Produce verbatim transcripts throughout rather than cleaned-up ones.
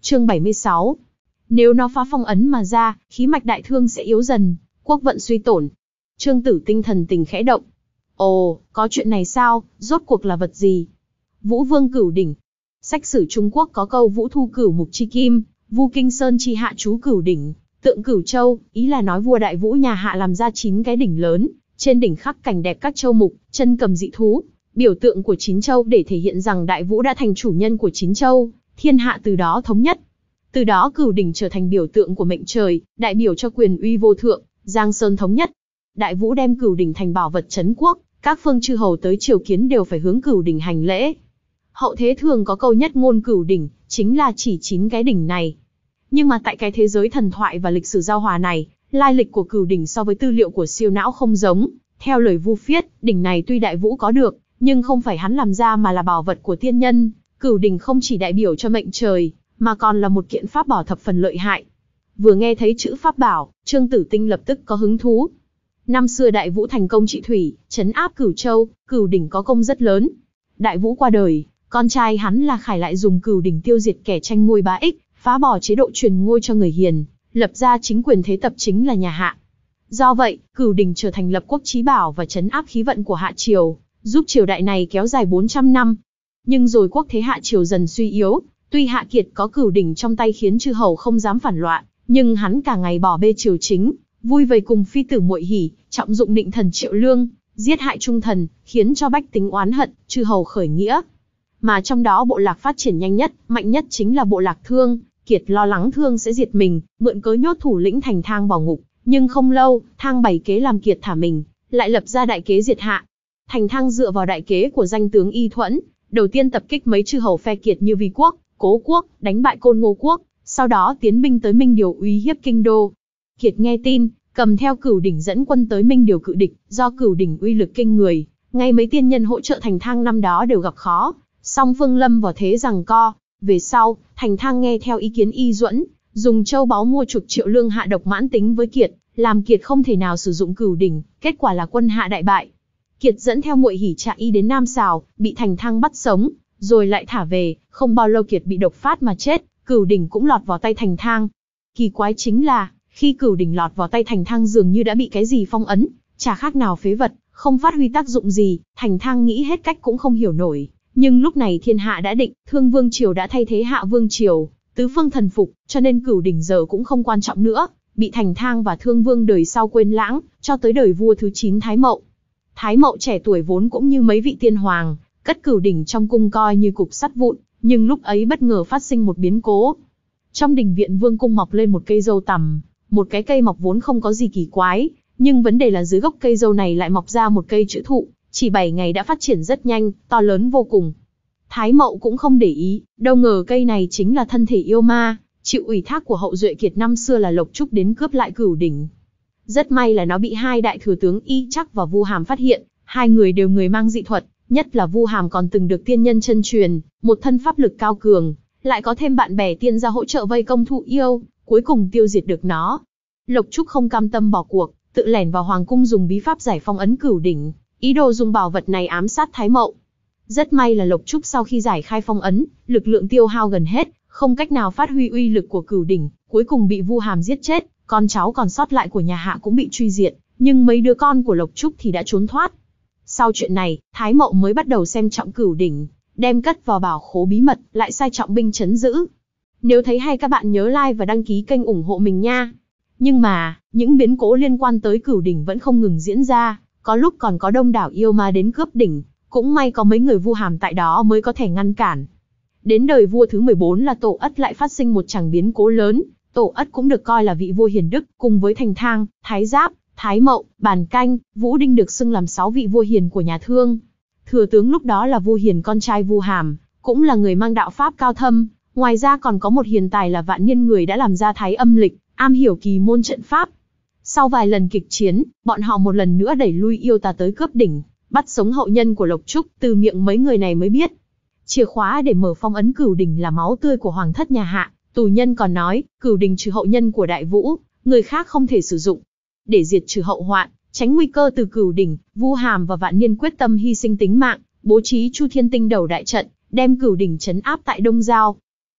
Chương bảy mươi sáu. Nếu nó phá phong ấn mà ra, khí mạch đại thương sẽ yếu dần, quốc vận suy tổn. Trương Tử Tinh thần tình khẽ động. Ồ, có chuyện này sao, rốt cuộc là vật gì? Vũ Vương Cửu Đỉnh. Sách sử Trung Quốc có câu Vũ Thu Cửu Mục Chi Kim, Vu Kinh Sơn Chi Hạ Chú Cửu Đỉnh, tượng Cửu Châu, ý là nói vua Đại Vũ nhà Hạ làm ra chín cái đỉnh lớn, trên đỉnh khắc cảnh đẹp các châu mục, chân cầm dị thú, biểu tượng của chín châu để thể hiện rằng Đại Vũ đã thành chủ nhân của chín châu, thiên hạ từ đó thống nhất. Từ đó Cửu Đỉnh trở thành biểu tượng của mệnh trời, đại biểu cho quyền uy vô thượng, Giang Sơn thống nhất. Đại Vũ đem Cửu Đỉnh thành bảo vật trấn quốc, các phương chư hầu tới triều kiến đều phải hướng Cửu Đỉnh hành lễ. Hậu thế thường có câu nhất ngôn Cửu Đỉnh, chính là chỉ chín cái đỉnh này. Nhưng mà tại cái thế giới thần thoại và lịch sử giao hòa này, lai lịch của Cửu Đỉnh so với tư liệu của siêu não không giống. Theo lời Vu Phiết, đỉnh này tuy Đại Vũ có được, nhưng không phải hắn làm ra mà là bảo vật của tiên nhân. Cửu Đỉnh không chỉ đại biểu cho mệnh trời, mà còn là một kiện pháp bảo thập phần lợi hại. Vừa nghe thấy chữ pháp bảo, Trương Tử Tinh lập tức có hứng thú. Năm xưa Đại Vũ thành công trị thủy, trấn áp Cửu Châu, Cửu Đỉnh có công rất lớn. Đại Vũ qua đời, con trai hắn là Khải lại dùng Cửu Đỉnh tiêu diệt kẻ tranh ngôi bá ích, phá bỏ chế độ truyền ngôi cho người hiền, lập ra chính quyền thế tập chính là nhà Hạ. Do vậy, Cửu Đỉnh trở thành lập quốc chí bảo và trấn áp khí vận của Hạ triều, giúp triều đại này kéo dài bốn trăm năm. Nhưng rồi quốc thế Hạ triều dần suy yếu, tuy Hạ Kiệt có Cửu Đỉnh trong tay khiến chư hầu không dám phản loạn, nhưng hắn cả ngày bỏ bê triều chính, vui vầy cùng phi tử Muội Hỉ, trọng dụng định thần Triệu Lương, giết hại trung thần, khiến cho bách tính oán hận, chư hầu khởi nghĩa. Mà trong đó bộ lạc phát triển nhanh nhất, mạnh nhất chính là bộ lạc Thương. Kiệt lo lắng Thương sẽ diệt mình, mượn cớ nhốt thủ lĩnh Thành Thang vào ngục, nhưng không lâu, Thang bày kế làm Kiệt thả mình, lại lập ra đại kế diệt Hạ. Thành Thang dựa vào đại kế của danh tướng Y Thuẫn, đầu tiên tập kích mấy chư hầu phe Kiệt như Vi Quốc, Cố Quốc, đánh bại Côn Ngô Quốc, sau đó tiến binh tới Minh Điều uy hiếp kinh đô. Kiệt nghe tin, cầm theo Cửu Đỉnh dẫn quân tới Minh Điều cự địch, do Cửu Đỉnh uy lực kinh người, ngay mấy tiên nhân hỗ trợ Thành Thang năm đó đều gặp khó, song phương lâm vào thế giằng co. Về sau, Thành Thang nghe theo ý kiến Y Duẫn, dùng châu báu mua chuộc Triệu Lương hạ độc mãn tính với Kiệt, làm Kiệt không thể nào sử dụng Cửu Đỉnh, kết quả là quân Hạ đại bại. Kiệt dẫn theo Muội Hỉ chạy y đến Nam Sào, bị Thành Thang bắt sống, rồi lại thả về, không bao lâu Kiệt bị độc phát mà chết, Cửu Đỉnh cũng lọt vào tay Thành Thang. Kỳ quái chính là, khi Cửu Đỉnh lọt vào tay Thành Thang dường như đã bị cái gì phong ấn, chả khác nào phế vật, không phát huy tác dụng gì, Thành Thang nghĩ hết cách cũng không hiểu nổi. Nhưng lúc này thiên hạ đã định, Thương Vương triều đã thay thế Hạ Vương triều, tứ phương thần phục, cho nên Cửu Đỉnh giờ cũng không quan trọng nữa, bị Thành Thang và Thương Vương đời sau quên lãng, cho tới đời vua thứ chín Thái Mậu. Thái Mậu trẻ tuổi vốn cũng như mấy vị tiên hoàng, cất Cửu Đỉnh trong cung coi như cục sắt vụn, nhưng lúc ấy bất ngờ phát sinh một biến cố. Trong đình viện vương cung mọc lên một cây dâu tằm, một cái cây mọc vốn không có gì kỳ quái, nhưng vấn đề là dưới gốc cây dâu này lại mọc ra một cây chữ thụ, chỉ bảy ngày đã phát triển rất nhanh, to lớn vô cùng. Thái Mậu cũng không để ý, đâu ngờ cây này chính là thân thể yêu ma, chịu ủy thác của hậu duệ Kiệt năm xưa là Lộc Trúc đến cướp lại Cửu Đỉnh. Rất may là nó bị hai đại thừa tướng Y Trắc và Vu Hàm phát hiện, hai người đều người mang dị thuật, nhất là Vu Hàm còn từng được tiên nhân chân truyền, một thân pháp lực cao cường, lại có thêm bạn bè tiên gia hỗ trợ vây công thụ yêu, cuối cùng tiêu diệt được nó. Lộc Trúc không cam tâm bỏ cuộc, tự lẻn vào hoàng cung dùng bí pháp giải phong ấn Cửu Đỉnh, ý đồ dùng bảo vật này ám sát Thái Mậu. Rất may là Lộc Trúc sau khi giải khai phong ấn, lực lượng tiêu hao gần hết, không cách nào phát huy uy lực của Cửu Đỉnh, cuối cùng bị Vu Hàm giết chết, con cháu còn sót lại của nhà Hạ cũng bị truy diệt, nhưng mấy đứa con của Lộc Trúc thì đã trốn thoát. Sau chuyện này, Thái Mậu mới bắt đầu xem trọng Cửu Đỉnh, đem cất vào bảo khố bí mật, lại sai trọng binh trấn giữ. Nếu thấy hay các bạn nhớ like và đăng ký kênh ủng hộ mình nha. Nhưng mà, những biến cố liên quan tới Cửu Đỉnh vẫn không ngừng diễn ra, có lúc còn có đông đảo yêu ma đến cướp đỉnh, cũng may có mấy người Vu Hàm tại đó mới có thể ngăn cản. Đến đời vua thứ mười bốn là Tổ Ất lại phát sinh một tràng biến cố lớn, Tổ Ất cũng được coi là vị vua hiền đức, cùng với Thành Thang, Thái Giáp, Thái Mậu, Bàn Canh, Vũ Đinh được xưng làm sáu vị vua hiền của nhà Thương. Thừa tướng lúc đó là Vu Hiền con trai Vu Hàm, cũng là người mang đạo pháp cao thâm, ngoài ra còn có một hiền tài là Vạn Niên người đã làm ra Thái Âm lịch, am hiểu kỳ môn trận pháp. Sau vài lần kịch chiến, bọn họ một lần nữa đẩy lui yêu tà tới cướp đỉnh, bắt sống hậu nhân của Lộc Trúc, từ miệng mấy người này mới biết. Chìa khóa để mở phong ấn Cửu Đỉnh là máu tươi của hoàng thất nhà Hạ, tù nhân còn nói, Cửu Đỉnh trừ hậu nhân của Đại Vũ, người khác không thể sử dụng. Để diệt trừ hậu hoạn, tránh nguy cơ từ Cửu Đỉnh, Vu Hàm và Vạn Niên quyết tâm hy sinh tính mạng, bố trí Chu Thiên Tinh Đầu đại trận, đem Cửu Đỉnh trấn áp tại Đông Giao.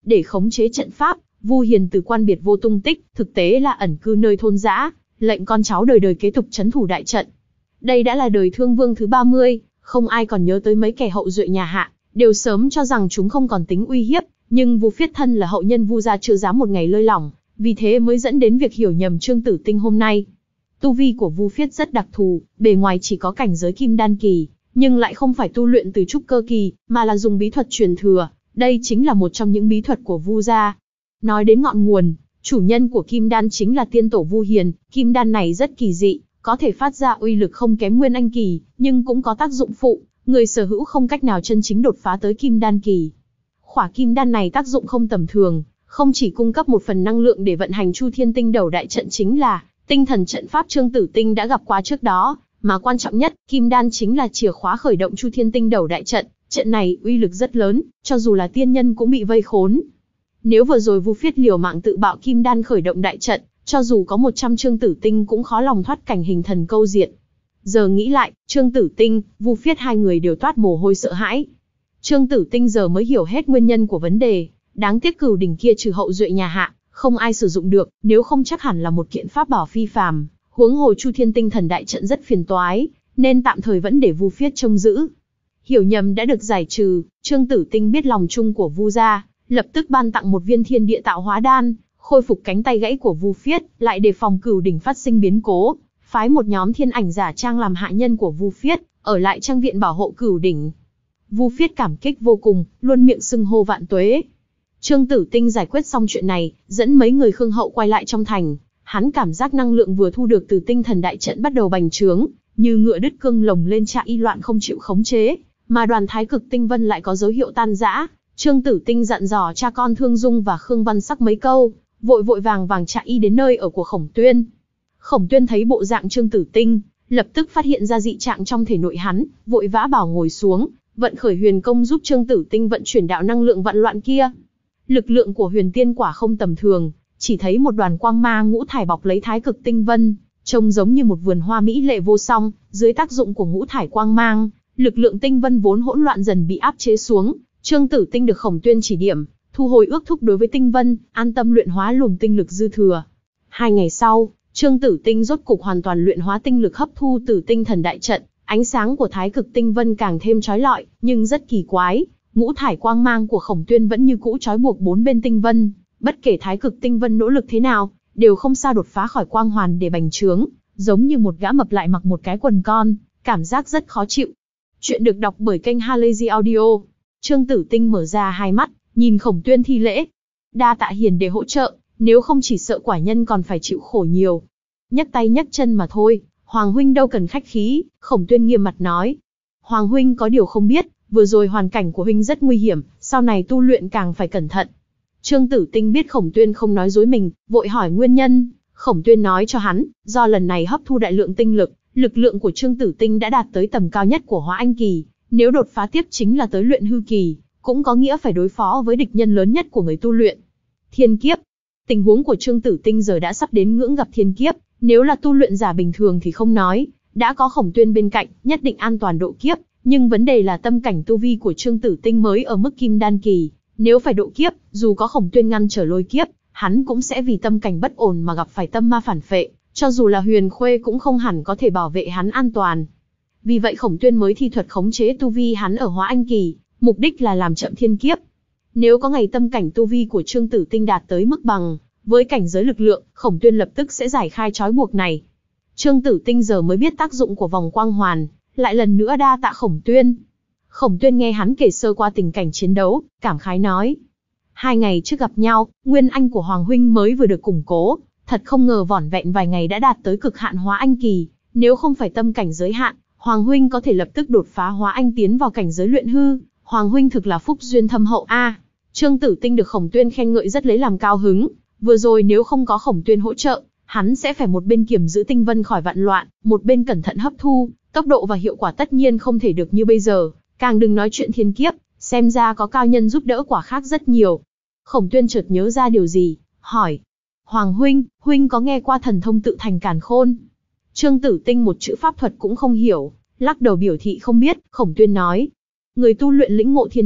Để khống chế trận pháp, Vu Hiền từ quan biệt vô tung tích, thực tế là ẩn cư nơi thôn dã, lệnh con cháu đời đời kế tục trấn thủ đại trận. Đây đã là đời Thương Vương thứ ba mươi, không ai còn nhớ tới mấy kẻ hậu duệ nhà Hạ, đều sớm cho rằng chúng không còn tính uy hiếp, nhưng Vu Phiết thân là hậu nhân Vu gia chưa dám một ngày lơi lỏng, vì thế mới dẫn đến việc hiểu nhầm Trương Tử Tinh hôm nay. Tu vi của Vu Phiết rất đặc thù, bề ngoài chỉ có cảnh giới kim đan kỳ, nhưng lại không phải tu luyện từ trúc cơ kỳ, mà là dùng bí thuật truyền thừa, đây chính là một trong những bí thuật của Vu gia. Nói đến ngọn nguồn, chủ nhân của kim đan chính là tiên tổ Vu Hiền, kim đan này rất kỳ dị, có thể phát ra uy lực không kém nguyên anh kỳ, nhưng cũng có tác dụng phụ, người sở hữu không cách nào chân chính đột phá tới kim đan kỳ. Khỏa kim đan này tác dụng không tầm thường, không chỉ cung cấp một phần năng lượng để vận hành Chu Thiên Tinh Đầu đại trận chính là tinh thần trận pháp Trương Tử Tinh đã gặp qua trước đó, mà quan trọng nhất, kim đan chính là chìa khóa khởi động Chu Thiên Tinh Đầu đại trận, trận này uy lực rất lớn, cho dù là tiên nhân cũng bị vây khốn. Nếu vừa rồi Vu Phiết liều mạng tự bạo kim đan khởi động đại trận, cho dù có một trăm Trương Tử Tinh cũng khó lòng thoát cảnh hình thần câu diệt. Giờ nghĩ lại, Trương Tử Tinh, Vu Phiết hai người đều toát mồ hôi sợ hãi. Trương Tử Tinh giờ mới hiểu hết nguyên nhân của vấn đề, đáng tiếc cửu đỉnh kia trừ hậu duệ nhà Hạ, không ai sử dụng được, nếu không chắc hẳn là một kiện pháp bảo phi phàm, huống hồ Chu Thiên Tinh Thần đại trận rất phiền toái, nên tạm thời vẫn để Vu Phiết trông giữ. Hiểu nhầm đã được giải trừ, Trương Tử Tinh biết lòng chung của Vu gia, lập tức ban tặng một viên thiên địa tạo hóa đan, khôi phục cánh tay gãy của Vu Phiết, lại đề phòng cửu đỉnh phát sinh biến cố, phái một nhóm thiên ảnh giả trang làm hạ nhân của Vu Phiết, ở lại trang viện bảo hộ cửu đỉnh. Vu Phiết cảm kích vô cùng, luôn miệng xưng hô vạn tuế. Trương Tử Tinh giải quyết xong chuyện này, dẫn mấy người Khương Hậu quay lại trong thành, hắn cảm giác năng lượng vừa thu được từ tinh thần đại trận bắt đầu bành trướng, như ngựa đứt cương lồng lên trạ y loạn không chịu khống chế, mà đoàn Thái Cực Tinh Vân lại có dấu hiệu tan rã. Trương Tử Tinh dặn dò cha con Thương Dung và Khương Văn Sắc mấy câu, vội vội vàng vàng chạy y đến nơi ở của Khổng Tuyên. Khổng Tuyên thấy bộ dạng Trương Tử Tinh, lập tức phát hiện ra dị trạng trong thể nội hắn, vội vã bảo ngồi xuống, vận khởi huyền công giúp Trương Tử Tinh vận chuyển đạo năng lượng vạn loạn kia. Lực lượng của huyền tiên quả không tầm thường, chỉ thấy một đoàn quang ma ngũ thải bọc lấy Thái Cực Tinh Vân, trông giống như một vườn hoa mỹ lệ vô song, dưới tác dụng của ngũ thải quang mang, lực lượng tinh vân vốn hỗn loạn dần bị áp chế xuống. Trương Tử Tinh được Khổng Tuyên chỉ điểm, thu hồi ước thúc đối với tinh vân, an tâm luyện hóa luồng tinh lực dư thừa. Hai ngày sau, Trương Tử Tinh rốt cục hoàn toàn luyện hóa tinh lực hấp thu từ tinh thần đại trận, ánh sáng của Thái Cực Tinh Vân càng thêm chói lọi, nhưng rất kỳ quái, ngũ thải quang mang của Khổng Tuyên vẫn như cũ trói buộc bốn bên tinh vân, bất kể Thái Cực Tinh Vân nỗ lực thế nào, đều không sao đột phá khỏi quang hoàn để bành trướng, giống như một gã mập lại mặc một cái quần con, cảm giác rất khó chịu. Chuyện được đọc bởi kênh Halazy Audio. Trương Tử Tinh mở ra hai mắt, nhìn Khổng Tuyên thi lễ. Đa tạ hiền để hỗ trợ, nếu không chỉ sợ quả nhân còn phải chịu khổ nhiều. Nhấc tay nhấc chân mà thôi, Hoàng huynh đâu cần khách khí, Khổng Tuyên nghiêm mặt nói. Hoàng huynh có điều không biết, vừa rồi hoàn cảnh của huynh rất nguy hiểm, sau này tu luyện càng phải cẩn thận. Trương Tử Tinh biết Khổng Tuyên không nói dối mình, vội hỏi nguyên nhân. Khổng Tuyên nói cho hắn, do lần này hấp thu đại lượng tinh lực, lực lượng của Trương Tử Tinh đã đạt tới tầm cao nhất của Hóa Anh kỳ, nếu đột phá tiếp chính là tới luyện hư kỳ, cũng có nghĩa phải đối phó với địch nhân lớn nhất của người tu luyện. Thiên kiếp. Tình huống của Trương Tử Tinh giờ đã sắp đến ngưỡng gặp thiên kiếp, nếu là tu luyện giả bình thường thì không nói, đã có Khổng Tuyên bên cạnh, nhất định an toàn độ kiếp, nhưng vấn đề là tâm cảnh tu vi của Trương Tử Tinh mới ở mức kim đan kỳ, nếu phải độ kiếp, dù có Khổng Tuyên ngăn trở lôi kiếp, hắn cũng sẽ vì tâm cảnh bất ổn mà gặp phải tâm ma phản phệ, cho dù là Huyền Khuê cũng không hẳn có thể bảo vệ hắn an toàn. Vì vậy Khổng Tuyên mới thi thuật khống chế tu vi hắn ở Hóa Anh kỳ, mục đích là làm chậm thiên kiếp. Nếu có ngày tâm cảnh tu vi của Trương Tử Tinh đạt tới mức bằng với cảnh giới lực lượng, Khổng Tuyên lập tức sẽ giải khai trói buộc này. Trương Tử Tinh giờ mới biết tác dụng của vòng quang hoàn, lại lần nữa đa tạ Khổng Tuyên. Khổng Tuyên nghe hắn kể sơ qua tình cảnh chiến đấu, cảm khái nói: Hai ngày trước gặp nhau, nguyên anh của Hoàng huynh mới vừa được củng cố, thật không ngờ vỏn vẹn vài ngày đã đạt tới cực hạn Hóa Anh kỳ, nếu không phải tâm cảnh giới hạn, Hoàng huynh có thể lập tức đột phá Hóa Anh tiến vào cảnh giới luyện hư, Hoàng huynh thực là phúc duyên thâm hậu a. À, Trương Tử Tinh được Khổng Tuyên khen ngợi rất lấy làm cao hứng, vừa rồi nếu không có Khổng Tuyên hỗ trợ, hắn sẽ phải một bên kiểm giữ tinh vân khỏi vạn loạn, một bên cẩn thận hấp thu, tốc độ và hiệu quả tất nhiên không thể được như bây giờ, càng đừng nói chuyện thiên kiếp, xem ra có cao nhân giúp đỡ quả khác rất nhiều. Khổng Tuyên chợt nhớ ra điều gì, hỏi: Hoàng huynh, huynh có nghe qua thần thông tự thành càn khôn? Trương Tử Tinh một chữ pháp thuật cũng không hiểu, lắc đầu biểu thị không biết. Khổng Tuyên nói: Người tu luyện lĩnh ngộ thiên đạo,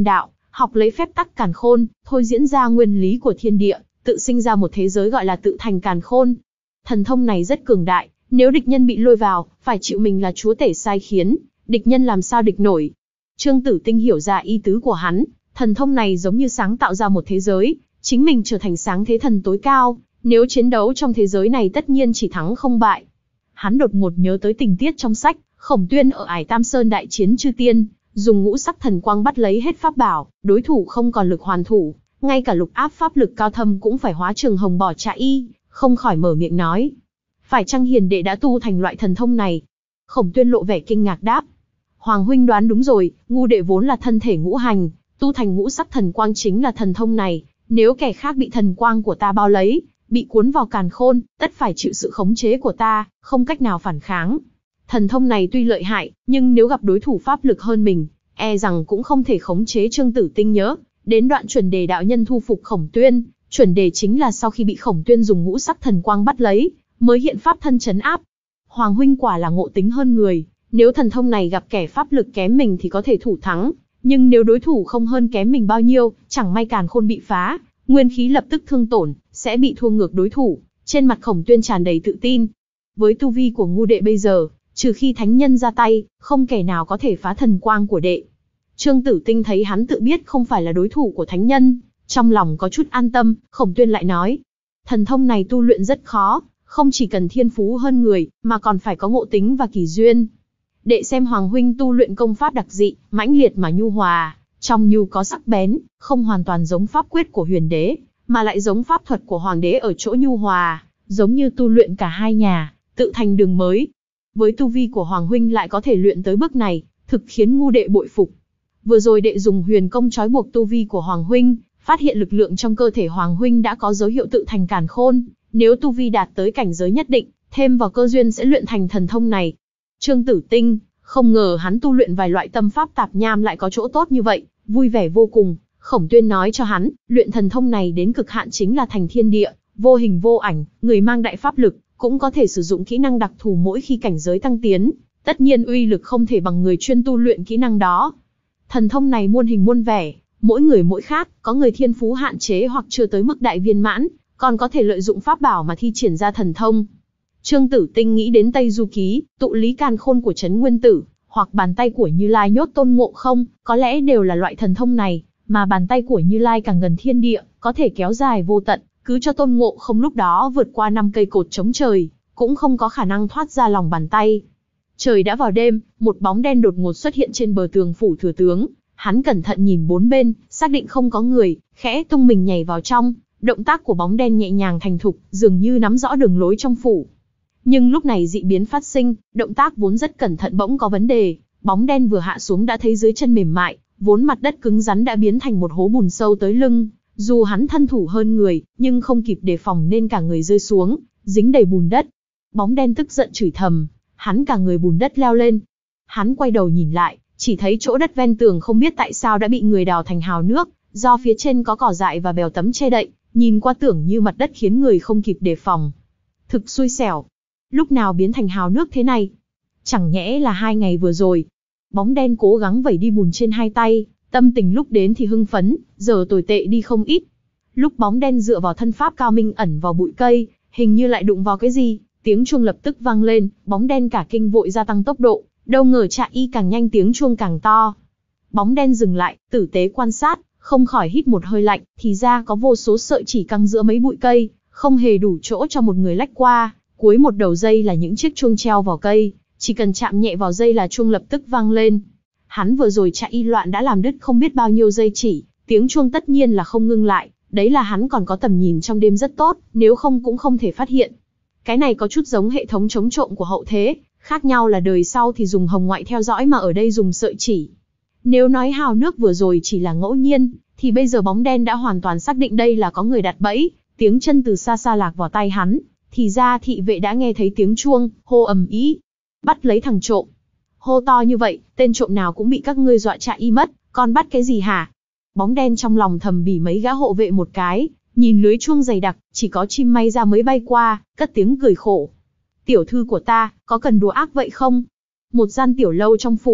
học lấy phép tắc càn khôn, thôi diễn ra nguyên lý của thiên địa, tự sinh ra một thế giới gọi là tự thành càn khôn. Thần thông này rất cường đại, nếu địch nhân bị lôi vào, phải chịu mình là chúa tể sai khiến, địch nhân làm sao địch nổi. Trương Tử Tinh hiểu ra ý tứ của hắn, thần thông này giống như sáng tạo ra một thế giới, chính mình trở thành sáng thế thần tối cao, nếu chiến đấu trong thế giới này tất nhiên chỉ thắng không bại. Hắn đột ngột nhớ tới tình tiết trong sách, Khổng Tuyên ở Ải Tam Sơn đại chiến chư tiên, dùng ngũ sắc thần quang bắt lấy hết pháp bảo, đối thủ không còn lực hoàn thủ, ngay cả lục áp pháp lực cao thâm cũng phải hóa trường hồng bỏ chạy, không khỏi mở miệng nói. Phải chăng hiền đệ đã tu thành loại thần thông này? Khổng Tuyên lộ vẻ kinh ngạc đáp. Hoàng huynh đoán đúng rồi, ngu đệ vốn là thân thể ngũ hành, tu thành ngũ sắc thần quang chính là thần thông này, nếu kẻ khác bị thần quang của ta bao lấy, bị cuốn vào càn khôn, tất phải chịu sự khống chế của ta, không cách nào phản kháng. Thần thông này tuy lợi hại, nhưng nếu gặp đối thủ pháp lực hơn mình, e rằng cũng không thể khống chế. Trương Tử Tinh nhớ đến đoạn chuẩn đề đạo nhân thu phục Khổng Tuyên, chuẩn đề chính là sau khi bị Khổng Tuyên dùng ngũ sắc thần quang bắt lấy, mới hiện pháp thân trấn áp. Hoàng huynh quả là ngộ tính hơn người, nếu thần thông này gặp kẻ pháp lực kém mình thì có thể thủ thắng, nhưng nếu đối thủ không hơn kém mình bao nhiêu, chẳng may càn khôn bị phá, nguyên khí lập tức thương tổn, sẽ bị thua ngược đối thủ. Trên mặt Khổng Tuyên tràn đầy tự tin. Với tu vi của ngu đệ bây giờ, trừ khi thánh nhân ra tay, không kẻ nào có thể phá thần quang của đệ. Trương Tử Tinh thấy hắn tự biết không phải là đối thủ của thánh nhân, trong lòng có chút an tâm. Khổng Tuyên lại nói, thần thông này tu luyện rất khó, không chỉ cần thiên phú hơn người, mà còn phải có ngộ tính và kỳ duyên. Đệ xem Hoàng huynh tu luyện công pháp đặc dị, mãnh liệt mà nhu hòa, trong nhu có sắc bén, không hoàn toàn giống pháp quyết của huyền đế, mà lại giống pháp thuật của hoàng đế ở chỗ nhu hòa, giống như tu luyện cả hai nhà, tự thành đường mới. Với tu vi của Hoàng huynh lại có thể luyện tới bước này, thực khiến ngu đệ bội phục. Vừa rồi đệ dùng huyền công trói buộc tu vi của Hoàng huynh, phát hiện lực lượng trong cơ thể Hoàng huynh đã có dấu hiệu tự thành càn khôn, nếu tu vi đạt tới cảnh giới nhất định, thêm vào cơ duyên sẽ luyện thành thần thông này. Trương Tử Tinh không ngờ hắn tu luyện vài loại tâm pháp tạp nham lại có chỗ tốt như vậy, vui vẻ vô cùng. Khổng Tuyên nói cho hắn, luyện thần thông này đến cực hạn chính là thành thiên địa, vô hình vô ảnh, người mang đại pháp lực, cũng có thể sử dụng kỹ năng đặc thù mỗi khi cảnh giới tăng tiến, tất nhiên uy lực không thể bằng người chuyên tu luyện kỹ năng đó. Thần thông này muôn hình muôn vẻ, mỗi người mỗi khác, có người thiên phú hạn chế hoặc chưa tới mức đại viên mãn, còn có thể lợi dụng pháp bảo mà thi triển ra thần thông. Trương Tử Tinh nghĩ đến Tây Du Ký, tụ lý càn khôn của Trấn Nguyên Tử, hoặc bàn tay của Như Lai nhốt Tôn Ngộ Không, có lẽ đều là loại thần thông này, mà bàn tay của Như Lai càng gần thiên địa, có thể kéo dài vô tận, cứ cho Tôn Ngộ Không lúc đó vượt qua năm cây cột chống trời, cũng không có khả năng thoát ra lòng bàn tay. Trời đã vào đêm, một bóng đen đột ngột xuất hiện trên bờ tường phủ thừa tướng, hắn cẩn thận nhìn bốn bên, xác định không có người, khẽ tung mình nhảy vào trong, động tác của bóng đen nhẹ nhàng thành thục, dường như nắm rõ đường lối trong phủ. Nhưng lúc này dị biến phát sinh, động tác vốn rất cẩn thận bỗng có vấn đề, bóng đen vừa hạ xuống đã thấy dưới chân mềm mại, vốn mặt đất cứng rắn đã biến thành một hố bùn sâu tới lưng, dù hắn thân thủ hơn người, nhưng không kịp đề phòng nên cả người rơi xuống, dính đầy bùn đất. Bóng đen tức giận chửi thầm, hắn cả người bùn đất leo lên. Hắn quay đầu nhìn lại, chỉ thấy chỗ đất ven tường không biết tại sao đã bị người đào thành hào nước, do phía trên có cỏ dại và bèo tấm che đậy, nhìn qua tưởng như mặt đất khiến người không kịp đề phòng. Thực xui xẻo, lúc nào biến thành hào nước thế này? Chẳng nhẽ là hai ngày vừa rồi? Bóng đen cố gắng vẩy đi bùn trên hai tay, tâm tình lúc đến thì hưng phấn, giờ tồi tệ đi không ít. Lúc bóng đen dựa vào thân pháp cao minh ẩn vào bụi cây, hình như lại đụng vào cái gì, tiếng chuông lập tức vang lên, bóng đen cả kinh vội gia tăng tốc độ, đâu ngờ chạy y càng nhanh tiếng chuông càng to. Bóng đen dừng lại, tử tế quan sát, không khỏi hít một hơi lạnh, thì ra có vô số sợi chỉ căng giữa mấy bụi cây, không hề đủ chỗ cho một người lách qua, cuối một đầu dây là những chiếc chuông treo vào cây, chỉ cần chạm nhẹ vào dây là chuông lập tức vang lên. Hắn vừa rồi chạy y loạn đã làm đứt không biết bao nhiêu dây chỉ, tiếng chuông tất nhiên là không ngưng lại, đấy là hắn còn có tầm nhìn trong đêm rất tốt, nếu không cũng không thể phát hiện. Cái này có chút giống hệ thống chống trộm của hậu thế, khác nhau là đời sau thì dùng hồng ngoại theo dõi mà ở đây dùng sợi chỉ. Nếu nói hào nước vừa rồi chỉ là ngẫu nhiên, thì bây giờ bóng đen đã hoàn toàn xác định đây là có người đặt bẫy, tiếng chân từ xa xa lạc vào tay hắn, thì ra thị vệ đã nghe thấy tiếng chuông, hô ầm ĩ, bắt lấy thằng trộm. Hô to như vậy, tên trộm nào cũng bị các ngươi dọa chạy y mất, còn bắt cái gì hả? Bóng đen trong lòng thầm bỉ mấy gã hộ vệ một cái, nhìn lưới chuông dày đặc, chỉ có chim may ra mới bay qua, cất tiếng cười khổ. Tiểu thư của ta, có cần đùa ác vậy không? Một gian tiểu lâu trong phủ,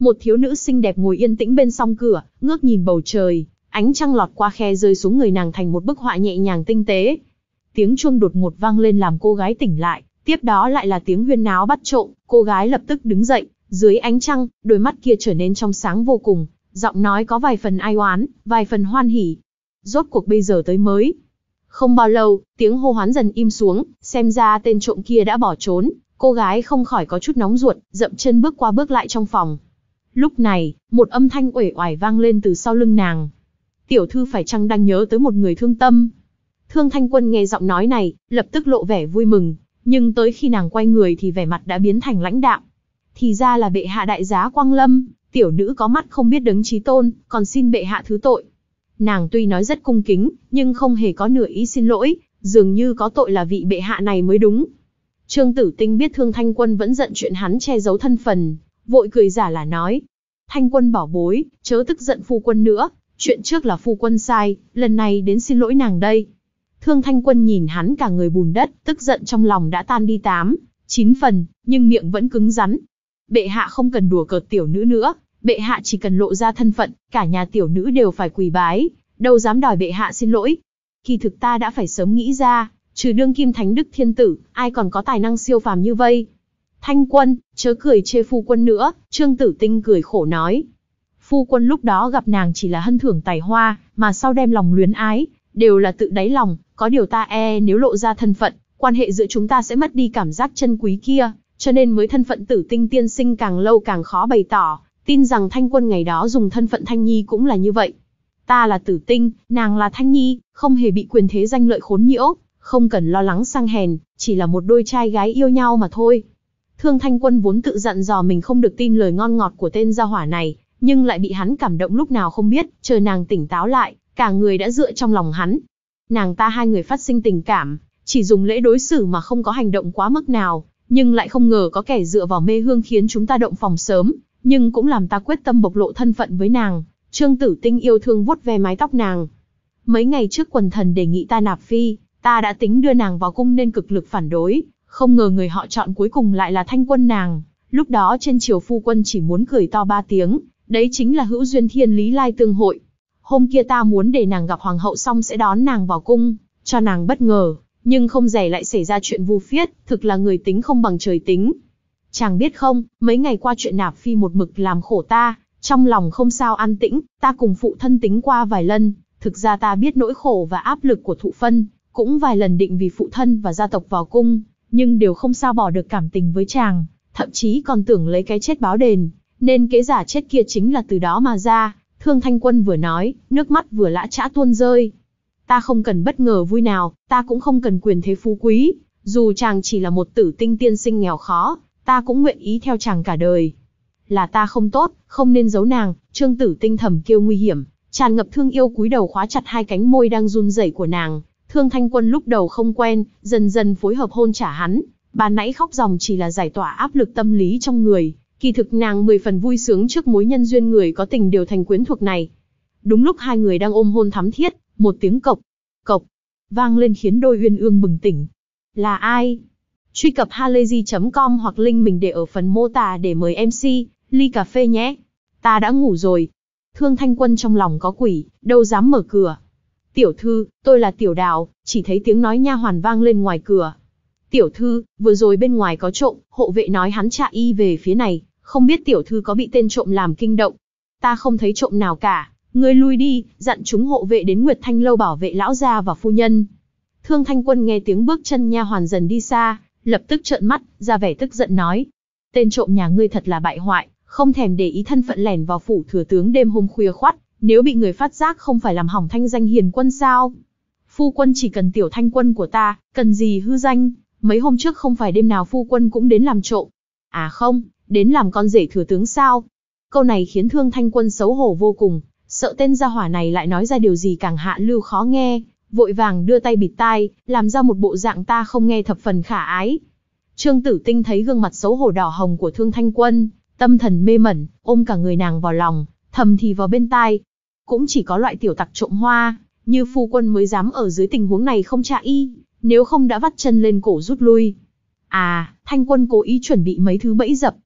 một thiếu nữ xinh đẹp ngồi yên tĩnh bên song cửa, ngước nhìn bầu trời, ánh trăng lọt qua khe rơi xuống người nàng thành một bức họa nhẹ nhàng tinh tế. Tiếng chuông đột ngột vang lên làm cô gái tỉnh lại, tiếp đó lại là tiếng huyên náo bắt trộm, cô gái lập tức đứng dậy, dưới ánh trăng, đôi mắt kia trở nên trong sáng vô cùng, giọng nói có vài phần ai oán, vài phần hoan hỉ. Rốt cuộc bây giờ tới mới. Không bao lâu, tiếng hô hoán dần im xuống, xem ra tên trộm kia đã bỏ trốn, cô gái không khỏi có chút nóng ruột, dậm chân bước qua bước lại trong phòng. Lúc này, một âm thanh uể oải vang lên từ sau lưng nàng. Tiểu thư phải chăng đang nhớ tới một người thương tâm? Thương Thanh Quân nghe giọng nói này, lập tức lộ vẻ vui mừng, nhưng tới khi nàng quay người thì vẻ mặt đã biến thành lãnh đạm. Thì ra là bệ hạ đại giá Quang Lâm, tiểu nữ có mắt không biết đấng chí tôn, còn xin bệ hạ thứ tội. Nàng tuy nói rất cung kính, nhưng không hề có nửa ý xin lỗi, dường như có tội là vị bệ hạ này mới đúng. Trương Tử Tinh biết Thương Thanh Quân vẫn giận chuyện hắn che giấu thân phần, vội cười giả là nói: Thanh Quân bảo bối, chớ tức giận phu quân nữa, chuyện trước là phu quân sai, lần này đến xin lỗi nàng đây. Thương Thanh Quân nhìn hắn cả người bùn đất, tức giận trong lòng đã tan đi tám, chín phần, nhưng miệng vẫn cứng rắn. Bệ hạ không cần đùa cợt tiểu nữ nữa, bệ hạ chỉ cần lộ ra thân phận, cả nhà tiểu nữ đều phải quỳ bái, đâu dám đòi bệ hạ xin lỗi. Kỳ thực ta đã phải sớm nghĩ ra, trừ đương kim thánh đức thiên tử, ai còn có tài năng siêu phàm như vây. Thanh Quân, chớ cười chê phu quân nữa, Trương Tử Tinh cười khổ nói. Phu quân lúc đó gặp nàng chỉ là hân thưởng tài hoa, mà sau đem lòng luyến ái, đều là tự đáy lòng, có điều ta e nếu lộ ra thân phận, quan hệ giữa chúng ta sẽ mất đi cảm giác chân quý kia, cho nên mới thân phận Tử Tinh tiên sinh càng lâu càng khó bày tỏ, tin rằng Thanh Quân ngày đó dùng thân phận Thanh Nhi cũng là như vậy. Ta là Tử Tinh, nàng là Thanh Nhi, không hề bị quyền thế danh lợi khốn nhiễu, không cần lo lắng sang hèn, chỉ là một đôi trai gái yêu nhau mà thôi. Thương Thanh Quân vốn tự dặn dò mình không được tin lời ngon ngọt của tên gia hỏa này, nhưng lại bị hắn cảm động lúc nào không biết, chờ nàng tỉnh táo lại, cả người đã dựa trong lòng hắn. Nàng ta hai người phát sinh tình cảm, chỉ dùng lễ đối xử mà không có hành động quá mức nào, nhưng lại không ngờ có kẻ dựa vào mê hương khiến chúng ta động phòng sớm, nhưng cũng làm ta quyết tâm bộc lộ thân phận với nàng. Trương Tử Tinh yêu thương vuốt ve mái tóc nàng. Mấy ngày trước quần thần đề nghị ta nạp phi, ta đã tính đưa nàng vào cung nên cực lực phản đối, không ngờ người họ chọn cuối cùng lại là Thanh Quân nàng. Lúc đó trên triều phu quân chỉ muốn cười to ba tiếng, đấy chính là hữu duyên thiên lý lai tương hội. Hôm kia ta muốn để nàng gặp hoàng hậu xong sẽ đón nàng vào cung, cho nàng bất ngờ, nhưng không dè lại xảy ra chuyện vu phiết, thực là người tính không bằng trời tính. Chàng biết không, mấy ngày qua chuyện nạp phi một mực làm khổ ta, trong lòng không sao an tĩnh, ta cùng phụ thân tính qua vài lần, thực ra ta biết nỗi khổ và áp lực của thụ phân, cũng vài lần định vì phụ thân và gia tộc vào cung, nhưng đều không sao bỏ được cảm tình với chàng, thậm chí còn tưởng lấy cái chết báo đền, nên kế giả chết kia chính là từ đó mà ra. Thương Thanh Quân vừa nói, nước mắt vừa lã chã tuôn rơi. Ta không cần bất ngờ vui nào, ta cũng không cần quyền thế phú quý, dù chàng chỉ là một Tử Tinh tiên sinh nghèo khó, ta cũng nguyện ý theo chàng cả đời. Là ta không tốt, không nên giấu nàng. Trương Tử Tinh thầm kêu nguy hiểm, tràn ngập thương yêu cúi đầu khóa chặt hai cánh môi đang run rẩy của nàng. Thương Thanh Quân lúc đầu không quen, dần dần phối hợp hôn trả hắn. Ban nãy khóc ròng chỉ là giải tỏa áp lực tâm lý trong người, kỳ thực nàng mười phần vui sướng trước mối nhân duyên người có tình đều thành quyến thuộc này. Đúng lúc hai người đang ôm hôn thắm thiết, một tiếng cộc, cộc, vang lên khiến đôi uyên ương bừng tỉnh. Là ai? Truy cập halayzi chấm com hoặc link mình để ở phần mô tả để mời em xê, ly cà phê nhé. Ta đã ngủ rồi. Thương Thanh Quân trong lòng có quỷ, đâu dám mở cửa. Tiểu thư, tôi là Tiểu Đào, chỉ thấy tiếng nói nha hoàn vang lên ngoài cửa. Tiểu thư, vừa rồi bên ngoài có trộm, hộ vệ nói hắn trả y về phía này, không biết tiểu thư có bị tên trộm làm kinh động. Ta không thấy trộm nào cả, ngươi lui đi, dặn chúng hộ vệ đến Nguyệt Thanh lâu bảo vệ lão gia và phu nhân. Thương Thanh Quân nghe tiếng bước chân nha hoàn dần đi xa, lập tức trợn mắt, ra vẻ tức giận nói: tên trộm nhà ngươi thật là bại hoại, không thèm để ý thân phận lẻn vào phủ thừa tướng đêm hôm khuya khoắt, nếu bị người phát giác không phải làm hỏng thanh danh hiền quân sao? Phu quân chỉ cần Tiểu Thanh Quân của ta, cần gì hư danh? Mấy hôm trước không phải đêm nào phu quân cũng đến làm trộm. À không, đến làm con rể thừa tướng sao? Câu này khiến Thương Thanh Quân xấu hổ vô cùng, sợ tên gia hỏa này lại nói ra điều gì càng hạ lưu khó nghe, vội vàng đưa tay bịt tai, làm ra một bộ dạng ta không nghe thập phần khả ái. Trương Tử Tinh thấy gương mặt xấu hổ đỏ hồng của Thương Thanh Quân, tâm thần mê mẩn, ôm cả người nàng vào lòng, thầm thì vào bên tai. Cũng chỉ có loại tiểu tặc trộm hoa, như phu quân mới dám ở dưới tình huống này không trả y, nếu không đã vắt chân lên cổ rút lui. À, Thanh Quân cố ý chuẩn bị mấy thứ bẫy dập,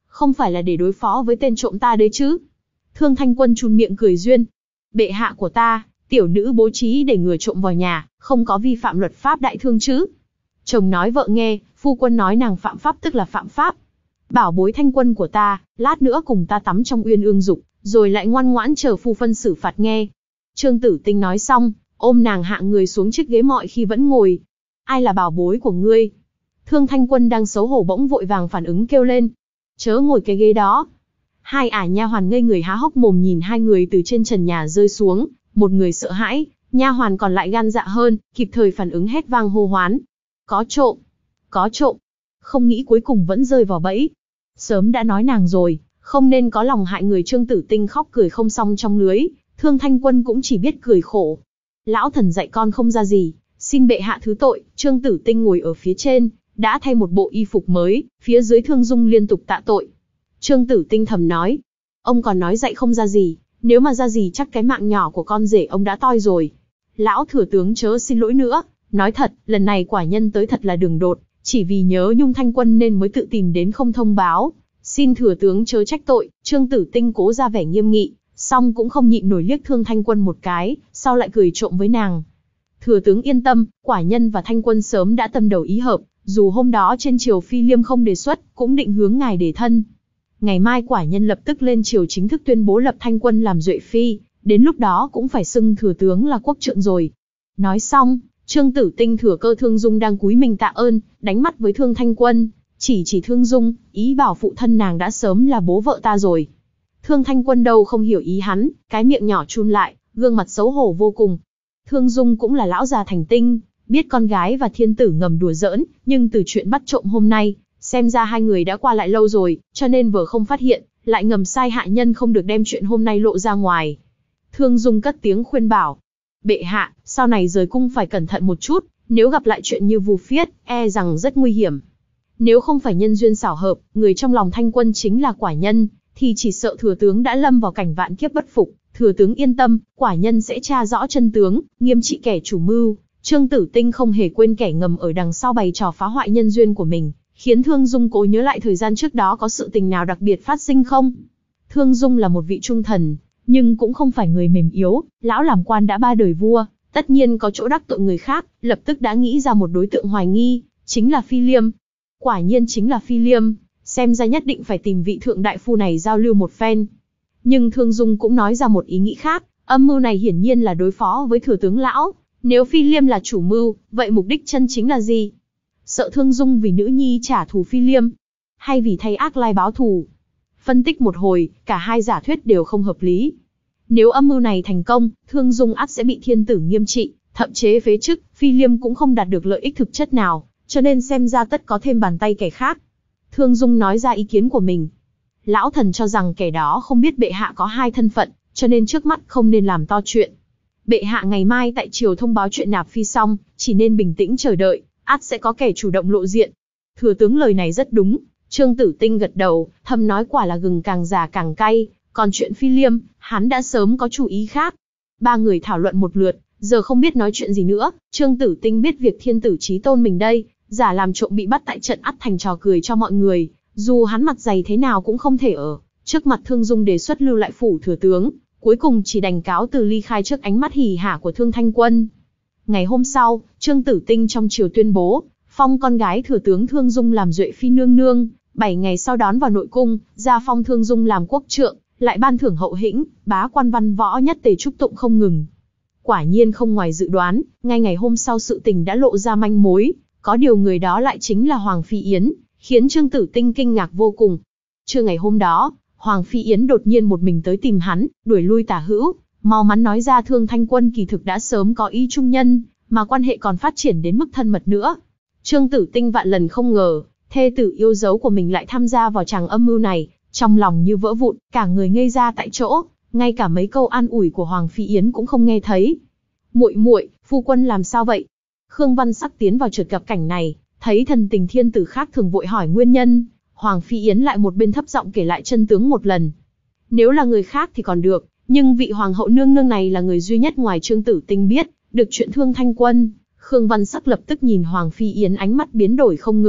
Không phải là để đối phó với tên trộm ta đấy chứ? Thương Thanh Quân chun miệng cười duyên. Bệ hạ của ta, tiểu nữ bố trí để ngừa trộm vào nhà, không có vi phạm luật pháp đại thương chứ? Chồng nói vợ nghe, phu quân nói nàng phạm pháp tức là phạm pháp. Bảo bối Thanh Quân của ta, lát nữa cùng ta tắm trong uyên ương dục, rồi lại ngoan ngoãn chờ phu phân xử phạt nghe. Trương Tử Tinh nói xong, ôm nàng hạ người xuống chiếc ghế mọi khi vẫn ngồi. Ai là bảo bối của ngươi? Thương Thanh Quân đang xấu hổ bỗng vội vàng phản ứng kêu lên. Chớ ngồi cái ghế đó. Hai ả nha hoàn ngây người há hốc mồm nhìn hai người từ trên trần nhà rơi xuống, một người sợ hãi, nha hoàn còn lại gan dạ hơn, kịp thời phản ứng hét vang hô hoán. Có trộm, có trộm. Không nghĩ cuối cùng vẫn rơi vào bẫy. Sớm đã nói nàng rồi, không nên có lòng hại người. Trương Tử Tinh khóc cười không xong trong lưới, Thương Thanh Quân cũng chỉ biết cười khổ. Lão thần dạy con không ra gì, xin bệ hạ thứ tội. Trương Tử Tinh ngồi ở phía trên, đã thay một bộ y phục mới, phía dưới Thương Dung liên tục tạ tội. Trương Tử Tinh thầm nói, ông còn nói dạy không ra gì, nếu mà ra gì chắc cái mạng nhỏ của con rể ông đã toi rồi. Lão thừa tướng chớ xin lỗi nữa, nói thật, lần này quả nhân tới thật là đường đột, chỉ vì nhớ nhung Thanh Quân nên mới tự tìm đến không thông báo. Xin thừa tướng chớ trách tội. Trương Tử Tinh cố ra vẻ nghiêm nghị, song cũng không nhịn nổi liếc Thương Thanh Quân một cái, sau lại cười trộm với nàng. Thừa tướng yên tâm, quả nhân và Thanh Quân sớm đã tâm đầu ý hợp, dù hôm đó trên triều Phi Liêm không đề xuất, cũng định hướng ngài đề thân. Ngày mai quả nhân lập tức lên triều chính thức tuyên bố lập Thanh Quân làm duệ phi, đến lúc đó cũng phải xưng thừa tướng là quốc trượng rồi. Nói xong, Trương Tử Tinh thừa cơ Thương Dung đang cúi mình tạ ơn, đánh mắt với Thương Thanh Quân, chỉ chỉ Thương Dung, ý bảo phụ thân nàng đã sớm là bố vợ ta rồi. Thương Thanh Quân đâu không hiểu ý hắn, cái miệng nhỏ chun lại, gương mặt xấu hổ vô cùng. Thương Dung cũng là lão già thành tinh, biết con gái và thiên tử ngầm đùa giỡn, nhưng từ chuyện bắt trộm hôm nay, xem ra hai người đã qua lại lâu rồi, cho nên vừa không phát hiện, lại ngầm sai hạ nhân không được đem chuyện hôm nay lộ ra ngoài. Thương Dung cất tiếng khuyên bảo, bệ hạ, sau này rời cung phải cẩn thận một chút, nếu gặp lại chuyện như Vu Phiết, e rằng rất nguy hiểm. Nếu không phải nhân duyên xảo hợp, người trong lòng Thanh Quân chính là quả nhân, thì chỉ sợ thừa tướng đã lâm vào cảnh vạn kiếp bất phục. Thừa tướng yên tâm, quả nhân sẽ tra rõ chân tướng, nghiêm trị kẻ chủ mưu. Trương Tử Tinh không hề quên kẻ ngầm ở đằng sau bày trò phá hoại nhân duyên của mình, khiến Thương Dung cố nhớ lại thời gian trước đó có sự tình nào đặc biệt phát sinh không. Thương Dung là một vị trung thần, nhưng cũng không phải người mềm yếu, lão làm quan đã ba đời vua, tất nhiên có chỗ đắc tội người khác, lập tức đã nghĩ ra một đối tượng hoài nghi, chính là Phi Liêm. Quả nhiên chính là Phi Liêm, xem ra nhất định phải tìm vị thượng đại phu này giao lưu một phen. Nhưng Thương Dung cũng nói ra một ý nghĩ khác, âm mưu này hiển nhiên là đối phó với thừa tướng lão. Nếu Phi Liêm là chủ mưu, vậy mục đích chân chính là gì? Sợ Thương Dung vì nữ nhi trả thù Phi Liêm, hay vì thay ác lai báo thù? Phân tích một hồi, cả hai giả thuyết đều không hợp lý. Nếu âm mưu này thành công, Thương Dung ắt sẽ bị thiên tử nghiêm trị, thậm chế phế chức, Phi Liêm cũng không đạt được lợi ích thực chất nào, cho nên xem ra tất có thêm bàn tay kẻ khác. Thương Dung nói ra ý kiến của mình. Lão thần cho rằng kẻ đó không biết bệ hạ có hai thân phận, cho nên trước mắt không nên làm to chuyện. Bệ hạ ngày mai tại triều thông báo chuyện nạp phi xong, chỉ nên bình tĩnh chờ đợi, ắt sẽ có kẻ chủ động lộ diện. Thừa tướng lời này rất đúng. Trương Tử Tinh gật đầu, thầm nói quả là gừng càng già càng cay, còn chuyện Phi Liêm, hắn đã sớm có chủ ý khác. Ba người thảo luận một lượt, giờ không biết nói chuyện gì nữa. Trương Tử Tinh biết việc thiên tử chí tôn mình đây, giả làm trộm bị bắt tại trận ắt thành trò cười cho mọi người, dù hắn mặt dày thế nào cũng không thể ở trước mặt Thương Dung đề xuất lưu lại phủ thừa tướng, cuối cùng chỉ đành cáo từ ly khai trước ánh mắt hỉ hả của Thương Thanh Quân. Ngày hôm sau, Trương Tử Tinh trong triều tuyên bố, phong con gái thừa tướng Thương Dung làm duệ phi nương nương, bảy ngày sau đón vào nội cung, ra phong Thương Dung làm quốc trượng, lại ban thưởng hậu hĩnh, bá quan văn võ nhất tề chúc tụng không ngừng. Quả nhiên không ngoài dự đoán, ngay ngày hôm sau sự tình đã lộ ra manh mối, có điều người đó lại chính là Hoàng Phi Yến, khiến Trương Tử Tinh kinh ngạc vô cùng. Trưa ngày hôm đó, Hoàng Phi Yến đột nhiên một mình tới tìm hắn, đuổi lui tả hữu, mau mắn nói ra Thương Thanh Quân kỳ thực đã sớm có ý trung nhân, mà quan hệ còn phát triển đến mức thân mật nữa. Trương Tử Tinh vạn lần không ngờ, thê tử yêu dấu của mình lại tham gia vào tràng âm mưu này, trong lòng như vỡ vụn, cả người ngây ra tại chỗ, ngay cả mấy câu an ủi của Hoàng Phi Yến cũng không nghe thấy. Muội muội, phu quân làm sao vậy? Khương Văn Sắc tiến vào chợt gặp cảnh này, thấy thần tình thiên tử khác thường vội hỏi nguyên nhân. Hoàng Phi Yến lại một bên thấp giọng kể lại chân tướng một lần. Nếu là người khác thì còn được, nhưng vị hoàng hậu nương nương này là người duy nhất ngoài Trương Tử Tinh biết được chuyện Thương Thanh Quân. Khương Văn Sắc lập tức nhìn Hoàng Phi Yến ánh mắt biến đổi không ngừng,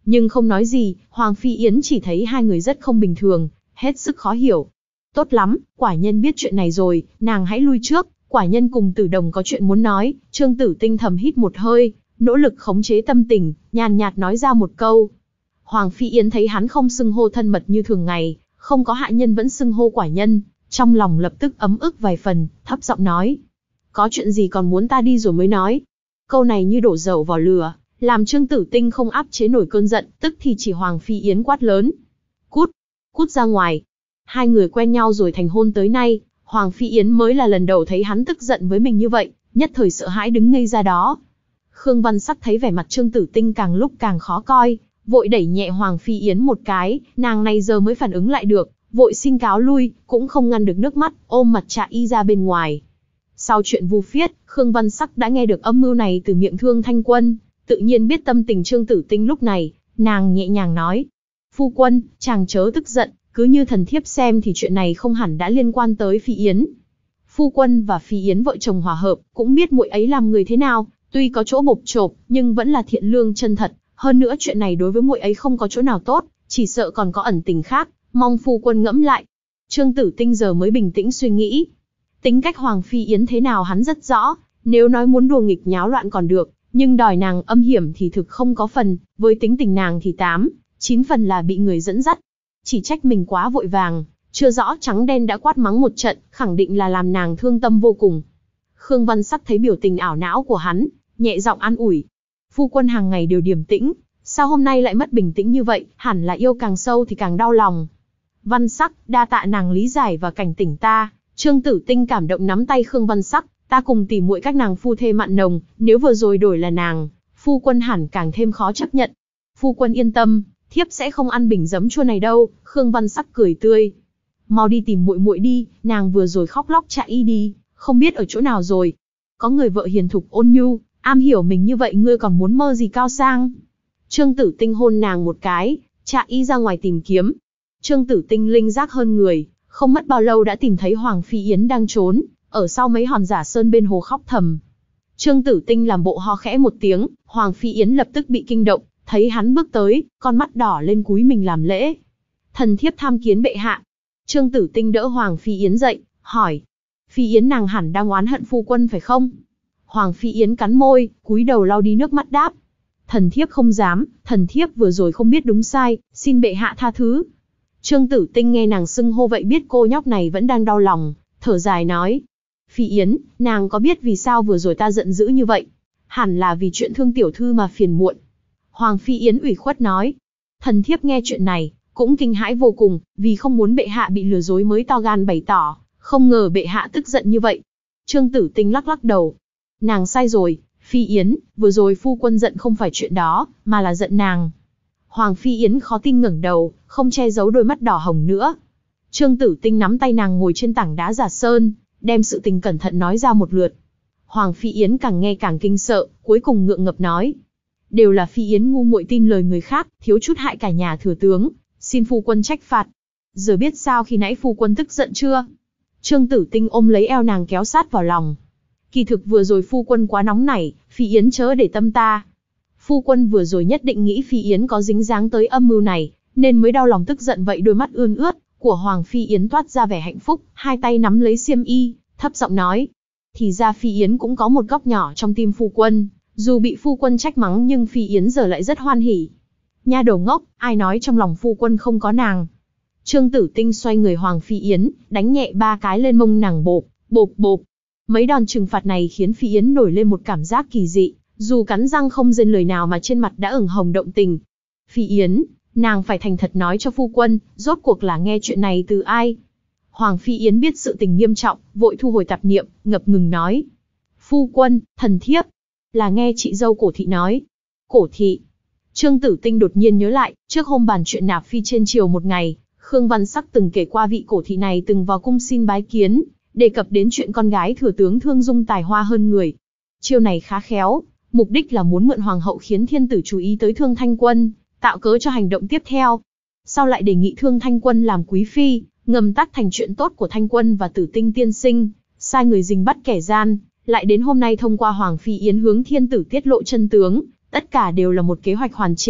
nhưng không nói gì. Hoàng Phi Yến chỉ thấy hai người rất không bình thường, hết sức khó hiểu. Tốt lắm, quả nhân biết chuyện này rồi, nàng hãy lui trước, quả nhân cùng Tử Đồng có chuyện muốn nói. Trương Tử Tinh thầm hít một hơi, nỗ lực khống chế tâm tình, nhàn nhạt nói ra một câu. Hoàng Phi Yến thấy hắn không xưng hô thân mật như thường ngày, không có hạ nhân vẫn xưng hô quả nhân, trong lòng lập tức ấm ức vài phần, thấp giọng nói. Có chuyện gì còn muốn ta đi rồi mới nói. Câu này như đổ dầu vào lửa, làm Trương Tử Tinh không áp chế nổi cơn giận, tức thì chỉ Hoàng Phi Yến quát lớn. Cút, cút ra ngoài. Hai người quen nhau rồi thành hôn tới nay, Hoàng Phi Yến mới là lần đầu thấy hắn tức giận với mình như vậy, nhất thời sợ hãi đứng ngây ra đó. Khương Văn Sắc thấy vẻ mặt Trương Tử Tinh càng lúc càng khó coi, vội đẩy nhẹ Hoàng Phi Yến một cái, nàng này giờ mới phản ứng lại được, vội xin cáo lui, cũng không ngăn được nước mắt, ôm mặt Trạ Y ra bên ngoài. Sau chuyện Vu Phiết, Khương Văn Sắc đã nghe được âm mưu này từ miệng Thương Thanh Quân, tự nhiên biết tâm tình Trương Tử Tinh lúc này, nàng nhẹ nhàng nói. Phu quân, chàng chớ tức giận, cứ như thần thiếp xem thì chuyện này không hẳn đã liên quan tới Phi Yến. Phu quân và Phi Yến vợ chồng hòa hợp, cũng biết muội ấy làm người thế nào, tuy có chỗ bộp chộp, nhưng vẫn là thiện lương chân thật. Hơn nữa chuyện này đối với muội ấy không có chỗ nào tốt, chỉ sợ còn có ẩn tình khác, mong phu quân ngẫm lại. Trương Tử Tinh giờ mới bình tĩnh suy nghĩ. Tính cách Hoàng Phi Yến thế nào hắn rất rõ, nếu nói muốn đùa nghịch nháo loạn còn được, nhưng đòi nàng âm hiểm thì thực không có phần, với tính tình nàng thì tám, chín phần là bị người dẫn dắt. Chỉ trách mình quá vội vàng, chưa rõ trắng đen đã quát mắng một trận, khẳng định là làm nàng thương tâm vô cùng. Khương Văn Sắc thấy biểu tình ảo não của hắn, nhẹ giọng an ủi. Phu quân hàng ngày đều điềm tĩnh, sao hôm nay lại mất bình tĩnh như vậy, hẳn là yêu càng sâu thì càng đau lòng. Văn Sắc, đa tạ nàng lý giải và cảnh tỉnh ta. Trương Tử Tinh cảm động nắm tay Khương Văn Sắc, ta cùng tỉ muội các nàng phu thê mặn nồng, nếu vừa rồi đổi là nàng, phu quân hẳn càng thêm khó chấp nhận. Phu quân yên tâm, thiếp sẽ không ăn bình giấm chua này đâu. Khương Văn Sắc cười tươi. Mau đi tìm muội muội đi, nàng vừa rồi khóc lóc Trạ Y đi, không biết ở chỗ nào rồi. Có người vợ hiền thục ôn nhu, am hiểu mình như vậy ngươi còn muốn mơ gì cao sang. Trương Tử Tinh hôn nàng một cái, Trạ Y ra ngoài tìm kiếm. Trương Tử Tinh linh giác hơn người, không mất bao lâu đã tìm thấy Hoàng Phi Yến đang trốn, ở sau mấy hòn giả sơn bên hồ khóc thầm. Trương Tử Tinh làm bộ ho khẽ một tiếng, Hoàng Phi Yến lập tức bị kinh động, thấy hắn bước tới, con mắt đỏ lên cúi mình làm lễ. Thần thiếp tham kiến bệ hạ. Trương Tử Tinh đỡ Hoàng Phi Yến dậy, hỏi. Phi Yến nàng hẳn đang oán hận phu quân phải không? Hoàng Phi Yến cắn môi, cúi đầu lau đi nước mắt đáp. Thần thiếp không dám, thần thiếp vừa rồi không biết đúng sai, xin bệ hạ tha thứ. Trương Tử Tinh nghe nàng xưng hô vậy biết cô nhóc này vẫn đang đau lòng, thở dài nói. Phi Yến, nàng có biết vì sao vừa rồi ta giận dữ như vậy? Hẳn là vì chuyện Thương tiểu thư mà phiền muộn. Hoàng Phi Yến ủy khuất nói. Thần thiếp nghe chuyện này, cũng kinh hãi vô cùng, vì không muốn bệ hạ bị lừa dối mới to gan bày tỏ, không ngờ bệ hạ tức giận như vậy. Trương Tử Tinh lắc lắc đầu. Nàng sai rồi, Phi Yến, vừa rồi phu quân giận không phải chuyện đó, mà là giận nàng. Hoàng Phi Yến khó tin ngẩng đầu, không che giấu đôi mắt đỏ hồng nữa. Trương Tử Tinh nắm tay nàng ngồi trên tảng đá giả sơn, đem sự tình cẩn thận nói ra một lượt. Hoàng Phi Yến càng nghe càng kinh sợ, cuối cùng ngượng ngập nói. Đều là Phi Yến ngu muội tin lời người khác, thiếu chút hại cả nhà thừa tướng, xin phu quân trách phạt. Giờ biết sao khi nãy phu quân tức giận chưa? Trương Tử Tinh ôm lấy eo nàng kéo sát vào lòng. Kỳ thực vừa rồi phu quân quá nóng nảy, Phi Yến chớ để tâm ta. Phu quân vừa rồi nhất định nghĩ Phi Yến có dính dáng tới âm mưu này, nên mới đau lòng tức giận vậy. Đôi mắt ươn ướt của Hoàng Phi Yến toát ra vẻ hạnh phúc, hai tay nắm lấy xiêm y, thấp giọng nói. Thì ra Phi Yến cũng có một góc nhỏ trong tim phu quân, dù bị phu quân trách mắng nhưng Phi Yến giờ lại rất hoan hỉ. Nha đầu ngốc, ai nói trong lòng phu quân không có nàng. Trương Tử Tinh xoay người Hoàng Phi Yến, đánh nhẹ ba cái lên mông nàng bộp, bộp bộp. Mấy đòn trừng phạt này khiến Phi Yến nổi lên một cảm giác kỳ dị, dù cắn răng không rên lời nào mà trên mặt đã ửng hồng động tình. Phi Yến, nàng phải thành thật nói cho phu quân, rốt cuộc là nghe chuyện này từ ai? Hoàng Phi Yến biết sự tình nghiêm trọng, vội thu hồi tạp niệm, ngập ngừng nói. Phu quân, thần thiếp, là nghe chị dâu Cổ thị nói. Cổ thị. Trương Tử Tinh đột nhiên nhớ lại, trước hôm bàn chuyện nạp phi trên triều một ngày, Khương Văn Sắc từng kể qua vị Cổ thị này từng vào cung xin bái kiến, đề cập đến chuyện con gái thừa tướng Thương Dung tài hoa hơn người. Chiêu này khá khéo, mục đích là muốn mượn hoàng hậu khiến thiên tử chú ý tới Thương Thanh Quân, tạo cớ cho hành động tiếp theo. Sau lại đề nghị Thương Thanh Quân làm quý phi, ngầm tác thành chuyện tốt của Thanh Quân và Tử Tinh tiên sinh, sai người rình bắt kẻ gian, lại đến hôm nay thông qua Hoàng Phi Yến hướng thiên tử tiết lộ chân tướng, tất cả đều là một kế hoạch hoàn chỉnh,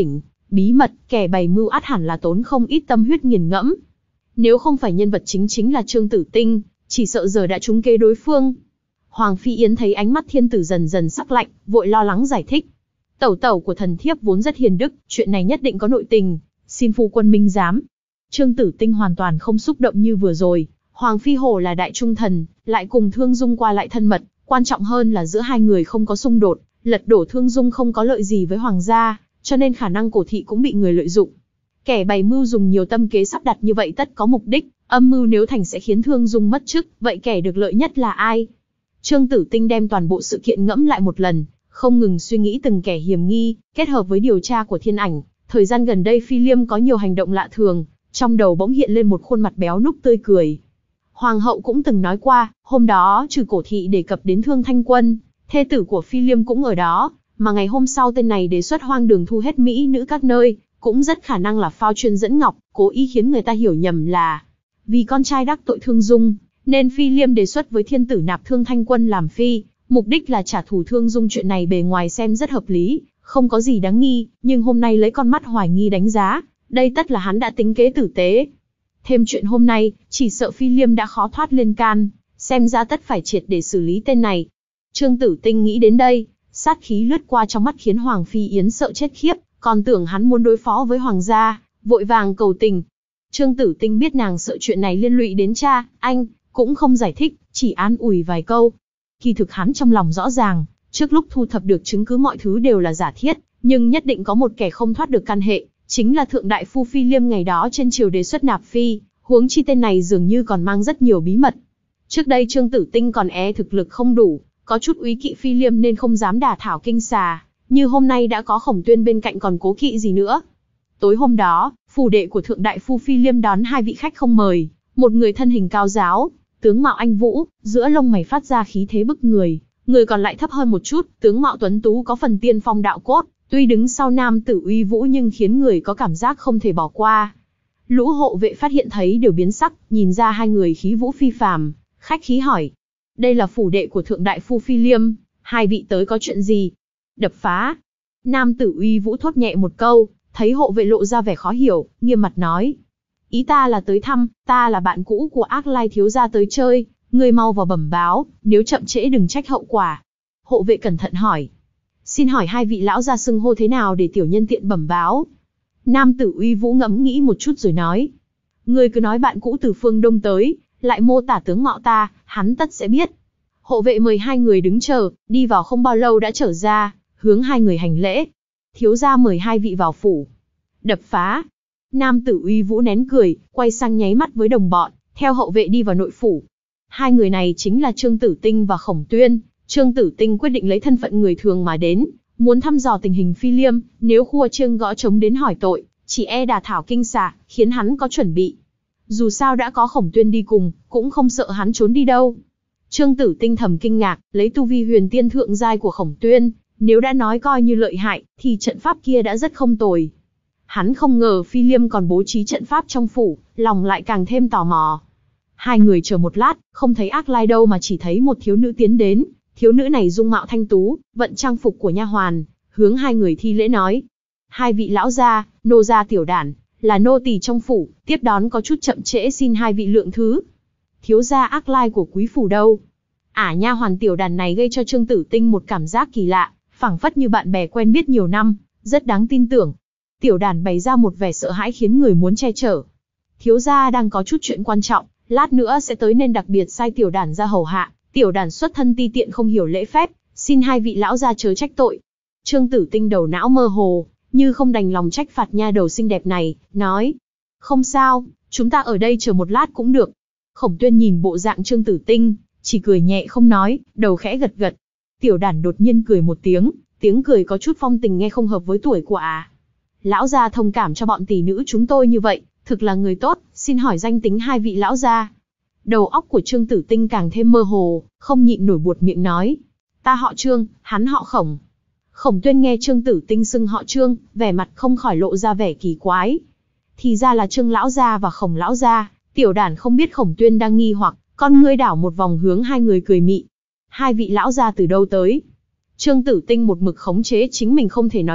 bí mật, kẻ bày mưu ắt hẳn là tốn không ít tâm huyết nghiền ngẫm. Nếu không phải nhân vật chính chính là Trương Tử Tinh, chỉ sợ giờ đã trúng kế đối phương. Hoàng Phi Yến thấy ánh mắt thiên tử dần dần sắc lạnh, vội lo lắng giải thích. Tẩu tẩu của thần thiếp vốn rất hiền đức, chuyện này nhất định có nội tình, xin phu quân minh giám. Trương Tử Tinh hoàn toàn không xúc động như vừa rồi. Hoàng Phi Hổ là đại trung thần, lại cùng Thương Dung qua lại thân mật, quan trọng hơn là giữa hai người không có xung đột, lật đổ Thương Dung không có lợi gì với hoàng gia, cho nên khả năng cổ thị cũng bị người lợi dụng. Kẻ bày mưu dùng nhiều tâm kế sắp đặt như vậy tất có mục đích, âm mưu nếu thành sẽ khiến Thương Dung mất chức, vậy kẻ được lợi nhất là ai? Trương Tử Tinh đem toàn bộ sự kiện ngẫm lại một lần, không ngừng suy nghĩ từng kẻ hiểm nghi, kết hợp với điều tra của Thiên Ảnh, thời gian gần đây Phi Liêm có nhiều hành động lạ thường, trong đầu bỗng hiện lên một khuôn mặt béo núc tươi cười. Hoàng hậu cũng từng nói qua, hôm đó trừ cổ thị đề cập đến Thương Thanh Quân, thê tử của Phi Liêm cũng ở đó, mà ngày hôm sau tên này đề xuất hoang đường thu hết mỹ nữ các nơi, cũng rất khả năng là phao chuyên dẫn ngọc, cố ý khiến người ta hiểu nhầm là vì con trai đắc tội Thương Dung, nên Phi Liêm đề xuất với thiên tử nạp Thương Thanh Quân làm phi, mục đích là trả thù Thương Dung. Chuyện này bề ngoài xem rất hợp lý, không có gì đáng nghi, nhưng hôm nay lấy con mắt hoài nghi đánh giá, đây tất là hắn đã tính kế tử tế. Thêm chuyện hôm nay, chỉ sợ Phi Liêm đã khó thoát liên can, xem ra tất phải triệt để xử lý tên này. Trương Tử Tinh nghĩ đến đây, sát khí lướt qua trong mắt khiến Hoàng Phi Yến sợ chết khiếp, còn tưởng hắn muốn đối phó với hoàng gia, vội vàng cầu tình. Trương Tử Tinh biết nàng sợ chuyện này liên lụy đến cha, anh, cũng không giải thích, chỉ an ủi vài câu. Kỳ thực hắn trong lòng rõ ràng, trước lúc thu thập được chứng cứ mọi thứ đều là giả thiết, nhưng nhất định có một kẻ không thoát được căn hệ, chính là thượng đại phu Phi Liêm ngày đó trên triều đề xuất nạp phi, huống chi tên này dường như còn mang rất nhiều bí mật. Trước đây Trương Tử Tinh còn e thực lực không đủ, có chút úy kỵ Phi Liêm nên không dám đả thảo kinh xà, như hôm nay đã có Khổng Tuyên bên cạnh còn cố kỵ gì nữa. Tối hôm đó, phủ đệ của thượng đại phu Phi Liêm đón hai vị khách không mời, một người thân hình cao giáo, tướng mạo anh vũ, giữa lông mày phát ra khí thế bức người, người còn lại thấp hơn một chút, tướng mạo tuấn tú có phần tiên phong đạo cốt, tuy đứng sau nam tử uy vũ nhưng khiến người có cảm giác không thể bỏ qua. Lũ hộ vệ phát hiện thấy đều biến sắc, nhìn ra hai người khí vũ phi phàm, khách khí hỏi: đây là phủ đệ của thượng đại phu Phi Liêm, hai vị tới có chuyện gì? Đập phá. Nam tử uy vũ thốt nhẹ một câu, thấy hộ vệ lộ ra vẻ khó hiểu, nghiêm mặt nói: ý ta là tới thăm, ta là bạn cũ của Ác Lai thiếu gia tới chơi, ngươi mau vào bẩm báo, nếu chậm trễ đừng trách hậu quả. Hộ vệ cẩn thận hỏi: xin hỏi hai vị lão gia xưng hô thế nào để tiểu nhân tiện bẩm báo? Nam tử uy vũ ngẫm nghĩ một chút rồi nói: ngươi cứ nói bạn cũ từ phương Đông tới, lại mô tả tướng mạo ta, hắn tất sẽ biết. Hộ vệ mời hai người đứng chờ, đi vào không bao lâu đã trở ra, hướng hai người hành lễ. Thiếu gia mời hai vị vào phủ. Đập phá. Nam tử uy vũ nén cười, quay sang nháy mắt với đồng bọn, theo hậu vệ đi vào nội phủ. Hai người này chính là Trương Tử Tinh và Khổng Tuyên. Trương Tử Tinh quyết định lấy thân phận người thường mà đến, muốn thăm dò tình hình Phi Liêm, nếu khua chiêng gõ trống đến hỏi tội, chỉ e đả thảo kinh xà, khiến hắn có chuẩn bị. Dù sao đã có Khổng Tuyên đi cùng, cũng không sợ hắn trốn đi đâu. Trương Tử Tinh thầm kinh ngạc, lấy tu vi huyền tiên thượng giai của Khổng Tuyên, nếu đã nói coi như lợi hại, thì trận pháp kia đã rất không tồi. Hắn không ngờ Phi Liêm còn bố trí trận pháp trong phủ, lòng lại càng thêm tò mò. Hai người chờ một lát, không thấy Ác Lai đâu mà chỉ thấy một thiếu nữ tiến đến. Thiếu nữ này dung mạo thanh tú, vận trang phục của nha hoàn, hướng hai người thi lễ nói: hai vị lão gia, nô gia Tiểu Đản, là nô tỳ trong phủ, tiếp đón có chút chậm trễ, xin hai vị lượng thứ. Thiếu gia Ác Lai của quý phủ đâu? Ả nha hoàn Tiểu Đản này gây cho Trương Tử Tinh một cảm giác kỳ lạ, phảng phất như bạn bè quen biết nhiều năm, rất đáng tin tưởng. Tiểu Đản bày ra một vẻ sợ hãi khiến người muốn che chở. Thiếu gia đang có chút chuyện quan trọng, lát nữa sẽ tới nên đặc biệt sai Tiểu Đản ra hầu hạ. Tiểu Đản xuất thân ti tiện không hiểu lễ phép, xin hai vị lão gia chớ trách tội. Trương Tử Tinh đầu não mơ hồ, như không đành lòng trách phạt nha đầu xinh đẹp này, nói: không sao, chúng ta ở đây chờ một lát cũng được. Khổng Tuyên nhìn bộ dạng Trương Tử Tinh, chỉ cười nhẹ không nói, đầu khẽ gật gật. Tiểu Đản đột nhiên cười một tiếng, tiếng cười có chút phong tình nghe không hợp với tuổi của ả. Lão gia thông cảm cho bọn tỷ nữ chúng tôi như vậy, thực là người tốt, xin hỏi danh tính hai vị lão gia. Đầu óc của Trương Tử Tinh càng thêm mơ hồ, không nhịn nổi buột miệng nói: ta họ Trương, hắn họ Khổng. Khổng Tuyên nghe Trương Tử Tinh xưng họ Trương, vẻ mặt không khỏi lộ ra vẻ kỳ quái. Thì ra là Trương lão gia và Khổng lão gia. Tiểu Đản không biết Khổng Tuyên đang nghi hoặc, con ngươi đảo một vòng hướng hai người cười mị. Hai vị lão gia từ đâu tới? Trương Tử Tinh một mực khống chế chính mình không thể nói thật,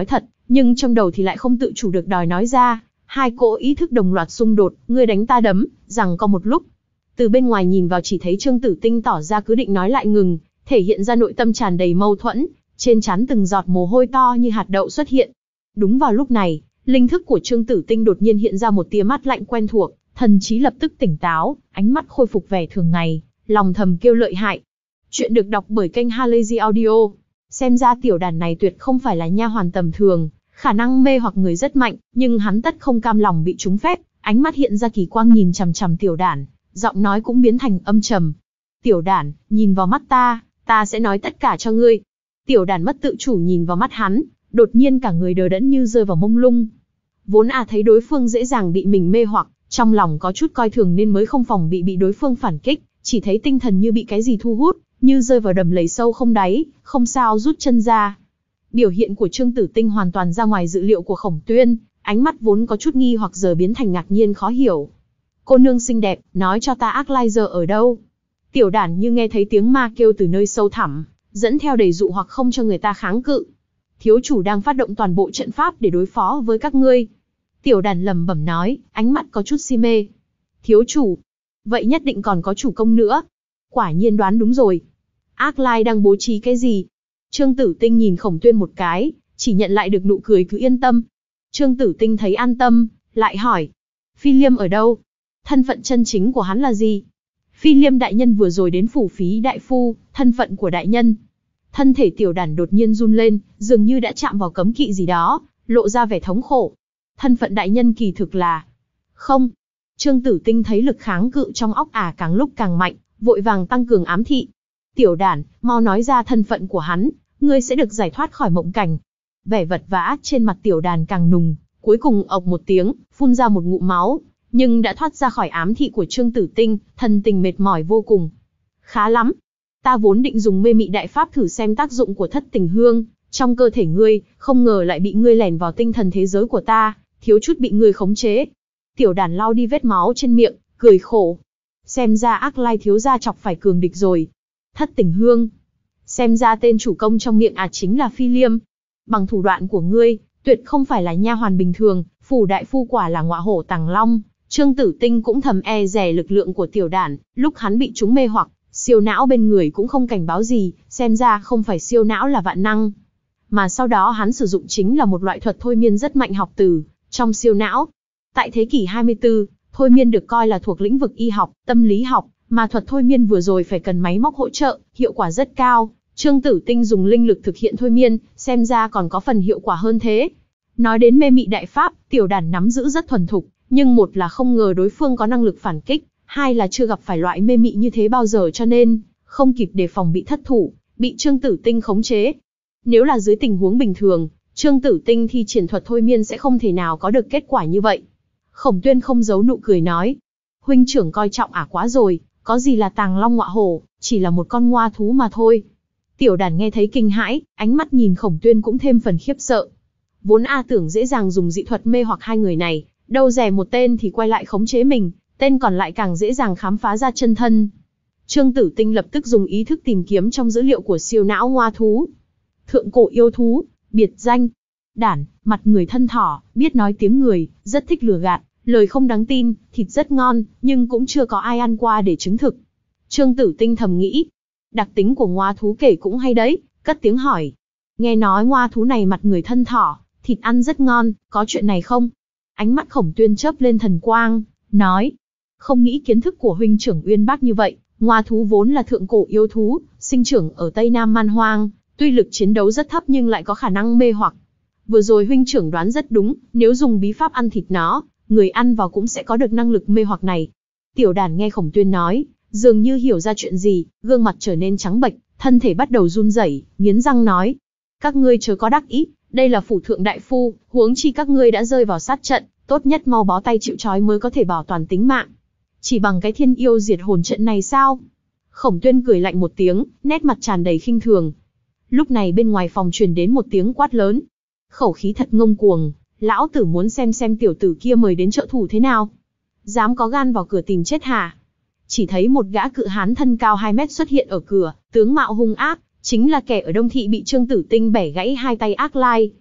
nhưng trong đầu thì lại không tự chủ được đòi nói ra. Hai cỗ ý thức đồng loạt xung đột, ngươi đánh ta đấm, rằng có một lúc. Từ bên ngoài nhìn vào chỉ thấy Trương Tử Tinh tỏ ra cứ định nói lại ngừng, thể hiện ra nội tâm tràn đầy mâu thuẫn, trên trán từng giọt mồ hôi to như hạt đậu xuất hiện. Đúng vào lúc này, linh thức của Trương Tử Tinh đột nhiên hiện ra một tia mát lạnh quen thuộc, thần trí lập tức tỉnh táo, ánh mắt khôi phục vẻ thường ngày, lòng thầm kêu lợi hại. Chuyện được đọc bởi kênh Halazy Audio. Xem ra tiểu đàn này tuyệt không phải là nha hoàn tầm thường, khả năng mê hoặc người rất mạnh, nhưng hắn tất không cam lòng bị trúng phép, ánh mắt hiện ra kỳ quang nhìn chằm chằm tiểu đàn, giọng nói cũng biến thành âm trầm. Tiểu đàn, nhìn vào mắt ta, ta sẽ nói tất cả cho ngươi. Tiểu đàn mất tự chủ nhìn vào mắt hắn, đột nhiên cả người đờ đẫn như rơi vào mông lung. Vốn à thấy đối phương dễ dàng bị mình mê hoặc, trong lòng có chút coi thường nên mới không phòng bị bị đối phương phản kích, chỉ thấy tinh thần như bị cái gì thu hút, như rơi vào đầm lầy sâu không đáy, không sao rút chân ra. Biểu hiện của Trương Tử Tinh hoàn toàn ra ngoài dự liệu của Khổng Tuyên, ánh mắt vốn có chút nghi hoặc giờ biến thành ngạc nhiên khó hiểu. Cô nương xinh đẹp, nói cho ta Ác Lai giờ ở đâu? Tiểu đản như nghe thấy tiếng ma kêu từ nơi sâu thẳm, dẫn theo đầy dụ hoặc không cho người ta kháng cự. Thiếu chủ đang phát động toàn bộ trận pháp để đối phó với các ngươi. Tiểu đàn lẩm bẩm nói, ánh mắt có chút si mê. Thiếu chủ, vậy nhất định còn có chủ công nữa. Quả nhiên đoán đúng rồi. Ác Lai đang bố trí cái gì? Trương Tử Tinh nhìn Khổng Tuyên một cái, chỉ nhận lại được nụ cười cứ yên tâm. Trương Tử Tinh thấy an tâm, lại hỏi. Phi Liêm ở đâu? Thân phận chân chính của hắn là gì? Phi Liêm đại nhân vừa rồi đến phủ phí đại phu, thân phận của đại nhân. Thân thể tiểu đản đột nhiên run lên, dường như đã chạm vào cấm kỵ gì đó, lộ ra vẻ thống khổ. Thân phận đại nhân kỳ thực là... Không. Trương Tử Tinh thấy lực kháng cự trong óc ả càng lúc càng mạnh, vội vàng tăng cường ám thị. Tiểu đản, mau nói ra thân phận của hắn, ngươi sẽ được giải thoát khỏi mộng cảnh. Vẻ vật vã trên mặt tiểu đàn càng nùng, cuối cùng ộc một tiếng, phun ra một ngụm máu, nhưng đã thoát ra khỏi ám thị của Trương Tử Tinh, thần tình mệt mỏi vô cùng. Khá lắm. Ta vốn định dùng mê mị đại pháp thử xem tác dụng của thất tình hương trong cơ thể ngươi, không ngờ lại bị ngươi lẻn vào tinh thần thế giới của ta, thiếu chút bị ngươi khống chế. Tiểu đàn lau đi vết máu trên miệng, cười khổ. Xem ra Ác Lai thiếu gia chọc phải cường địch rồi. Thất tình hương. Xem ra tên chủ công trong miệng à chính là Phi Liêm. Bằng thủ đoạn của ngươi, tuyệt không phải là nha hoàn bình thường, phủ đại phu quả là ngọa hổ tàng long. Trương Tử Tinh cũng thầm e dè lực lượng của tiểu đản, lúc hắn bị chúng mê hoặc, siêu não bên người cũng không cảnh báo gì, xem ra không phải siêu não là vạn năng. Mà sau đó hắn sử dụng chính là một loại thuật thôi miên rất mạnh học từ, trong siêu não. Tại thế kỷ hai mươi tư, thôi miên được coi là thuộc lĩnh vực y học, tâm lý học, mà thuật thôi miên vừa rồi phải cần máy móc hỗ trợ, hiệu quả rất cao. Trương Tử Tinh dùng linh lực thực hiện thôi miên, xem ra còn có phần hiệu quả hơn thế. Nói đến mê mị đại pháp, tiểu đản nắm giữ rất thuần thục, nhưng một là không ngờ đối phương có năng lực phản kích, hai là chưa gặp phải loại mê mị như thế bao giờ cho nên, không kịp đề phòng bị thất thủ, bị Trương Tử Tinh khống chế. Nếu là dưới tình huống bình thường, Trương Tử Tinh thi triển thuật thôi miên sẽ không thể nào có được kết quả như vậy. Khổng Tuyên không giấu nụ cười nói, huynh trưởng coi trọng ả quá rồi, có gì là tàng long ngọa hổ, chỉ là một con ngoa thú mà thôi. Tiểu đàn nghe thấy kinh hãi, ánh mắt nhìn Khổng Tuyên cũng thêm phần khiếp sợ. Vốn A tưởng dễ dàng dùng dị thuật mê hoặc hai người này, đâu dè một tên thì quay lại khống chế mình, tên còn lại càng dễ dàng khám phá ra chân thân. Trương Tử Tinh lập tức dùng ý thức tìm kiếm trong dữ liệu của siêu não ngoa thú. Thượng cổ yêu thú, biệt danh đản, mặt người thân thỏ, biết nói tiếng người, rất thích lừa gạt, lời không đáng tin, thịt rất ngon, nhưng cũng chưa có ai ăn qua để chứng thực. Trương Tử Tinh thầm nghĩ, đặc tính của ngoa thú kể cũng hay đấy, cất tiếng hỏi. Nghe nói ngoa thú này mặt người thân thỏ, thịt ăn rất ngon, có chuyện này không? Ánh mắt Khổng Tuyên chớp lên thần quang, nói. Không nghĩ kiến thức của huynh trưởng uyên bác như vậy, ngoa thú vốn là thượng cổ yêu thú, sinh trưởng ở Tây Nam Man Hoang, tuy lực chiến đấu rất thấp nhưng lại có khả năng mê hoặc. Vừa rồi huynh trưởng đoán rất đúng, nếu dùng bí pháp ăn thịt nó, người ăn vào cũng sẽ có được năng lực mê hoặc này. Tiểu đàn nghe Khổng Tuyên nói, dường như hiểu ra chuyện gì, gương mặt trở nên trắng bệch, thân thể bắt đầu run rẩy, nghiến răng nói. Các ngươi chớ có đắc ý, đây là phủ thượng đại phu, huống chi các ngươi đã rơi vào sát trận, tốt nhất mau bó tay chịu trói mới có thể bảo toàn tính mạng. Chỉ bằng cái thiên yêu diệt hồn trận này sao? Khổng Tuyên cười lạnh một tiếng, nét mặt tràn đầy khinh thường. Lúc này bên ngoài phòng truyền đến một tiếng quát lớn. Khẩu khí thật ngông cuồng, lão tử muốn xem xem tiểu tử kia mời đến trợ thủ thế nào. Dám có gan vào cửa tìm chết hả? Chỉ thấy một gã cự hán thân cao hai mét xuất hiện ở cửa, tướng mạo hung ác, chính là kẻ ở Đông Thị bị Trương Tử Tinh bẻ gãy hai tay Ác Lai.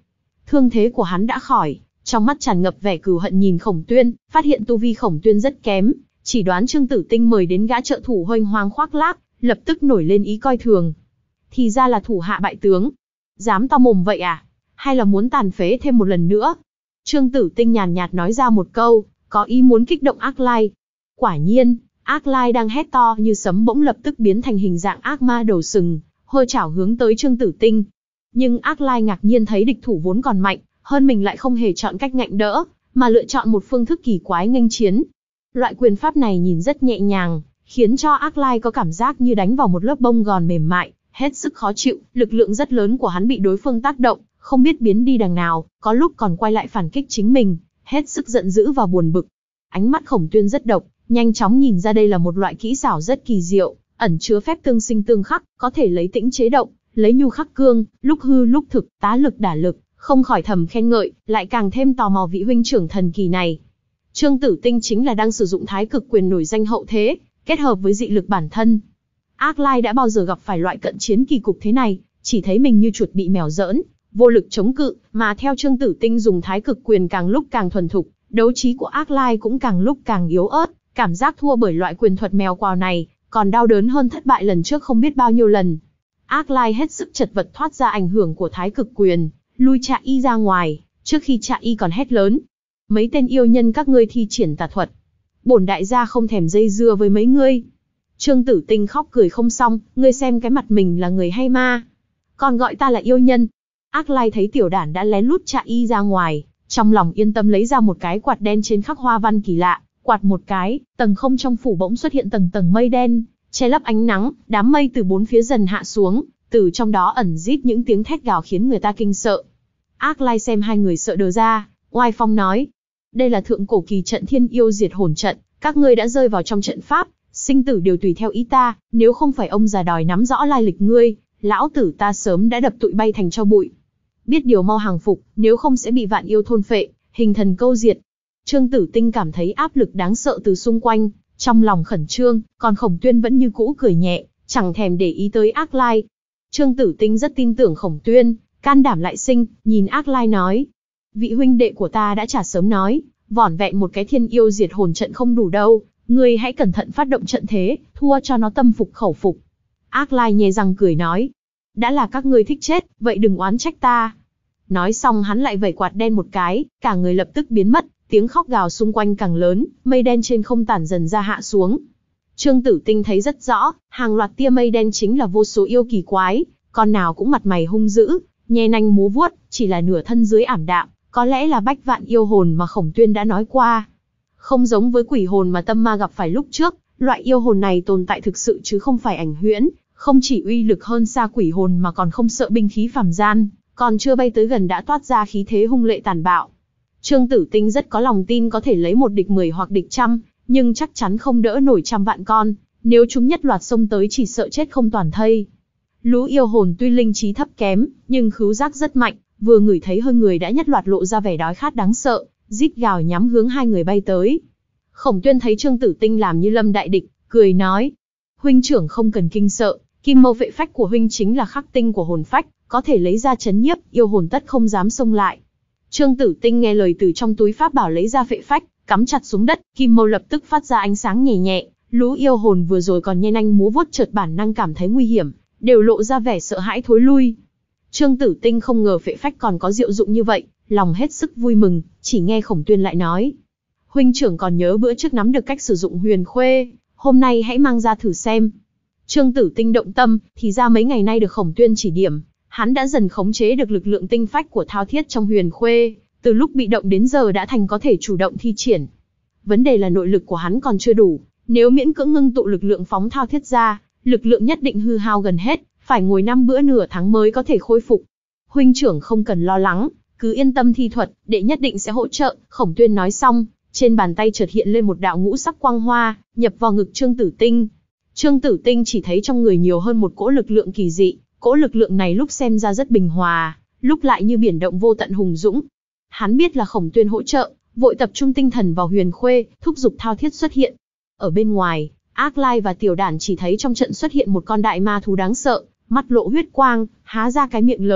Thương thế của hắn đã khỏi, trong mắt tràn ngập vẻ cừu hận nhìn Khổng Tuyên, phát hiện tu vi Khổng Tuyên rất kém, chỉ đoán Trương Tử Tinh mời đến gã trợ thủ huênh hoang khoác lác, lập tức nổi lên ý coi thường. Thì ra là thủ hạ bại tướng, dám to mồm vậy à? Hay là muốn tàn phế thêm một lần nữa? Trương Tử Tinh nhàn nhạt nói ra một câu, có ý muốn kích động Ác Lai. Quả nhiên, Ác Lai đang hét to như sấm bỗng lập tức biến thành hình dạng ác ma đầu sừng, hôi chảo hướng tới Trương Tử Tinh. Nhưng Ác Lai ngạc nhiên thấy địch thủ vốn còn mạnh, hơn mình lại không hề chọn cách ngạnh đỡ, mà lựa chọn một phương thức kỳ quái nghênh chiến. Loại quyền pháp này nhìn rất nhẹ nhàng, khiến cho Ác Lai có cảm giác như đánh vào một lớp bông gòn mềm mại, hết sức khó chịu, lực lượng rất lớn của hắn bị đối phương tác động, không biết biến đi đằng nào, có lúc còn quay lại phản kích chính mình, hết sức giận dữ và buồn bực. Ánh mắt Khổng Tuyên rất độc, nhanh chóng nhìn ra đây là một loại kỹ xảo rất kỳ diệu, ẩn chứa phép tương sinh tương khắc, có thể lấy tĩnh chế động, lấy nhu khắc cương, lúc hư lúc thực, tá lực đả lực, không khỏi thầm khen ngợi, lại càng thêm tò mò vị huynh trưởng thần kỳ này. Trương Tử Tinh chính là đang sử dụng Thái Cực Quyền nổi danh hậu thế, kết hợp với dị lực bản thân. Ác Lai đã bao giờ gặp phải loại cận chiến kỳ cục thế này, chỉ thấy mình như chuột bị mèo giỡn, vô lực chống cự, mà theo Trương Tử Tinh dùng Thái Cực Quyền càng lúc càng thuần thục, đấu trí của Ác Lai cũng càng lúc càng yếu ớt, cảm giác thua bởi loại quyền thuật mèo quào này, còn đau đớn hơn thất bại lần trước không biết bao nhiêu lần. Ác Lai hết sức chật vật thoát ra ảnh hưởng của Thái Cực Quyền, lui Trạ Y ra ngoài, trước khi Trạ Y còn hét lớn: mấy tên yêu nhân các ngươi thi triển tà thuật, bổn đại gia không thèm dây dưa với mấy ngươi. Trương Tử Tinh khóc cười không xong, ngươi xem cái mặt mình là người hay ma, còn gọi ta là yêu nhân. Ác Lai thấy tiểu đản đã lén lút Trạ Y ra ngoài, trong lòng yên tâm lấy ra một cái quạt đen trên khắc hoa văn kỳ lạ, quạt một cái, tầng không trong phủ bỗng xuất hiện tầng tầng mây đen, che lấp ánh nắng, đám mây từ bốn phía dần hạ xuống, từ trong đó ẩn rít những tiếng thét gào khiến người ta kinh sợ. Ác Lai xem hai người sợ đờ ra, oai phong nói: đây là thượng cổ kỳ trận Thiên Yêu Diệt Hồn trận, các ngươi đã rơi vào trong trận pháp, sinh tử đều tùy theo ý ta, nếu không phải ông già đòi nắm rõ lai lịch ngươi, lão tử ta sớm đã đập tụi bay thành tro bụi. Biết điều mau hàng phục, nếu không sẽ bị vạn yêu thôn phệ, hình thần câu diệt. Trương Tử Tinh cảm thấy áp lực đáng sợ từ xung quanh, trong lòng khẩn trương, còn Khổng Tuyên vẫn như cũ cười nhẹ, chẳng thèm để ý tới Ác Lai. Trương Tử Tinh rất tin tưởng Khổng Tuyên, can đảm lại sinh, nhìn Ác Lai nói: vị huynh đệ của ta đã trả sớm nói, vỏn vẹn một cái Thiên Yêu Diệt Hồn trận không đủ đâu, ngươi hãy cẩn thận phát động trận thế, thua cho nó tâm phục khẩu phục. Ác Lai nhè răng cười nói: đã là các ngươi thích chết, vậy đừng oán trách ta. Nói xong hắn lại vẩy quạt đen một cái, cả người lập tức biến mất, tiếng khóc gào xung quanh càng lớn, mây đen trên không tản dần ra hạ xuống. Trương Tử Tinh thấy rất rõ, hàng loạt tia mây đen chính là vô số yêu kỳ quái, con nào cũng mặt mày hung dữ, nhe nanh múa vuốt, chỉ là nửa thân dưới ảm đạm, có lẽ là bách vạn yêu hồn mà Khổng Tuyên đã nói qua. Không giống với quỷ hồn mà Tâm Ma gặp phải lúc trước, loại yêu hồn này tồn tại thực sự chứ không phải ảnh huyễn, không chỉ uy lực hơn xa quỷ hồn mà còn không sợ binh khí phàm gian, còn chưa bay tới gần đã toát ra khí thế hung lệ tàn bạo. Trương Tử Tinh rất có lòng tin có thể lấy một địch mười hoặc địch trăm, nhưng chắc chắn không đỡ nổi trăm vạn con, nếu chúng nhất loạt xông tới chỉ sợ chết không toàn thây. Lũ yêu hồn tuy linh trí thấp kém, nhưng khứu giác rất mạnh, vừa ngửi thấy hơi người đã nhất loạt lộ ra vẻ đói khát đáng sợ, rít gào nhắm hướng hai người bay tới. Khổng Tuyên thấy Trương Tử Tinh làm như lâm đại địch, cười nói: huynh trưởng không cần kinh sợ, kim mâu vệ phách của huynh chính là khắc tinh của hồn phách, có thể lấy ra chấn nhiếp, yêu hồn tất không dám xông lại. Trương Tử Tinh nghe lời từ trong túi pháp bảo lấy ra phệ phách, cắm chặt xuống đất, kim mâu lập tức phát ra ánh sáng nhẹ nhẹ, lũ yêu hồn vừa rồi còn nhe nanh múa vuốt chợt bản năng cảm thấy nguy hiểm, đều lộ ra vẻ sợ hãi thối lui. Trương Tử Tinh không ngờ phệ phách còn có diệu dụng như vậy, lòng hết sức vui mừng, chỉ nghe Khổng Tuyên lại nói: huynh trưởng còn nhớ bữa trước nắm được cách sử dụng huyền khuê, hôm nay hãy mang ra thử xem. Trương Tử Tinh động tâm, thì ra mấy ngày nay được Khổng Tuyên chỉ điểm, hắn đã dần khống chế được lực lượng tinh phách của thao thiết trong huyền khuê, từ lúc bị động đến giờ đã thành có thể chủ động thi triển. Vấn đề là nội lực của hắn còn chưa đủ, nếu miễn cưỡng ngưng tụ lực lượng phóng thao thiết ra, lực lượng nhất định hư hao gần hết, phải ngồi năm bữa nửa tháng mới có thể khôi phục. Huynh trưởng không cần lo lắng, cứ yên tâm thi thuật, đệ nhất định sẽ hỗ trợ. Khổng Tuyên nói xong, trên bàn tay chợt hiện lên một đạo ngũ sắc quang hoa, nhập vào ngực Trương Tử Tinh. Trương Tử Tinh chỉ thấy trong người nhiều hơn một cỗ lực lượng kỳ dị, cỗ lực lượng này lúc xem ra rất bình hòa, lúc lại như biển động vô tận hùng dũng. Hắn biết là Khổng Tuyên hỗ trợ, vội tập trung tinh thần vào huyền khuê, thúc giục thao thiết xuất hiện. Ở bên ngoài, Ác Lai và Tiểu Đản chỉ thấy trong trận xuất hiện một con đại ma thú đáng sợ, mắt lộ huyết quang, há ra cái miệng lớn,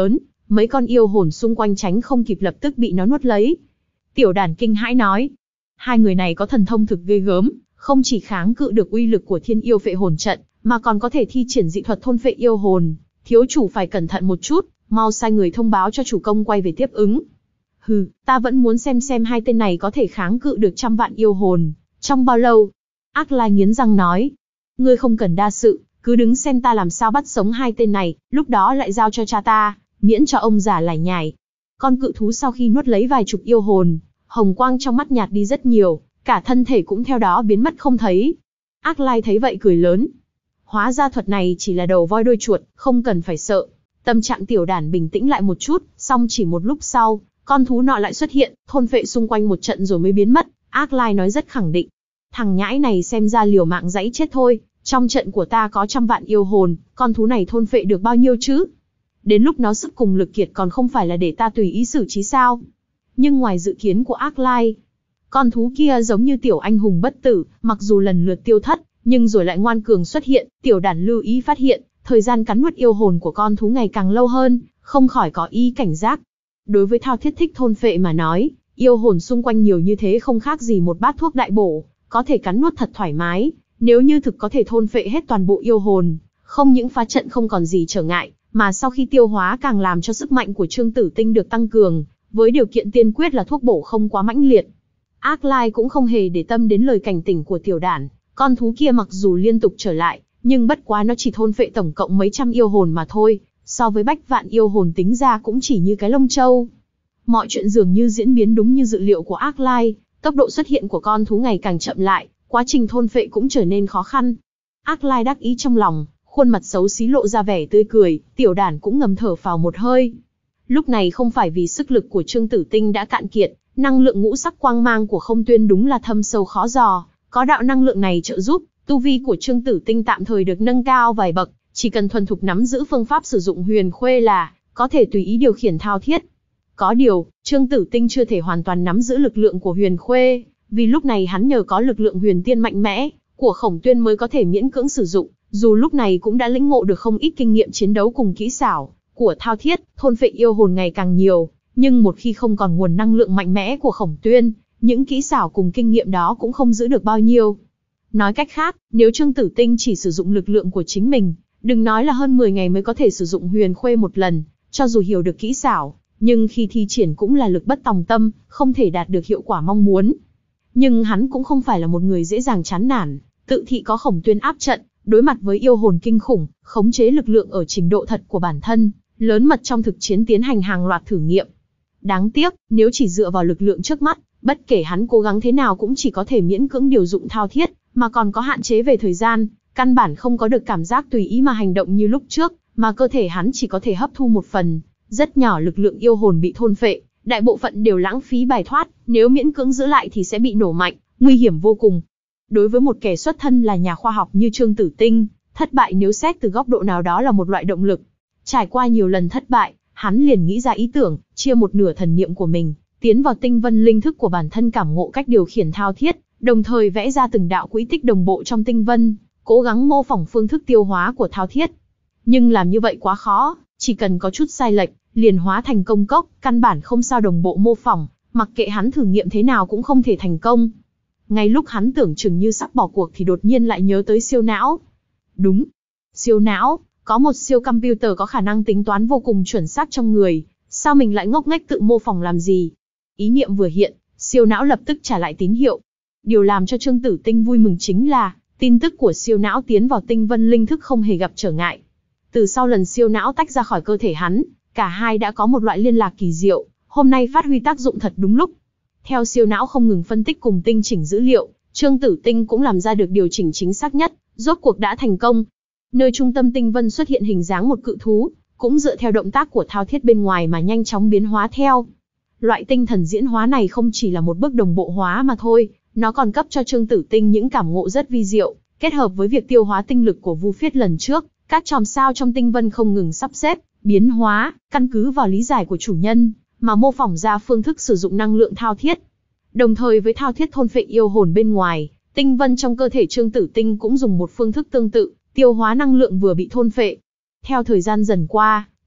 mấy con yêu hồn xung quanh tránh không kịp lập tức bị nó nuốt lấy. Tiểu đàn kinh hãi nói, hai người này có thần thông thực ghê gớm, không chỉ kháng cự được uy lực của thiên yêu phệ hồn trận, mà còn có thể thi triển dị thuật thôn phệ yêu hồn. Thiếu chủ phải cẩn thận một chút, mau sai người thông báo cho chủ công quay về tiếp ứng. Hừ, ta vẫn muốn xem xem hai tên này có thể kháng cự được trăm vạn yêu hồn. Trong bao lâu? Ác Lai nghiến răng nói. Ngươi không cần đa sự, cứ đứng xem ta làm sao bắt sống hai tên này, lúc đó lại giao cho cha ta, miễn cho ông già lải nhải. Con cự thú sau khi nuốt lấy vài chục yêu hồn, hồng quang trong mắt nhạt đi rất nhiều, cả thân thể cũng theo đó biến mất không thấy. Ác Lai thấy vậy cười lớn. Hóa ra thuật này chỉ là đầu voi đuôi chuột, không cần phải sợ. Tâm trạng tiểu đàn bình tĩnh lại một chút, xong chỉ một lúc sau, con thú nọ lại xuất hiện, thôn phệ xung quanh một trận rồi mới biến mất. Ác Lai nói rất khẳng định. Thằng nhãi này xem ra liều mạng dãy chết thôi, trong trận của ta có trăm vạn yêu hồn, con thú này thôn phệ được bao nhiêu chứ? Đến lúc nó sức cùng lực kiệt còn không phải là để ta tùy ý xử trí sao? Nhưng ngoài dự kiến của Ác Lai, con thú kia giống như tiểu anh hùng bất tử, mặc dù lần lượt tiêu thất, nhưng rồi lại ngoan cường xuất hiện. Tiểu đàn lưu ý phát hiện, thời gian cắn nuốt yêu hồn của con thú ngày càng lâu hơn, không khỏi có ý cảnh giác. Đối với Thao Thiết thích thôn phệ mà nói, yêu hồn xung quanh nhiều như thế không khác gì một bát thuốc đại bổ, có thể cắn nuốt thật thoải mái. Nếu như thực có thể thôn phệ hết toàn bộ yêu hồn, không những phá trận không còn gì trở ngại, mà sau khi tiêu hóa càng làm cho sức mạnh của Trương Tử Tinh được tăng cường, với điều kiện tiên quyết là thuốc bổ không quá mãnh liệt. Ác Lai cũng không hề để tâm đến lời cảnh tỉnh của tiểu đản, con thú kia mặc dù liên tục trở lại, nhưng bất quá nó chỉ thôn phệ tổng cộng mấy trăm yêu hồn mà thôi, so với bách vạn yêu hồn tính ra cũng chỉ như cái lông châu. Mọi chuyện dường như diễn biến đúng như dự liệu của Ác Lai, tốc độ xuất hiện của con thú ngày càng chậm lại, quá trình thôn phệ cũng trở nên khó khăn. Ác Lai đắc ý trong lòng, khuôn mặt xấu xí lộ ra vẻ tươi cười, tiểu đản cũng ngầm thở phào một hơi. Lúc này không phải vì sức lực của Trương Tử Tinh đã cạn kiệt, năng lượng ngũ sắc quang mang của Không Tuyên đúng là thâm sâu khó dò, có đạo năng lượng này trợ giúp, tu vi của Trương Tử Tinh tạm thời được nâng cao vài bậc, chỉ cần thuần thục nắm giữ phương pháp sử dụng huyền khuê là có thể tùy ý điều khiển thao thiết. Có điều, Trương Tử Tinh chưa thể hoàn toàn nắm giữ lực lượng của huyền khuê, vì lúc này hắn nhờ có lực lượng huyền tiên mạnh mẽ của Khổng Tuyên mới có thể miễn cưỡng sử dụng, dù lúc này cũng đã lĩnh ngộ được không ít kinh nghiệm chiến đấu cùng kỹ xảo của thao thiết, thôn phệ yêu hồn ngày càng nhiều, nhưng một khi không còn nguồn năng lượng mạnh mẽ của Khổng Tuyên, những kỹ xảo cùng kinh nghiệm đó cũng không giữ được bao nhiêu. Nói cách khác, nếu Trương Tử Tinh chỉ sử dụng lực lượng của chính mình, đừng nói là hơn mười ngày mới có thể sử dụng huyền khuê một lần, cho dù hiểu được kỹ xảo, nhưng khi thi triển cũng là lực bất tòng tâm, không thể đạt được hiệu quả mong muốn. Nhưng hắn cũng không phải là một người dễ dàng chán nản, tự thị có Khổng Tuyên áp trận, đối mặt với yêu hồn kinh khủng, khống chế lực lượng ở trình độ thật của bản thân, lớn mật trong thực chiến tiến hành hàng loạt thử nghiệm. Đáng tiếc, nếu chỉ dựa vào lực lượng trước mắt, bất kể hắn cố gắng thế nào cũng chỉ có thể miễn cưỡng điều dụng thao thiết, mà còn có hạn chế về thời gian, căn bản không có được cảm giác tùy ý mà hành động như lúc trước, mà cơ thể hắn chỉ có thể hấp thu một phần rất nhỏ lực lượng yêu hồn bị thôn phệ, đại bộ phận đều lãng phí bài thoát, nếu miễn cưỡng giữ lại thì sẽ bị nổ mạnh, nguy hiểm vô cùng. Đối với một kẻ xuất thân là nhà khoa học như Trương Tử Tinh, thất bại nếu xét từ góc độ nào đó là một loại động lực. Trải qua nhiều lần thất bại, hắn liền nghĩ ra ý tưởng, chia một nửa thần niệm của mình, tiến vào tinh vân linh thức của bản thân cảm ngộ cách điều khiển thao thiết, đồng thời vẽ ra từng đạo quỹ tích đồng bộ trong tinh vân, cố gắng mô phỏng phương thức tiêu hóa của thao thiết. Nhưng làm như vậy quá khó, chỉ cần có chút sai lệch, liền hóa thành công cốc, căn bản không sao đồng bộ mô phỏng, mặc kệ hắn thử nghiệm thế nào cũng không thể thành công. Ngay lúc hắn tưởng chừng như sắp bỏ cuộc thì đột nhiên lại nhớ tới siêu não. Đúng, siêu não, có một siêu computer có khả năng tính toán vô cùng chuẩn xác trong người, sao mình lại ngốc nghếch tự mô phỏng làm gì? Ý niệm vừa hiện, siêu não lập tức trả lại tín hiệu. Điều làm cho Trương Tử Tinh vui mừng chính là, tin tức của siêu não tiến vào tinh vân linh thức không hề gặp trở ngại. Từ sau lần siêu não tách ra khỏi cơ thể hắn, cả hai đã có một loại liên lạc kỳ diệu, hôm nay phát huy tác dụng thật đúng lúc. Theo siêu não không ngừng phân tích cùng tinh chỉnh dữ liệu, Trương Tử Tinh cũng làm ra được điều chỉnh chính xác nhất, rốt cuộc đã thành công. Nơi trung tâm tinh vân xuất hiện hình dáng một cự thú, cũng dựa theo động tác của thao thiết bên ngoài mà nhanh chóng biến hóa theo. Loại tinh thần diễn hóa này không chỉ là một bước đồng bộ hóa mà thôi, nó còn cấp cho Trương Tử Tinh những cảm ngộ rất vi diệu, kết hợp với việc tiêu hóa tinh lực của Vu Phiết lần trước, các chòm sao trong tinh vân không ngừng sắp xếp, biến hóa, căn cứ vào lý giải của chủ nhân, mà mô phỏng ra phương thức sử dụng năng lượng thao thiết. Đồng thời với thao thiết thôn phệ yêu hồn bên ngoài, tinh vân trong cơ thể Trương Tử Tinh cũng dùng một phương thức tương tự, tiêu hóa năng lượng vừa bị thôn phệ. Theo thời gian dần qua,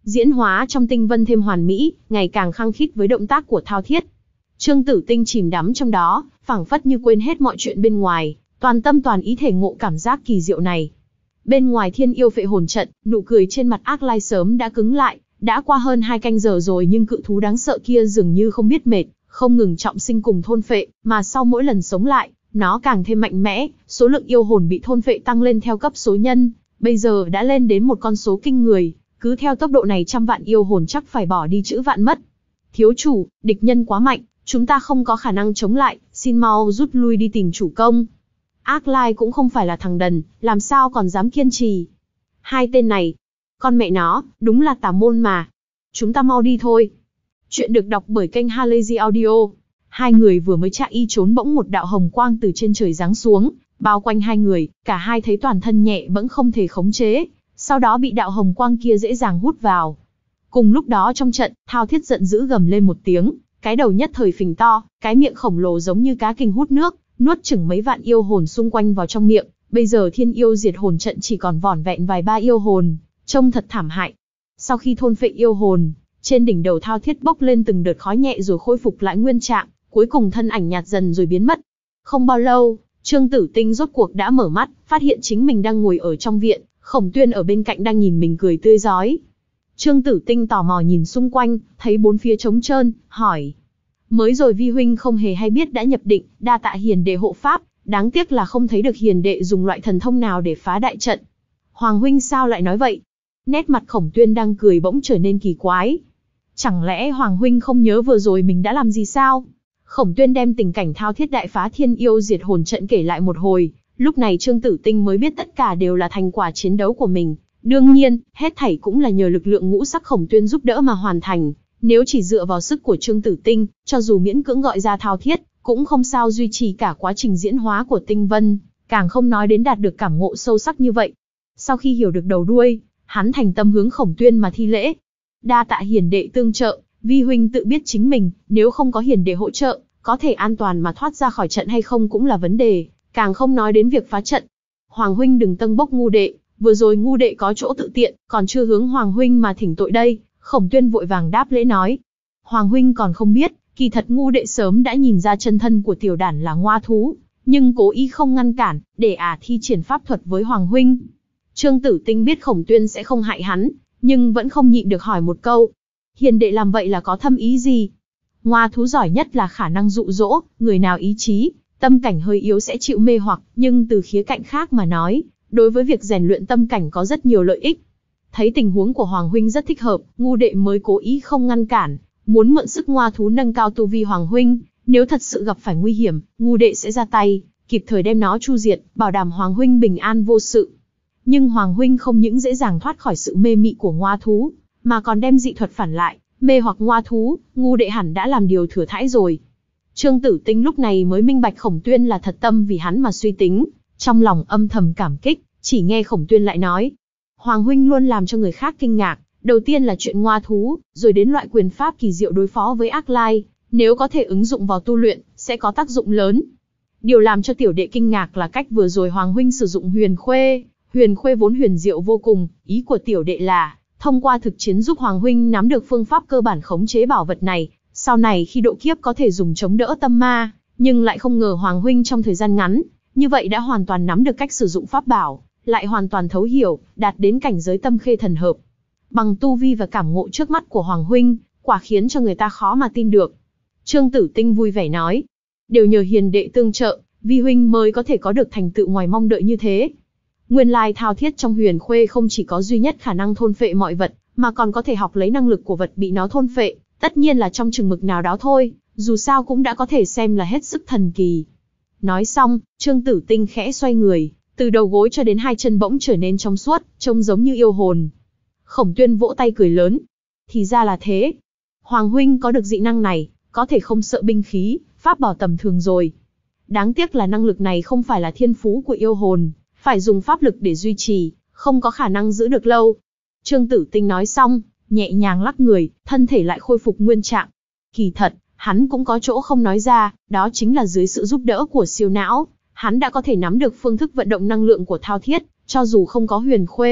Diễn hóa trong tinh vân thêm hoàn mỹ, ngày càng khăng khít với động tác của Thao Thiết. Trương Tử Tinh chìm đắm trong đó, phảng phất như quên hết mọi chuyện bên ngoài, toàn tâm toàn ý thể ngộ cảm giác kỳ diệu này. Bên ngoài Thiên Yêu Phệ Hồn trận, nụ cười trên mặt Ác Lai sớm đã cứng lại, đã qua hơn hai canh giờ rồi nhưng cự thú đáng sợ kia dường như không biết mệt, không ngừng trọng sinh cùng thôn phệ, mà sau mỗi lần sống lại, nó càng thêm mạnh mẽ, số lượng yêu hồn bị thôn phệ tăng lên theo cấp số nhân, bây giờ đã lên đến một con số kinh người, cứ theo tốc độ này trăm vạn yêu hồn chắc phải bỏ đi chữ vạn mất. Thiếu chủ, địch nhân quá mạnh, chúng ta không có khả năng chống lại, xin mau rút lui đi tìm chủ công. Ác Lai cũng không phải là thằng đần, làm sao còn dám kiên trì. Hai tên này, con mẹ nó, đúng là tà môn mà. Chúng ta mau đi thôi. Chuyện được đọc bởi kênh Halazy Audio. Hai người vừa mới chạy y trốn bỗng một đạo hồng quang từ trên trời giáng xuống, bao quanh hai người, cả hai thấy toàn thân nhẹ bẫng không thể khống chế, sau đó bị đạo hồng quang kia dễ dàng hút vào. Cùng lúc đó trong trận, Thao Thiết giận dữ gầm lên một tiếng, cái đầu nhất thời phình to, cái miệng khổng lồ giống như cá kình hút nước, nuốt chửng mấy vạn yêu hồn xung quanh vào trong miệng. Bây giờ Thiên Yêu Diệt Hồn trận chỉ còn vỏn vẹn vài ba yêu hồn, trông thật thảm hại. Sau khi thôn phệ yêu hồn, trên đỉnh đầu Thao Thiết bốc lên từng đợt khói nhẹ rồi khôi phục lại nguyên trạng, cuối cùng thân ảnh nhạt dần rồi biến mất. Không bao lâu, Trương Tử Tinh rốt cuộc đã mở mắt, phát hiện chính mình đang ngồi ở trong viện, Khổng Tuyên ở bên cạnh đang nhìn mình cười tươi rói. Trương Tử Tinh tò mò nhìn xung quanh, thấy bốn phía trống trơn, hỏi: mới rồi vi huynh không hề hay biết đã nhập định, đa tạ hiền đệ hộ pháp, đáng tiếc là không thấy được hiền đệ dùng loại thần thông nào để phá đại trận. Hoàng huynh sao lại nói vậy? Nét mặt Khổng Tuyên đang cười bỗng trở nên kỳ quái. Chẳng lẽ Hoàng huynh không nhớ vừa rồi mình đã làm gì sao? Khổng Tuyên đem tình cảnh Thao Thiết đại phá Thiên Yêu Diệt Hồn trận kể lại một hồi, lúc này Trương Tử Tinh mới biết tất cả đều là thành quả chiến đấu của mình. Đương nhiên, hết thảy cũng là nhờ lực lượng ngũ sắc Khổng Tuyên giúp đỡ mà hoàn thành. Nếu chỉ dựa vào sức của Trương Tử Tinh, cho dù miễn cưỡng gọi ra Thao Thiết, cũng không sao duy trì cả quá trình diễn hóa của tinh vân, càng không nói đến đạt được cảm ngộ sâu sắc như vậy. Sau khi hiểu được đầu đuôi, hắn thành tâm hướng Khổng Tuyên mà thi lễ. Đa tạ hiền đệ tương trợ, vi huynh tự biết chính mình, nếu không có hiền đệ hỗ trợ, có thể an toàn mà thoát ra khỏi trận hay không cũng là vấn đề, càng không nói đến việc phá trận. Hoàng huynh đừng tâng bốc ngu đệ, vừa rồi ngu đệ có chỗ tự tiện, còn chưa hướng Hoàng huynh mà thỉnh tội đây. Khổng Tuyên vội vàng đáp lễ nói: Hoàng huynh còn không biết, kỳ thật ngu đệ sớm đã nhìn ra chân thân của tiểu đản là ngoa thú, nhưng cố ý không ngăn cản, để ả à thi triển pháp thuật với Hoàng huynh. Trương Tử Tinh biết Khổng Tuyên sẽ không hại hắn, nhưng vẫn không nhịn được hỏi một câu: hiền đệ làm vậy là có thâm ý gì? Ngoa thú giỏi nhất là khả năng dụ dỗ, người nào ý chí, tâm cảnh hơi yếu sẽ chịu mê hoặc, nhưng từ khía cạnh khác mà nói, đối với việc rèn luyện tâm cảnh có rất nhiều lợi ích. Thấy tình huống của Hoàng huynh rất thích hợp, ngu đệ mới cố ý không ngăn cản, muốn mượn sức ngoa thú nâng cao tu vi Hoàng huynh, nếu thật sự gặp phải nguy hiểm, ngu đệ sẽ ra tay, kịp thời đem nó chu diệt, bảo đảm Hoàng huynh bình an vô sự. Nhưng Hoàng huynh không những dễ dàng thoát khỏi sự mê mị của ngoa thú, mà còn đem dị thuật phản lại, mê hoặc ngoa thú, ngu đệ hẳn đã làm điều thừa thãi rồi. Trương Tử Tinh lúc này mới minh bạch Khổng Tuyên là thật tâm vì hắn mà suy tính, trong lòng âm thầm cảm kích, chỉ nghe Khổng Tuyên lại nói: Hoàng huynh luôn làm cho người khác kinh ngạc, đầu tiên là chuyện ngoa thú, rồi đến loại quyền pháp kỳ diệu đối phó với Ác Lai, nếu có thể ứng dụng vào tu luyện, sẽ có tác dụng lớn. Điều làm cho tiểu đệ kinh ngạc là cách vừa rồi Hoàng huynh sử dụng huyền khuê, huyền khuê vốn huyền diệu vô cùng, ý của tiểu đệ là thông qua thực chiến giúp Hoàng huynh nắm được phương pháp cơ bản khống chế bảo vật này, sau này khi độ kiếp có thể dùng chống đỡ tâm ma, nhưng lại không ngờ Hoàng huynh trong thời gian ngắn, như vậy đã hoàn toàn nắm được cách sử dụng pháp bảo, lại hoàn toàn thấu hiểu, đạt đến cảnh giới tâm khê thần hợp. Bằng tu vi và cảm ngộ trước mắt của Hoàng huynh, quả khiến cho người ta khó mà tin được. Trương Tử Tinh vui vẻ nói: đều nhờ hiền đệ tương trợ, vi huynh mới có thể có được thành tựu ngoài mong đợi như thế. Nguyên lai Thao Thiết trong huyền khuê không chỉ có duy nhất khả năng thôn phệ mọi vật, mà còn có thể học lấy năng lực của vật bị nó thôn phệ, tất nhiên là trong chừng mực nào đó thôi, dù sao cũng đã có thể xem là hết sức thần kỳ. Nói xong, Trương Tử Tinh khẽ xoay người, từ đầu gối cho đến hai chân bỗng trở nên trong suốt, trông giống như yêu hồn. Khổng Tuyên vỗ tay cười lớn: thì ra là thế. Hoàng huynh có được dị năng này, có thể không sợ binh khí, pháp bảo tầm thường rồi. Đáng tiếc là năng lực này không phải là thiên phú của yêu hồn, phải dùng pháp lực để duy trì, không có khả năng giữ được lâu. Trương Tử Tinh nói xong, nhẹ nhàng lắc người, thân thể lại khôi phục nguyên trạng. Kỳ thật, hắn cũng có chỗ không nói ra, đó chính là dưới sự giúp đỡ của siêu não, hắn đã có thể nắm được phương thức vận động năng lượng của Thao Thiết, cho dù không có huyền khuê,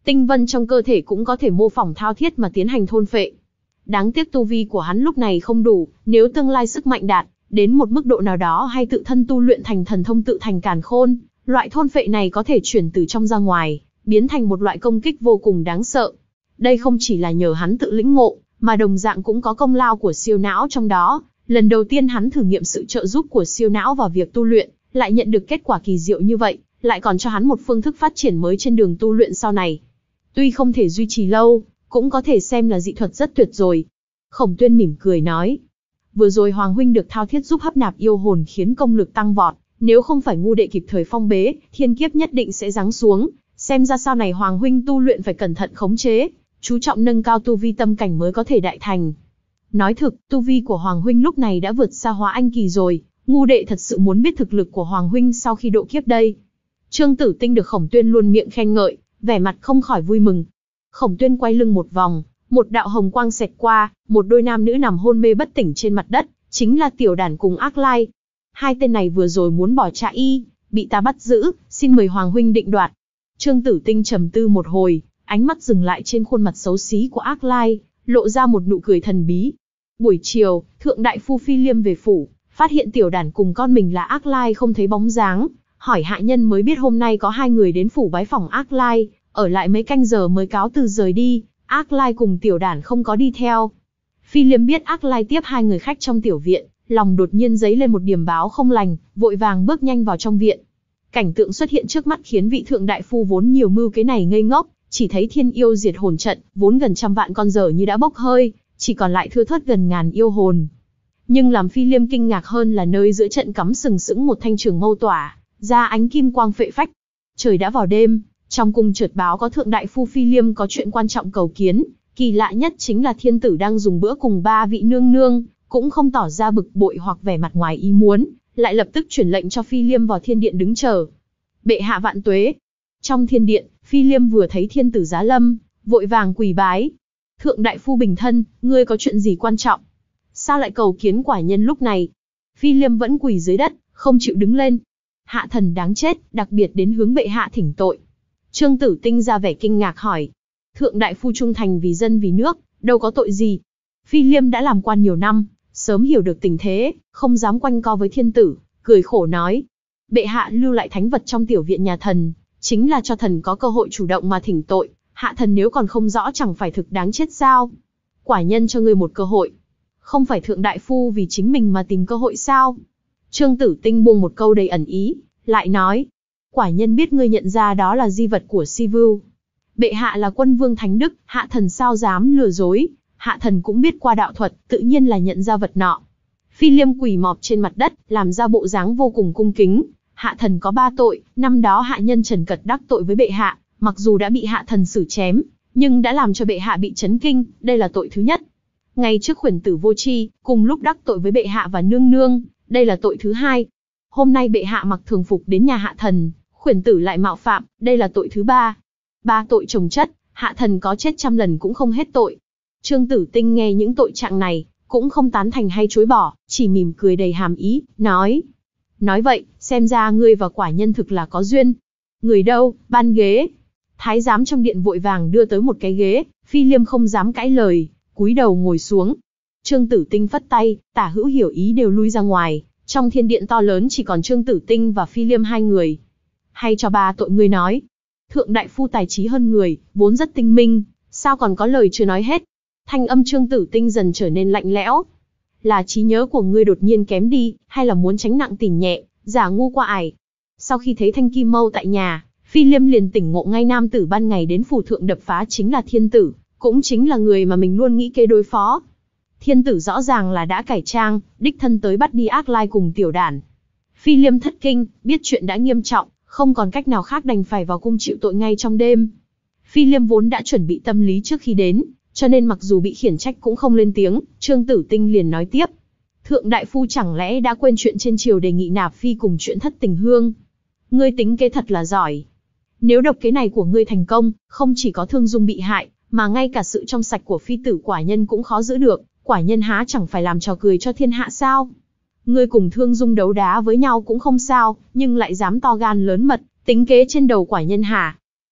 Tinh vân trong cơ thể cũng có thể mô phỏng thao thiết mà tiến hành thôn phệ. Đáng tiếc tu vi của hắn lúc này không đủ, nếu tương lai sức mạnh đạt đến một mức độ nào đó hay tự thân tu luyện thành thần thông tự thành càn khôn, loại thôn phệ này có thể chuyển từ trong ra ngoài, biến thành một loại công kích vô cùng đáng sợ. Đây không chỉ là nhờ hắn tự lĩnh ngộ, mà đồng dạng cũng có công lao của siêu não trong đó. Lần đầu tiên hắn thử nghiệm sự trợ giúp của siêu não vào việc tu luyện, lại nhận được kết quả kỳ diệu như vậy, lại còn cho hắn một phương thức phát triển mới trên đường tu luyện sau này. Tuy không thể duy trì lâu, cũng có thể xem là dị thuật rất tuyệt rồi. Khổng Tuyên mỉm cười nói. Vừa rồi Hoàng huynh được thao thiết giúp hấp nạp yêu hồn khiến công lực tăng vọt, nếu không phải ngu đệ kịp thời phong bế, thiên kiếp nhất định sẽ giáng xuống. Xem ra sau này Hoàng huynh tu luyện phải cẩn thận khống chế, chú trọng nâng cao tu vi tâm cảnh mới có thể đại thành. Nói thực, tu vi của Hoàng huynh lúc này đã vượt xa Hóa Anh kỳ rồi, ngu đệ thật sự muốn biết thực lực của Hoàng huynh sau khi độ kiếp đây. Trương Tử Tinh được Khổng Tuyên luôn miệng khen ngợi, vẻ mặt không khỏi vui mừng. Khổng Tuyên quay lưng một vòng, một đạo hồng quang xẹt qua, một đôi nam nữ nằm hôn mê bất tỉnh trên mặt đất, chính là Tiểu Đản cùng Ác Lai. Hai tên này vừa rồi muốn bỏ chạy, bị ta bắt giữ, xin mời Hoàng huynh định đoạt. Trương Tử Tinh trầm tư một hồi, ánh mắt dừng lại trên khuôn mặt xấu xí của Ác Lai, lộ ra một nụ cười thần bí. Buổi chiều, Thượng Đại Phu Phi Liêm về phủ, phát hiện Tiểu Đản cùng con mình là Ác Lai không thấy bóng dáng, hỏi hạ nhân mới biết hôm nay có hai người đến phủ bái phỏng Ác Lai, ở lại mấy canh giờ mới cáo từ rời đi, Ác Lai cùng Tiểu Đản không có đi theo. Phi Liêm biết Ác Lai tiếp hai người khách trong tiểu viện, lòng đột nhiên dấy lên một điểm báo không lành, vội vàng bước nhanh vào trong viện. Cảnh tượng xuất hiện trước mắt khiến vị Thượng Đại Phu vốn nhiều mưu kế này ngây ngốc, chỉ thấy thiên yêu diệt hồn trận, vốn gần trăm vạn con dở như đã bốc hơi, chỉ còn lại thưa thớt gần ngàn yêu hồn. Nhưng làm Phi Liêm kinh ngạc hơn là nơi giữa trận cắm sừng sững một thanh trường mâu tỏa ra ánh kim quang phệ phách. Trời đã vào đêm, trong cung chợt báo có Thượng Đại Phu Phi Liêm có chuyện quan trọng cầu kiến, kỳ lạ nhất chính là thiên tử đang dùng bữa cùng ba vị nương nương, cũng không tỏ ra bực bội hoặc vẻ mặt ngoài ý muốn, lại lập tức chuyển lệnh cho Phi Liêm vào thiên điện đứng chờ. Bệ hạ vạn tuế. Trong thiên điện, Phi Liêm vừa thấy thiên tử giá lâm, vội vàng quỳ bái. Thượng Đại Phu bình thân, ngươi có chuyện gì quan trọng? Sao lại cầu kiến quả nhân lúc này? Phi Liêm vẫn quỳ dưới đất, không chịu đứng lên. Hạ thần đáng chết, đặc biệt đến hướng bệ hạ thỉnh tội. Trương Tử Tinh ra vẻ kinh ngạc hỏi. Thượng Đại Phu trung thành vì dân vì nước, đâu có tội gì. Phi Liêm đã làm quan nhiều năm, sớm hiểu được tình thế, không dám quanh co với thiên tử, cười khổ nói. Bệ hạ lưu lại thánh vật trong tiểu viện nhà thần, chính là cho thần có cơ hội chủ động mà thỉnh tội. Hạ thần nếu còn không rõ chẳng phải thực đáng chết sao? Quả nhân cho ngươi một cơ hội. Không phải Thượng Đại Phu vì chính mình mà tìm cơ hội sao? Trương Tử Tinh buông một câu đầy ẩn ý, lại nói. Quả nhân biết ngươi nhận ra đó là di vật của Si Vưu. Bệ hạ là quân vương thánh đức, hạ thần sao dám lừa dối. Hạ thần cũng biết qua đạo thuật, tự nhiên là nhận ra vật nọ. Phi Liêm quỳ mọp trên mặt đất, làm ra bộ dáng vô cùng cung kính. Hạ thần có ba tội, năm đó hạ nhân Trần Cật đắc tội với bệ hạ, mặc dù đã bị hạ thần xử chém, nhưng đã làm cho bệ hạ bị chấn kinh, đây là tội thứ nhất. Ngày trước khuyển tử vô tri, cùng lúc đắc tội với bệ hạ và nương nương, đây là tội thứ hai. Hôm nay bệ hạ mặc thường phục đến nhà hạ thần, khuyển tử lại mạo phạm, đây là tội thứ ba. Ba tội chồng chất, hạ thần có chết trăm lần cũng không hết tội. Trương Tử Tinh nghe những tội trạng này, cũng không tán thành hay chối bỏ, chỉ mỉm cười đầy hàm ý, nói. Nói vậy, xem ra ngươi và quả nhân thực là có duyên. Người đâu, ban ghế. Thái giám trong điện vội vàng đưa tới một cái ghế, Phi Liêm không dám cãi lời, cúi đầu ngồi xuống. Trương Tử Tinh phất tay, Tả Hữu Hiểu Ý đều lui ra ngoài, trong thiên điện to lớn chỉ còn Trương Tử Tinh và Phi Liêm hai người. Hay cho ba tội ngươi nói. Thượng Đại Phu tài trí hơn người, vốn rất tinh minh, sao còn có lời chưa nói hết. Thanh âm Trương Tử Tinh dần trở nên lạnh lẽo. Là trí nhớ của ngươi đột nhiên kém đi, hay là muốn tránh nặng tỉ nhẹ, giả ngu qua ải. Sau khi thấy thanh kim mâu tại nhà, Phi Liêm liền tỉnh ngộ ngay nam tử ban ngày đến phủ thượng đập phá chính là thiên tử, cũng chính là người mà mình luôn nghĩ kế đối phó. Thiên tử rõ ràng là đã cải trang, đích thân tới bắt đi Ác Lai cùng Tiểu Đản. Phi Liêm thất kinh, biết chuyện đã nghiêm trọng, không còn cách nào khác đành phải vào cung chịu tội ngay trong đêm. Phi Liêm vốn đã chuẩn bị tâm lý trước khi đến, cho nên mặc dù bị khiển trách cũng không lên tiếng. Trương Tử Tinh liền nói tiếp. Thượng Đại Phu chẳng lẽ đã quên chuyện trên triều đề nghị nạp phi cùng chuyện thất tình hương? Ngươi tính kế thật là giỏi. Nếu độc kế này của ngươi thành công, không chỉ có Thương Dung bị hại, mà ngay cả sự trong sạch của phi tử quả nhân cũng khó giữ được, quả nhân há chẳng phải làm trò cười cho thiên hạ sao? Ngươi cùng Thương Dung đấu đá với nhau cũng không sao, nhưng lại dám to gan lớn mật, tính kế trên đầu quả nhân hả?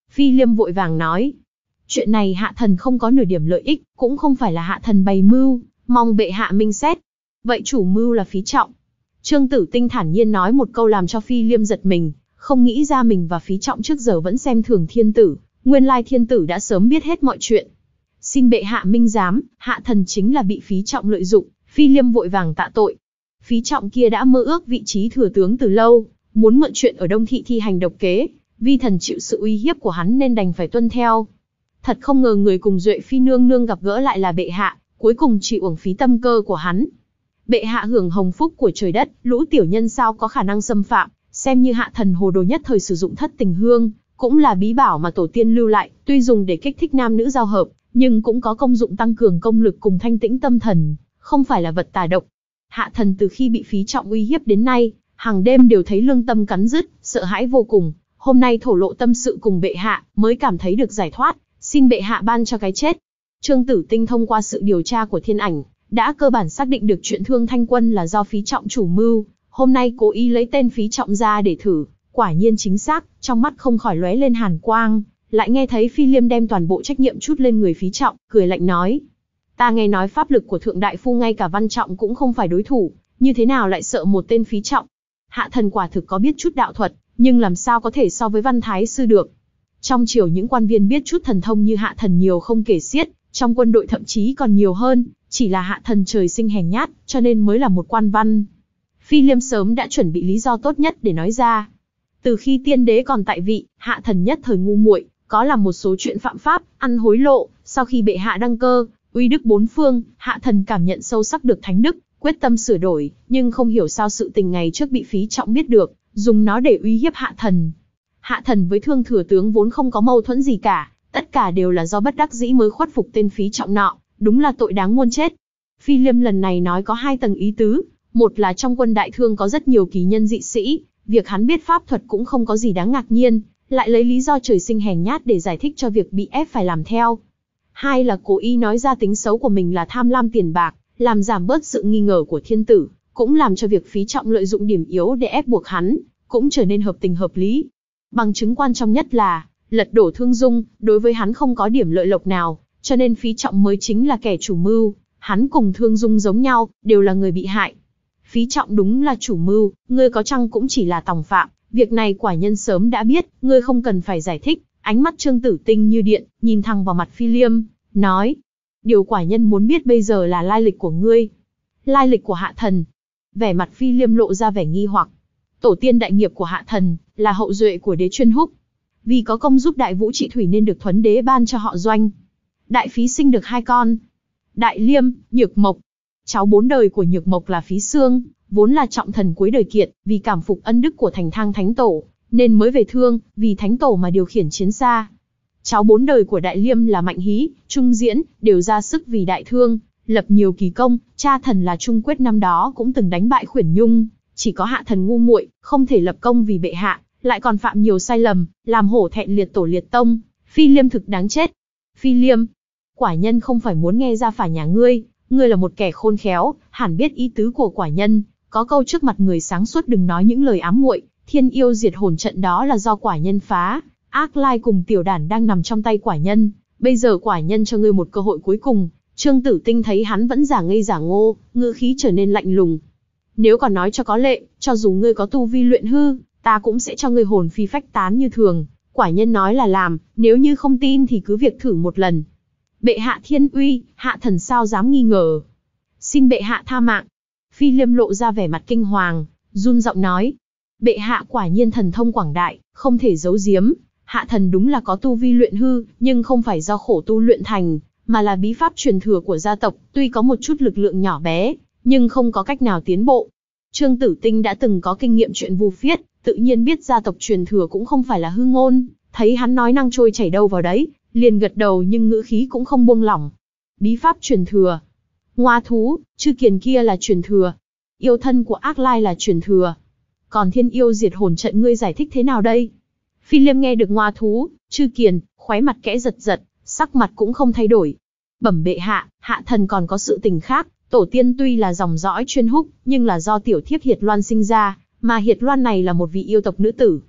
Phi Liêm vội vàng nói. Chuyện này hạ thần không có nửa điểm lợi ích, cũng không phải là hạ thần bày mưu, mong bệ hạ minh xét. Vậy chủ mưu là Phí Trọng. Trương Tử Tinh thản nhiên nói một câu làm cho Phi Liêm giật mình, không nghĩ ra mình và Phí Trọng trước giờ vẫn xem thường thiên tử, nguyên lai thiên tử đã sớm biết hết mọi chuyện. Xin bệ hạ minh giám, hạ thần chính là bị Phí Trọng lợi dụng. Phi Liêm vội vàng tạ tội. Phí Trọng kia đã mơ ước vị trí thừa tướng từ lâu, muốn mượn chuyện ở Đông Thị thi hành độc kế, vi thần chịu sự uy hiếp của hắn nên đành phải tuân theo. Thật không ngờ người cùng Duệ Phi nương nương gặp gỡ lại là bệ hạ, cuối cùng chỉ uổng phí tâm cơ của hắn. Bệ hạ hưởng hồng phúc của trời đất, lũ tiểu nhân sao có khả năng xâm phạm, xem như hạ thần hồ đồ nhất thời sử dụng thất tình hương, cũng là bí bảo mà tổ tiên lưu lại, tuy dùng để kích thích nam nữ giao hợp, nhưng cũng có công dụng tăng cường công lực cùng thanh tĩnh tâm thần, không phải là vật tà độc. Hạ thần từ khi bị Phí Trọng uy hiếp đến nay, hàng đêm đều thấy lương tâm cắn rứt, sợ hãi vô cùng. Hôm nay thổ lộ tâm sự cùng bệ hạ, mới cảm thấy được giải thoát, xin bệ hạ ban cho cái chết. Trương Tử Tinh thông qua sự điều tra của Thiên Ảnh, đã cơ bản xác định được chuyện Thương Thanh Quân là do Phí Trọng chủ mưu. Hôm nay cố ý lấy tên Phí Trọng ra để thử, quả nhiên chính xác, trong mắt không khỏi lóe lên hàn quang. Lại nghe thấy Phi Liêm đem toàn bộ trách nhiệm trút lên người Phí Trọng, cười lạnh nói. Ta nghe nói pháp lực của Thượng Đại Phu ngay cả Văn Trọng cũng không phải đối thủ, như thế nào lại sợ một tên Phí Trọng? Hạ thần quả thực có biết chút đạo thuật, nhưng làm sao có thể so với Văn Thái Sư được. Trong triều những quan viên biết chút thần thông như hạ thần nhiều không kể xiết, trong quân đội thậm chí còn nhiều hơn, chỉ là hạ thần trời sinh hèn nhát, cho nên mới là một quan văn. Phi Liêm sớm đã chuẩn bị lý do tốt nhất để nói ra. Từ khi tiên đế còn tại vị, hạ thần nhất thời ngu muội, có làm một số chuyện phạm pháp, ăn hối lộ, sau khi bệ hạ đăng cơ, uy đức bốn phương, hạ thần cảm nhận sâu sắc được thánh đức, quyết tâm sửa đổi, nhưng không hiểu sao sự tình ngày trước bị Phí Trọng biết được, dùng nó để uy hiếp hạ thần. Hạ thần với Thương thừa tướng vốn không có mâu thuẫn gì cả, tất cả đều là do bất đắc dĩ mới khuất phục tên Phí Trọng nọ, đúng là tội đáng muôn chết. Phi Liêm lần này nói có hai tầng ý tứ, một là trong quân Đại Thương có rất nhiều kỳ nhân dị sĩ, việc hắn biết pháp thuật cũng không có gì đáng ngạc nhiên, lại lấy lý do trời sinh hèn nhát để giải thích cho việc bị ép phải làm theo. Hai là cố ý nói ra tính xấu của mình là tham lam tiền bạc, làm giảm bớt sự nghi ngờ của thiên tử, cũng làm cho việc Phí Trọng lợi dụng điểm yếu để ép buộc hắn, cũng trở nên hợp tình hợp lý. Bằng chứng quan trọng nhất là, lật đổ Thương Dung, đối với hắn không có điểm lợi lộc nào, cho nên Phí Trọng mới chính là kẻ chủ mưu, hắn cùng Thương Dung giống nhau, đều là người bị hại. Phí Trọng đúng là chủ mưu, ngươi có chăng cũng chỉ là tòng phạm, việc này quả nhân sớm đã biết, ngươi không cần phải giải thích. Ánh mắt Trương Tử Tinh như điện, nhìn thẳng vào mặt Phi Liêm, nói. Điều quả nhân muốn biết bây giờ là lai lịch của ngươi. Lai lịch của hạ thần. Vẻ mặt Phi Liêm lộ ra vẻ nghi hoặc. Tổ tiên đại nghiệp của hạ thần, là hậu duệ của đế Chuyên Húc. Vì có công giúp Đại Vũ trị thủy nên được Thuấn đế ban cho họ Doanh. Đại Phí sinh được hai con. Đại Liêm, Nhược Mộc. Cháu bốn đời của Nhược Mộc là Phí Xương, vốn là trọng thần cuối đời kiệt, vì cảm phục ân đức của Thành Thang Thánh Tổ, nên mới về Thương, vì Thánh Tổ mà điều khiển chiến xa. Cháu bốn đời của Đại Liêm là Mạnh Hí, Trung Diễn, đều ra sức vì Đại Thương, lập nhiều kỳ công, cha thần là Trung Quyết năm đó cũng từng đánh bại Khuyển Nhung, chỉ có hạ thần ngu muội, không thể lập công vì bệ hạ, lại còn phạm nhiều sai lầm, làm hổ thẹn liệt tổ liệt tông, Phi Liêm thực đáng chết. Phi Liêm, quả nhân không phải muốn nghe ra phả nhà ngươi, ngươi là một kẻ khôn khéo, hẳn biết ý tứ của quả nhân, có câu trước mặt người sáng suốt đừng nói những lời ám muội, thiên yêu diệt hồn trận đó là do quả nhân phá, ác lai cùng tiểu đản đang nằm trong tay quả nhân, bây giờ quả nhân cho ngươi một cơ hội cuối cùng. Trương Tử Tinh thấy hắn vẫn giả ngây giả ngô, ngữ khí trở nên lạnh lùng. Nếu còn nói cho có lệ, cho dù ngươi có tu vi luyện hư, ta cũng sẽ cho ngươi hồn phi phách tán như thường. Quả nhân nói là làm, nếu như không tin thì cứ việc thử một lần. Bệ hạ thiên uy, hạ thần sao dám nghi ngờ. Xin bệ hạ tha mạng. Phi Liêm lộ ra vẻ mặt kinh hoàng, run giọng nói. Bệ hạ quả nhiên thần thông quảng đại, không thể giấu giếm. Hạ thần đúng là có tu vi luyện hư, nhưng không phải do khổ tu luyện thành, mà là bí pháp truyền thừa của gia tộc, tuy có một chút lực lượng nhỏ bé, nhưng không có cách nào tiến bộ. Trương Tử Tinh đã từng có kinh nghiệm chuyện vu phiết, tự nhiên biết gia tộc truyền thừa cũng không phải là hư ngôn, thấy hắn nói năng trôi chảy đâu vào đấy, liền gật đầu nhưng ngữ khí cũng không buông lỏng. Bí pháp truyền thừa. Ngoa thú, Chư Kiền kia là truyền thừa. Yêu thân của Ác Lai là truyền thừa. Còn thiên yêu diệt hồn trận ngươi giải thích thế nào đây? Phi Liêm nghe được ngoa thú, Chư Kiền, khóe mặt kẽ giật giật, sắc mặt cũng không thay đổi. Bẩm bệ hạ, hạ thần còn có sự tình khác, tổ tiên tuy là dòng dõi Chuyên Húc, nhưng là do tiểu thiếp Hiệt Loan sinh ra, mà Hiệt Loan này là một vị yêu tộc nữ tử.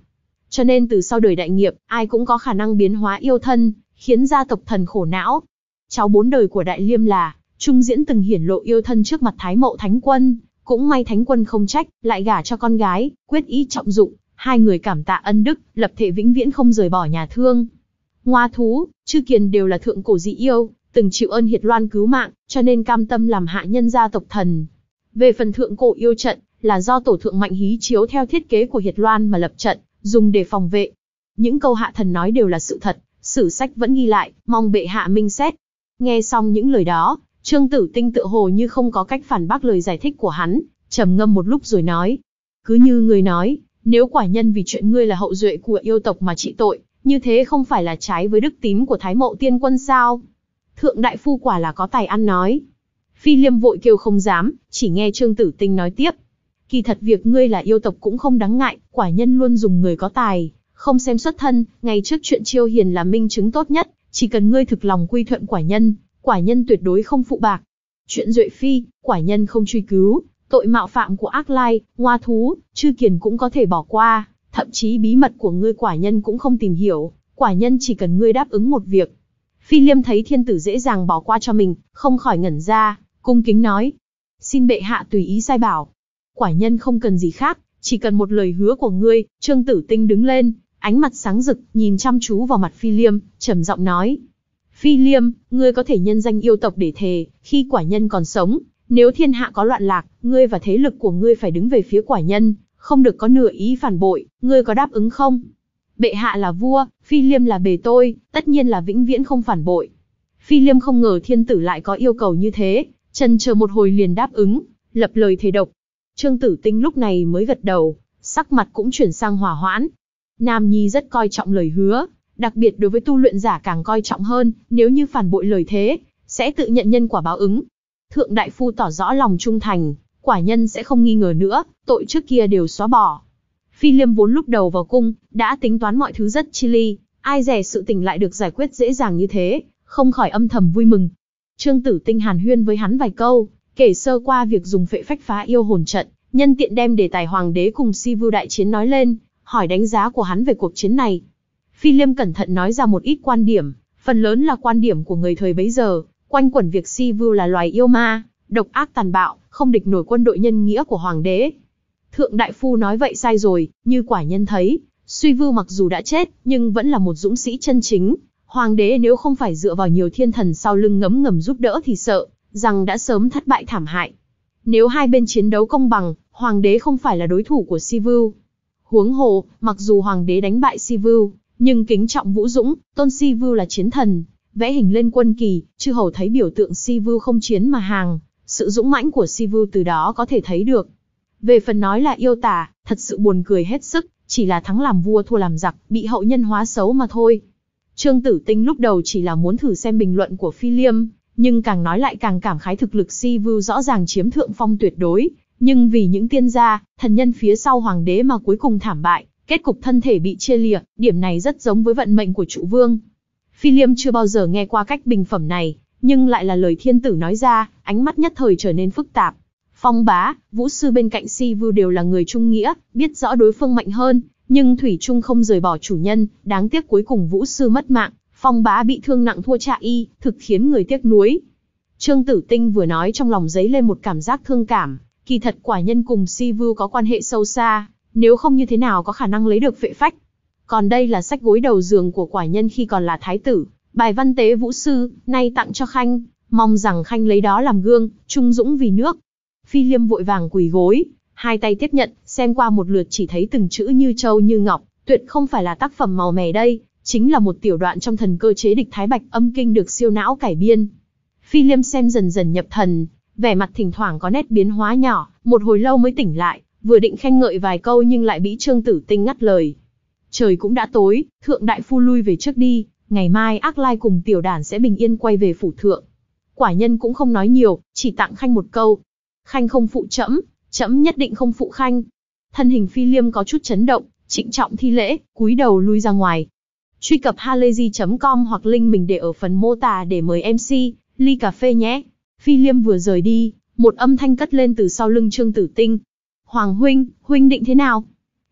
cho nên từ sau đời đại nghiệp, ai cũng có khả năng biến hóa yêu thân, khiến gia tộc thần khổ não. Cháu bốn đời của Đại Liêm là Trung Diễn từng hiển lộ yêu thân trước mặt Thái Mậu Thánh Quân, cũng may Thánh Quân không trách, lại gả cho con gái, quyết ý trọng dụng, hai người cảm tạ ân đức, lập thể vĩnh viễn không rời bỏ nhà thương. Ngoa Thú, Chư Kiền đều là thượng cổ dị yêu, từng chịu ơn Hiệt Loan cứu mạng, cho nên cam tâm làm hạ nhân gia tộc thần. Về phần thượng cổ yêu trận, là do tổ thượng Mạnh Hí chiếu theo thiết kế của Hiệt Loan mà lập trận, dùng để phòng vệ. Những câu hạ thần nói đều là sự thật, sử sách vẫn ghi lại, mong bệ hạ minh xét. Nghe xong những lời đó, Trương Tử Tinh tựa hồ như không có cách phản bác lời giải thích của hắn, trầm ngâm một lúc rồi nói. Cứ như ngươi nói, nếu quả nhân vì chuyện ngươi là hậu duệ của yêu tộc mà trị tội, như thế không phải là trái với đức tín của Thái Mậu Tiên Quân sao? Thượng đại phu quả là có tài ăn nói. Phi Liêm vội kêu không dám, chỉ nghe Trương Tử Tinh nói tiếp. Kỳ thật việc ngươi là yêu tộc cũng không đáng ngại, quả nhân luôn dùng người có tài, không xem xuất thân, ngày trước chuyện Chiêu Hiền là minh chứng tốt nhất, chỉ cần ngươi thực lòng quy thuận quả nhân, quả nhân tuyệt đối không phụ bạc. Chuyện Duệ Phi, quả nhân không truy cứu, tội mạo phạm của Ác Lai, Ngoa Thú, Chư Kiền cũng có thể bỏ qua, thậm chí bí mật của ngươi quả nhân cũng không tìm hiểu, quả nhân chỉ cần ngươi đáp ứng một việc. Phi Liêm thấy thiên tử dễ dàng bỏ qua cho mình, không khỏi ngẩn ra, cung kính nói. Xin bệ hạ tùy ý sai bảo. Quả nhân không cần gì khác, chỉ cần một lời hứa của ngươi. Trương Tử Tinh đứng lên, ánh mặt sáng rực, nhìn chăm chú vào mặt Phi Liêm, trầm giọng nói. Phi Liêm, ngươi có thể nhân danh yêu tộc để thề, khi quả nhân còn sống, nếu thiên hạ có loạn lạc, ngươi và thế lực của ngươi phải đứng về phía quả nhân, không được có nửa ý phản bội, ngươi có đáp ứng không? Bệ hạ là vua, Phi Liêm là bề tôi, tất nhiên là vĩnh viễn không phản bội. Phi Liêm không ngờ thiên tử lại có yêu cầu như thế, chần chờ một hồi liền đáp ứng, lập lời thề độc. Trương Tử Tinh lúc này mới gật đầu, sắc mặt cũng chuyển sang hòa hoãn. Nam Nhi rất coi trọng lời hứa, đặc biệt đối với tu luyện giả càng coi trọng hơn, nếu như phản bội lời thế, sẽ tự nhận nhân quả báo ứng. Thượng đại phu tỏ rõ lòng trung thành, quả nhân sẽ không nghi ngờ nữa, tội trước kia đều xóa bỏ. Phi Liêm vốn lúc đầu vào cung, đã tính toán mọi thứ rất chi ly, ai dè sự tình lại được giải quyết dễ dàng như thế, không khỏi âm thầm vui mừng. Trương Tử Tinh hàn huyên với hắn vài câu, kể sơ qua việc dùng phệ phách phá yêu hồn trận, nhân tiện đem đề tài hoàng đế cùng Si Vưu đại chiến nói lên, hỏi đánh giá của hắn về cuộc chiến này. Phi Liêm cẩn thận nói ra một ít quan điểm, phần lớn là quan điểm của người thời bấy giờ, quanh quẩn việc Si Vưu là loài yêu ma, độc ác tàn bạo, không địch nổi quân đội nhân nghĩa của hoàng đế. Thượng đại phu nói vậy sai rồi, như quả nhân thấy, Suy Vưu mặc dù đã chết, nhưng vẫn là một dũng sĩ chân chính. Hoàng đế nếu không phải dựa vào nhiều thiên thần sau lưng ngấm ngầm giúp đỡ thì sợ rằng đã sớm thất bại thảm hại. Nếu hai bên chiến đấu công bằng, hoàng đế không phải là đối thủ của Si Vưu. Huống hồ, mặc dù hoàng đế đánh bại Si Vưu, nhưng kính trọng vũ dũng, tôn Si Vưu là chiến thần, vẽ hình lên quân kỳ, chư hầu thấy biểu tượng Si Vưu không chiến mà hàng, sự dũng mãnh của Si Vưu từ đó có thể thấy được. Về phần nói là yêu tả, thật sự buồn cười hết sức, chỉ là thắng làm vua thua làm giặc, bị hậu nhân hóa xấu mà thôi. Trương Tử Tinh lúc đầu chỉ là muốn thử xem bình luận của Phi Liêm, nhưng càng nói lại càng cảm khái thực lực Si Vưu rõ ràng chiếm thượng phong tuyệt đối, nhưng vì những tiên gia, thần nhân phía sau hoàng đế mà cuối cùng thảm bại, kết cục thân thể bị chia lìa, điểm này rất giống với vận mệnh của trụ vương. Phi Liêm chưa bao giờ nghe qua cách bình phẩm này, nhưng lại là lời thiên tử nói ra, ánh mắt nhất thời trở nên phức tạp. Phong Bá, Vũ Sư bên cạnh Si Vưu đều là người trung nghĩa, biết rõ đối phương mạnh hơn, nhưng thủy chung không rời bỏ chủ nhân, đáng tiếc cuối cùng Vũ Sư mất mạng, Phong Bá bị thương nặng thua Trạ Y, thực khiến người tiếc nuối. Trương Tử Tinh vừa nói trong lòng dấy lên một cảm giác thương cảm, kỳ thật quả nhân cùng Si Vưu có quan hệ sâu xa, nếu không như thế nào có khả năng lấy được phệ phách. Còn đây là sách gối đầu giường của quả nhân khi còn là thái tử, bài văn tế Vũ Sư, nay tặng cho Khanh, mong rằng Khanh lấy đó làm gương, trung dũng vì nước. Phi Liêm vội vàng quỳ gối, hai tay tiếp nhận, xem qua một lượt chỉ thấy từng chữ như châu như ngọc, tuyệt không phải là tác phẩm màu mè đây, chính là một tiểu đoạn trong thần cơ chế địch Thái Bạch âm kinh được siêu não cải biên. Phi Liêm xem dần dần nhập thần, vẻ mặt thỉnh thoảng có nét biến hóa nhỏ, một hồi lâu mới tỉnh lại, vừa định khen ngợi vài câu nhưng lại bị Trương Tử Tinh ngắt lời. Trời cũng đã tối, thượng đại phu lui về trước đi, ngày mai Ác Lai cùng tiểu đản sẽ bình yên quay về phủ thượng. Quả nhân cũng không nói nhiều, chỉ tặng Khanh một câu. Khanh không phụ trẫm, trẫm nhất định không phụ Khanh. Thân hình Phi Liêm có chút chấn động, trịnh trọng thi lễ, cúi đầu lui ra ngoài. Truy cập halayzi chấm com hoặc link mình để ở phần mô tả để mời em xê, ly cà phê nhé. Phi Liêm vừa rời đi, một âm thanh cất lên từ sau lưng Trương Tử Tinh. Hoàng huynh, huynh định thế nào?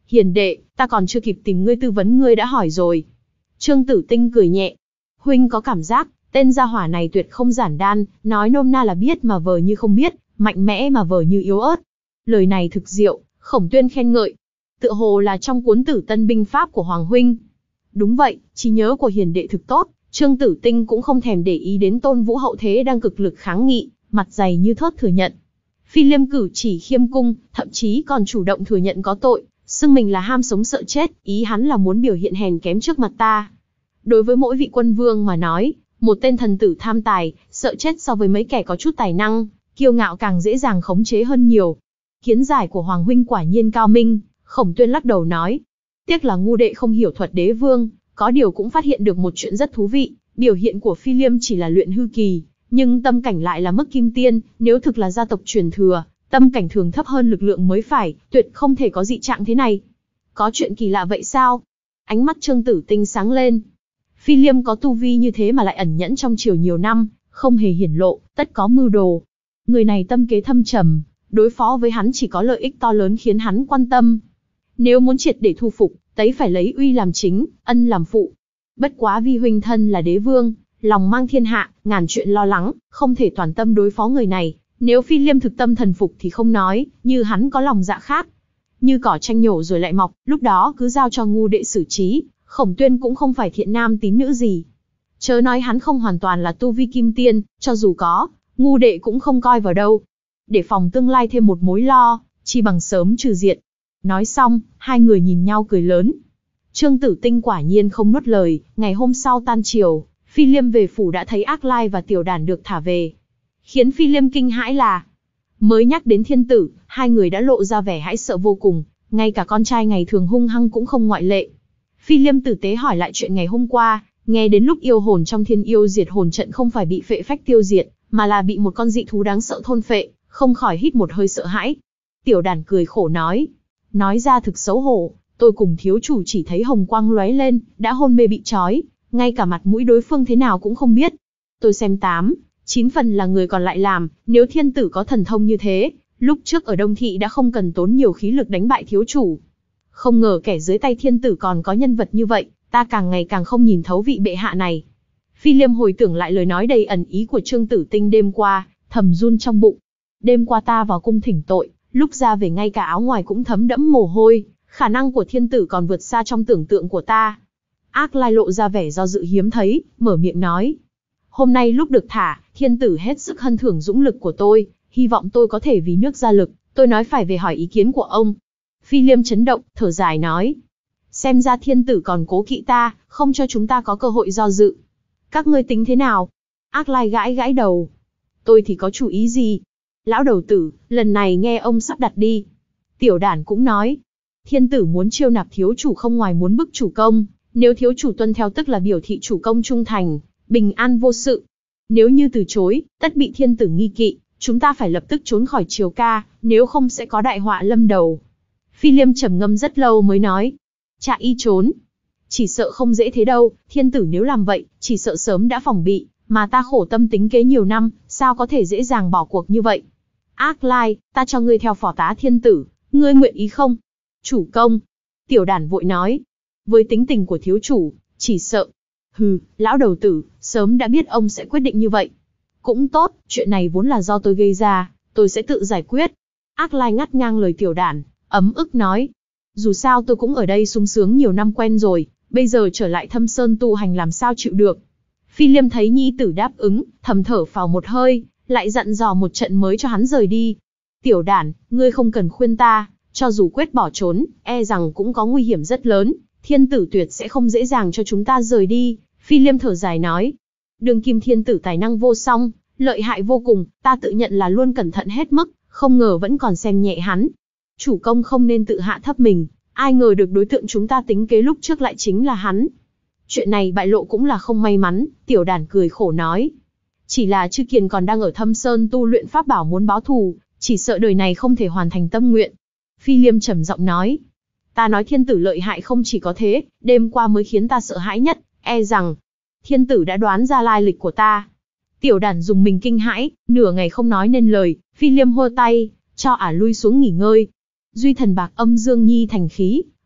Hiền đệ, ta còn chưa kịp tìm ngươi tư vấn ngươi đã hỏi rồi. Trương Tử Tinh cười nhẹ. Huynh có cảm giác, tên gia hỏa này tuyệt không giản đan, nói nôm na là biết mà vờ như không biết, mạnh mẽ mà vờ như yếu ớt. Lời này thực diệu, Khổng Tuyên khen ngợi. Tựa hồ là trong cuốn Tử Tân binh pháp của Hoàng huynh. Đúng vậy, trí nhớ của hiền đệ thực tốt. Trương Tử Tinh cũng không thèm để ý đến Tôn Vũ hậu thế đang cực lực kháng nghị, mặt dày như thớt thừa nhận. Phi Liêm cử chỉ khiêm cung, thậm chí còn chủ động thừa nhận có tội, xưng mình là ham sống sợ chết, ý hắn là muốn biểu hiện hèn kém trước mặt ta. Đối với mỗi vị quân vương mà nói, một tên thần tử tham tài, sợ chết so với mấy kẻ có chút tài năng, kiêu ngạo càng dễ dàng khống chế hơn nhiều. Kiến giải của Hoàng huynh quả nhiên cao minh, Khổng Tuyên lắc đầu nói. Tiếc là ngu đệ không hiểu thuật đế vương, có điều cũng phát hiện được một chuyện rất thú vị, biểu hiện của Phi Liêm chỉ là luyện hư kỳ, nhưng tâm cảnh lại là mức kim tiên, nếu thực là gia tộc truyền thừa, tâm cảnh thường thấp hơn lực lượng mới phải, tuyệt không thể có dị trạng thế này. Có chuyện kỳ lạ vậy sao? Ánh mắt Trương Tử Tinh sáng lên. Phi Liêm có tu vi như thế mà lại ẩn nhẫn trong triều nhiều năm, không hề hiển lộ, tất có mưu đồ. Người này tâm kế thâm trầm, đối phó với hắn chỉ có lợi ích to lớn khiến hắn quan tâm. Nếu muốn triệt để thu phục, tấy phải lấy uy làm chính, ân làm phụ. Bất quá vi huynh thân là đế vương, lòng mang thiên hạ, ngàn chuyện lo lắng, không thể toàn tâm đối phó người này. Nếu Phi Liêm thực tâm thần phục thì không nói, như hắn có lòng dạ khác. Như cỏ tranh nhổ rồi lại mọc, lúc đó cứ giao cho ngu đệ xử trí. Khổng Tuyên cũng không phải thiện nam tín nữ gì. Chớ nói hắn không hoàn toàn là tu vi kim tiên, cho dù có, ngu đệ cũng không coi vào đâu. Để phòng tương lai thêm một mối lo, chi bằng sớm trừ diệt. Nói xong, hai người nhìn nhau cười lớn. Trương Tử Tinh quả nhiên không nuốt lời, ngày hôm sau tan chiều, Phi Liêm về phủ đã thấy Ác Lai và Tiểu Đản được thả về. Khiến Phi Liêm kinh hãi là, mới nhắc đến thiên tử, hai người đã lộ ra vẻ hãi sợ vô cùng, ngay cả con trai ngày thường hung hăng cũng không ngoại lệ. Phi Liêm tử tế hỏi lại chuyện ngày hôm qua, nghe đến lúc yêu hồn trong thiên yêu diệt hồn trận không phải bị phệ phách tiêu diệt, mà là bị một con dị thú đáng sợ thôn phệ, không khỏi hít một hơi sợ hãi. Tiểu Đản cười khổ nói, nói ra thực xấu hổ, tôi cùng thiếu chủ chỉ thấy hồng quang lóe lên, đã hôn mê bị trói, ngay cả mặt mũi đối phương thế nào cũng không biết. Tôi xem tám, chín phần là người còn lại làm, nếu thiên tử có thần thông như thế, lúc trước ở Đông Thị đã không cần tốn nhiều khí lực đánh bại thiếu chủ. Không ngờ kẻ dưới tay thiên tử còn có nhân vật như vậy, ta càng ngày càng không nhìn thấu vị bệ hạ này. Phi Liêm hồi tưởng lại lời nói đầy ẩn ý của Trương Tử Tinh đêm qua, thầm run trong bụng. Đêm qua ta vào cung thỉnh tội, lúc ra về ngay cả áo ngoài cũng thấm đẫm mồ hôi, khả năng của thiên tử còn vượt xa trong tưởng tượng của ta. Ác Lai lộ ra vẻ do dự hiếm thấy, mở miệng nói. Hôm nay lúc được thả, thiên tử hết sức hân thưởng dũng lực của tôi, hy vọng tôi có thể vì nước ra lực, tôi nói phải về hỏi ý kiến của ông. Phi Liêm chấn động, thở dài nói. Xem ra thiên tử còn cố kỵ ta, không cho chúng ta có cơ hội do dự. Các ngươi tính thế nào? Ác Lai gãi gãi đầu. Tôi thì có chủ ý gì? Lão đầu tử, lần này nghe ông sắp đặt đi. Tiểu Đản cũng nói. Thiên tử muốn chiêu nạp thiếu chủ không ngoài muốn bức chủ công, nếu thiếu chủ tuân theo tức là biểu thị chủ công trung thành, bình an vô sự. Nếu như từ chối, tất bị thiên tử nghi kỵ, chúng ta phải lập tức trốn khỏi triều ca, nếu không sẽ có đại họa lâm đầu. Phi Liêm trầm ngâm rất lâu mới nói. Chạy y trốn. Chỉ sợ không dễ thế đâu, thiên tử nếu làm vậy, chỉ sợ sớm đã phòng bị, mà ta khổ tâm tính kế nhiều năm, sao có thể dễ dàng bỏ cuộc như vậy. Ác Lai, ta cho ngươi theo phò tá thiên tử, ngươi nguyện ý không? Chủ công. Tiểu Đản vội nói. Với tính tình của thiếu chủ, chỉ sợ. Hừ, lão đầu tử, sớm đã biết ông sẽ quyết định như vậy. Cũng tốt, chuyện này vốn là do tôi gây ra, tôi sẽ tự giải quyết. Ác Lai ngắt ngang lời Tiểu Đản, ấm ức nói. Dù sao tôi cũng ở đây sung sướng nhiều năm quen rồi, bây giờ trở lại Thâm Sơn tu hành làm sao chịu được. Phi Liêm thấy nhi tử đáp ứng, thầm thở phào một hơi, lại dặn dò một trận mới cho hắn rời đi. Tiểu Đản, ngươi không cần khuyên ta, cho dù quyết bỏ trốn, e rằng cũng có nguy hiểm rất lớn, thiên tử tuyệt sẽ không dễ dàng cho chúng ta rời đi. Phi Liêm thở dài nói. Đường kim thiên tử tài năng vô song, lợi hại vô cùng, ta tự nhận là luôn cẩn thận hết mức, không ngờ vẫn còn xem nhẹ hắn. Chủ công không nên tự hạ thấp mình, ai ngờ được đối tượng chúng ta tính kế lúc trước lại chính là hắn. Chuyện này bại lộ cũng là không may mắn, Tiểu Đản cười khổ nói. Chỉ là Chư Kiền còn đang ở Thâm Sơn tu luyện pháp bảo muốn báo thù, chỉ sợ đời này không thể hoàn thành tâm nguyện. Phi Liêm trầm giọng nói. Ta nói thiên tử lợi hại không chỉ có thế, đêm qua mới khiến ta sợ hãi nhất, e rằng thiên tử đã đoán ra lai lịch của ta. Tiểu Đản dùng mình kinh hãi, nửa ngày không nói nên lời. Phi Liêm hô tay, cho ả lui xuống nghỉ ngơi. Duy thần bạc âm dương nhi thành khí,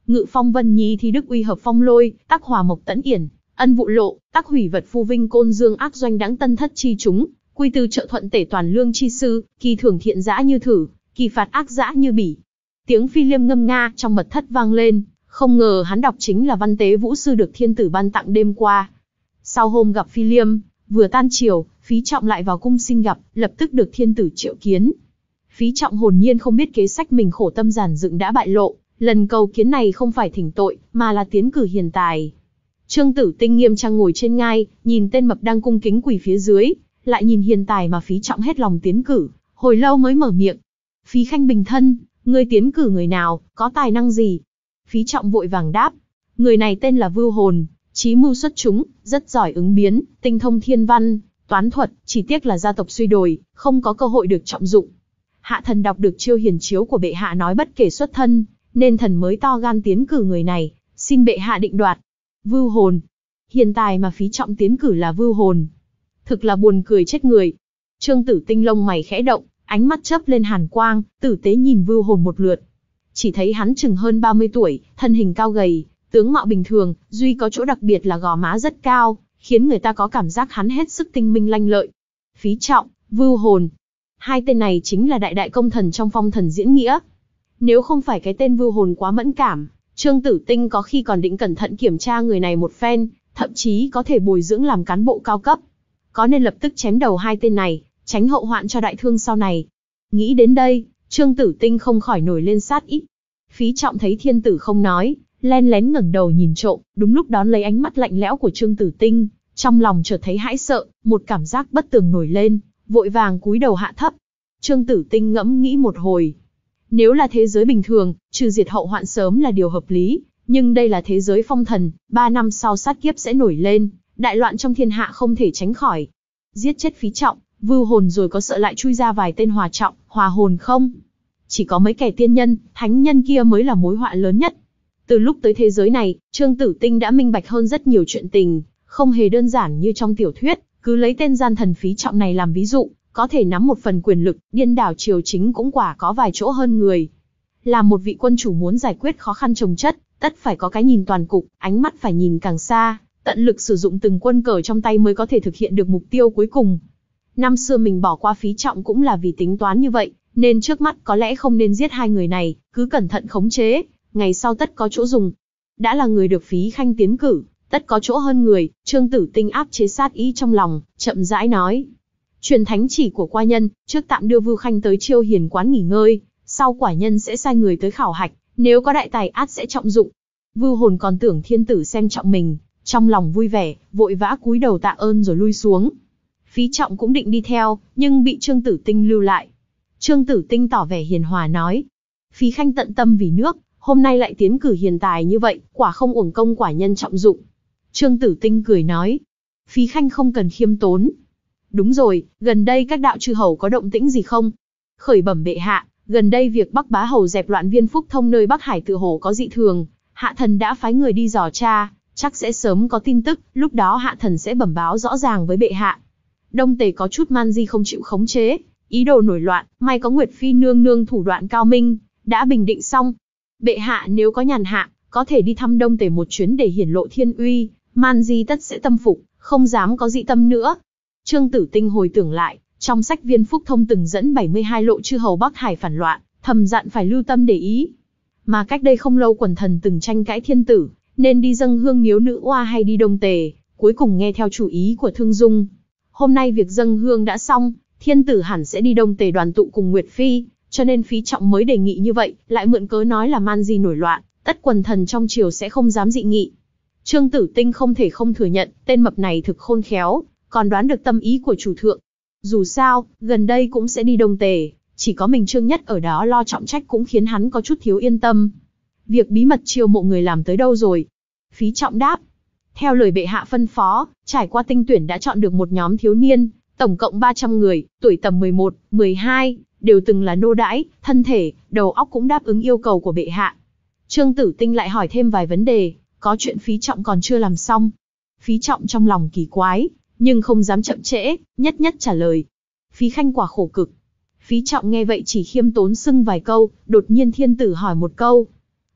Ngự phong vân nhi thi đức uy hợp phong lôi, tắc hòa mộc tẫn yển, ân vụ lộ, tắc hủy vật phu vinh côn dương ác doanh đãng tân thất chi chúng, quy từ trợ thuận tể toàn lương chi sư, kỳ thưởng thiện dã như thử, kỳ phạt ác dã như bỉ. Tiếng phi liêm ngâm nga trong mật thất vang lên, không ngờ hắn đọc chính là văn tế vũ sư được thiên tử ban tặng đêm qua. Sau hôm gặp phi liêm, vừa tan chiều, Phí Trọng lại vào cung xin gặp, lập tức được thiên tử triệu kiến. Phí Trọng hồn nhiên không biết kế sách mình khổ tâm giản dựng đã bại lộ, lần cầu kiến này không phải thỉnh tội, mà là tiến cử hiền tài. Trương Tử Tinh nghiêm trang ngồi trên ngai, nhìn tên mập đang cung kính quỳ phía dưới, lại nhìn hiền tài mà Phí Trọng hết lòng tiến cử, hồi lâu mới mở miệng. Phí Khanh bình thân, ngươi tiến cử người nào, có tài năng gì? Phí Trọng vội vàng đáp, người này tên là Vưu Hồn, trí mưu xuất chúng, rất giỏi ứng biến, tinh thông thiên văn, toán thuật, chỉ tiếc là gia tộc suy đồi, không có cơ hội được trọng dụng. Hạ thần đọc được chiêu hiền chiếu của bệ hạ nói bất kể xuất thân, nên thần mới to gan tiến cử người này, xin bệ hạ định đoạt. Vưu Hồn, hiền tài mà Phí Trọng tiến cử là Vưu Hồn. Thực là buồn cười chết người. Trương Tử Tinh lông mày khẽ động, ánh mắt chớp lên hàn quang, tử tế nhìn Vưu Hồn một lượt. Chỉ thấy hắn chừng hơn ba mươi tuổi, thân hình cao gầy, tướng mạo bình thường, duy có chỗ đặc biệt là gò má rất cao, khiến người ta có cảm giác hắn hết sức tinh minh lanh lợi. Phí Trọng, Vưu Hồn, hai tên này chính là đại đại công thần trong phong thần diễn nghĩa. Nếu không phải cái tên Vưu Hồn quá mẫn cảm, Trương Tử Tinh có khi còn định cẩn thận kiểm tra người này một phen, thậm chí có thể bồi dưỡng làm cán bộ cao cấp. Có nên lập tức chém đầu hai tên này, tránh hậu hoạn cho đại thương sau này. Nghĩ đến đây, Trương Tử Tinh không khỏi nổi lên sát ý. Phí Trọng thấy thiên tử không nói, len lén ngẩng đầu nhìn trộm, đúng lúc đón lấy ánh mắt lạnh lẽo của Trương Tử Tinh, trong lòng chợt thấy hãi sợ, một cảm giác bất tường nổi lên, vội vàng cúi đầu hạ thấp. Trương Tử Tinh ngẫm nghĩ một hồi. Nếu là thế giới bình thường, trừ diệt hậu hoạn sớm là điều hợp lý, nhưng đây là thế giới phong thần, ba năm sau sát kiếp sẽ nổi lên, đại loạn trong thiên hạ không thể tránh khỏi. Giết chết Phí Trọng, Vưu Hồn rồi có sợ lại chui ra vài tên hòa trọng, hòa hồn không? Chỉ có mấy kẻ tiên nhân, thánh nhân kia mới là mối họa lớn nhất. Từ lúc tới thế giới này, Trương Tử Tinh đã minh bạch hơn rất nhiều chuyện tình, không hề đơn giản như trong tiểu thuyết, cứ lấy tên gian thần Phí Trọng này làm ví dụ, có thể nắm một phần quyền lực, điên đảo triều chính cũng quả có vài chỗ hơn người. Là một vị quân chủ muốn giải quyết khó khăn chồng chất, tất phải có cái nhìn toàn cục, ánh mắt phải nhìn càng xa, tận lực sử dụng từng quân cờ trong tay mới có thể thực hiện được mục tiêu cuối cùng. Năm xưa mình bỏ qua Phí Trọng cũng là vì tính toán như vậy, nên trước mắt có lẽ không nên giết hai người này, cứ cẩn thận khống chế, ngày sau tất có chỗ dùng. Đã là người được Phí Khanh tiến cử, tất có chỗ hơn người. Trương Tử Tinh áp chế sát ý trong lòng, chậm rãi nói. Truyền thánh chỉ của qua nhân, trước tạm đưa Vưu Khanh tới Chiêu Hiền quán nghỉ ngơi, sau quả nhân sẽ sai người tới khảo hạch, nếu có đại tài át sẽ trọng dụng. Vưu Hồn còn tưởng thiên tử xem trọng mình, trong lòng vui vẻ, vội vã cúi đầu tạ ơn rồi lui xuống. Phí Trọng cũng định đi theo, nhưng bị Trương Tử Tinh lưu lại. Trương Tử Tinh tỏ vẻ hiền hòa nói, Phí Khanh tận tâm vì nước, hôm nay lại tiến cử hiền tài như vậy, quả không uổng công quả nhân trọng dụng. Trương Tử Tinh cười nói, Phí Khanh không cần khiêm tốn. Đúng rồi, gần đây các đạo chư hầu có động tĩnh gì không? Khởi bẩm bệ hạ, gần đây việc Bắc Bá Hầu dẹp loạn Viên Phúc Thông nơi Bắc Hải tự hồ có dị thường, hạ thần đã phái người đi dò tra, chắc sẽ sớm có tin tức, lúc đó hạ thần sẽ bẩm báo rõ ràng với bệ hạ. Đông Tề có chút man di không chịu khống chế, ý đồ nổi loạn, may có Nguyệt Phi nương nương thủ đoạn cao minh, đã bình định xong. Bệ hạ nếu có nhàn hạ, có thể đi thăm Đông Tề một chuyến để hiển lộ thiên uy, man di tất sẽ tâm phục, không dám có dị tâm nữa. Trương Tử Tinh hồi tưởng lại, trong sách Viên Phúc Thông từng dẫn bảy mươi hai lộ chư hầu Bắc Hải phản loạn, thầm dặn phải lưu tâm để ý. Mà cách đây không lâu quần thần từng tranh cãi thiên tử, nên đi dâng hương miếu nữ oa hay đi Đông Tề, cuối cùng nghe theo chủ ý của Thương Dung. Hôm nay việc dâng hương đã xong, thiên tử hẳn sẽ đi Đông Tề đoàn tụ cùng Nguyệt Phi, cho nên Phí Trọng mới đề nghị như vậy, lại mượn cớ nói là man di nổi loạn, tất quần thần trong triều sẽ không dám dị nghị. Trương Tử Tinh không thể không thừa nhận, tên mập này thực khôn khéo, còn đoán được tâm ý của chủ thượng. Dù sao, gần đây cũng sẽ đi Đông Tề, chỉ có mình Trương Nhất ở đó lo trọng trách cũng khiến hắn có chút thiếu yên tâm. Việc bí mật chiêu mộ người làm tới đâu rồi? Phí Trọng đáp. Theo lời bệ hạ phân phó, trải qua tinh tuyển đã chọn được một nhóm thiếu niên, tổng cộng ba trăm người, tuổi tầm mười một, mười hai, đều từng là nô đãi, thân thể, đầu óc cũng đáp ứng yêu cầu của bệ hạ. Trương Tử Tinh lại hỏi thêm vài vấn đề, có chuyện Phí Trọng còn chưa làm xong. Phí Trọng trong lòng kỳ quái, nhưng không dám chậm trễ, nhất nhất trả lời. Phí Khanh quả khổ cực. Phí Trọng nghe vậy chỉ khiêm tốn xưng vài câu, đột nhiên thiên tử hỏi một câu.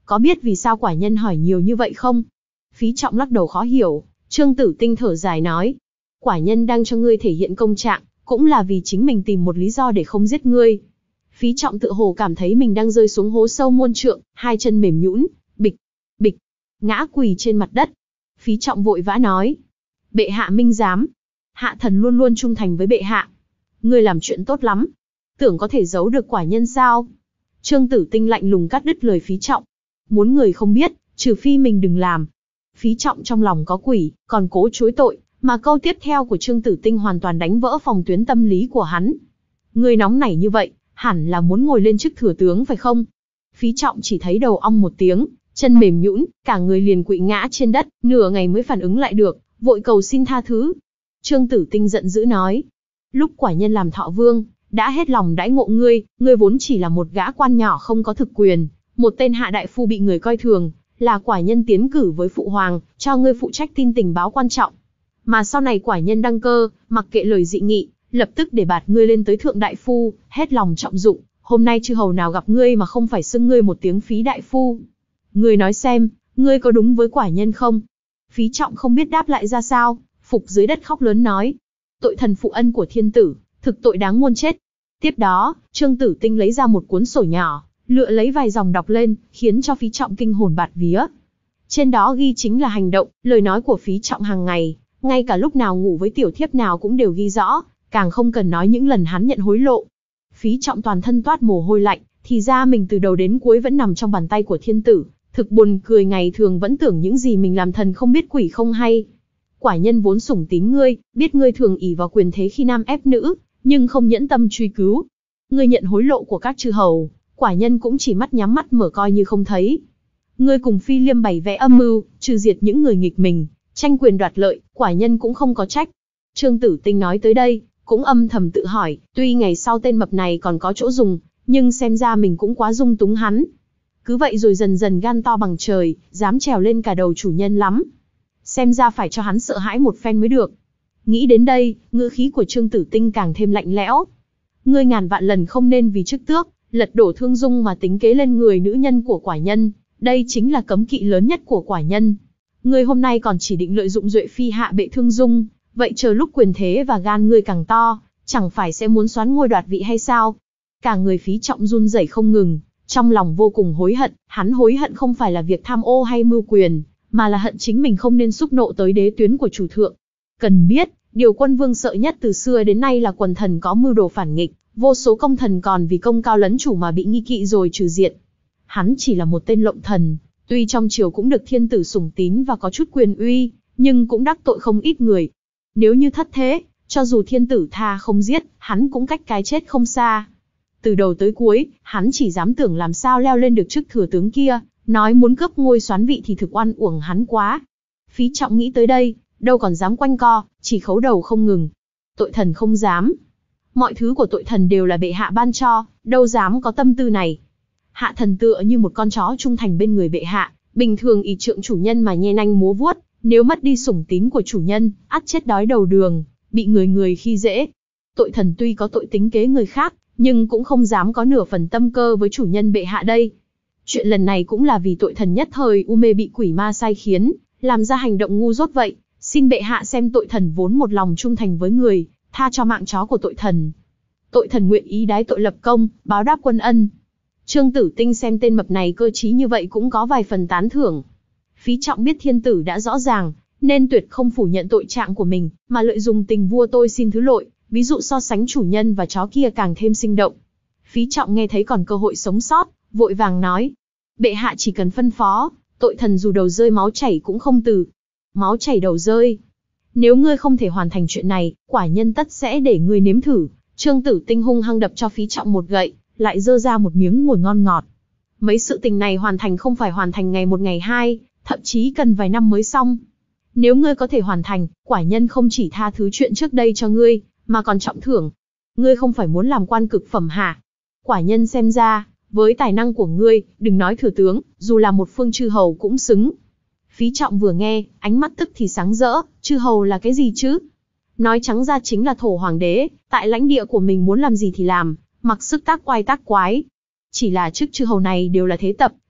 có biết vì sao quả nhân hỏi nhiều như vậy không? Phí Trọng lắc đầu khó hiểu. Trương Tử Tinh thở dài nói, quả nhân đang cho ngươi thể hiện công trạng, cũng là vì chính mình tìm một lý do để không giết ngươi. Phí Trọng tự hồ cảm thấy mình đang rơi xuống hố sâu muôn trượng, hai chân mềm nhũn, bịch, bịch, ngã quỳ trên mặt đất. Phí Trọng vội vã nói, bệ hạ minh giám, hạ thần luôn luôn trung thành với bệ hạ. Ngươi làm chuyện tốt lắm, tưởng có thể giấu được quả nhân sao? Trương Tử Tinh lạnh lùng cắt đứt lời Phí Trọng. Muốn người không biết, trừ phi mình đừng làm. Phí Trọng trong lòng có quỷ, còn cố chối tội, mà câu tiếp theo của Trương Tử Tinh hoàn toàn đánh vỡ phòng tuyến tâm lý của hắn. Ngươi nóng nảy như vậy, hẳn là muốn ngồi lên chức thừa tướng phải không? Phí Trọng chỉ thấy đầu ong một tiếng, chân mềm nhũn, cả người liền quỵ ngã trên đất, nửa ngày mới phản ứng lại được, vội cầu xin tha thứ. Trương Tử Tinh giận dữ nói, lúc quả nhân làm thọ vương, đã hết lòng đãi ngộ ngươi, ngươi vốn chỉ là một gã quan nhỏ không có thực quyền, một tên hạ đại phu bị người coi thường, là quả nhân tiến cử với phụ hoàng, cho ngươi phụ trách tin tình báo quan trọng. Mà sau này quả nhân đăng cơ, mặc kệ lời dị nghị, lập tức để bạt ngươi lên tới thượng đại phu, hết lòng trọng dụng, hôm nay chư hầu nào gặp ngươi mà không phải xưng ngươi một tiếng Phí đại phu. Ngươi nói xem, ngươi có đúng với quả nhân không? Phí Trọng không biết đáp lại ra sao, phục dưới đất khóc lớn nói, tội thần phụ ân của thiên tử, thực tội đáng muôn chết. Tiếp đó, Trương Tử Tinh lấy ra một cuốn sổ nhỏ, lựa lấy vài dòng đọc lên, khiến cho Phí Trọng kinh hồn bạt vía. Trên đó ghi chính là hành động, lời nói của Phí Trọng hàng ngày, ngay cả lúc nào ngủ với tiểu thiếp nào cũng đều ghi rõ, càng không cần nói những lần hắn nhận hối lộ. Phí Trọng toàn thân toát mồ hôi lạnh, thì ra mình từ đầu đến cuối vẫn nằm trong bàn tay của thiên tử, thực buồn cười, ngày thường vẫn tưởng những gì mình làm thần không biết quỷ không hay. Quả nhân vốn sủng tín ngươi, biết ngươi thường ỷ vào quyền thế khi nam ép nữ, nhưng không nhẫn tâm truy cứu. Ngươi nhận hối lộ của các chư hầu, quả nhân cũng chỉ mắt nhắm mắt mở coi như không thấy. Ngươi cùng Phi Liêm bày vẽ âm mưu, trừ diệt những người nghịch mình, tranh quyền đoạt lợi, quả nhân cũng không có trách. Trương Tử Tinh nói tới đây, cũng âm thầm tự hỏi, tuy ngày sau tên mập này còn có chỗ dùng, nhưng xem ra mình cũng quá dung túng hắn. Cứ vậy rồi dần dần gan to bằng trời, dám trèo lên cả đầu chủ nhân lắm. Xem ra phải cho hắn sợ hãi một phen mới được. Nghĩ đến đây, ngữ khí của Trương Tử Tinh càng thêm lạnh lẽo. Ngươi ngàn vạn lần không nên vì chức tước, lật đổ Thương Dung mà tính kế lên người nữ nhân của quả nhân, đây chính là cấm kỵ lớn nhất của quả nhân. Ngươi hôm nay còn chỉ định lợi dụng Duệ Phi hạ bệ Thương Dung, vậy chờ lúc quyền thế và gan ngươi càng to, chẳng phải sẽ muốn xoán ngôi đoạt vị hay sao? Cả người Phí Trọng run rẩy không ngừng, trong lòng vô cùng hối hận, hắn hối hận không phải là việc tham ô hay mưu quyền, mà là hận chính mình không nên xúc nộ tới đế tuyến của chủ thượng. Cần biết, điều quân vương sợ nhất từ xưa đến nay là quần thần có mưu đồ phản nghịch, vô số công thần còn vì công cao lấn chủ mà bị nghi kỵ rồi trừ diệt. Hắn chỉ là một tên lộng thần, tuy trong triều cũng được thiên tử sủng tín và có chút quyền uy, nhưng cũng đắc tội không ít người. Nếu như thất thế, cho dù thiên tử tha không giết, hắn cũng cách cái chết không xa. Từ đầu tới cuối, hắn chỉ dám tưởng làm sao leo lên được chức thừa tướng kia, nói muốn cướp ngôi soán vị thì thực oan uổng hắn quá. Phí Trọng nghĩ tới đây, đâu còn dám quanh co, chỉ khấu đầu không ngừng. Tội thần không dám. Mọi thứ của tội thần đều là bệ hạ ban cho, đâu dám có tâm tư này. Hạ thần tựa như một con chó trung thành bên người bệ hạ, bình thường ỷ trượng chủ nhân mà nhe nanh múa vuốt, nếu mất đi sủng tín của chủ nhân, ắt chết đói đầu đường, bị người người khi dễ. Tội thần tuy có tội tính kế người khác, nhưng cũng không dám có nửa phần tâm cơ với chủ nhân bệ hạ đây. Chuyện lần này cũng là vì tội thần nhất thời u mê bị quỷ ma sai khiến, làm ra hành động ngu dốt vậy. Xin bệ hạ xem tội thần vốn một lòng trung thành với người, tha cho mạng chó của tội thần. Tội thần nguyện ý đái tội lập công, báo đáp quân ân. Trương Tử Tinh xem tên mập này cơ trí như vậy cũng có vài phần tán thưởng. Phí Trọng biết thiên tử đã rõ ràng, nên tuyệt không phủ nhận tội trạng của mình, mà lợi dụng tình vua tôi xin thứ lỗi, ví dụ so sánh chủ nhân và chó kia càng thêm sinh động. Phí Trọng nghe thấy còn cơ hội sống sót, vội vàng nói, bệ hạ chỉ cần phân phó, tội thần dù đầu rơi máu chảy cũng không từ. Máu chảy đầu rơi. Nếu ngươi không thể hoàn thành chuyện này, quả nhân tất sẽ để ngươi nếm thử. Trương Tử Tinh hung hăng đập cho Phí Trọng một gậy, lại dơ ra một miếng mồi ngon ngọt. Mấy sự tình này hoàn thành không phải hoàn thành ngày một ngày hai, thậm chí cần vài năm mới xong. Nếu ngươi có thể hoàn thành, quả nhân không chỉ tha thứ chuyện trước đây cho ngươi, mà còn trọng thưởng. Ngươi không phải muốn làm quan cực phẩm hả? Quả nhân xem ra, với tài năng của ngươi, đừng nói thừa tướng, dù là một phương chư hầu cũng xứng. Phí Trọng vừa nghe, ánh mắt tức thì sáng rỡ, chư hầu là cái gì chứ? Nói trắng ra chính là thổ hoàng đế, tại lãnh địa của mình muốn làm gì thì làm, mặc sức tác oai tác quái. Chỉ là chức chư hầu này đều là thế tập,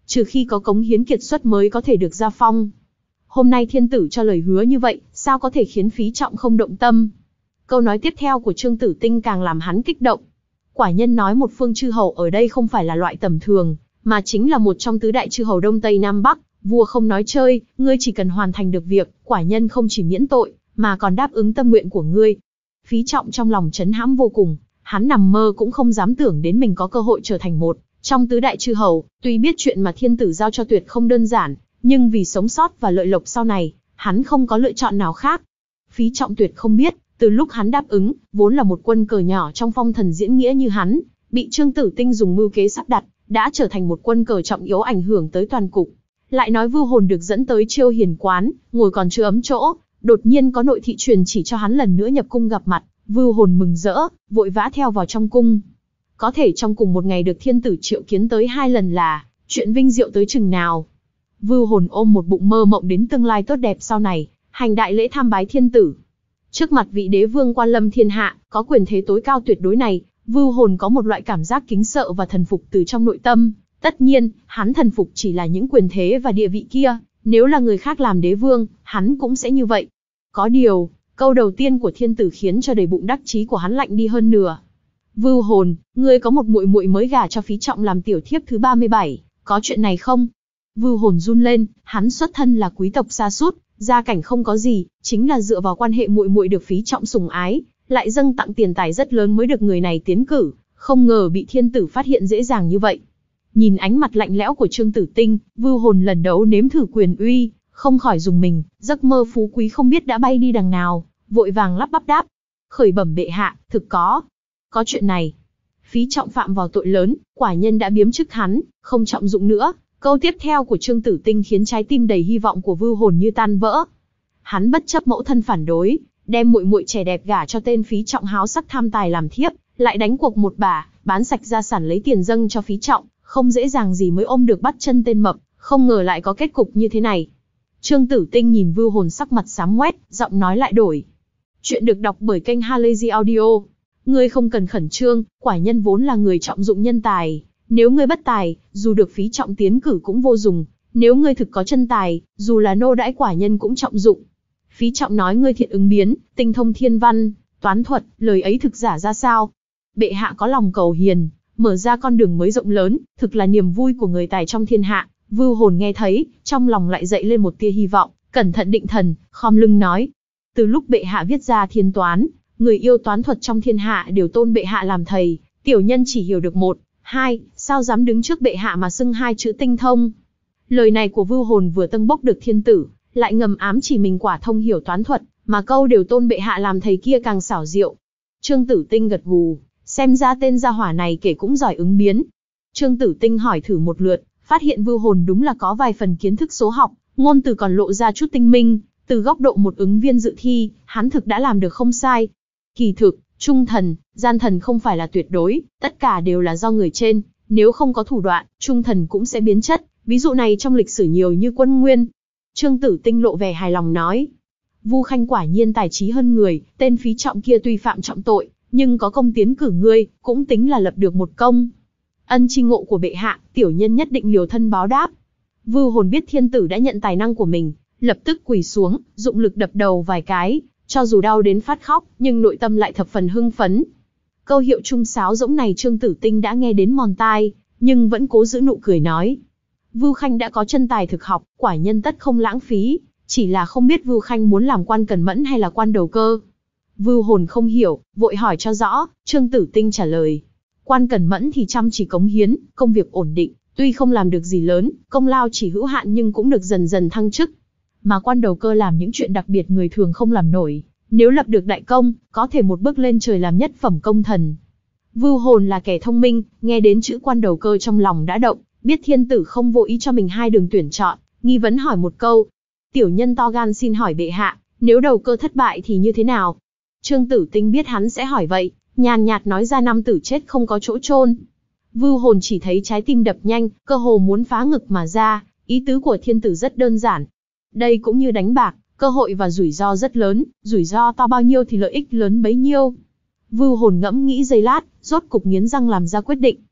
trừ khi có cống hiến kiệt xuất mới có thể được gia phong. Hôm nay thiên tử cho lời hứa như vậy, sao có thể khiến Phí Trọng không động tâm? Câu nói tiếp theo của Trương Tử Tinh càng làm hắn kích động. Quả nhân nói một phương chư hầu ở đây không phải là loại tầm thường, mà chính là một trong tứ đại chư hầu Đông Tây Nam Bắc, vua không nói chơi, ngươi chỉ cần hoàn thành được việc, quả nhân không chỉ miễn tội, mà còn đáp ứng tâm nguyện của ngươi. Phí Trọng trong lòng trấn hãm vô cùng, hắn nằm mơ cũng không dám tưởng đến mình có cơ hội trở thành một trong tứ đại chư hầu, tuy biết chuyện mà thiên tử giao cho tuyệt không đơn giản, nhưng vì sống sót và lợi lộc sau này, hắn không có lựa chọn nào khác. Phí Trọng tuyệt không biết, từ lúc hắn đáp ứng, vốn là một quân cờ nhỏ trong phong thần diễn nghĩa như hắn, bị Trương Tử Tinh dùng mưu kế sắp đặt, đã trở thành một quân cờ trọng yếu ảnh hưởng tới toàn cục. Lại nói Vưu Hồn được dẫn tới Chiêu Hiền quán, ngồi còn chưa ấm chỗ, đột nhiên có nội thị truyền chỉ cho hắn lần nữa nhập cung gặp mặt. Vưu Hồn mừng rỡ, vội vã theo vào trong cung. Có thể trong cùng một ngày được thiên tử triệu kiến tới hai lần là chuyện vinh diệu tới chừng nào. Vưu Hồn ôm một bụng mơ mộng đến tương lai tốt đẹp sau này, hành đại lễ tham bái thiên tử. Trước mặt vị đế vương quan lâm thiên hạ, có quyền thế tối cao tuyệt đối này, Vưu Hồn có một loại cảm giác kính sợ và thần phục từ trong nội tâm. Tất nhiên, hắn thần phục chỉ là những quyền thế và địa vị kia, nếu là người khác làm đế vương, hắn cũng sẽ như vậy. Có điều, câu đầu tiên của thiên tử khiến cho đầy bụng đắc chí của hắn lạnh đi hơn nửa. Vưu Hồn, ngươi có một muội muội mới gả cho Phí Trọng làm tiểu thiếp thứ ba mươi bảy, có chuyện này không? Vưu Hồn run lên, hắn xuất thân là quý tộc sa sút, gia cảnh không có gì, chính là dựa vào quan hệ muội muội được Phí Trọng sủng ái, lại dâng tặng tiền tài rất lớn mới được người này tiến cử, không ngờ bị thiên tử phát hiện dễ dàng như vậy. Nhìn ánh mặt lạnh lẽo của Trương Tử Tinh, Vưu Hồn lần đầu nếm thử quyền uy, không khỏi dùng mình, giấc mơ phú quý không biết đã bay đi đằng nào, vội vàng lắp bắp đáp. Khởi bẩm bệ hạ, thực có. Có chuyện này. Phí Trọng phạm vào tội lớn, quả nhân đã biếm chức hắn, không trọng dụng nữa. Câu tiếp theo của Trương Tử Tinh khiến trái tim đầy hy vọng của Vưu Hồn như tan vỡ. Hắn bất chấp mẫu thân phản đối, đem muội muội trẻ đẹp gả cho tên Phí Trọng háo sắc tham tài làm thiếp, lại đánh cuộc một bả, bán sạch gia sản lấy tiền dâng cho Phí Trọng, không dễ dàng gì mới ôm được bắt chân tên mập, không ngờ lại có kết cục như thế này. Trương Tử Tinh nhìn Vưu Hồn sắc mặt xám ngoét, giọng nói lại đổi. Chuyện được đọc bởi kênh Halazy Audio. Ngươi không cần khẩn trương, quả nhân vốn là người trọng dụng nhân tài. Nếu ngươi bất tài, dù được Phí Trọng tiến cử cũng vô dụng. Nếu ngươi thực có chân tài, dù là nô đãi quả nhân cũng trọng dụng. Phí Trọng nói ngươi thiện ứng biến, tinh thông thiên văn, toán thuật, lời ấy thực giả ra sao? Bệ hạ có lòng cầu hiền, mở ra con đường mới rộng lớn, thực là niềm vui của người tài trong thiên hạ. Vưu Hồn nghe thấy, trong lòng lại dậy lên một tia hy vọng, cẩn thận định thần, khom lưng nói. Từ lúc bệ hạ viết ra thiên toán, người yêu toán thuật trong thiên hạ đều tôn bệ hạ làm thầy, tiểu nhân chỉ hiểu được một, hai, sao dám đứng trước bệ hạ mà xưng hai chữ tinh thông. Lời này của Vưu Hồn vừa tâng bốc được thiên tử, lại ngầm ám chỉ mình quả thông hiểu toán thuật, mà câu đều tôn bệ hạ làm thầy kia càng xảo diệu. Trương Tử Tinh gật gù, xem ra tên gia hỏa này kể cũng giỏi ứng biến. Trương Tử Tinh hỏi thử một lượt, phát hiện Vưu Hồn đúng là có vài phần kiến thức số học, ngôn từ còn lộ ra chút tinh minh, từ góc độ một ứng viên dự thi, hắn thực đã làm được không sai. Kỳ thực, trung thần, gian thần không phải là tuyệt đối, tất cả đều là do người trên, nếu không có thủ đoạn, trung thần cũng sẽ biến chất, ví dụ này trong lịch sử nhiều như Quân Nguyên. Trương Tử Tinh lộ vẻ hài lòng nói, Vu Khanh quả nhiên tài trí hơn người, tên Phí Trọng kia tuy phạm trọng tội, nhưng có công tiến cử ngươi, cũng tính là lập được một công. Ân chi ngộ của bệ hạ, tiểu nhân nhất định liều thân báo đáp. Vưu Hồn biết thiên tử đã nhận tài năng của mình, lập tức quỳ xuống, dụng lực đập đầu vài cái, cho dù đau đến phát khóc, nhưng nội tâm lại thập phần hưng phấn. Câu hiệu trung sáo rỗng này Trương Tử Tinh đã nghe đến mòn tai, nhưng vẫn cố giữ nụ cười nói. Vưu Khanh đã có chân tài thực học, quả nhân tất không lãng phí, chỉ là không biết Vưu Khanh muốn làm quan cẩn mẫn hay là quan đầu cơ. Vưu Hồn không hiểu, vội hỏi cho rõ, Trương Tử Tinh trả lời. Quan cẩn mẫn thì chăm chỉ cống hiến, công việc ổn định, tuy không làm được gì lớn, công lao chỉ hữu hạn nhưng cũng được dần dần thăng chức. Mà quan đầu cơ làm những chuyện đặc biệt người thường không làm nổi, nếu lập được đại công, có thể một bước lên trời làm nhất phẩm công thần. Vưu Hồn là kẻ thông minh, nghe đến chữ quan đầu cơ trong lòng đã động, biết thiên tử không vô ý cho mình hai đường tuyển chọn, nghi vấn hỏi một câu. Tiểu nhân to gan xin hỏi bệ hạ, nếu đầu cơ thất bại thì như thế nào? Trương Tử Tinh biết hắn sẽ hỏi vậy, nhàn nhạt nói ra năm tử chết không có chỗ chôn. Vưu Hồn chỉ thấy trái tim đập nhanh, cơ hồ muốn phá ngực mà ra, ý tứ của thiên tử rất đơn giản. Đây cũng như đánh bạc, cơ hội và rủi ro rất lớn, rủi ro to bao nhiêu thì lợi ích lớn bấy nhiêu. Vưu Hồn ngẫm nghĩ giây lát, rốt cục nghiến răng làm ra quyết định.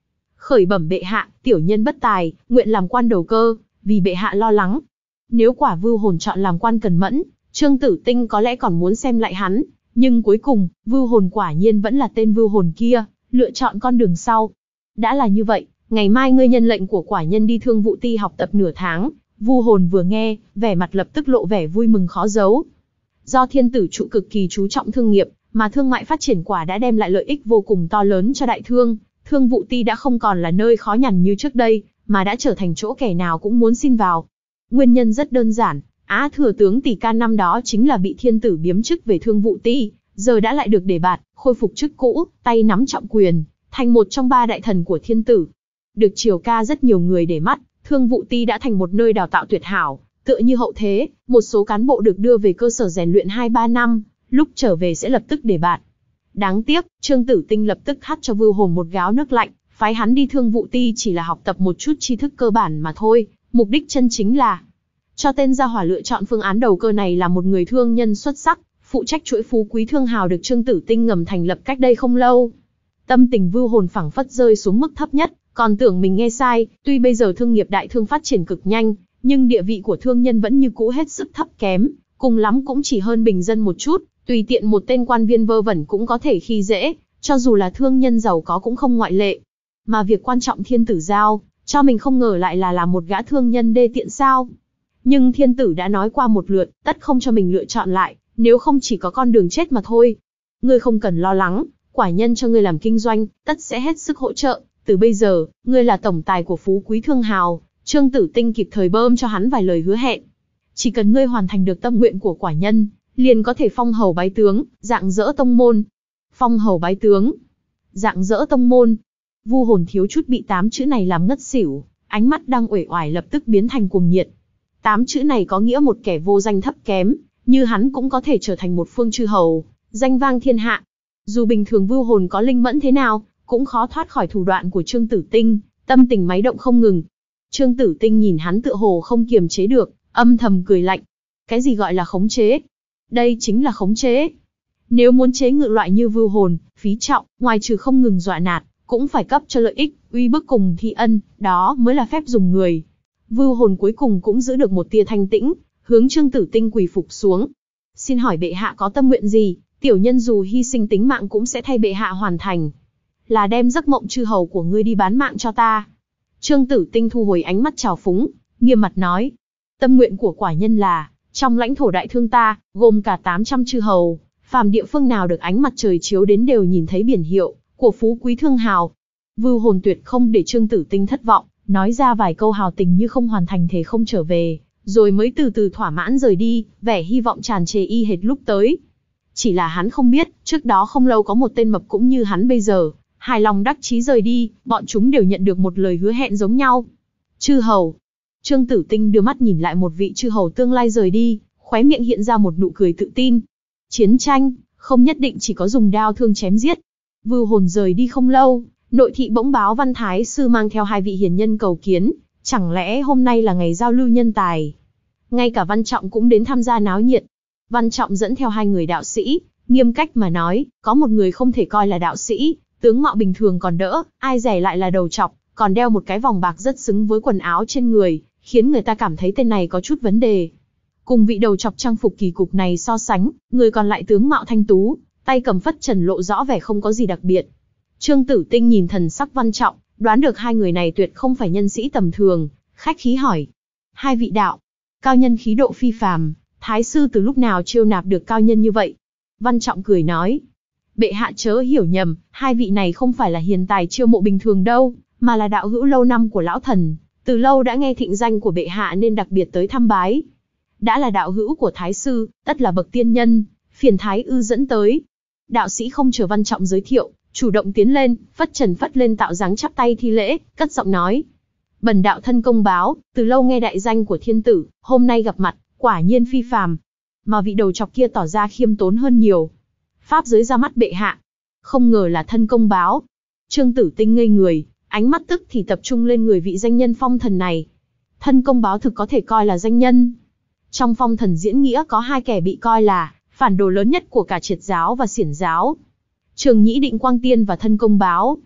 khởi bẩm bệ hạ, tiểu nhân bất tài, nguyện làm quan đầu cơ, vì bệ hạ lo lắng. Nếu quả Vưu Hồn chọn làm quan cần mẫn, Trương Tử Tinh có lẽ còn muốn xem lại hắn, nhưng cuối cùng, Vưu Hồn quả nhiên vẫn là tên Vưu Hồn kia, lựa chọn con đường sau. Đã là như vậy, ngày mai ngươi nhân lệnh của quả nhân đi Thương Vụ Ti học tập nửa tháng. Vưu Hồn vừa nghe, vẻ mặt lập tức lộ vẻ vui mừng khó giấu. Do thiên tử trụ cực kỳ chú trọng thương nghiệp, mà thương mại phát triển quả đã đem lại lợi ích vô cùng to lớn cho đại thương. Thương Vụ Ti đã không còn là nơi khó nhằn như trước đây, mà đã trở thành chỗ kẻ nào cũng muốn xin vào. Nguyên nhân rất đơn giản, Á thừa tướng Tỷ Can năm đó chính là bị thiên tử biếm chức về Thương Vụ Ti, giờ đã lại được đề bạt, khôi phục chức cũ, tay nắm trọng quyền, thành một trong ba đại thần của thiên tử. Được triều ca rất nhiều người để mắt, Thương Vụ Ti đã thành một nơi đào tạo tuyệt hảo, tựa như hậu thế, một số cán bộ được đưa về cơ sở rèn luyện hai ba năm, lúc trở về sẽ lập tức đề bạt. Đáng tiếc, Trương Tử Tinh lập tức hắt cho Vưu Hồn một gáo nước lạnh, phái hắn đi Thương Vụ Ti chỉ là học tập một chút tri thức cơ bản mà thôi, mục đích chân chính là cho tên gia hỏa lựa chọn phương án đầu cơ này là một người thương nhân xuất sắc, phụ trách chuỗi phú quý thương hào được Trương Tử Tinh ngầm thành lập cách đây không lâu. Tâm tình Vưu Hồn phảng phất rơi xuống mức thấp nhất, còn tưởng mình nghe sai, tuy bây giờ thương nghiệp đại thương phát triển cực nhanh, nhưng địa vị của thương nhân vẫn như cũ hết sức thấp kém, cùng lắm cũng chỉ hơn bình dân một chút, tùy tiện một tên quan viên vơ vẩn cũng có thể khi dễ, cho dù là thương nhân giàu có cũng không ngoại lệ. Mà việc quan trọng thiên tử giao, cho mình không ngờ lại là làm một gã thương nhân đê tiện sao. Nhưng thiên tử đã nói qua một lượt, tất không cho mình lựa chọn lại, nếu không chỉ có con đường chết mà thôi. Ngươi không cần lo lắng, quả nhân cho ngươi làm kinh doanh, tất sẽ hết sức hỗ trợ. Từ bây giờ, ngươi là tổng tài của phú quý thương hào. Trương Tử Tinh kịp thời bơm cho hắn vài lời hứa hẹn. Chỉ cần ngươi hoàn thành được tâm nguyện của quả nhân, liền có thể phong hầu bái tướng, dạng dỡ tông môn. Phong hầu bái tướng, dạng dỡ tông môn. Vưu Hồn thiếu chút bị tám chữ này làm ngất xỉu, ánh mắt đang uể oải lập tức biến thành cuồng nhiệt. Tám chữ này có nghĩa một kẻ vô danh thấp kém, như hắn cũng có thể trở thành một phương chư hầu, danh vang thiên hạ. Dù bình thường Vưu Hồn có linh mẫn thế nào, cũng khó thoát khỏi thủ đoạn của Trương Tử Tinh, tâm tình máy động không ngừng. Trương Tử Tinh nhìn hắn tựa hồ không kiềm chế được, âm thầm cười lạnh. Cái gì gọi là khống chế? Đây chính là khống chế. Nếu muốn chế ngự loại như Vưu Hồn, phí trọng, ngoài trừ không ngừng dọa nạt, cũng phải cấp cho lợi ích, uy bức cùng thi ân, đó mới là phép dùng người. Vưu Hồn cuối cùng cũng giữ được một tia thanh tĩnh, hướng Trương Tử Tinh quỳ phục xuống. Xin hỏi bệ hạ có tâm nguyện gì, tiểu nhân dù hy sinh tính mạng cũng sẽ thay bệ hạ hoàn thành. Là đem giấc mộng chư hầu của ngươi đi bán mạng cho ta. Trương Tử Tinh thu hồi ánh mắt trào phúng, nghiêm mặt nói. Tâm nguyện của quả nhân là, trong lãnh thổ đại thương ta, gồm cả tám trăm chư hầu, phàm địa phương nào được ánh mặt trời chiếu đến đều nhìn thấy biển hiệu của phú quý thương hào. Vưu Hồn tuyệt không để Trương Tử Tinh thất vọng, nói ra vài câu hào tình như không hoàn thành thể không trở về, rồi mới từ từ thỏa mãn rời đi, vẻ hy vọng tràn trề y hệt lúc tới. Chỉ là hắn không biết, trước đó không lâu có một tên mập cũng như hắn bây giờ, hài lòng đắc chí rời đi, bọn chúng đều nhận được một lời hứa hẹn giống nhau. Chư hầu. Trương Tử Tinh đưa mắt nhìn lại một vị chư hầu tương lai rời đi, khóe miệng hiện ra một nụ cười tự tin. Chiến tranh, không nhất định chỉ có dùng đao thương chém giết. Vưu Hồn rời đi không lâu, nội thị bỗng báo Văn Thái Sư mang theo hai vị hiền nhân cầu kiến, chẳng lẽ hôm nay là ngày giao lưu nhân tài. Ngay cả Văn Trọng cũng đến tham gia náo nhiệt. Văn Trọng dẫn theo hai người đạo sĩ, nghiêm cách mà nói, có một người không thể coi là đạo sĩ, tướng mạo bình thường còn đỡ, ai dè lại là đầu trọc, còn đeo một cái vòng bạc rất xứng với quần áo trên người, khiến người ta cảm thấy tên này có chút vấn đề. Cùng vị đầu trọc trang phục kỳ cục này so sánh, người còn lại tướng mạo thanh tú, tay cầm phất trần lộ rõ vẻ không có gì đặc biệt. Trương Tử Tinh nhìn thần sắc Văn Trọng, đoán được hai người này tuyệt không phải nhân sĩ tầm thường, khách khí hỏi. Hai vị đạo, cao nhân khí độ phi phàm, Thái sư từ lúc nào chiêu nạp được cao nhân như vậy? Văn Trọng cười nói. Bệ hạ chớ hiểu nhầm, hai vị này không phải là hiền tài chiêu mộ bình thường đâu, mà là đạo hữu lâu năm của lão thần, từ lâu đã nghe thịnh danh của bệ hạ nên đặc biệt tới thăm bái. Đã là đạo hữu của Thái sư, tất là bậc tiên nhân, phiền Thái ư dẫn tới. Đạo sĩ không chờ Văn Trọng giới thiệu, chủ động tiến lên, phất trần phất lên tạo dáng chắp tay thi lễ, cất giọng nói. Bần đạo thân công báo, từ lâu nghe đại danh của thiên tử, hôm nay gặp mặt, quả nhiên phi phàm. Mà vị đầu chọc kia tỏ ra khiêm tốn hơn nhiều. Pháp giới ra mắt bệ hạ. Không ngờ là thân công báo. Trương Tử Tinh ngây người, ánh mắt tức thì tập trung lên người vị danh nhân phong thần này. Thân công báo thực có thể coi là danh nhân. Trong phong thần diễn nghĩa có hai kẻ bị coi là phản đồ lớn nhất của cả triệt giáo và xiển giáo. Trường Nhĩ Định Quang Tiên và thân công báo.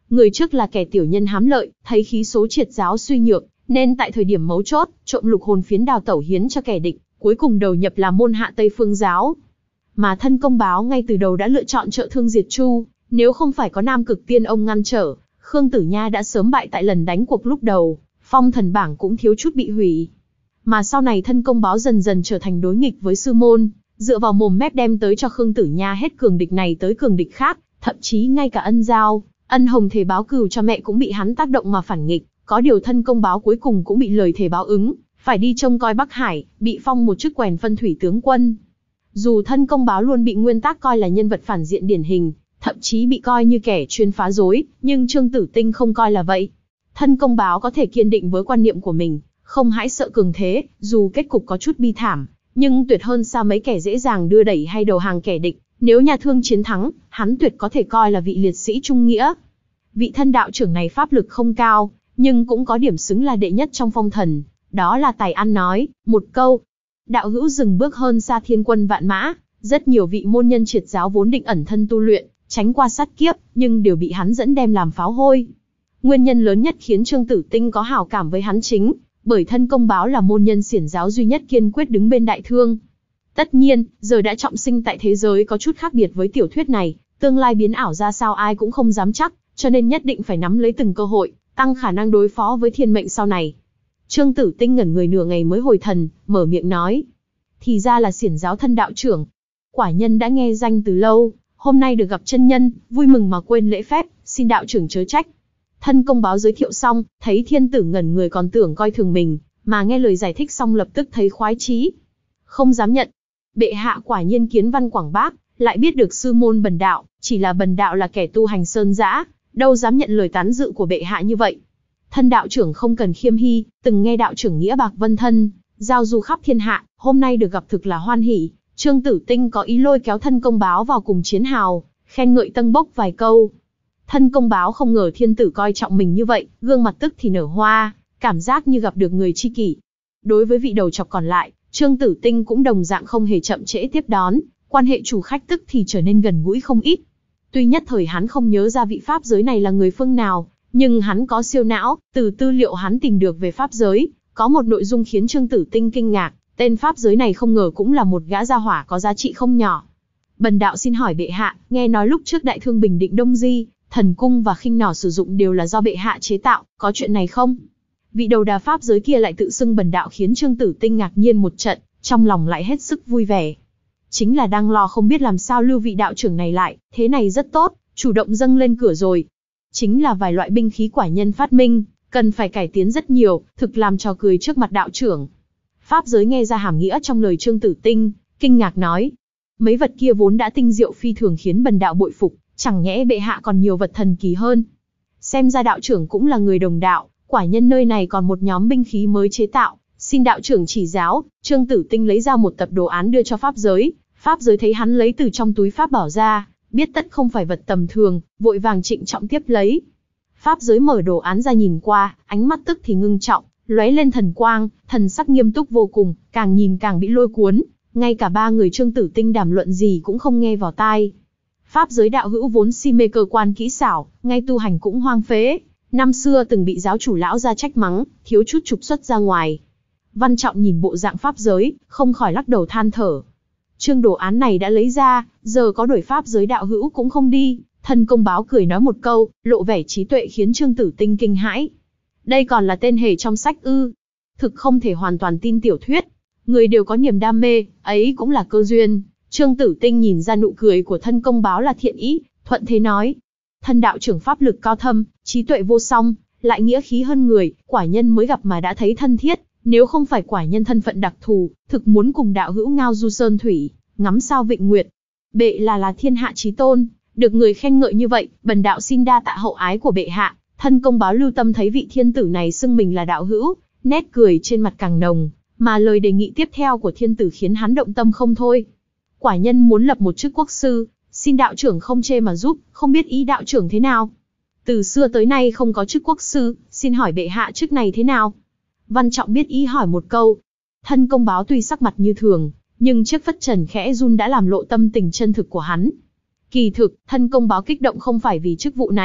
Người trước là kẻ tiểu nhân hám lợi, thấy khí số triệt giáo suy nhược, nên tại thời điểm mấu chốt, trộm lục hồn phiến đào tẩu hiến cho kẻ địch, cuối cùng đầu nhập làm môn hạ Tây Phương giáo. Mà thân công báo ngay từ đầu đã lựa chọn trợ thương diệt Chu, nếu không phải có Nam Cực Tiên ông ngăn trở, Khương Tử Nha đã sớm bại tại lần đánh cuộc lúc đầu, phong thần bảng cũng thiếu chút bị hủy. Mà sau này thân công báo dần dần trở thành đối nghịch với sư môn, dựa vào mồm mép đem tới cho Khương Tử Nha hết cường địch này tới cường địch khác, thậm chí ngay cả ân giao, ân hồng thề báo cừu cho mẹ cũng bị hắn tác động mà phản nghịch. Có điều thân công báo cuối cùng cũng bị lời thề báo ứng, phải đi trông coi Bắc Hải, bị phong một chức quèn phân thủy tướng quân. Dù thân công báo luôn bị nguyên tác coi là nhân vật phản diện điển hình, thậm chí bị coi như kẻ chuyên phá rối, nhưng Trương Tử Tinh không coi là vậy. Thân công báo có thể kiên định với quan niệm của mình, không hãi sợ cường thế, dù kết cục có chút bi thảm, nhưng tuyệt hơn xa mấy kẻ dễ dàng đưa đẩy hay đầu hàng kẻ địch. Nếu nhà Thương chiến thắng, hắn tuyệt có thể coi là vị liệt sĩ trung nghĩa. Vị thân đạo trưởng này pháp lực không cao, nhưng cũng có điểm xứng là đệ nhất trong phong thần, đó là tài ăn nói, một câu. Đạo hữu dừng bước hơn xa thiên quân vạn mã, rất nhiều vị môn nhân triệt giáo vốn định ẩn thân tu luyện, tránh qua sát kiếp, nhưng đều bị hắn dẫn đem làm pháo hôi. Nguyên nhân lớn nhất khiến Trương Tử Tinh có hảo cảm với hắn chính, bởi thân công báo là môn nhân xiển giáo duy nhất kiên quyết đứng bên Đại Thương. Tất nhiên, giờ đã trọng sinh tại thế giới có chút khác biệt với tiểu thuyết này, tương lai biến ảo ra sao ai cũng không dám chắc, cho nên nhất định phải nắm lấy từng cơ hội, tăng khả năng đối phó với thiên mệnh sau này. Trương Tử Tinh ngẩn người nửa ngày mới hồi thần, mở miệng nói. Thì ra là xiển giáo thân đạo trưởng. Quả nhân đã nghe danh từ lâu, hôm nay được gặp chân nhân, vui mừng mà quên lễ phép, xin đạo trưởng chớ trách. Thân công báo giới thiệu xong, thấy thiên tử ngẩn người còn tưởng coi thường mình, mà nghe lời giải thích xong lập tức thấy khoái chí. Không dám nhận. Bệ hạ quả nhiên kiến văn quảng bác, lại biết được sư môn bần đạo, chỉ là bần đạo là kẻ tu hành sơn dã, đâu dám nhận lời tán dự của bệ hạ như vậy. Thân đạo trưởng không cần khiêm hi, từng nghe đạo trưởng nghĩa bạc vân thân, giao du khắp thiên hạ, hôm nay được gặp thực là hoan hỉ. Trương Tử Tinh có ý lôi kéo thân công báo vào cùng chiến hào, khen ngợi tân bốc vài câu. Thân công báo không ngờ thiên tử coi trọng mình như vậy, gương mặt tức thì nở hoa, cảm giác như gặp được người tri kỷ. Đối với vị đầu chọc còn lại, Trương Tử Tinh cũng đồng dạng không hề chậm trễ tiếp đón, quan hệ chủ khách tức thì trở nên gần gũi không ít. Tuy nhất thời hắn không nhớ ra vị pháp giới này là người phương nào, nhưng hắn có siêu não, từ tư liệu hắn tìm được về pháp giới, có một nội dung khiến Trương Tử Tinh kinh ngạc, tên pháp giới này không ngờ cũng là một gã gia hỏa có giá trị không nhỏ. Bần đạo xin hỏi bệ hạ, nghe nói lúc trước Đại Thương bình định Đông Di, thần cung và khinh nỏ sử dụng đều là do bệ hạ chế tạo, có chuyện này không? Vị đầu đà pháp giới kia lại tự xưng bần đạo khiến Trương Tử Tinh ngạc nhiên một trận, trong lòng lại hết sức vui vẻ. Chính là đang lo không biết làm sao lưu vị đạo trưởng này lại, thế này rất tốt, chủ động dâng lên cửa rồi. Chính là vài loại binh khí quả nhân phát minh, cần phải cải tiến rất nhiều, thực làm trò cười trước mặt đạo trưởng. Pháp giới nghe ra hàm nghĩa trong lời Trương Tử Tinh, kinh ngạc nói. Mấy vật kia vốn đã tinh diệu phi thường khiến bần đạo bội phục, chẳng nhẽ bệ hạ còn nhiều vật thần kỳ hơn. Xem ra đạo trưởng cũng là người đồng đạo, quả nhân nơi này còn một nhóm binh khí mới chế tạo, xin đạo trưởng chỉ giáo. Trương Tử Tinh lấy ra một tập đồ án đưa cho pháp giới, pháp giới thấy hắn lấy từ trong túi pháp bảo ra, biết tất không phải vật tầm thường, vội vàng trịnh trọng tiếp lấy. Pháp giới mở đồ án ra nhìn qua, ánh mắt tức thì ngưng trọng, lóe lên thần quang, thần sắc nghiêm túc vô cùng, càng nhìn càng bị lôi cuốn, ngay cả ba người Trương Tử Tinh đàm luận gì cũng không nghe vào tai. Pháp giới đạo hữu vốn si mê cơ quan kỹ xảo, ngay tu hành cũng hoang phế, năm xưa từng bị giáo chủ lão ra trách mắng, thiếu chút trục xuất ra ngoài. Văn Trọng nhìn bộ dạng pháp giới, không khỏi lắc đầu than thở. Chương đồ án này đã lấy ra, giờ có đổi pháp giới đạo hữu cũng không đi. Thân công báo cười nói một câu, lộ vẻ trí tuệ khiến Trương Tử Tinh kinh hãi. Đây còn là tên hề trong sách ư? Thực không thể hoàn toàn tin tiểu thuyết. Người đều có niềm đam mê, ấy cũng là cơ duyên. Trương Tử Tinh nhìn ra nụ cười của thân công báo là thiện ý, thuận thế nói. Thân đạo trưởng pháp lực cao thâm, trí tuệ vô song, lại nghĩa khí hơn người, quả nhân mới gặp mà đã thấy thân thiết. Nếu không phải quả nhân thân phận đặc thù, thực muốn cùng đạo hữu ngao du sơn thủy, ngắm sao vịnh nguyệt. Bệ là là thiên hạ chí tôn, được người khen ngợi như vậy, bần đạo xin đa tạ hậu ái của bệ hạ. Thân công báo lưu tâm thấy vị thiên tử này xưng mình là đạo hữu, nét cười trên mặt càng nồng, mà lời đề nghị tiếp theo của thiên tử khiến hắn động tâm không thôi. Quả nhân muốn lập một chức quốc sư, xin đạo trưởng không chê mà giúp, không biết ý đạo trưởng thế nào. Từ xưa tới nay không có chức quốc sư, xin hỏi bệ hạ chức này thế nào? Văn Trọng biết ý hỏi một câu. Thân công báo tuy sắc mặt như thường, nhưng chiếc phất trần khẽ run đã làm lộ tâm tình chân thực của hắn. Kỳ thực, thân công báo kích động không phải vì chức vụ này,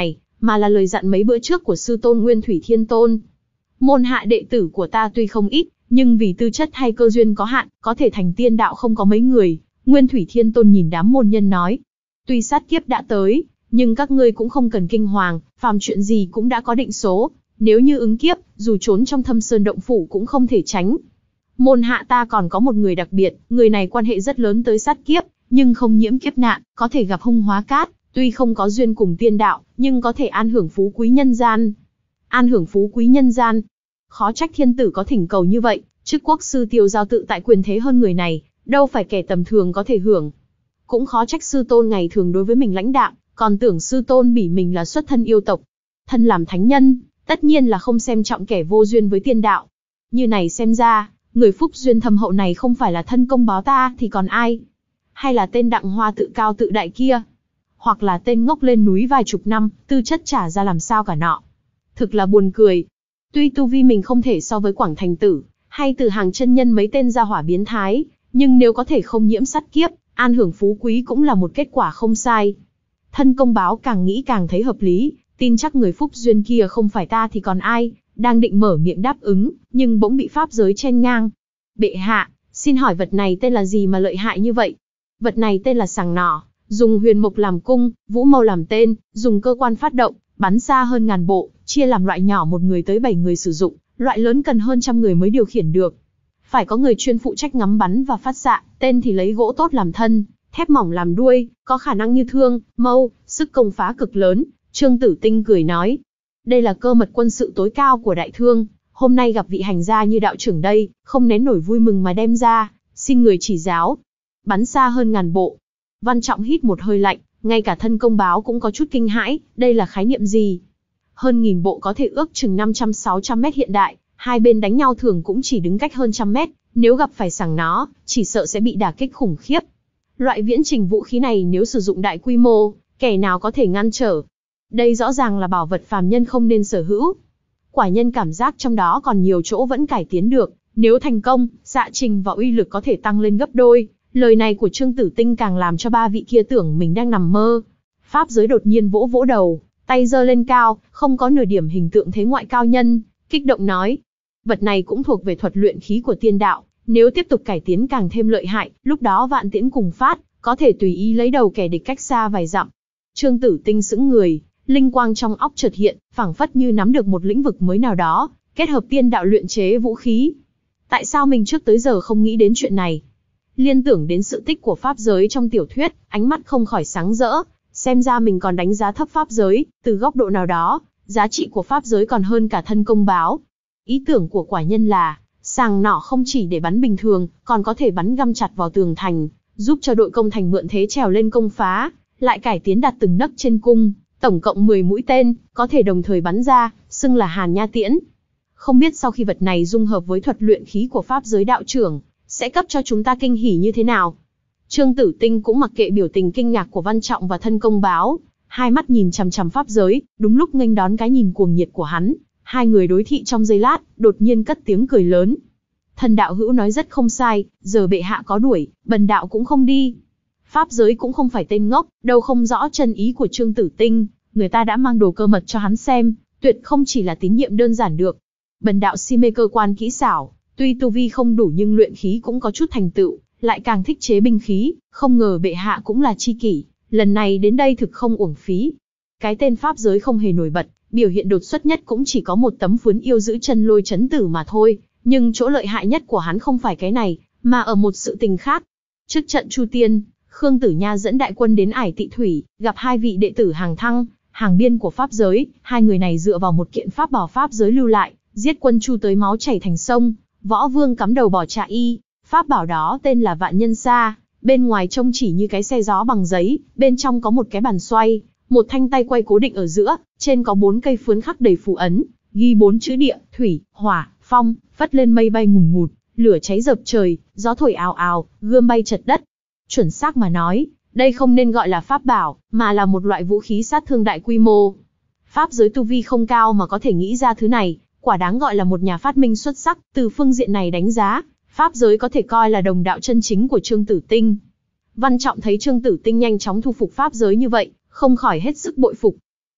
mà là lời dặn mấy bữa trước của sư tôn Nguyên Thủy Thiên Tôn. Môn hạ đệ tử của ta tuy không ít, nhưng vì tư chất hay cơ duyên có hạn, có thể thành tiên đạo không có mấy người. Nguyên Thủy Thiên Tôn nhìn đám môn nhân nói, tuy sát kiếp đã tới, nhưng các ngươi cũng không cần kinh hoàng, phàm chuyện gì cũng đã có định số. Nếu như ứng kiếp, dù trốn trong thâm sơn động phủ cũng không thể tránh. Môn hạ ta còn có một người đặc biệt, người này quan hệ rất lớn tới sát kiếp, nhưng không nhiễm kiếp nạn, có thể gặp hung hóa cát, tuy không có duyên cùng tiên đạo, nhưng có thể an hưởng phú quý nhân gian. An hưởng phú quý nhân gian. Khó trách thiên tử có thỉnh cầu như vậy, chức quốc sư Tiêu Giao tự tại quyền thế hơn người này, đâu phải kẻ tầm thường có thể hưởng. Cũng khó trách sư tôn ngày thường đối với mình lãnh đạm, còn tưởng sư tôn bỉ mình là xuất thân yêu tộc. Thân làm thánh nhân, tất nhiên là không xem trọng kẻ vô duyên với tiên đạo. Như này xem ra, người phúc duyên thâm hậu này không phải là thân công báo ta thì còn ai? Hay là tên đặng hoa tự cao tự đại kia? Hoặc là tên ngốc lên núi vài chục năm, tư chất trả ra làm sao cả nọ? Thực là buồn cười. Tuy tu vi mình không thể so với Quảng Thành Tử, hay Từ Hàng chân nhân mấy tên gia hỏa biến thái, nhưng nếu có thể không nhiễm sát kiếp, an hưởng phú quý cũng là một kết quả không sai. Thân công báo càng nghĩ càng thấy hợp lý, tin chắc người phúc duyên kia không phải ta thì còn ai, đang định mở miệng đáp ứng, nhưng bỗng bị pháp giới chen ngang. Bệ hạ, xin hỏi vật này tên là gì mà lợi hại như vậy? Vật này tên là sàng nỏ, dùng huyền mộc làm cung, vũ mâu làm tên, dùng cơ quan phát động, bắn xa hơn ngàn bộ, chia làm loại nhỏ một người tới bảy người sử dụng, loại lớn cần hơn trăm người mới điều khiển được. Phải có người chuyên phụ trách ngắm bắn và phát xạ, tên thì lấy gỗ tốt làm thân, thép mỏng làm đuôi, có khả năng như thương, mâu, sức công phá cực lớn. Trương Tử Tinh cười nói, đây là cơ mật quân sự tối cao của đại thương, hôm nay gặp vị hành gia như đạo trưởng đây, không nén nổi vui mừng mà đem ra, xin người chỉ giáo. Bắn xa hơn ngàn bộ. Văn Trọng hít một hơi lạnh, ngay cả thân công báo cũng có chút kinh hãi, đây là khái niệm gì? Hơn nghìn bộ có thể ước chừng năm trăm sáu trăm mét hiện đại, hai bên đánh nhau thường cũng chỉ đứng cách hơn trăm mét, nếu gặp phải sằng nó, chỉ sợ sẽ bị đả kích khủng khiếp. Loại viễn trình vũ khí này nếu sử dụng đại quy mô, kẻ nào có thể ngăn trở? Đây rõ ràng là bảo vật phàm nhân không nên sở hữu. Quả nhân cảm giác trong đó còn nhiều chỗ vẫn cải tiến được, nếu thành công, xạ trình và uy lực có thể tăng lên gấp đôi. Lời này của Trương Tử Tinh càng làm cho ba vị kia tưởng mình đang nằm mơ. Pháp giới đột nhiên vỗ vỗ đầu, tay giơ lên cao, không có nửa điểm hình tượng thế ngoại cao nhân, kích động nói. Vật này cũng thuộc về thuật luyện khí của tiên đạo, nếu tiếp tục cải tiến càng thêm lợi hại, lúc đó vạn tiễn cùng phát, có thể tùy ý lấy đầu kẻ địch cách xa vài dặm. Trương Tử Tinh sững người, linh quang trong óc chợt hiện, phảng phất như nắm được một lĩnh vực mới nào đó, kết hợp tiên đạo luyện chế vũ khí. Tại sao mình trước tới giờ không nghĩ đến chuyện này? Liên tưởng đến sự tích của pháp giới trong tiểu thuyết, ánh mắt không khỏi sáng rỡ, xem ra mình còn đánh giá thấp pháp giới, từ góc độ nào đó, giá trị của pháp giới còn hơn cả thân công báo. Ý tưởng của quả nhân là, sàng nỏ không chỉ để bắn bình thường, còn có thể bắn găm chặt vào tường thành, giúp cho đội công thành mượn thế trèo lên công phá, lại cải tiến đặt từng nấc trên cung, tổng cộng mười mũi tên, có thể đồng thời bắn ra, xưng là Hàn Nha Tiễn. Không biết sau khi vật này dung hợp với thuật luyện khí của pháp giới đạo trưởng, sẽ cấp cho chúng ta kinh hỉ như thế nào? Trương Tử Tinh cũng mặc kệ biểu tình kinh ngạc của Văn Trọng và thân công báo, hai mắt nhìn chằm chằm pháp giới, đúng lúc nghênh đón cái nhìn cuồng nhiệt của hắn, hai người đối thị trong giây lát, đột nhiên cất tiếng cười lớn. Thần đạo hữu nói rất không sai, giờ bệ hạ có đuổi, bần đạo cũng không đi. Pháp giới cũng không phải tên ngốc, đâu không rõ chân ý của Trương Tử Tinh, người ta đã mang đồ cơ mật cho hắn xem, tuyệt không chỉ là tín nhiệm đơn giản được. Bần đạo si mê cơ quan kỹ xảo, tuy tu vi không đủ nhưng luyện khí cũng có chút thành tựu, lại càng thích chế binh khí, không ngờ bệ hạ cũng là chi kỷ, lần này đến đây thực không uổng phí. Cái tên pháp giới không hề nổi bật, biểu hiện đột xuất nhất cũng chỉ có một tấm phướn yêu giữ chân lôi chấn tử mà thôi, nhưng chỗ lợi hại nhất của hắn không phải cái này, mà ở một sự tình khác. Trước trận Chu Tiên, Khương Tử Nha dẫn đại quân đến Ải Tị Thủy, gặp hai vị đệ tử hàng thăng, hàng biên của pháp giới, hai người này dựa vào một kiện pháp bảo pháp giới lưu lại, giết quân Chu tới máu chảy thành sông, Võ Vương cắm đầu bỏ chạy y, pháp bảo đó tên là Vạn Nhân Sa, bên ngoài trông chỉ như cái xe gió bằng giấy, bên trong có một cái bàn xoay, một thanh tay quay cố định ở giữa, trên có bốn cây phướn khắc đầy phù ấn, ghi bốn chữ địa, thủy, hỏa, phong, phất lên mây bay ngùn ngụt, lửa cháy dập trời, gió thổi ào ào, gươm bay chật đất. Chuẩn xác mà nói, đây không nên gọi là pháp bảo, mà là một loại vũ khí sát thương đại quy mô. Pháp giới tu vi không cao mà có thể nghĩ ra thứ này, quả đáng gọi là một nhà phát minh xuất sắc. Từ phương diện này đánh giá, pháp giới có thể coi là đồng đạo chân chính của Trương Tử Tinh. Văn Trọng thấy Trương Tử Tinh nhanh chóng thu phục pháp giới như vậy, không khỏi hết sức bội phục.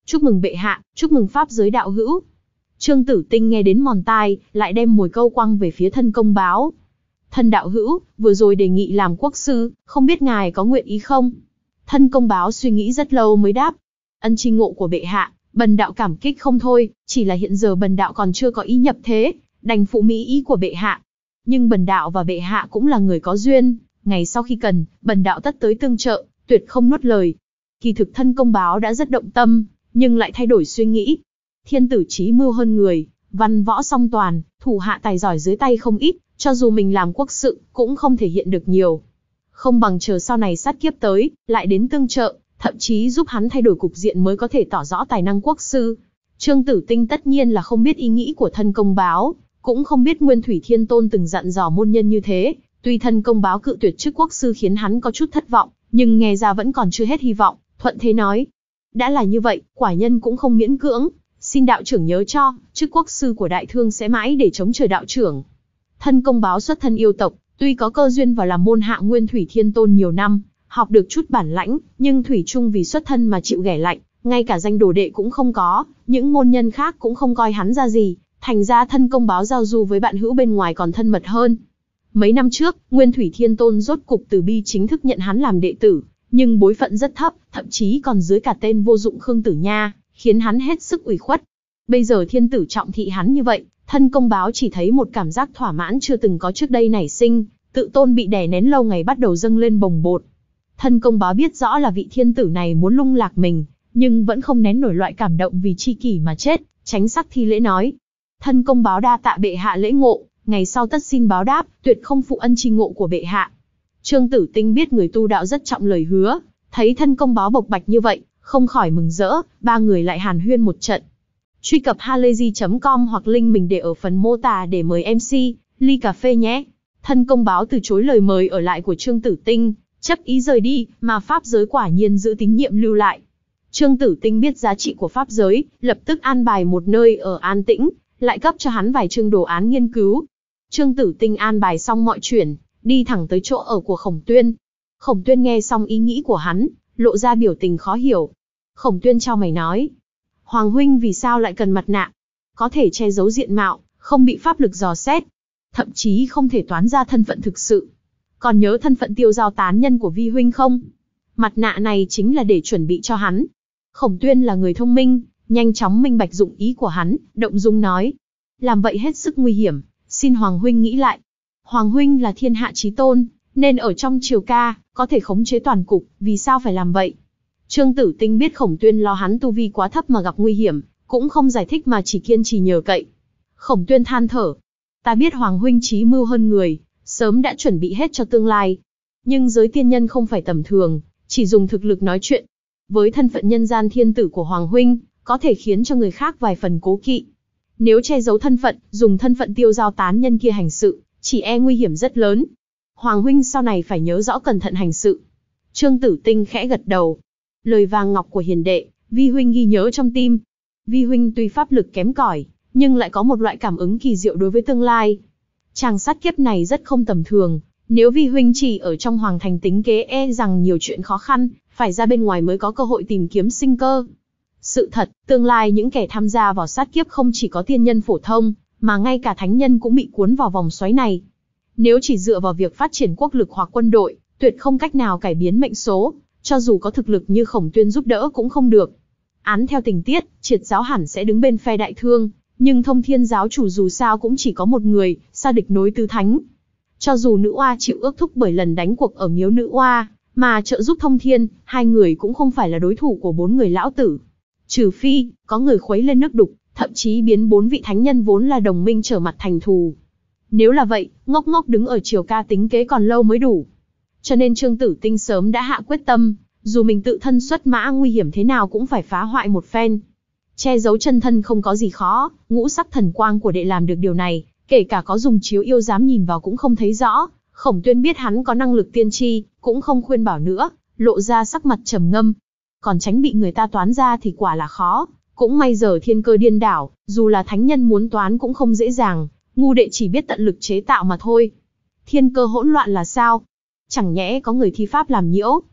Chúc mừng bệ hạ, chúc mừng pháp giới đạo hữu. Trương Tử Tinh nghe đến mòn tai, lại đem mồi câu quăng về phía thân công báo. Thân đạo hữu, vừa rồi đề nghị làm quốc sư, không biết ngài có nguyện ý không? Thân công báo suy nghĩ rất lâu mới đáp. Ân tri ngộ của bệ hạ, bần đạo cảm kích không thôi, chỉ là hiện giờ bần đạo còn chưa có ý nhập thế, đành phụ mỹ ý của bệ hạ. Nhưng bần đạo và bệ hạ cũng là người có duyên, ngày sau khi cần, bần đạo tất tới tương trợ, tuyệt không nuốt lời. Kỳ thực thân công báo đã rất động tâm, nhưng lại thay đổi suy nghĩ. Thiên tử trí mưu hơn người, văn võ song toàn, thủ hạ tài giỏi dưới tay không ít, cho dù mình làm quốc sự, cũng không thể hiện được nhiều. Không bằng chờ sau này sát kiếp tới, lại đến tương trợ, thậm chí giúp hắn thay đổi cục diện mới có thể tỏ rõ tài năng quốc sư. Trương Tử Tinh tất nhiên là không biết ý nghĩ của thân công báo, cũng không biết Nguyên Thủy Thiên Tôn từng dặn dò môn nhân như thế. Tuy thân công báo cự tuyệt chức quốc sư khiến hắn có chút thất vọng, nhưng nghe ra vẫn còn chưa hết hy vọng, thuận thế nói. Đã là như vậy, quả nhân cũng không miễn cưỡng, xin đạo trưởng nhớ cho, chức quốc sư của đại thương sẽ mãi để chống chờ đạo trưởng. Thân công báo xuất thân yêu tộc, tuy có cơ duyên vào làm môn hạ Nguyên Thủy Thiên Tôn nhiều năm, học được chút bản lãnh, nhưng thủy chung vì xuất thân mà chịu ghẻ lạnh, ngay cả danh đồ đệ cũng không có, những môn nhân khác cũng không coi hắn ra gì, thành ra thân công báo giao du với bạn hữu bên ngoài còn thân mật hơn. Mấy năm trước, Nguyên Thủy Thiên Tôn rốt cục từ bi chính thức nhận hắn làm đệ tử, nhưng bối phận rất thấp, thậm chí còn dưới cả tên vô dụng Khương Tử Nha, khiến hắn hết sức ủy khuất. Bây giờ thiên tử trọng thị hắn như vậy, thân công báo chỉ thấy một cảm giác thỏa mãn chưa từng có trước đây nảy sinh, tự tôn bị đè nén lâu ngày bắt đầu dâng lên bồng bột. Thân công báo biết rõ là vị thiên tử này muốn lung lạc mình, nhưng vẫn không nén nổi loại cảm động vì chi kỷ mà chết, tránh sắc thi lễ nói. Thân công báo đa tạ bệ hạ lễ ngộ, ngày sau tất xin báo đáp, tuyệt không phụ ân tri ngộ của bệ hạ. Trương Tử Tinh biết người tu đạo rất trọng lời hứa, thấy thân công báo bộc bạch như vậy, không khỏi mừng rỡ, ba người lại hàn huyên một trận. Truy cập halayzi chấm com hoặc link mình để ở phần mô tả để mời em xê, ly cà phê nhé. Thân công báo từ chối lời mời ở lại của Trương Tử Tinh, chấp ý rời đi, mà pháp giới quả nhiên giữ tín nhiệm lưu lại. Trương Tử Tinh biết giá trị của pháp giới, lập tức an bài một nơi ở an tĩnh, lại cấp cho hắn vài chương đồ án nghiên cứu. Trương Tử Tinh an bài xong mọi chuyện, đi thẳng tới chỗ ở của Khổng Tuyên. Khổng Tuyên nghe xong ý nghĩ của hắn, lộ ra biểu tình khó hiểu. Khổng Tuyên chau mày nói, Hoàng huynh vì sao lại cần mặt nạ? Có thể che giấu diện mạo, không bị pháp lực dò xét, thậm chí không thể toán ra thân phận thực sự. Còn nhớ thân phận tiêu giao tán nhân của vi huynh không? Mặt nạ này chính là để chuẩn bị cho hắn. Khổng Tuyên là người thông minh, nhanh chóng minh bạch dụng ý của hắn, động dung nói, làm vậy hết sức nguy hiểm, xin Hoàng huynh nghĩ lại. Hoàng huynh là thiên hạ chí tôn, nên ở trong triều ca, có thể khống chế toàn cục, vì sao phải làm vậy? Trương Tử Tinh biết Khổng Tuyên lo hắn tu vi quá thấp mà gặp nguy hiểm, cũng không giải thích mà chỉ kiên trì nhờ cậy. Khổng Tuyên than thở, ta biết Hoàng huynh trí mưu hơn người, sớm đã chuẩn bị hết cho tương lai. Nhưng giới tiên nhân không phải tầm thường, chỉ dùng thực lực nói chuyện. Với thân phận nhân gian thiên tử của Hoàng huynh, có thể khiến cho người khác vài phần cố kỵ. Nếu che giấu thân phận, dùng thân phận tiêu giao tán nhân kia hành sự, chỉ e nguy hiểm rất lớn. Hoàng huynh sau này phải nhớ rõ cẩn thận hành sự. Trương Tử Tinh khẽ gật đầu. Lời vàng ngọc của hiền đệ, vi huynh ghi nhớ trong tim. Vi huynh tuy pháp lực kém cỏi, nhưng lại có một loại cảm ứng kỳ diệu đối với tương lai. Chàng sát kiếp này rất không tầm thường, nếu vi huynh chỉ ở trong hoàng thành tính kế e rằng nhiều chuyện khó khăn, phải ra bên ngoài mới có cơ hội tìm kiếm sinh cơ. Sự thật, tương lai những kẻ tham gia vào sát kiếp không chỉ có tiên nhân phổ thông, mà ngay cả thánh nhân cũng bị cuốn vào vòng xoáy này. Nếu chỉ dựa vào việc phát triển quốc lực hoặc quân đội, tuyệt không cách nào cải biến mệnh số, cho dù có thực lực như Khổng Tuyên giúp đỡ cũng không được. Án theo tình tiết, Triệt giáo hẳn sẽ đứng bên phe đại thương, nhưng Thông Thiên giáo chủ dù sao cũng chỉ có một người, sao địch nối tứ thánh. Cho dù nữ oa chịu ước thúc bởi lần đánh cuộc ở miếu nữ oa, mà trợ giúp Thông Thiên, hai người cũng không phải là đối thủ của bốn người lão tử. Trừ phi, có người khuấy lên nước đục, thậm chí biến bốn vị thánh nhân vốn là đồng minh trở mặt thành thù. Nếu là vậy, ngốc ngốc đứng ở triều ca tính kế còn lâu mới đủ. Cho nên Trương Tử Tinh sớm đã hạ quyết tâm, dù mình tự thân xuất mã nguy hiểm thế nào cũng phải phá hoại một phen. Che giấu chân thân không có gì khó, ngũ sắc thần quang của đệ làm được điều này, kể cả có dùng chiếu yêu dám nhìn vào cũng không thấy rõ. Khổng Tuyên biết hắn có năng lực tiên tri, cũng không khuyên bảo nữa, lộ ra sắc mặt trầm ngâm. Còn tránh bị người ta toán ra thì quả là khó, cũng may giờ thiên cơ điên đảo, dù là thánh nhân muốn toán cũng không dễ dàng, ngu đệ chỉ biết tận lực chế tạo mà thôi. Thiên cơ hỗn loạn là sao? Chẳng nhẽ có người thi pháp làm nhiễu?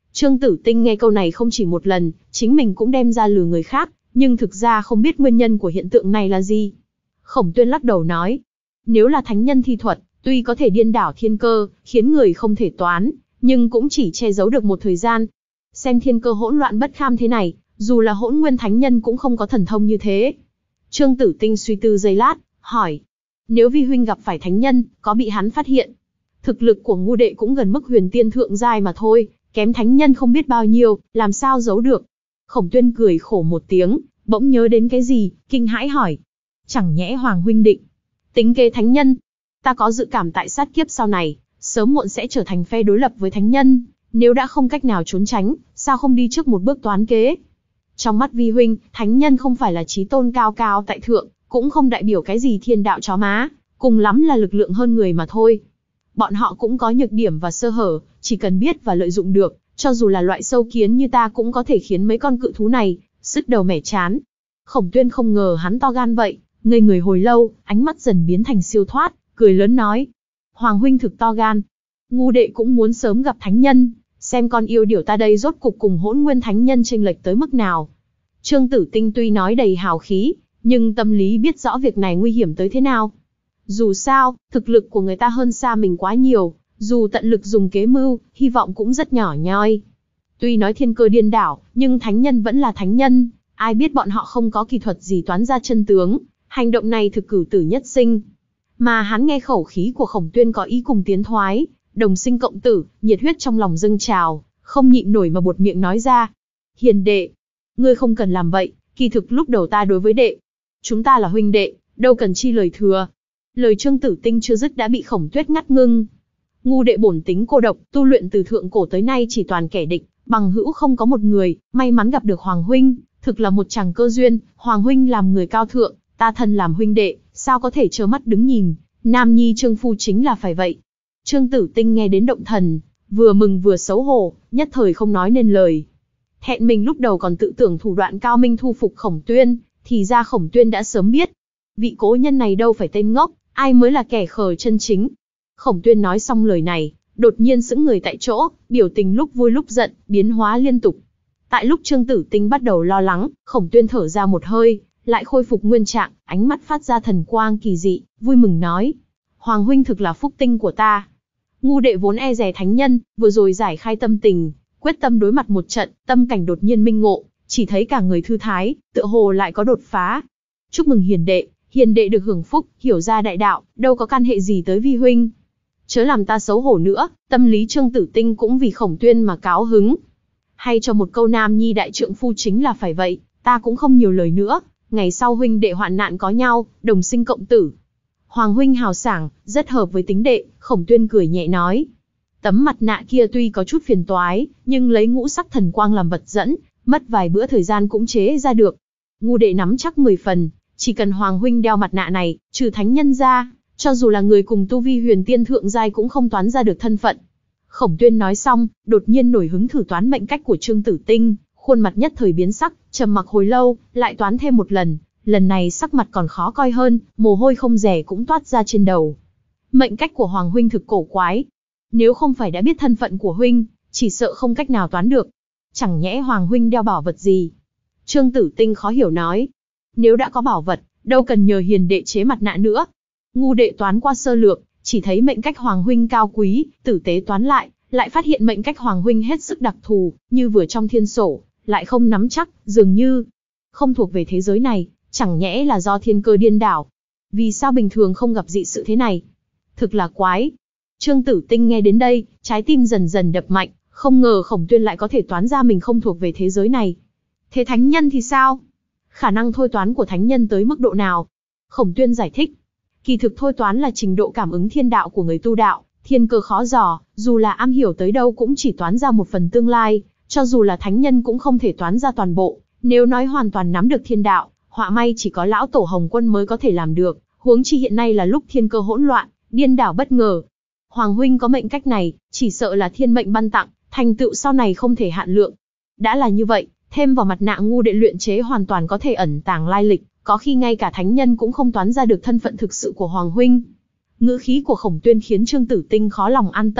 Trương Tử Tinh nghe câu này không chỉ một lần, chính mình cũng đem ra lừa người khác, nhưng thực ra không biết nguyên nhân của hiện tượng này là gì. Khổng Tuyên lắc đầu nói, nếu là thánh nhân thi thuật, tuy có thể điên đảo thiên cơ, khiến người không thể toán, nhưng cũng chỉ che giấu được một thời gian. Xem thiên cơ hỗn loạn bất kham thế này, dù là hỗn nguyên thánh nhân cũng không có thần thông như thế. Trương Tử Tinh suy tư giây lát, hỏi, nếu vi huynh gặp phải thánh nhân, có bị hắn phát hiện? Thực lực của ngu đệ cũng gần mức huyền tiên thượng giai mà thôi, kém thánh nhân không biết bao nhiêu, làm sao giấu được. Khổng Tuyên cười khổ một tiếng, bỗng nhớ đến cái gì, kinh hãi hỏi, chẳng nhẽ Hoàng huynh định tính kế thánh nhân? Ta có dự cảm tại sát kiếp sau này, sớm muộn sẽ trở thành phe đối lập với thánh nhân, nếu đã không cách nào trốn tránh, sao không đi trước một bước toán kế? Trong mắt vi huynh, thánh nhân không phải là chí tôn cao cao tại thượng, cũng không đại biểu cái gì thiên đạo chó má, cùng lắm là lực lượng hơn người mà thôi. Bọn họ cũng có nhược điểm và sơ hở, chỉ cần biết và lợi dụng được, cho dù là loại sâu kiến như ta cũng có thể khiến mấy con cự thú này sứt đầu mẻ chán. Khổng Tuyên không ngờ hắn to gan vậy, ngây người hồi lâu, ánh mắt dần biến thành siêu thoát, cười lớn nói, Hoàng huynh thực to gan. Ngu đệ cũng muốn sớm gặp thánh nhân, xem con yêu điểu ta đây rốt cục cùng hỗn nguyên thánh nhân chênh lệch tới mức nào. Trương Tử Tinh tuy nói đầy hào khí, nhưng tâm lý biết rõ việc này nguy hiểm tới thế nào. Dù sao, thực lực của người ta hơn xa mình quá nhiều, dù tận lực dùng kế mưu, hy vọng cũng rất nhỏ nhoi. Tuy nói thiên cơ điên đảo, nhưng thánh nhân vẫn là thánh nhân, ai biết bọn họ không có kỳ thuật gì toán ra chân tướng, hành động này thực cửu tử nhất sinh. Mà hắn nghe khẩu khí của Khổng Tuyên có ý cùng tiến thoái, đồng sinh cộng tử, nhiệt huyết trong lòng dâng trào, không nhịn nổi mà buột miệng nói ra. Hiền đệ, ngươi không cần làm vậy, kỳ thực lúc đầu ta đối với đệ, chúng ta là huynh đệ, đâu cần chi lời thừa. Lời Trương Tử Tinh chưa dứt đã bị Khổng Tuyết ngắt ngưng. Ngu đệ bổn tính cô độc, tu luyện từ thượng cổ tới nay chỉ toàn kẻ địch, bằng hữu không có một người, may mắn gặp được Hoàng huynh, thực là một chàng cơ duyên. Hoàng huynh làm người cao thượng, ta thân làm huynh đệ, sao có thể trơ mắt đứng nhìn. Nam nhi Trương phu chính là phải vậy. Trương Tử Tinh nghe đến động thần, vừa mừng vừa xấu hổ, nhất thời không nói nên lời. Thẹn mình lúc đầu còn tự tưởng thủ đoạn cao minh thu phục Khổng Tuyên, thì ra Khổng Tuyên đã sớm biết. Vị cố nhân này đâu phải tên ngốc, ai mới là kẻ khờ chân chính. Khổng Tuyên nói xong lời này, đột nhiên sững người tại chỗ, biểu tình lúc vui lúc giận, biến hóa liên tục. Tại lúc Trương Tử Tinh bắt đầu lo lắng, Khổng Tuyên thở ra một hơi, lại khôi phục nguyên trạng, ánh mắt phát ra thần quang kỳ dị, vui mừng nói. Hoàng huynh thực là phúc tinh của ta. Ngu đệ vốn e dè thánh nhân, vừa rồi giải khai tâm tình, quyết tâm đối mặt một trận, tâm cảnh đột nhiên minh ngộ, chỉ thấy cả người thư thái, tựa hồ lại có đột phá. Chúc mừng hiền đệ, hiền đệ được hưởng phúc, hiểu ra đại đạo, đâu có can hệ gì tới vi huynh. Chớ làm ta xấu hổ nữa, tâm lý Trương Tử Tinh cũng vì Khổng Tuyên mà cáo hứng. Hay cho một câu nam nhi đại trượng phu chính là phải vậy, ta cũng không nhiều lời nữa, ngày sau huynh đệ hoạn nạn có nhau, đồng sinh cộng tử. Hoàng huynh hào sảng, rất hợp với tính đệ, Khổng Tuyên cười nhẹ nói. Tấm mặt nạ kia tuy có chút phiền toái, nhưng lấy ngũ sắc thần quang làm vật dẫn, mất vài bữa thời gian cũng chế ra được. Ngu đệ nắm chắc mười phần, chỉ cần Hoàng huynh đeo mặt nạ này, trừ thánh nhân ra, cho dù là người cùng tu vi huyền tiên thượng giai cũng không toán ra được thân phận. Khổng Tuyên nói xong, đột nhiên nổi hứng thử toán mệnh cách của Trương Tử Tinh, khuôn mặt nhất thời biến sắc, trầm mặc hồi lâu, lại toán thêm một lần, lần này sắc mặt còn khó coi hơn, mồ hôi không rẻ cũng toát ra trên đầu. Mệnh cách của Hoàng huynh thực cổ quái, nếu không phải đã biết thân phận của huynh, chỉ sợ không cách nào toán được. Chẳng nhẽ Hoàng huynh đeo bảo vật gì? Trương Tử Tinh khó hiểu nói. Nếu đã có bảo vật, đâu cần nhờ hiền đệ chế mặt nạ nữa. Ngu đệ toán qua sơ lược, chỉ thấy mệnh cách Hoàng huynh cao quý, tử tế toán lại, lại phát hiện mệnh cách Hoàng huynh hết sức đặc thù, như vừa trong thiên sổ, lại không nắm chắc, dường như không thuộc về thế giới này, chẳng nhẽ là do thiên cơ điên đảo. Vì sao bình thường không gặp dị sự thế này? Thực là quái. Trương Tử Tinh nghe đến đây, trái tim dần dần đập mạnh, không ngờ Khổng Tuyên lại có thể toán ra mình không thuộc về thế giới này. Thế thánh nhân thì sao? Khả năng thôi toán của thánh nhân tới mức độ nào? Khổng Tuyên giải thích. Kỳ thực thôi toán là trình độ cảm ứng thiên đạo của người tu đạo, thiên cơ khó dò, dù là am hiểu tới đâu cũng chỉ toán ra một phần tương lai, cho dù là thánh nhân cũng không thể toán ra toàn bộ. Nếu nói hoàn toàn nắm được thiên đạo, họa may chỉ có lão tổ Hồng Quân mới có thể làm được, huống chi hiện nay là lúc thiên cơ hỗn loạn, điên đảo bất ngờ. Hoàng huynh có mệnh cách này, chỉ sợ là thiên mệnh ban tặng, thành tựu sau này không thể hạn lượng. Đã là như vậy, thêm vào mặt nạ ngu đệ luyện chế hoàn toàn có thể ẩn tàng lai lịch, có khi ngay cả thánh nhân cũng không toán ra được thân phận thực sự của Hoàng huynh. Ngữ khí của Khổng Tuyên khiến Trương Tử Tinh khó lòng an tâm,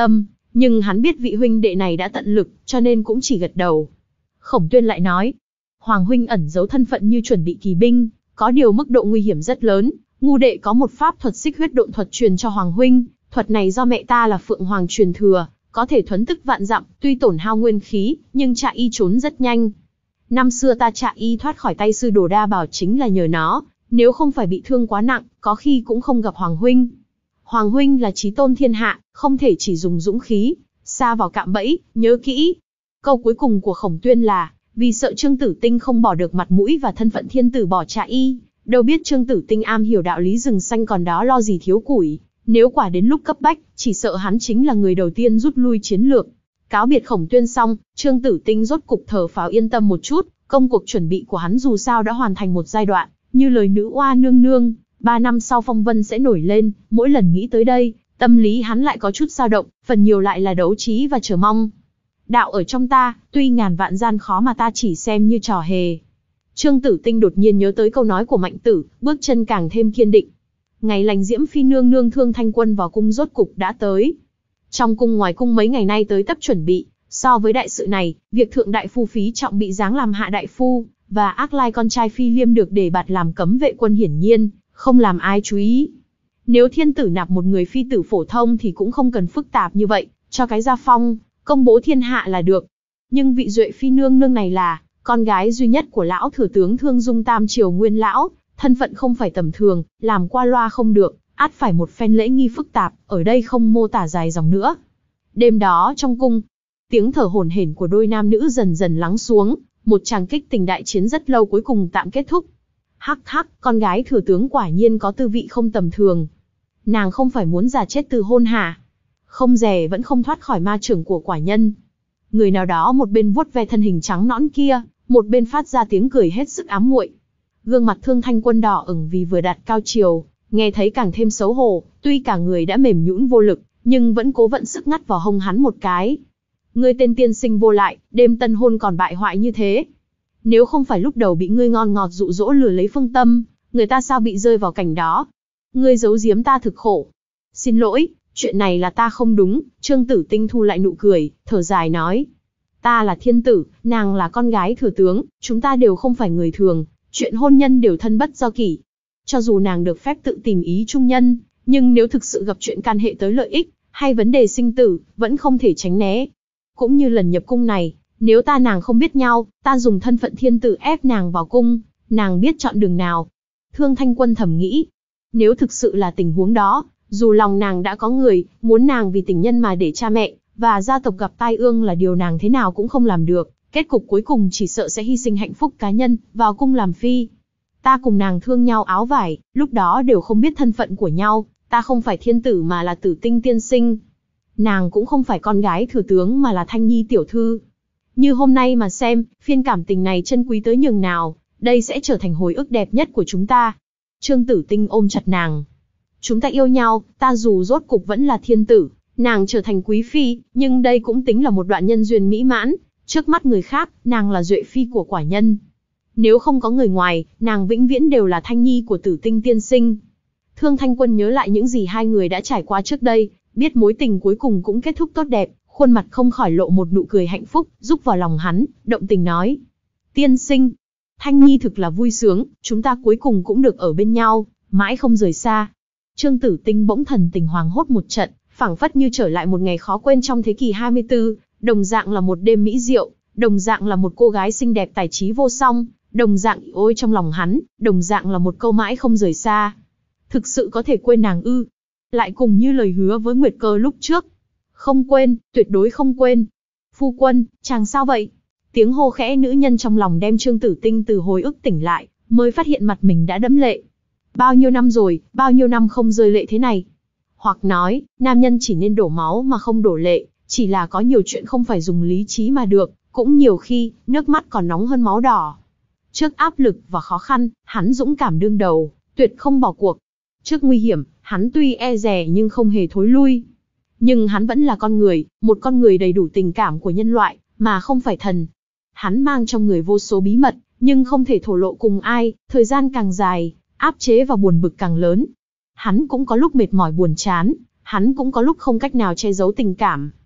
Nhưng hắn biết vị huynh đệ này đã tận lực, cho nên cũng chỉ gật đầu. Khổng Tuyên lại nói, Hoàng huynh ẩn giấu thân phận như chuẩn bị kỳ binh, có điều mức độ nguy hiểm rất lớn. Ngu đệ có một pháp thuật xích huyết độn thuật truyền cho Hoàng huynh, thuật này do mẹ ta là Phượng Hoàng truyền thừa, có thể thuấn tức vạn dặm, tuy tổn hao nguyên khí, nhưng Trạ Y trốn rất nhanh. Năm xưa ta Trạ Y thoát khỏi tay sư đồ Đa Bảo chính là nhờ nó, nếu không phải bị thương quá nặng, có khi cũng không gặp Hoàng huynh. Hoàng huynh là chí tôn thiên hạ, không thể chỉ dùng dũng khí, sa vào cạm bẫy, nhớ kỹ. Câu cuối cùng của Khổng Tuyên là, vì sợ Trương Tử Tinh không bỏ được mặt mũi và thân phận thiên tử bỏ Trạ Y, đâu biết Trương Tử Tinh am hiểu đạo lý rừng xanh còn đó lo gì thiếu củi, nếu quả đến lúc cấp bách, chỉ sợ hắn chính là người đầu tiên rút lui chiến lược. Cáo biệt Khổng Tuyên xong, Trương Tử Tinh rốt cục thở phào yên tâm một chút, công cuộc chuẩn bị của hắn dù sao đã hoàn thành một giai đoạn, như lời nữ oa nương nương, ba năm sau phong vân sẽ nổi lên, mỗi lần nghĩ tới đây, tâm lý hắn lại có chút dao động, phần nhiều lại là đấu trí và chờ mong. Đạo ở trong ta, tuy ngàn vạn gian khó mà ta chỉ xem như trò hề. Trương Tử Tinh đột nhiên nhớ tới câu nói của Mạnh Tử, bước chân càng thêm kiên định. Ngày lành Diễm Phi nương nương Thương Thanh Quân vào cung rốt cục đã tới. Trong cung ngoài cung mấy ngày nay tới tấp chuẩn bị, so với đại sự này, việc thượng đại phu Phí Trọng bị giáng làm hạ đại phu, và Ác Lai con trai Phi Liêm được đề bạt làm cấm vệ quân hiển nhiên, không làm ai chú ý. Nếu thiên tử nạp một người phi tử phổ thông thì cũng không cần phức tạp như vậy, cho cái gia phong, công bố thiên hạ là được. Nhưng vị Duệ Phi nương nương này là con gái duy nhất của lão thừa tướng Thương Dung Tam Triều Nguyên lão, thân phận không phải tầm thường, làm qua loa không được, ắt phải một phen lễ nghi phức tạp, ở đây không mô tả dài dòng nữa. Đêm đó trong cung, tiếng thở hổn hển của đôi nam nữ dần dần lắng xuống, một tràng kích tình đại chiến rất lâu cuối cùng tạm kết thúc. Hắc hắc, con gái thừa tướng quả nhiên có tư vị không tầm thường. Nàng không phải muốn già chết từ hôn hả? Không dè vẫn không thoát khỏi ma trưởng của quả nhân. Người nào đó một bên vuốt ve thân hình trắng nõn kia, một bên phát ra tiếng cười hết sức ám muội. Gương mặt Thương Thanh Quân đỏ ửng vì vừa đạt cao triều, nghe thấy càng thêm xấu hổ, tuy cả người đã mềm nhũn vô lực, nhưng vẫn cố vận sức ngắt vào hông hắn một cái. Ngươi tên tiên sinh vô lại, đêm tân hôn còn bại hoại như thế. Nếu không phải lúc đầu bị ngươi ngon ngọt dụ dỗ lừa lấy phương tâm, người ta sao bị rơi vào cảnh đó? Ngươi giấu giếm ta thực khổ. Xin lỗi, chuyện này là ta không đúng. Trương Tử Tinh thu lại nụ cười, thở dài nói. Ta là thiên tử, nàng là con gái thừa tướng, chúng ta đều không phải người thường, chuyện hôn nhân đều thân bất do kỷ. Cho dù nàng được phép tự tìm ý trung nhân, nhưng nếu thực sự gặp chuyện can hệ tới lợi ích, hay vấn đề sinh tử, vẫn không thể tránh né. Cũng như lần nhập cung này, nếu ta nàng không biết nhau, ta dùng thân phận thiên tử ép nàng vào cung, nàng biết chọn đường nào. Thương Thanh Quân thầm nghĩ, nếu thực sự là tình huống đó, dù lòng nàng đã có người, muốn nàng vì tình nhân mà để cha mẹ và gia tộc gặp tai ương là điều nàng thế nào cũng không làm được, kết cục cuối cùng chỉ sợ sẽ hy sinh hạnh phúc cá nhân, vào cung làm phi. Ta cùng nàng thương nhau áo vải, lúc đó đều không biết thân phận của nhau, ta không phải thiên tử mà là Tử Tinh tiên sinh. Nàng cũng không phải con gái thừa tướng mà là Thanh Nhi tiểu thư. Như hôm nay mà xem, phiên cảm tình này chân quý tới nhường nào, đây sẽ trở thành hồi ức đẹp nhất của chúng ta. Trương Tử Tinh ôm chặt nàng. Chúng ta yêu nhau, ta dù rốt cục vẫn là thiên tử, nàng trở thành quý phi, nhưng đây cũng tính là một đoạn nhân duyên mỹ mãn. Trước mắt người khác, nàng là duệ phi của quả nhân. Nếu không có người ngoài, nàng vĩnh viễn đều là Thanh Nhi của Tử Tinh tiên sinh. Thương Thanh Quân nhớ lại những gì hai người đã trải qua trước đây, biết mối tình cuối cùng cũng kết thúc tốt đẹp, khuôn mặt không khỏi lộ một nụ cười hạnh phúc, rúc vào lòng hắn, động tình nói. Tiên sinh, Thanh Nhi thực là vui sướng, chúng ta cuối cùng cũng được ở bên nhau, mãi không rời xa. Trương Tử Tinh bỗng thần tình hoàng hốt một trận, phảng phất như trở lại một ngày khó quên trong thế kỷ hai mươi tư, đồng dạng là một đêm mỹ diệu, đồng dạng là một cô gái xinh đẹp tài trí vô song, đồng dạng ôi trong lòng hắn, đồng dạng là một câu mãi không rời xa. Thực sự có thể quên nàng ư? Lại cùng như lời hứa với Nguyệt Cơ lúc trước. Không quên, tuyệt đối không quên. Phu quân, chàng sao vậy? Tiếng hô khẽ nữ nhân trong lòng đem Trương Tử Tinh từ hồi ức tỉnh lại, mới phát hiện mặt mình đã đẫm lệ. Bao nhiêu năm rồi, bao nhiêu năm không rơi lệ thế này. Hoặc nói, nam nhân chỉ nên đổ máu mà không đổ lệ, chỉ là có nhiều chuyện không phải dùng lý trí mà được, cũng nhiều khi, nước mắt còn nóng hơn máu đỏ. Trước áp lực và khó khăn, hắn dũng cảm đương đầu, tuyệt không bỏ cuộc. Trước nguy hiểm, hắn tuy e dè nhưng không hề thối lui. Nhưng hắn vẫn là con người, một con người đầy đủ tình cảm của nhân loại, mà không phải thần. Hắn mang trong người vô số bí mật, nhưng không thể thổ lộ cùng ai, thời gian càng dài, áp chế và buồn bực càng lớn. Hắn cũng có lúc mệt mỏi buồn chán, hắn cũng có lúc không cách nào che giấu tình cảm.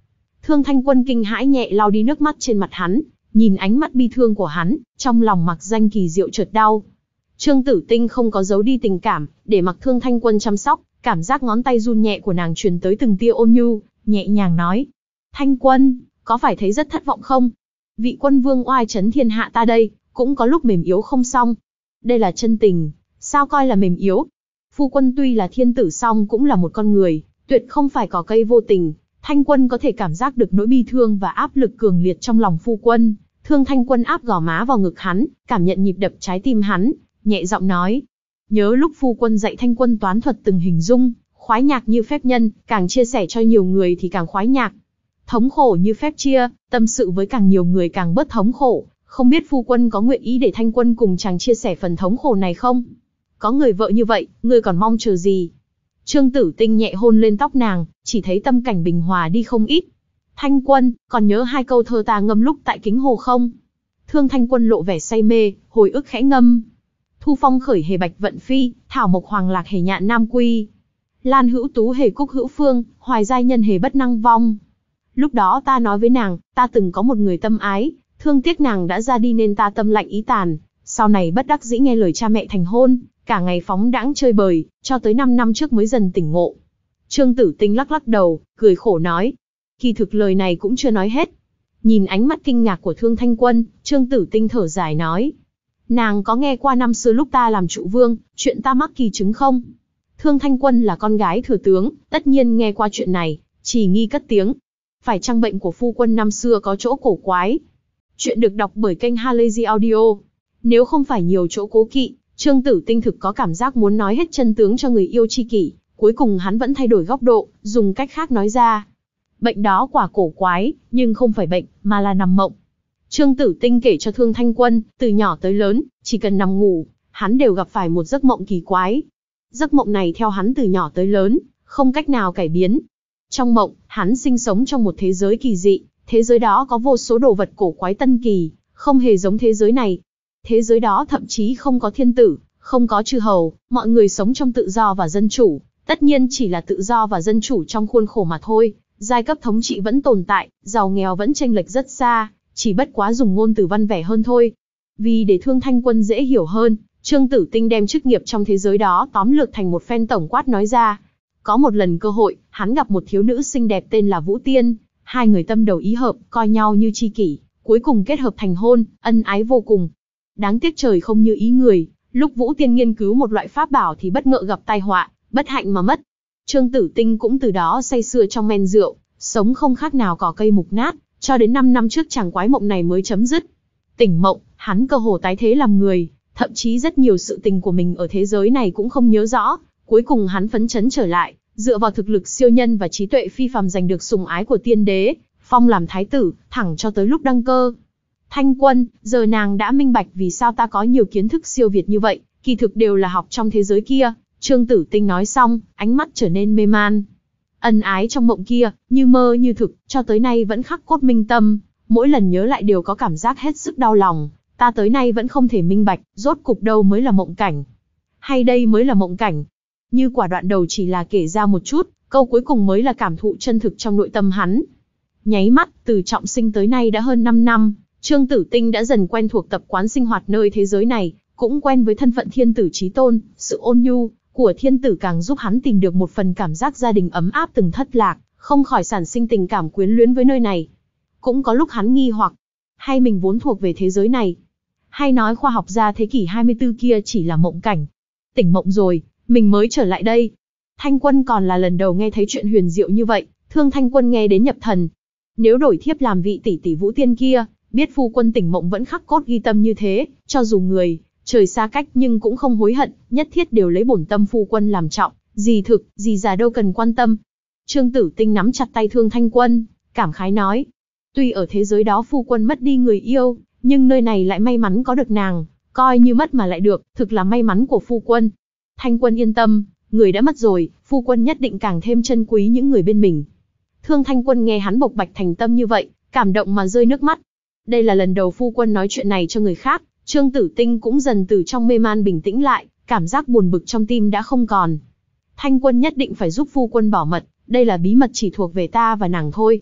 Thương Thanh Quân kinh hãi nhẹ lau đi nước mắt trên mặt hắn, nhìn ánh mắt bi thương của hắn, trong lòng mặc danh kỳ diệu chợt đau. Trương Tử Tinh không có giấu đi tình cảm, để mặc Thương Thanh Quân chăm sóc, cảm giác ngón tay run nhẹ của nàng truyền tới từng tia ôn nhu, nhẹ nhàng nói: Thanh Quân, có phải thấy rất thất vọng không? Vị quân vương oai chấn thiên hạ ta đây, cũng có lúc mềm yếu không xong. Đây là chân tình, sao coi là mềm yếu? Phu quân tuy là thiên tử song cũng là một con người, tuyệt không phải cỏ cây vô tình. Thanh Quân có thể cảm giác được nỗi bi thương và áp lực cường liệt trong lòng phu quân. Thương Thanh Quân áp gò má vào ngực hắn, cảm nhận nhịp đập trái tim hắn, nhẹ giọng nói: nhớ lúc phu quân dạy Thanh Quân toán thuật từng hình dung, khoái nhạc như phép nhân, càng chia sẻ cho nhiều người thì càng khoái nhạc. Thống khổ như phép chia, tâm sự với càng nhiều người càng bớt thống khổ. Không biết phu quân có nguyện ý để Thanh Quân cùng chàng chia sẻ phần thống khổ này không? Có người vợ như vậy, ngươi còn mong chờ gì? Trương Tử Tinh nhẹ hôn lên tóc nàng, chỉ thấy tâm cảnh bình hòa đi không ít. Thanh Quân, còn nhớ hai câu thơ ta ngâm lúc tại Kính Hồ không? Thương Thanh Quân lộ vẻ say mê, hồi ức khẽ ngâm. Thu phong khởi hề bạch vận phi, thảo mộc hoàng lạc hề nhạn nam quy. Lan hữu tú hề cúc hữu phương, hoài giai nhân hề bất năng vong. Lúc đó ta nói với nàng, ta từng có một người tâm ái, thương tiếc nàng đã ra đi nên ta tâm lạnh ý tàn. Sau này bất đắc dĩ nghe lời cha mẹ thành hôn, cả ngày phóng đãng chơi bời, cho tới năm năm trước mới dần tỉnh ngộ. Trương Tử Tinh lắc lắc đầu, cười khổ nói. Kỳ thực lời này cũng chưa nói hết. Nhìn ánh mắt kinh ngạc của Thương Thanh Quân, Trương Tử Tinh thở dài nói. Nàng có nghe qua năm xưa lúc ta làm trụ vương, chuyện ta mắc kỳ chứng không? Thương Thanh Quân là con gái thừa tướng, tất nhiên nghe qua chuyện này, chỉ nghi cất tiếng. Phải chăng bệnh của phu quân năm xưa có chỗ cổ quái? Chuyện được đọc bởi kênh Halazy Audio. Nếu không phải nhiều chỗ cố kỵ, Trương Tử Tinh thực có cảm giác muốn nói hết chân tướng cho người yêu chi kỷ, cuối cùng hắn vẫn thay đổi góc độ, dùng cách khác nói ra. Bệnh đó quả cổ quái, nhưng không phải bệnh, mà là nằm mộng. Trương Tử Tinh kể cho Thương Thanh Quân, từ nhỏ tới lớn, chỉ cần nằm ngủ, hắn đều gặp phải một giấc mộng kỳ quái. Giấc mộng này theo hắn từ nhỏ tới lớn, không cách nào cải biến. Trong mộng, hắn sinh sống trong một thế giới kỳ dị, thế giới đó có vô số đồ vật cổ quái tân kỳ, không hề giống thế giới này. Thế giới đó thậm chí không có thiên tử, không có chư hầu, mọi người sống trong tự do và dân chủ, tất nhiên chỉ là tự do và dân chủ trong khuôn khổ mà thôi. Giai cấp thống trị vẫn tồn tại, giàu nghèo vẫn chênh lệch rất xa, chỉ bất quá dùng ngôn từ văn vẻ hơn thôi. Vì để Thương Thanh Quân dễ hiểu hơn, Trương Tử Tinh đem chức nghiệp trong thế giới đó tóm lược thành một phen tổng quát nói ra. Có một lần cơ hội, hắn gặp một thiếu nữ xinh đẹp tên là Vũ Tiên, hai người tâm đầu ý hợp, coi nhau như tri kỷ, cuối cùng kết hợp thành hôn, ân ái vô cùng. Đáng tiếc trời không như ý người, lúc Vũ Tiên nghiên cứu một loại pháp bảo thì bất ngờ gặp tai họa, bất hạnh mà mất. Trương Tử Tinh cũng từ đó say sưa trong men rượu, sống không khác nào cỏ cây mục nát, cho đến năm năm trước chàng quái mộng này mới chấm dứt. Tỉnh mộng, hắn cơ hồ tái thế làm người, thậm chí rất nhiều sự tình của mình ở thế giới này cũng không nhớ rõ. Cuối cùng hắn phấn chấn trở lại, dựa vào thực lực siêu nhân và trí tuệ phi phàm giành được sủng ái của tiên đế, phong làm thái tử, thẳng cho tới lúc đăng cơ. Thanh Quân, giờ nàng đã minh bạch vì sao ta có nhiều kiến thức siêu việt như vậy, kỳ thực đều là học trong thế giới kia. Trương Tử Tinh nói xong, ánh mắt trở nên mê man. Ân ái trong mộng kia, như mơ như thực, cho tới nay vẫn khắc cốt minh tâm, mỗi lần nhớ lại đều có cảm giác hết sức đau lòng. Ta tới nay vẫn không thể minh bạch, rốt cục đâu mới là mộng cảnh. Hay đây mới là mộng cảnh? Như quả đoạn đầu chỉ là kể ra một chút, câu cuối cùng mới là cảm thụ chân thực trong nội tâm hắn. Nháy mắt, từ trọng sinh tới nay đã hơn năm năm, Trương Tử Tinh đã dần quen thuộc tập quán sinh hoạt nơi thế giới này, cũng quen với thân phận thiên tử chí tôn, sự ôn nhu của thiên tử càng giúp hắn tìm được một phần cảm giác gia đình ấm áp từng thất lạc, không khỏi sản sinh tình cảm quyến luyến với nơi này. Cũng có lúc hắn nghi hoặc, hay mình vốn thuộc về thế giới này? Hay nói khoa học gia thế kỷ hai mươi tư kia chỉ là mộng cảnh? Tỉnh mộng rồi, mình mới trở lại đây. Thanh Quân còn là lần đầu nghe thấy chuyện huyền diệu như vậy, Thương Thanh Quân nghe đến nhập thần. Nếu đổi thiếp làm vị tỷ tỷ Vũ Tiên kia, biết phu quân tỉnh mộng vẫn khắc cốt ghi tâm như thế, cho dù người trời xa cách nhưng cũng không hối hận, nhất thiết đều lấy bổn tâm phu quân làm trọng, gì thực, gì già đâu cần quan tâm. Trương Tử Tinh nắm chặt tay Thương Thanh Quân, cảm khái nói, tuy ở thế giới đó phu quân mất đi người yêu, nhưng nơi này lại may mắn có được nàng, coi như mất mà lại được, thực là may mắn của phu quân. Thanh Quân yên tâm, người đã mất rồi, phu quân nhất định càng thêm trân quý những người bên mình. Thương Thanh Quân nghe hắn bộc bạch thành tâm như vậy, cảm động mà rơi nước mắt. Đây là lần đầu phu quân nói chuyện này cho người khác, Trương Tử Tinh cũng dần từ trong mê man bình tĩnh lại, cảm giác buồn bực trong tim đã không còn. Thanh Quân nhất định phải giúp phu quân bảo mật, đây là bí mật chỉ thuộc về ta và nàng thôi.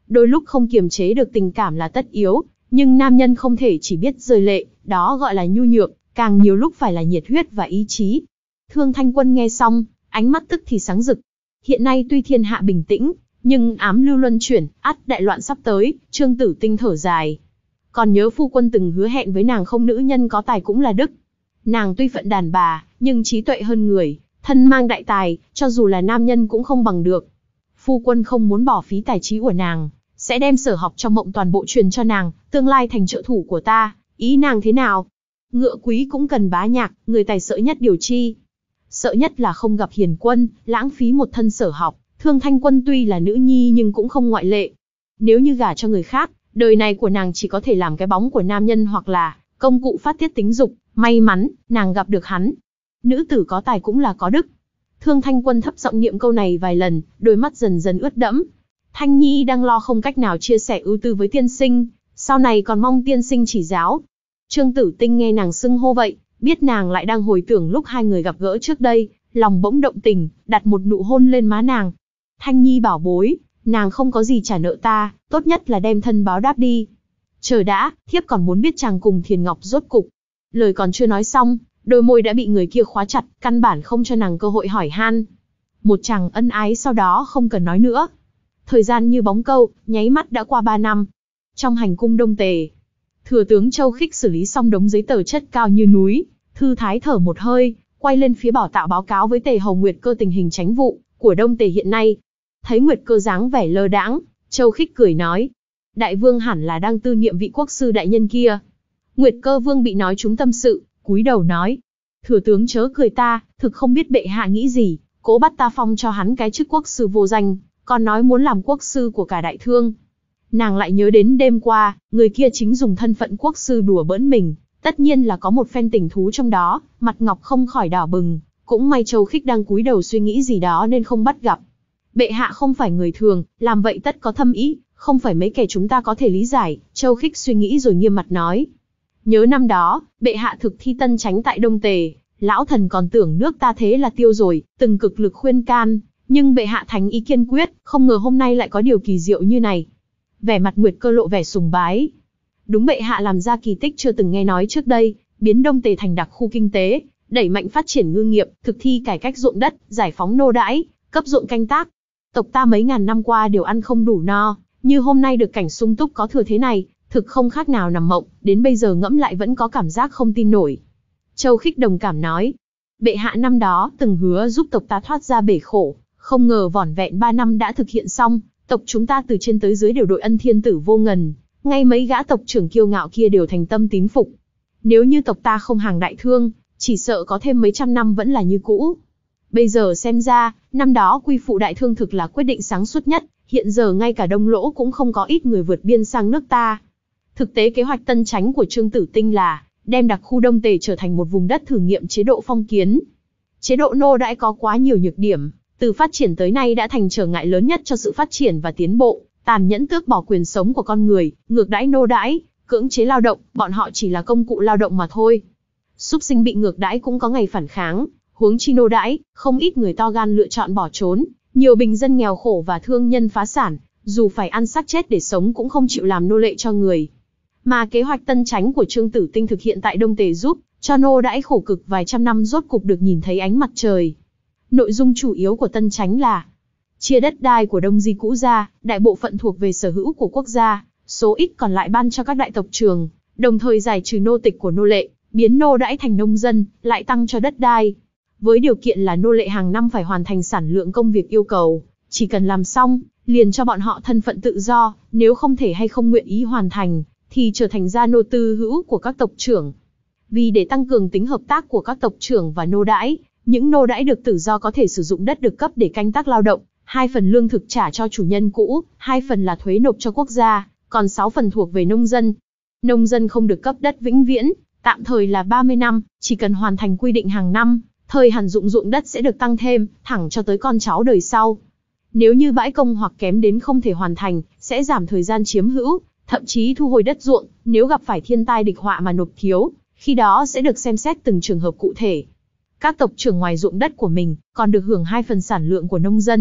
đôi lúc không kiềm chế được tình cảm là tất yếu, nhưng nam nhân không thể chỉ biết rơi lệ, đó gọi là nhu nhược, càng nhiều lúc phải là nhiệt huyết và ý chí. Thương Thanh Quân nghe xong, ánh mắt tức thì sáng rực. Hiện nay tuy thiên hạ bình tĩnh, nhưng ám lưu luân chuyển, ắt đại loạn sắp tới. Trương Tử Tinh thở dài. Còn nhớ phu quân từng hứa hẹn với nàng không, nữ nhân có tài cũng là đức. Nàng tuy phận đàn bà, nhưng trí tuệ hơn người, thân mang đại tài, cho dù là nam nhân cũng không bằng được. Phu quân không muốn bỏ phí tài trí của nàng, sẽ đem sở học trong mộng toàn bộ truyền cho nàng, tương lai thành trợ thủ của ta. Ý nàng thế nào? Ngựa quý cũng cần bá nhạc, người tài sợ nhất điều chi. Sợ nhất là không gặp hiền quân, lãng phí một thân sở học. Thương Thanh Quân tuy là nữ nhi nhưng cũng không ngoại lệ. Nếu như gả cho người khác, đời này của nàng chỉ có thể làm cái bóng của nam nhân hoặc là công cụ phát tiết tính dục. May mắn, nàng gặp được hắn. Nữ tử có tài cũng là có đức. Thương Thanh Quân thấp giọng niệm câu này vài lần, đôi mắt dần dần ướt đẫm. Thanh Nhi đang lo không cách nào chia sẻ ưu tư với tiên sinh, sau này còn mong tiên sinh chỉ giáo. Trương Tử Tinh nghe nàng xưng hô vậy, biết nàng lại đang hồi tưởng lúc hai người gặp gỡ trước đây, lòng bỗng động tình, đặt một nụ hôn lên má nàng. Thanh Nhi bảo bối, nàng không có gì trả nợ ta, tốt nhất là đem thân báo đáp đi. Chờ đã, thiếp còn muốn biết chàng cùng Thiền Ngọc rốt cục. Lời còn chưa nói xong, đôi môi đã bị người kia khóa chặt, căn bản không cho nàng cơ hội hỏi han. Một chàng ân ái sau đó không cần nói nữa. Thời gian như bóng câu, nháy mắt đã qua ba năm. Trong hành cung Đông Tề, thừa tướng Châu Khích xử lý xong đống giấy tờ chất cao như núi, thư thái thở một hơi, quay lên phía bảo tạo báo cáo với Tề Hầu Nguyệt Cơ tình hình chánh vụ của Đông Tề hiện nay. Thấy Nguyệt Cơ dáng vẻ lơ đãng, Châu Khích cười nói: Đại vương hẳn là đang tư niệm vị quốc sư đại nhân kia. Nguyệt Cơ vương bị nói trúng tâm sự, cúi đầu nói: Thừa tướng chớ cười ta, thực không biết bệ hạ nghĩ gì, cố bắt ta phong cho hắn cái chức quốc sư vô danh, còn nói muốn làm quốc sư của cả đại thương. Nàng lại nhớ đến đêm qua, người kia chính dùng thân phận quốc sư đùa bỡn mình, tất nhiên là có một phen tình thú trong đó, mặt ngọc không khỏi đỏ bừng. Cũng may Châu Khích đang cúi đầu suy nghĩ gì đó nên không bắt gặp. Bệ hạ không phải người thường, làm vậy tất có thâm ý, không phải mấy kẻ chúng ta có thể lý giải. Châu Khích suy nghĩ rồi nghiêm mặt nói: Nhớ năm đó, bệ hạ thực thi tân chánh tại Đông Tề, lão thần còn tưởng nước ta thế là tiêu rồi, từng cực lực khuyên can, nhưng bệ hạ thành ý kiên quyết, không ngờ hôm nay lại có điều kỳ diệu như này. Vẻ mặt Nguyệt Cơ lộ vẻ sùng bái. Đúng, bệ hạ làm ra kỳ tích chưa từng nghe nói trước đây, biến Đông Tề thành đặc khu kinh tế, đẩy mạnh phát triển ngư nghiệp, thực thi cải cách ruộng đất, giải phóng nô đãi, cấp ruộng canh tác. Tộc ta mấy ngàn năm qua đều ăn không đủ no, như hôm nay được cảnh sung túc có thừa thế này, thực không khác nào nằm mộng, đến bây giờ ngẫm lại vẫn có cảm giác không tin nổi. Châu Khích đồng cảm nói: Bệ hạ năm đó từng hứa giúp tộc ta thoát ra bể khổ, không ngờ vỏn vẹn ba năm đã thực hiện xong, tộc chúng ta từ trên tới dưới đều đội ân thiên tử vô ngần, ngay mấy gã tộc trưởng kiêu ngạo kia đều thành tâm tín phục. Nếu như tộc ta không hàng đại thương, chỉ sợ có thêm mấy trăm năm vẫn là như cũ. Bây giờ xem ra, năm đó quy phụ đại thương thực là quyết định sáng suốt nhất, hiện giờ ngay cả Đông Lỗ cũng không có ít người vượt biên sang nước ta. Thực tế kế hoạch tân chánh của Trương Tử Tinh là đem đặc khu Đông Tề trở thành một vùng đất thử nghiệm chế độ phong kiến. Chế độ nô đãi có quá nhiều nhược điểm, từ phát triển tới nay đã thành trở ngại lớn nhất cho sự phát triển và tiến bộ, tàn nhẫn tước bỏ quyền sống của con người, ngược đãi nô đãi, cưỡng chế lao động, bọn họ chỉ là công cụ lao động mà thôi. Súc sinh bị ngược đãi cũng có ngày phản kháng, huống chi nô đãi, không ít người to gan lựa chọn bỏ trốn, nhiều bình dân nghèo khổ và thương nhân phá sản, dù phải ăn xác chết để sống cũng không chịu làm nô lệ cho người. Mà kế hoạch tân chánh của Trương Tử Tinh thực hiện tại Đông Tề giúp cho nô đãi khổ cực vài trăm năm rốt cục được nhìn thấy ánh mặt trời. Nội dung chủ yếu của tân chánh là chia đất đai của Đông Di cũ ra, đại bộ phận thuộc về sở hữu của quốc gia, số ít còn lại ban cho các đại tộc trưởng, đồng thời giải trừ nô tịch của nô lệ, biến nô đãi thành nông dân, lại tăng cho đất đai. Với điều kiện là nô lệ hàng năm phải hoàn thành sản lượng công việc yêu cầu, chỉ cần làm xong, liền cho bọn họ thân phận tự do, nếu không thể hay không nguyện ý hoàn thành, thì trở thành gia nô tư hữu của các tộc trưởng. Vì để tăng cường tính hợp tác của các tộc trưởng và nô đãi, những nô đãi được tự do có thể sử dụng đất được cấp để canh tác lao động, hai phần lương thực trả cho chủ nhân cũ, hai phần là thuế nộp cho quốc gia, còn sáu phần thuộc về nông dân. Nông dân không được cấp đất vĩnh viễn, tạm thời là ba mươi năm, chỉ cần hoàn thành quy định hàng năm, thời hạn dụng ruộng đất sẽ được tăng thêm, thẳng cho tới con cháu đời sau. Nếu như bãi công hoặc kém đến không thể hoàn thành, sẽ giảm thời gian chiếm hữu, thậm chí thu hồi đất ruộng, nếu gặp phải thiên tai địch họa mà nộp thiếu, khi đó sẽ được xem xét từng trường hợp cụ thể. Các tộc trưởng ngoài ruộng đất của mình, còn được hưởng hai phần sản lượng của nông dân,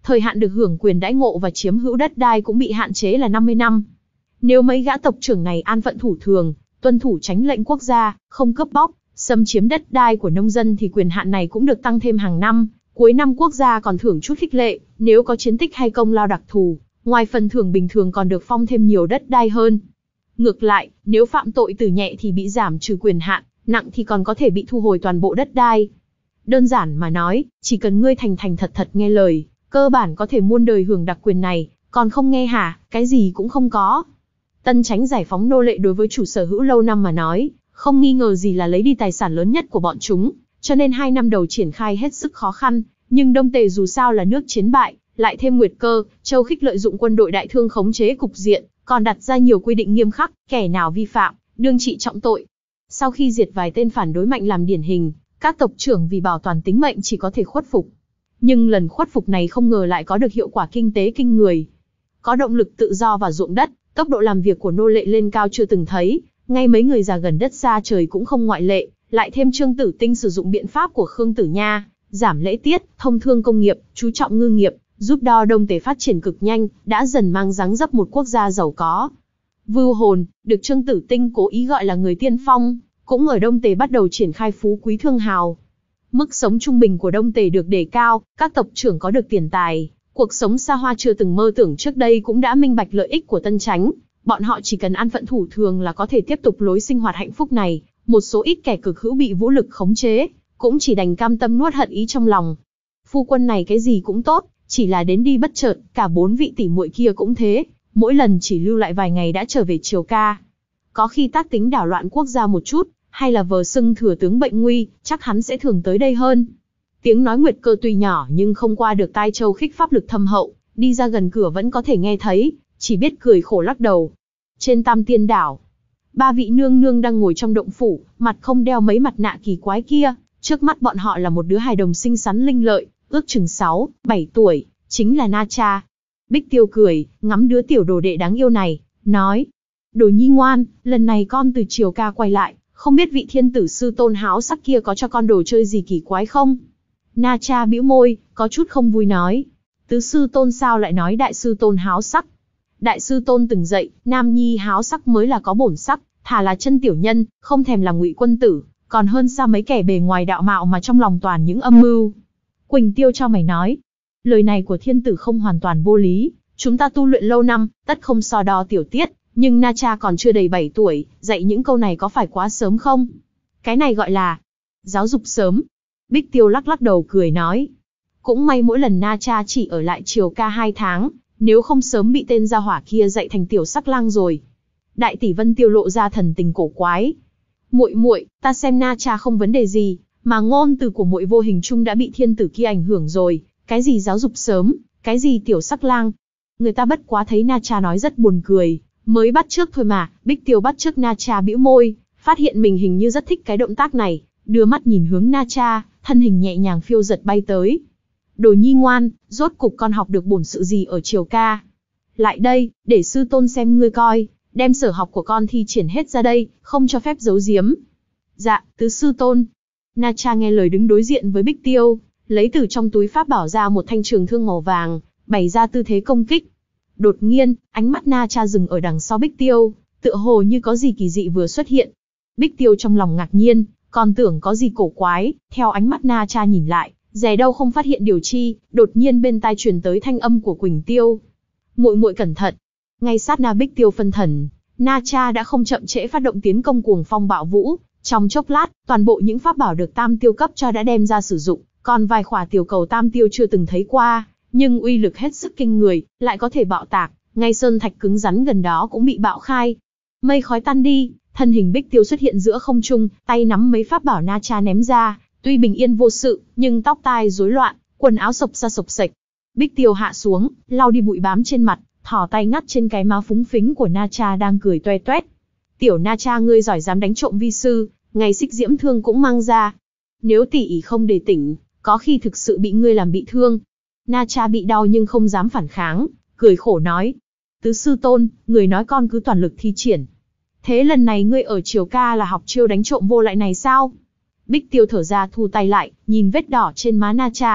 thời hạn được hưởng quyền đãi ngộ và chiếm hữu đất đai cũng bị hạn chế là năm mươi năm. Nếu mấy gã tộc trưởng này an phận thủ thường, tuân thủ chánh lệnh quốc gia, không cướp bóc, xâm chiếm đất đai của nông dân thì quyền hạn này cũng được tăng thêm hàng năm. Cuối năm quốc gia còn thưởng chút khích lệ, nếu có chiến tích hay công lao đặc thù, ngoài phần thưởng bình thường còn được phong thêm nhiều đất đai hơn. Ngược lại, nếu phạm tội từ nhẹ thì bị giảm trừ quyền hạn, nặng thì còn có thể bị thu hồi toàn bộ đất đai. Đơn giản mà nói, chỉ cần ngươi thành thành thật thật nghe lời, cơ bản có thể muôn đời hưởng đặc quyền này, còn không nghe hả, cái gì cũng không có. Tân Chánh giải phóng nô lệ đối với chủ sở hữu lâu năm mà nói, không nghi ngờ gì là lấy đi tài sản lớn nhất của bọn chúng, cho nên hai năm đầu triển khai hết sức khó khăn, nhưng Đông Tề dù sao là nước chiến bại, lại thêm Nguyệt Cơ, Châu Khích lợi dụng quân đội đại thương khống chế cục diện, còn đặt ra nhiều quy định nghiêm khắc, kẻ nào vi phạm, đương trị trọng tội. Sau khi diệt vài tên phản đối mạnh làm điển hình, các tộc trưởng vì bảo toàn tính mệnh chỉ có thể khuất phục. Nhưng lần khuất phục này không ngờ lại có được hiệu quả kinh tế kinh người. Có động lực tự do và ruộng đất, tốc độ làm việc của nô lệ lên cao chưa từng thấy, ngay mấy người già gần đất xa trời cũng không ngoại lệ, lại thêm Trương Tử Tinh sử dụng biện pháp của Khương Tử Nha, giảm lễ tiết, thông thương công nghiệp, chú trọng ngư nghiệp, giúp đo Đông Tề phát triển cực nhanh, đã dần mang dáng dấp một quốc gia giàu có. Vưu Hồn, được Trương Tử Tinh cố ý gọi là người tiên phong, cũng ở Đông Tề bắt đầu triển khai phú quý thương hào. Mức sống trung bình của Đông Tề được đề cao, các tộc trưởng có được tiền tài, cuộc sống xa hoa chưa từng mơ tưởng trước đây cũng đã minh bạch lợi ích của Tân Chánh. Bọn họ chỉ cần an phận thủ thường là có thể tiếp tục lối sinh hoạt hạnh phúc này. Một số ít kẻ cực hữu bị vũ lực khống chế, cũng chỉ đành cam tâm nuốt hận ý trong lòng. Phu quân này cái gì cũng tốt, chỉ là đến đi bất chợt, cả bốn vị tỷ muội kia cũng thế, mỗi lần chỉ lưu lại vài ngày đã trở về triều ca. Có khi tác tính đảo loạn quốc gia một chút, hay là vờ xưng thừa tướng bệnh nguy, chắc hắn sẽ thường tới đây hơn. Tiếng nói Nguyệt Cơ tuy nhỏ nhưng không qua được tai Châu Khích pháp lực thâm hậu, đi ra gần cửa vẫn có thể nghe thấy, chỉ biết cười khổ lắc đầu. Trên Tam Tiên Đảo, ba vị nương nương đang ngồi trong động phủ, mặt không đeo mấy mặt nạ kỳ quái kia, trước mắt bọn họ là một đứa hài đồng xinh xắn linh lợi, ước chừng sáu, bảy tuổi, chính là Na Cha. Bích Tiêu cười, ngắm đứa tiểu đồ đệ đáng yêu này, nói: Đồ nhi ngoan, lần này con từ triều ca quay lại, không biết vị thiên tử sư tôn háo sắc kia có cho con đồ chơi gì kỳ quái không? Na Cha bĩu môi, có chút không vui nói: Tứ sư tôn sao lại nói đại sư tôn háo sắc? Đại sư tôn từng dạy, nam nhi háo sắc mới là có bổn sắc, thà là chân tiểu nhân, không thèm làm ngụy quân tử, còn hơn xa mấy kẻ bề ngoài đạo mạo mà trong lòng toàn những âm mưu. Quỳnh Tiêu cho mày nói, lời này của thiên tử không hoàn toàn vô lý, chúng ta tu luyện lâu năm, tất không so đo tiểu tiết, nhưng Na Cha còn chưa đầy bảy tuổi, dạy những câu này có phải quá sớm không? Cái này gọi là giáo dục sớm. Bích Tiêu lắc lắc đầu cười nói, cũng may mỗi lần Na Cha chỉ ở lại triều ca hai tháng, nếu không sớm bị tên gia hỏa kia dạy thành tiểu sắc lang rồi. Đại tỷ Vân Tiêu lộ ra thần tình cổ quái. Muội muội, ta xem Na Cha không vấn đề gì, mà ngôn từ của muội vô hình chung đã bị thiên tử kia ảnh hưởng rồi, cái gì giáo dục sớm, cái gì tiểu sắc lang. Người ta bất quá thấy Na Cha nói rất buồn cười, mới bắt chước thôi mà. Bích Tiêu bắt chước Na Cha bĩu môi, phát hiện mình hình như rất thích cái động tác này, đưa mắt nhìn hướng Na Cha, thân hình nhẹ nhàng phiêu giật bay tới. Đồ nhi ngoan, rốt cục con học được bổn sự gì ở triều ca? Lại đây, để sư tôn xem ngươi coi, đem sở học của con thi triển hết ra đây, không cho phép giấu giếm. Dạ, tứ sư tôn. Na Cha nghe lời đứng đối diện với Bích Tiêu, lấy từ trong túi pháp bảo ra một thanh trường thương màu vàng, bày ra tư thế công kích. Đột nhiên, ánh mắt Na Cha dừng ở đằng sau Bích Tiêu, tựa hồ như có gì kỳ dị vừa xuất hiện. Bích Tiêu trong lòng ngạc nhiên, còn tưởng có gì cổ quái, theo ánh mắt Na Cha nhìn lại, dè đâu không phát hiện điều chi, đột nhiên bên tai truyền tới thanh âm của Quỳnh Tiêu. Muội muội cẩn thận. Ngay sát na Bích Tiêu phân thần, Na Cha đã không chậm trễ phát động tiến công cuồng phong bạo vũ, trong chốc lát, toàn bộ những pháp bảo được Tam Tiêu cấp cho đã đem ra sử dụng, còn vài khỏa tiểu cầu Tam Tiêu chưa từng thấy qua, nhưng uy lực hết sức kinh người, lại có thể bạo tạc, ngay sơn thạch cứng rắn gần đó cũng bị bạo khai. Mây khói tan đi, thân hình Bích Tiêu xuất hiện giữa không trung, tay nắm mấy pháp bảo Na Cha ném ra, tuy bình yên vô sự, nhưng tóc tai rối loạn, quần áo sộc sa sộc sệch. Bích Tiêu hạ xuống, lau đi bụi bám trên mặt, thò tay ngắt trên cái má phúng phính của Na Cha đang cười toe toét. Tiểu Na Cha ngươi giỏi dám đánh trộm vi sư, ngày xích diễm thương cũng mang ra. Nếu tỷ ỷ không đề tỉnh, có khi thực sự bị ngươi làm bị thương. Na Cha bị đau nhưng không dám phản kháng, cười khổ nói. Tứ sư tôn, người nói con cứ toàn lực thi triển. Thế lần này ngươi ở triều ca là học chiêu đánh trộm vô lại này sao? Bích Tiêu thở ra thu tay lại, nhìn vết đỏ trên má Na Cha,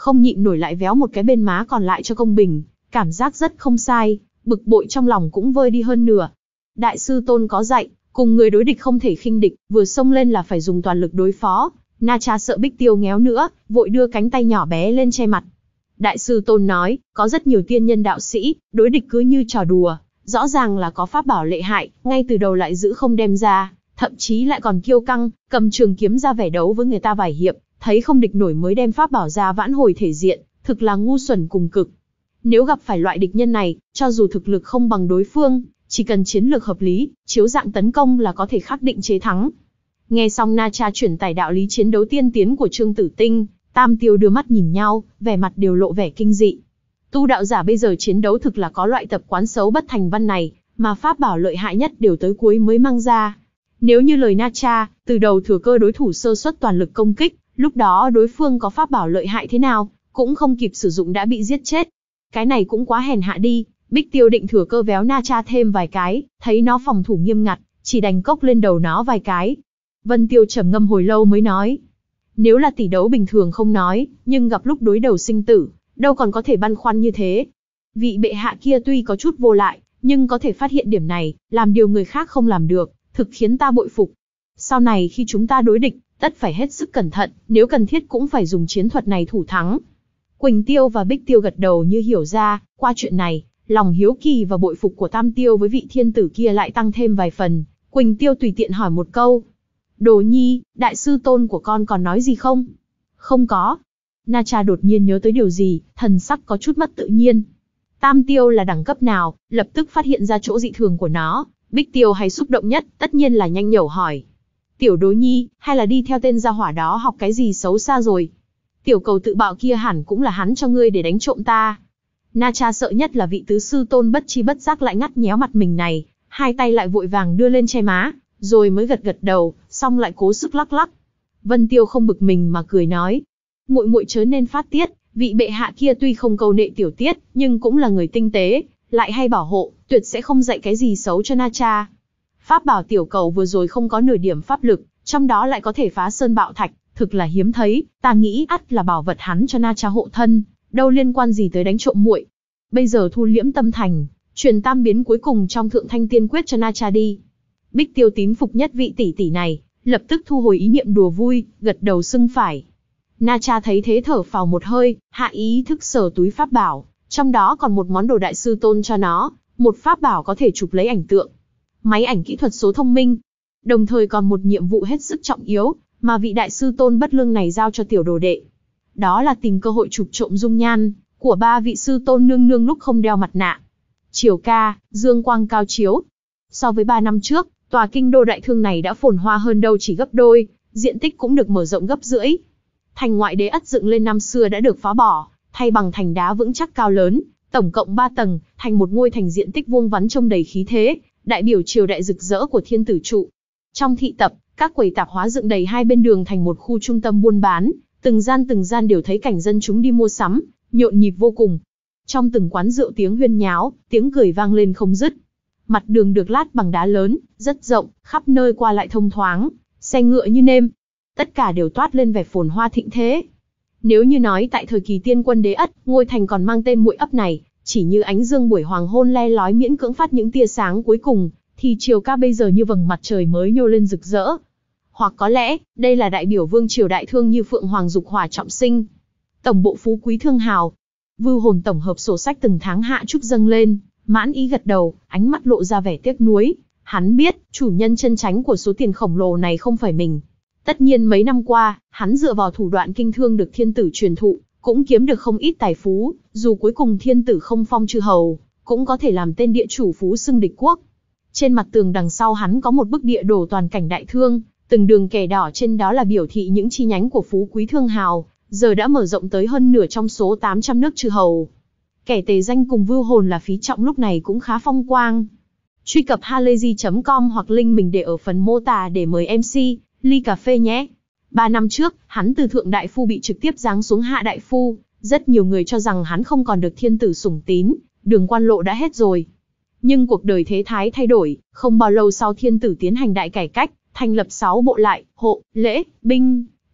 không nhịn nổi lại véo một cái bên má còn lại cho công bình, cảm giác rất không sai, bực bội trong lòng cũng vơi đi hơn nửa. Đại sư Tôn có dạy, cùng người đối địch không thể khinh địch, vừa xông lên là phải dùng toàn lực đối phó. Na Cha sợ Bích Tiêu ngéo nữa, vội đưa cánh tay nhỏ bé lên che mặt. Đại sư Tôn nói, có rất nhiều tiên nhân đạo sĩ, đối địch cứ như trò đùa, rõ ràng là có pháp bảo lợi hại, ngay từ đầu lại giữ không đem ra, thậm chí lại còn kiêu căng, cầm trường kiếm ra vẻ đấu với người ta vài hiệp, thấy không địch nổi mới đem pháp bảo ra vãn hồi thể diện, thực là ngu xuẩn cùng cực. Nếu gặp phải loại địch nhân này, cho dù thực lực không bằng đối phương, chỉ cần chiến lược hợp lý, chiếu dạng tấn công là có thể khắc định chế thắng. Nghe xong Na Cha chuyển tải đạo lý chiến đấu tiên tiến của Trương Tử Tinh, Tam Tiêu đưa mắt nhìn nhau, vẻ mặt đều lộ vẻ kinh dị. Tu đạo giả bây giờ chiến đấu thực là có loại tập quán xấu bất thành văn này, mà pháp bảo lợi hại nhất đều tới cuối mới mang ra. Nếu như lời Na Cha, từ đầu thừa cơ đối thủ sơ suất toàn lực công kích, lúc đó đối phương có pháp bảo lợi hại thế nào, cũng không kịp sử dụng đã bị giết chết. Cái này cũng quá hèn hạ đi. Bích Tiêu định thừa cơ véo Na Cha thêm vài cái, thấy nó phòng thủ nghiêm ngặt, chỉ đành cốc lên đầu nó vài cái. Vân Tiêu trầm ngâm hồi lâu mới nói, nếu là tỷ đấu bình thường không nói, nhưng gặp lúc đối đầu sinh tử, đâu còn có thể băn khoăn như thế. Vị bệ hạ kia tuy có chút vô lại, nhưng có thể phát hiện điểm này, làm điều người khác không làm được, thực khiến ta bội phục. Sau này khi chúng ta đối địch, tất phải hết sức cẩn thận, nếu cần thiết cũng phải dùng chiến thuật này thủ thắng. Quỳnh Tiêu và Bích Tiêu gật đầu như hiểu ra, qua chuyện này, lòng hiếu kỳ và bội phục của Tam Tiêu với vị thiên tử kia lại tăng thêm vài phần. Quỳnh Tiêu tùy tiện hỏi một câu, Đồ Nhi, đại sư Tôn của con còn nói gì không? Không có. Na Cha đột nhiên nhớ tới điều gì, thần sắc có chút mất tự nhiên. Tam Tiêu là đẳng cấp nào, lập tức phát hiện ra chỗ dị thường của nó. Bích Tiêu hay xúc động nhất, tất nhiên là nhanh nhẩu hỏi. Tiểu Đồ Nhi, hay là đi theo tên gia hỏa đó học cái gì xấu xa rồi? Tiểu cầu tự bạo kia hẳn cũng là hắn cho ngươi để đánh trộm ta. Na Cha sợ nhất là vị tứ sư Tôn bất chi bất giác lại ngắt nhéo mặt mình này, hai tay lại vội vàng đưa lên che má, rồi mới gật gật đầu, xong lại cố sức lắc lắc. Vân Tiêu không bực mình mà cười nói, muội muội chớ nên phát tiết, vị bệ hạ kia tuy không câu nệ tiểu tiết, nhưng cũng là người tinh tế, lại hay bảo hộ, tuyệt sẽ không dạy cái gì xấu cho Na Cha. Pháp bảo tiểu cầu vừa rồi không có nửa điểm pháp lực, trong đó lại có thể phá sơn bạo thạch, thực là hiếm thấy, ta nghĩ ắt là bảo vật hắn cho Na Cha hộ thân, đâu liên quan gì tới đánh trộm muội. Bây giờ thu liễm tâm thành, truyền tam biến cuối cùng trong Thượng Thanh Tiên Quyết cho Na Cha đi. Bích Tiêu tín phục nhất vị tỷ tỷ này, lập tức thu hồi ý niệm đùa vui, gật đầu xưng phải. Na Cha thấy thế thở phào một hơi, hạ ý thức sờ túi pháp bảo, trong đó còn một món đồ đại sư Tôn cho nó, một pháp bảo có thể chụp lấy ảnh tượng, máy ảnh kỹ thuật số thông minh. Đồng thời còn một nhiệm vụ hết sức trọng yếu, mà vị đại sư Tôn bất lương này giao cho tiểu đồ đệ. Đó là tìm cơ hội chụp trộm dung nhan của ba vị sư Tôn nương nương lúc không đeo mặt nạ. Chiều ca, dương quang cao chiếu. So với ba năm trước, tòa kinh đô đại thương này đã phồn hoa hơn đâu chỉ gấp đôi, diện tích cũng được mở rộng gấp rưỡi. Thành ngoại đế ất dựng lên năm xưa đã được phá bỏ, thay bằng thành đá vững chắc cao lớn, tổng cộng ba tầng, thành một ngôi thành diện tích vuông vắn trông đầy khí thế, đại biểu triều đại rực rỡ của thiên tử trụ. Trong thị tập, các quầy tạp hóa dựng đầy hai bên đường thành một khu trung tâm buôn bán, từng gian từng gian đều thấy cảnh dân chúng đi mua sắm, nhộn nhịp vô cùng. Trong từng quán rượu tiếng huyên nháo, tiếng cười vang lên không dứt. Mặt đường được lát bằng đá lớn, rất rộng, khắp nơi qua lại thông thoáng, xe ngựa như nêm. Tất cả đều toát lên vẻ phồn hoa thịnh thế. Nếu như nói tại thời kỳ tiên quân đế ất, ngôi thành còn mang tên muội ấp này, chỉ như ánh dương buổi hoàng hôn le lói miễn cưỡng phát những tia sáng cuối cùng, thì triều ca bây giờ như vầng mặt trời mới nhô lên rực rỡ. Hoặc có lẽ, đây là đại biểu vương triều đại thương như Phượng Hoàng Dục Hỏa trọng sinh. Tổng bộ phú quý thương hào. Vưu Hồn tổng hợp sổ sách từng tháng hạ trúc dâng lên, mãn ý gật đầu, ánh mắt lộ ra vẻ tiếc nuối. Hắn biết, chủ nhân chân chánh của số tiền khổng lồ này không phải mình. Tất nhiên mấy năm qua, hắn dựa vào thủ đoạn kinh thương được thiên tử truyền thụ, cũng kiếm được không ít tài phú, dù cuối cùng thiên tử không phong chư hầu, cũng có thể làm tên địa chủ phú xưng địch quốc. Trên mặt tường đằng sau hắn có một bức địa đồ toàn cảnh đại thương, từng đường kẻ đỏ trên đó là biểu thị những chi nhánh của phú quý thương hào, giờ đã mở rộng tới hơn nửa trong số tám trăm nước chư hầu. Kẻ tề danh cùng Vưu Hồn là Phí Trọng lúc này cũng khá phong quang. Truy cập halayzi chấm com hoặc link mình để ở phần mô tả để mời em xê, ly cà phê nhé. Ba năm trước, hắn từ thượng đại phu bị trực tiếp giáng xuống hạ đại phu, rất nhiều người cho rằng hắn không còn được thiên tử sủng tín, đường quan lộ đã hết rồi. Nhưng cuộc đời thế thái thay đổi, không bao lâu sau thiên tử tiến hành đại cải cách, thành lập sáu bộ lại, hộ, lễ, binh,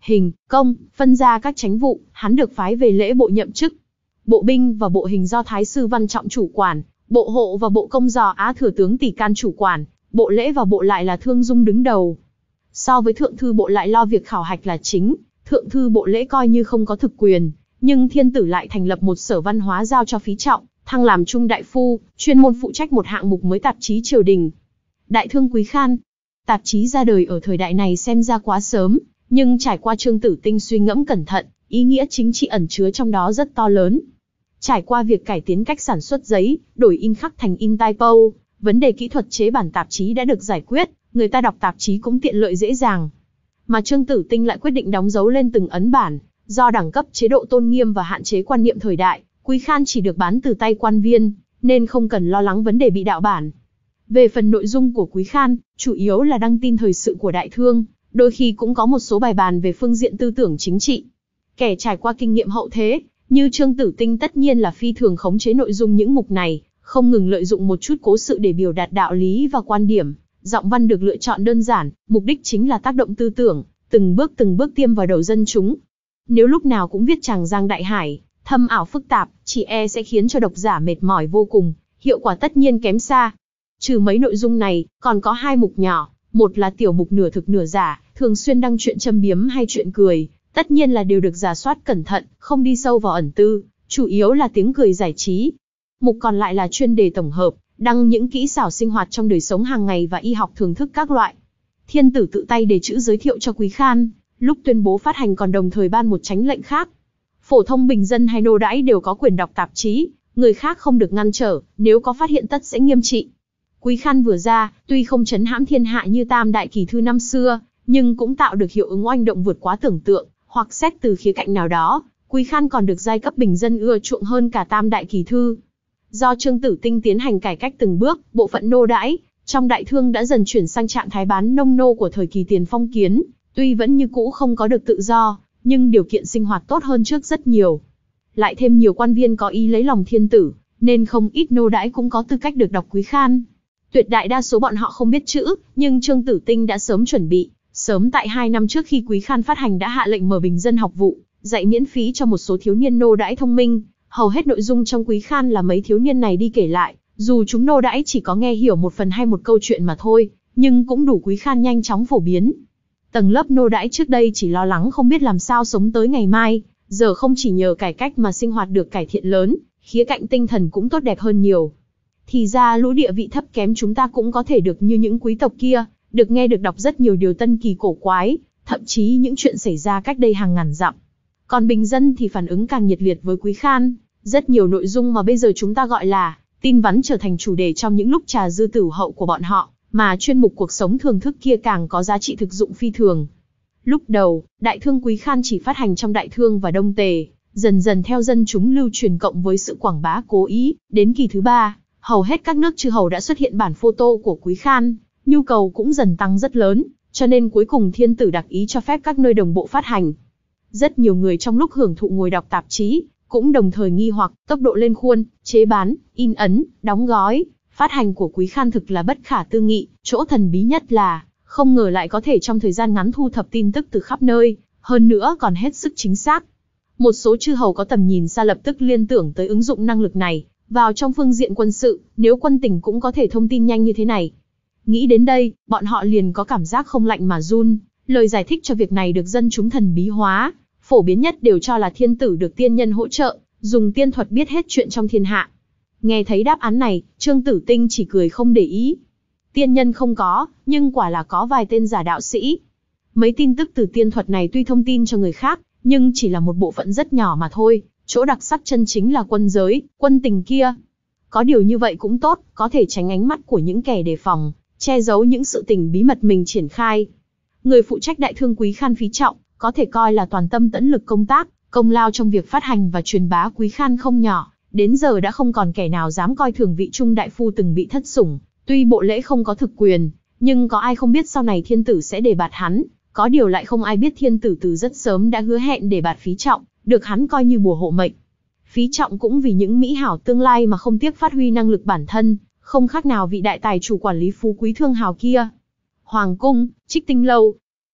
hình, công, phân ra các chánh vụ, hắn được phái về lễ bộ nhậm chức. Bộ binh và bộ hình do Thái sư Văn Trọng chủ quản, bộ hộ và bộ công do Á thừa tướng Tỷ Can chủ quản, bộ lễ và bộ lại là Thương Dung đứng đầu. So với thượng thư bộ lại lo việc khảo hạch là chính, thượng thư bộ lễ coi như không có thực quyền, nhưng thiên tử lại thành lập một sở văn hóa giao cho Phí Trọng, thăng làm trung đại phu, chuyên môn phụ trách một hạng mục mới tạp chí triều đình. Đại Thương Quý Khan. Tạp chí ra đời ở thời đại này xem ra quá sớm, nhưng trải qua Trương Tử Tinh suy ngẫm cẩn thận, ý nghĩa chính trị ẩn chứa trong đó rất to lớn. Trải qua việc cải tiến cách sản xuất giấy, đổi in khắc thành in typo, vấn đề kỹ thuật chế bản tạp chí đã được giải quyết, người ta đọc tạp chí cũng tiện lợi dễ dàng. Mà Trương Tử Tinh lại quyết định đóng dấu lên từng ấn bản, do đẳng cấp chế độ tôn nghiêm và hạn chế quan niệm thời đại, Quý Khan chỉ được bán từ tay quan viên, nên không cần lo lắng vấn đề bị đạo bản. Về phần nội dung của Quý Khan, chủ yếu là đăng tin thời sự của Đại Thương, đôi khi cũng có một số bài bàn về phương diện tư tưởng chính trị. Kẻ trải qua kinh nghiệm hậu thế, như Trương Tử Tinh tất nhiên là phi thường khống chế nội dung những mục này, không ngừng lợi dụng một chút cố sự để biểu đạt đạo lý và quan điểm. Giọng văn được lựa chọn đơn giản, mục đích chính là tác động tư tưởng, từng bước từng bước tiêm vào đầu dân chúng. Nếu lúc nào cũng viết tràng giang đại hải, thâm ảo phức tạp, chỉ e sẽ khiến cho độc giả mệt mỏi vô cùng, hiệu quả tất nhiên kém xa. Trừ mấy nội dung này, còn có hai mục nhỏ, một là tiểu mục nửa thực nửa giả, thường xuyên đăng chuyện châm biếm hay chuyện cười, tất nhiên là đều được rà soát cẩn thận, không đi sâu vào ẩn tư, chủ yếu là tiếng cười giải trí. Mục còn lại là chuyên đề tổng hợp, đăng những kỹ xảo sinh hoạt trong đời sống hàng ngày và y học thường thức các loại. Thiên tử tự tay đề chữ giới thiệu cho Quý Khan, lúc tuyên bố phát hành còn đồng thời ban một chánh lệnh khác. Phổ thông bình dân hay nô đãi đều có quyền đọc tạp chí, người khác không được ngăn trở, nếu có phát hiện tất sẽ nghiêm trị. Quý Khan vừa ra, tuy không trấn hãm thiên hạ như Tam Đại Kỳ Thư năm xưa, nhưng cũng tạo được hiệu ứng oanh động vượt quá tưởng tượng, hoặc xét từ khía cạnh nào đó, Quý Khan còn được giai cấp bình dân ưa chuộng hơn cả Tam Đại Kỳ Thư. Do Trương Tử Tinh tiến hành cải cách từng bước, bộ phận nô đãi trong Đại Thương đã dần chuyển sang trạng thái bán nông nô của thời kỳ tiền phong kiến, tuy vẫn như cũ không có được tự do, nhưng điều kiện sinh hoạt tốt hơn trước rất nhiều. Lại thêm nhiều quan viên có ý lấy lòng thiên tử, nên không ít nô đãi cũng có tư cách được đọc Quý Khan. Tuyệt đại đa số bọn họ không biết chữ, nhưng Trương Tử Tinh đã sớm chuẩn bị, sớm tại hai năm trước khi Quý Khan phát hành đã hạ lệnh mở bình dân học vụ, dạy miễn phí cho một số thiếu niên nô đãi thông minh. Hầu hết nội dung trong Quý Khan là mấy thiếu niên này đi kể lại, dù chúng nô đãi chỉ có nghe hiểu một phần hay một câu chuyện mà thôi, nhưng cũng đủ Quý Khan nhanh chóng phổ biến. Tầng lớp nô đãi trước đây chỉ lo lắng không biết làm sao sống tới ngày mai, giờ không chỉ nhờ cải cách mà sinh hoạt được cải thiện lớn, khía cạnh tinh thần cũng tốt đẹp hơn nhiều. Thì ra lũ địa vị thấp kém chúng ta cũng có thể được như những quý tộc kia, được nghe được đọc rất nhiều điều tân kỳ cổ quái, thậm chí những chuyện xảy ra cách đây hàng ngàn dặm. Còn bình dân thì phản ứng càng nhiệt liệt với Quý Khan, rất nhiều nội dung mà bây giờ chúng ta gọi là tin vắn trở thành chủ đề trong những lúc trà dư tửu hậu của bọn họ, mà chuyên mục cuộc sống thường thức kia càng có giá trị thực dụng phi thường. Lúc đầu, Đại Thương Quý Khan chỉ phát hành trong Đại Thương và Đông Tề, dần dần theo dân chúng lưu truyền cộng với sự quảng bá cố ý, đến kỳ thứ ba, hầu hết các nước chư hầu đã xuất hiện bản photo của Quý Khan, nhu cầu cũng dần tăng rất lớn, cho nên cuối cùng thiên tử đặc ý cho phép các nơi đồng bộ phát hành. Rất nhiều người trong lúc hưởng thụ ngồi đọc tạp chí, cũng đồng thời nghi hoặc tốc độ lên khuôn, chế bán, in ấn, đóng gói, phát hành của Quý Khan thực là bất khả tư nghị, chỗ thần bí nhất là, không ngờ lại có thể trong thời gian ngắn thu thập tin tức từ khắp nơi, hơn nữa còn hết sức chính xác. Một số chư hầu có tầm nhìn xa lập tức liên tưởng tới ứng dụng năng lực này vào trong phương diện quân sự, nếu quân tình cũng có thể thông tin nhanh như thế này. Nghĩ đến đây, bọn họ liền có cảm giác không lạnh mà run, lời giải thích cho việc này được dân chúng thần bí hóa, phổ biến nhất đều cho là thiên tử được tiên nhân hỗ trợ, dùng tiên thuật biết hết chuyện trong thiên hạ. Nghe thấy đáp án này, Trương Tử Tinh chỉ cười không để ý. Tiên nhân không có, nhưng quả là có vài tên giả đạo sĩ. Mấy tin tức từ tiên thuật này tuy thông tin cho người khác, nhưng chỉ là một bộ phận rất nhỏ mà thôi, chỗ đặc sắc chân chính là quân giới, quân tình kia. Có điều như vậy cũng tốt, có thể tránh ánh mắt của những kẻ đề phòng, che giấu những sự tình bí mật mình triển khai. Người phụ trách Đại Thương Quý Khan Phí Trọng, có thể coi là toàn tâm tẫn lực công tác, công lao trong việc phát hành và truyền bá Quý Khan không nhỏ, đến giờ đã không còn kẻ nào dám coi thường vị trung đại phu từng bị thất sủng, tuy bộ lễ không có thực quyền, nhưng có ai không biết sau này thiên tử sẽ đề bạt hắn, có điều lại không ai biết thiên tử từ rất sớm đã hứa hẹn đề bạt Phí Trọng, được hắn coi như bùa hộ mệnh. Phí Trọng cũng vì những mỹ hảo tương lai mà không tiếc phát huy năng lực bản thân, không khác nào vị đại tài chủ quản lý phú quý thương hào kia. Hoàng cung, Trích Tinh lâu.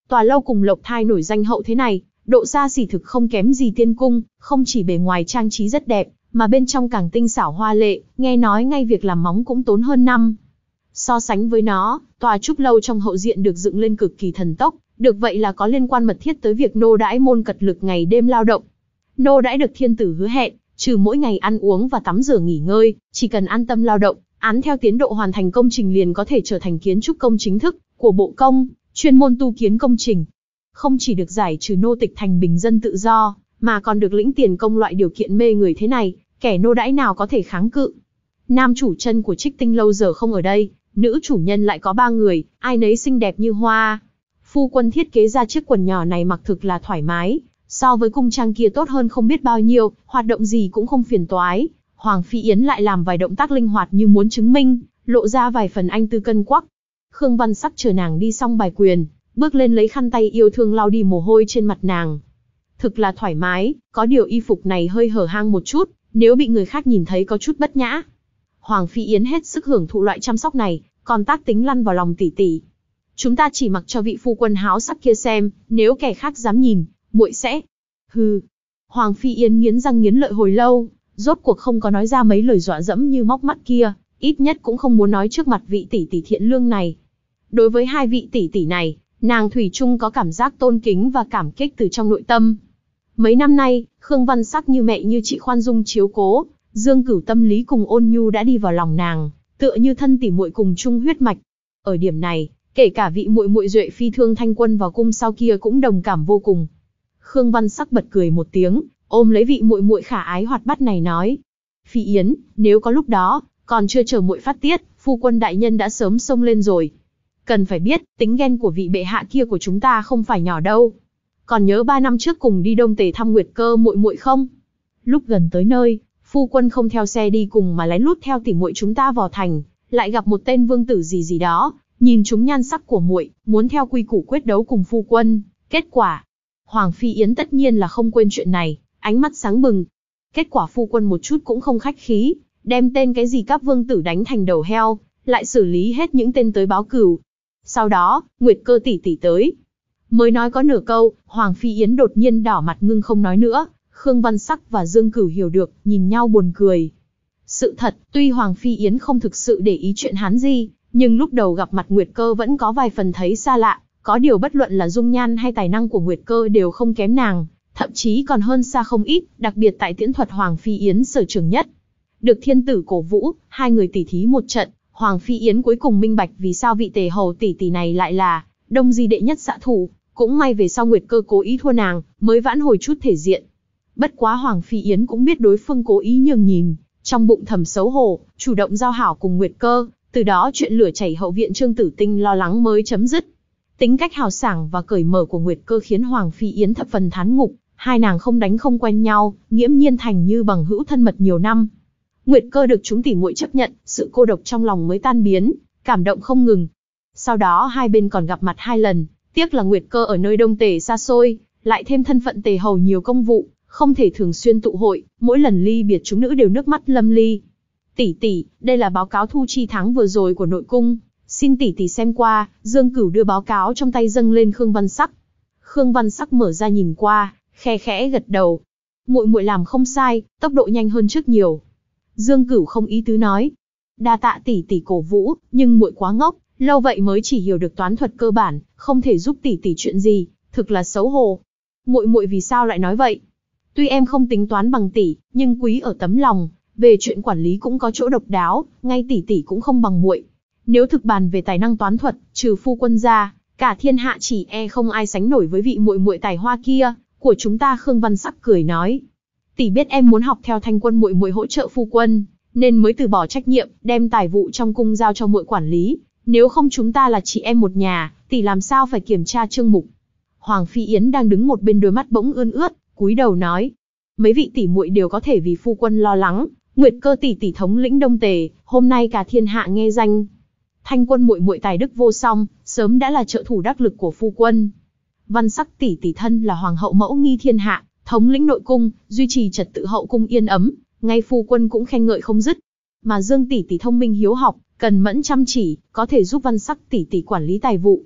Tòa lâu cùng Lộc Thai nổi danh hậu thế này, độ xa xỉ thực không kém gì tiên cung, không chỉ bề ngoài trang trí rất đẹp, mà bên trong càng tinh xảo hoa lệ, nghe nói ngay việc làm móng cũng tốn hơn năm. So sánh với nó, tòa trúc lâu trong hậu diện được dựng lên cực kỳ thần tốc, được vậy là có liên quan mật thiết tới việc nô đãi môn cật lực ngày đêm lao động. Nô đãi được thiên tử hứa hẹn, trừ mỗi ngày ăn uống và tắm rửa nghỉ ngơi, chỉ cần an tâm lao động, án theo tiến độ hoàn thành công trình liền có thể trở thành kiến trúc công chính thức của bộ công, chuyên môn tu kiến công trình. Không chỉ được giải trừ nô tịch thành bình dân tự do, mà còn được lĩnh tiền công. Loại điều kiện mê người thế này, kẻ nô đãi nào có thể kháng cự. Nam chủ chân của Trích Tinh lâu giờ không ở đây, nữ chủ nhân lại có ba người, ai nấy xinh đẹp như hoa. Phu quân thiết kế ra chiếc quần nhỏ này mặc thực là thoải mái, so với cung trang kia tốt hơn không biết bao nhiêu, hoạt động gì cũng không phiền toái. Hoàng Phi Yến lại làm vài động tác linh hoạt như muốn chứng minh, lộ ra vài phần anh tư cân quắc. Khương Văn Sắc chờ nàng đi xong bài quyền, bước lên lấy khăn tay yêu thương lau đi mồ hôi trên mặt nàng. Thực là thoải mái, có điều y phục này hơi hở hang một chút, nếu bị người khác nhìn thấy có chút bất nhã. Hoàng Phi Yến hết sức hưởng thụ loại chăm sóc này, còn tác tính lăn vào lòng tỷ tỷ. Chúng ta chỉ mặc cho vị phu quân háo sắc kia xem, nếu kẻ khác dám nhìn, muội sẽ... Hừ. Hoàng Phi Yến nghiến răng nghiến lợi hồi lâu, rốt cuộc không có nói ra mấy lời dọa dẫm như móc mắt kia, ít nhất cũng không muốn nói trước mặt vị tỷ tỷ thiện lương này. Đối với hai vị tỷ tỷ này, nàng thủy chung có cảm giác tôn kính và cảm kích từ trong nội tâm. Mấy năm nay, Khương Văn Sắc như mẹ như chị khoan dung chiếu cố, Dương Cửu tâm lý cùng ôn nhu đã đi vào lòng nàng, tựa như thân tỉ muội cùng chung huyết mạch. Ở điểm này, kể cả vị muội muội Duệ Phi Thương Thanh Quân vào cung sau kia cũng đồng cảm vô cùng. Khương Văn Sắc bật cười một tiếng, ôm lấy vị muội muội khả ái hoạt bát này nói: "Phi Yến, nếu có lúc đó, còn chưa chờ muội phát tiết, phu quân đại nhân đã sớm xông lên rồi. Cần phải biết, tính ghen của vị bệ hạ kia của chúng ta không phải nhỏ đâu. Còn nhớ ba năm trước cùng đi Đông Tề thăm Nguyệt Cơ muội muội không? Lúc gần tới nơi, phu quân không theo xe đi cùng mà lén lút theo tỉ muội chúng ta vào thành, lại gặp một tên vương tử gì gì đó, nhìn chúng nhan sắc của muội, muốn theo quy củ quyết đấu cùng phu quân, kết quả..." Hoàng Phi Yến tất nhiên là không quên chuyện này, ánh mắt sáng bừng. Kết quả phu quân một chút cũng không khách khí, đem tên cái gì các vương tử đánh thành đầu heo, lại xử lý hết những tên tới báo cừu. Sau đó, Nguyệt Cơ tỷ tỷ tới. Mới nói có nửa câu, Hoàng Phi Yến đột nhiên đỏ mặt ngưng không nói nữa. Khương Văn Sắc và Dương Cửu hiểu được, nhìn nhau buồn cười. Sự thật, tuy Hoàng Phi Yến không thực sự để ý chuyện Hán Di, nhưng lúc đầu gặp mặt Nguyệt Cơ vẫn có vài phần thấy xa lạ. Có điều bất luận là dung nhan hay tài năng của Nguyệt Cơ đều không kém nàng, thậm chí còn hơn xa không ít, đặc biệt tại tiễn thuật Hoàng Phi Yến sở trường nhất. Được thiên tử cổ vũ, hai người tỉ thí một trận, Hoàng Phi Yến cuối cùng minh bạch vì sao vị tề hầu tỷ tỷ này lại là Đông Di đệ nhất xạ thủ, cũng may về sau Nguyệt Cơ cố ý thua nàng, mới vãn hồi chút thể diện. Bất quá Hoàng Phi Yến cũng biết đối phương cố ý nhường nhìn, trong bụng thầm xấu hổ, chủ động giao hảo cùng Nguyệt Cơ, từ đó chuyện lửa chảy hậu viện Trương Tử Tinh lo lắng mới chấm dứt. Tính cách hào sảng và cởi mở của Nguyệt Cơ khiến Hoàng Phi Yến thập phần thán ngục, hai nàng không đánh không quen nhau, nghiễm nhiên thành như bằng hữu thân mật nhiều năm. Nguyệt Cơ được chúng tỉ muội chấp nhận, sự cô độc trong lòng mới tan biến, cảm động không ngừng. Sau đó hai bên còn gặp mặt hai lần, tiếc là Nguyệt Cơ ở nơi Đông Tề xa xôi, lại thêm thân phận tề hầu nhiều công vụ, không thể thường xuyên tụ hội, mỗi lần ly biệt chúng nữ đều nước mắt lâm ly. "Tỷ tỷ, đây là báo cáo thu chi tháng vừa rồi của nội cung, xin tỷ tỷ xem qua." Dương Cửu đưa báo cáo trong tay dâng lên Khương Văn Sắc. Khương Văn Sắc mở ra nhìn qua, khe khẽ gật đầu. "Muội muội làm không sai, tốc độ nhanh hơn trước nhiều." Dương Cửu không ý tứ nói: "Đa tạ tỷ tỷ cổ vũ, nhưng muội quá ngốc, lâu vậy mới chỉ hiểu được toán thuật cơ bản, không thể giúp tỷ tỷ chuyện gì, thực là xấu hổ." "Muội muội vì sao lại nói vậy? Tuy em không tính toán bằng tỷ, nhưng quý ở tấm lòng, về chuyện quản lý cũng có chỗ độc đáo, ngay tỷ tỷ cũng không bằng muội. Nếu thực bàn về tài năng toán thuật, trừ phu quân ra, cả thiên hạ chỉ e không ai sánh nổi với vị muội muội tài hoa kia của chúng ta." Khương Văn Sắc cười nói: "Tỷ biết em muốn học theo Thanh Quân muội muội hỗ trợ phu quân, nên mới từ bỏ trách nhiệm, đem tài vụ trong cung giao cho muội quản lý. Nếu không chúng ta là chị em một nhà, tỷ làm sao phải kiểm tra chương mục." Hoàng Phi Yến đang đứng một bên đôi mắt bỗng ươn ướt, cúi đầu nói: "Mấy vị tỷ muội đều có thể vì phu quân lo lắng, Nguyệt Cơ tỷ tỷ thống lĩnh Đông Tề, hôm nay cả thiên hạ nghe danh. Thanh Quân muội muội tài đức vô song, sớm đã là trợ thủ đắc lực của phu quân. Văn Sắc tỷ tỷ thân là hoàng hậu mẫu nghi thiên hạ, thống lĩnh nội cung, duy trì trật tự hậu cung yên ấm, ngay phu quân cũng khen ngợi không dứt. Mà Dương tỷ tỷ thông minh hiếu học, cần mẫn chăm chỉ, có thể giúp Văn Sắc tỷ tỷ quản lý tài vụ.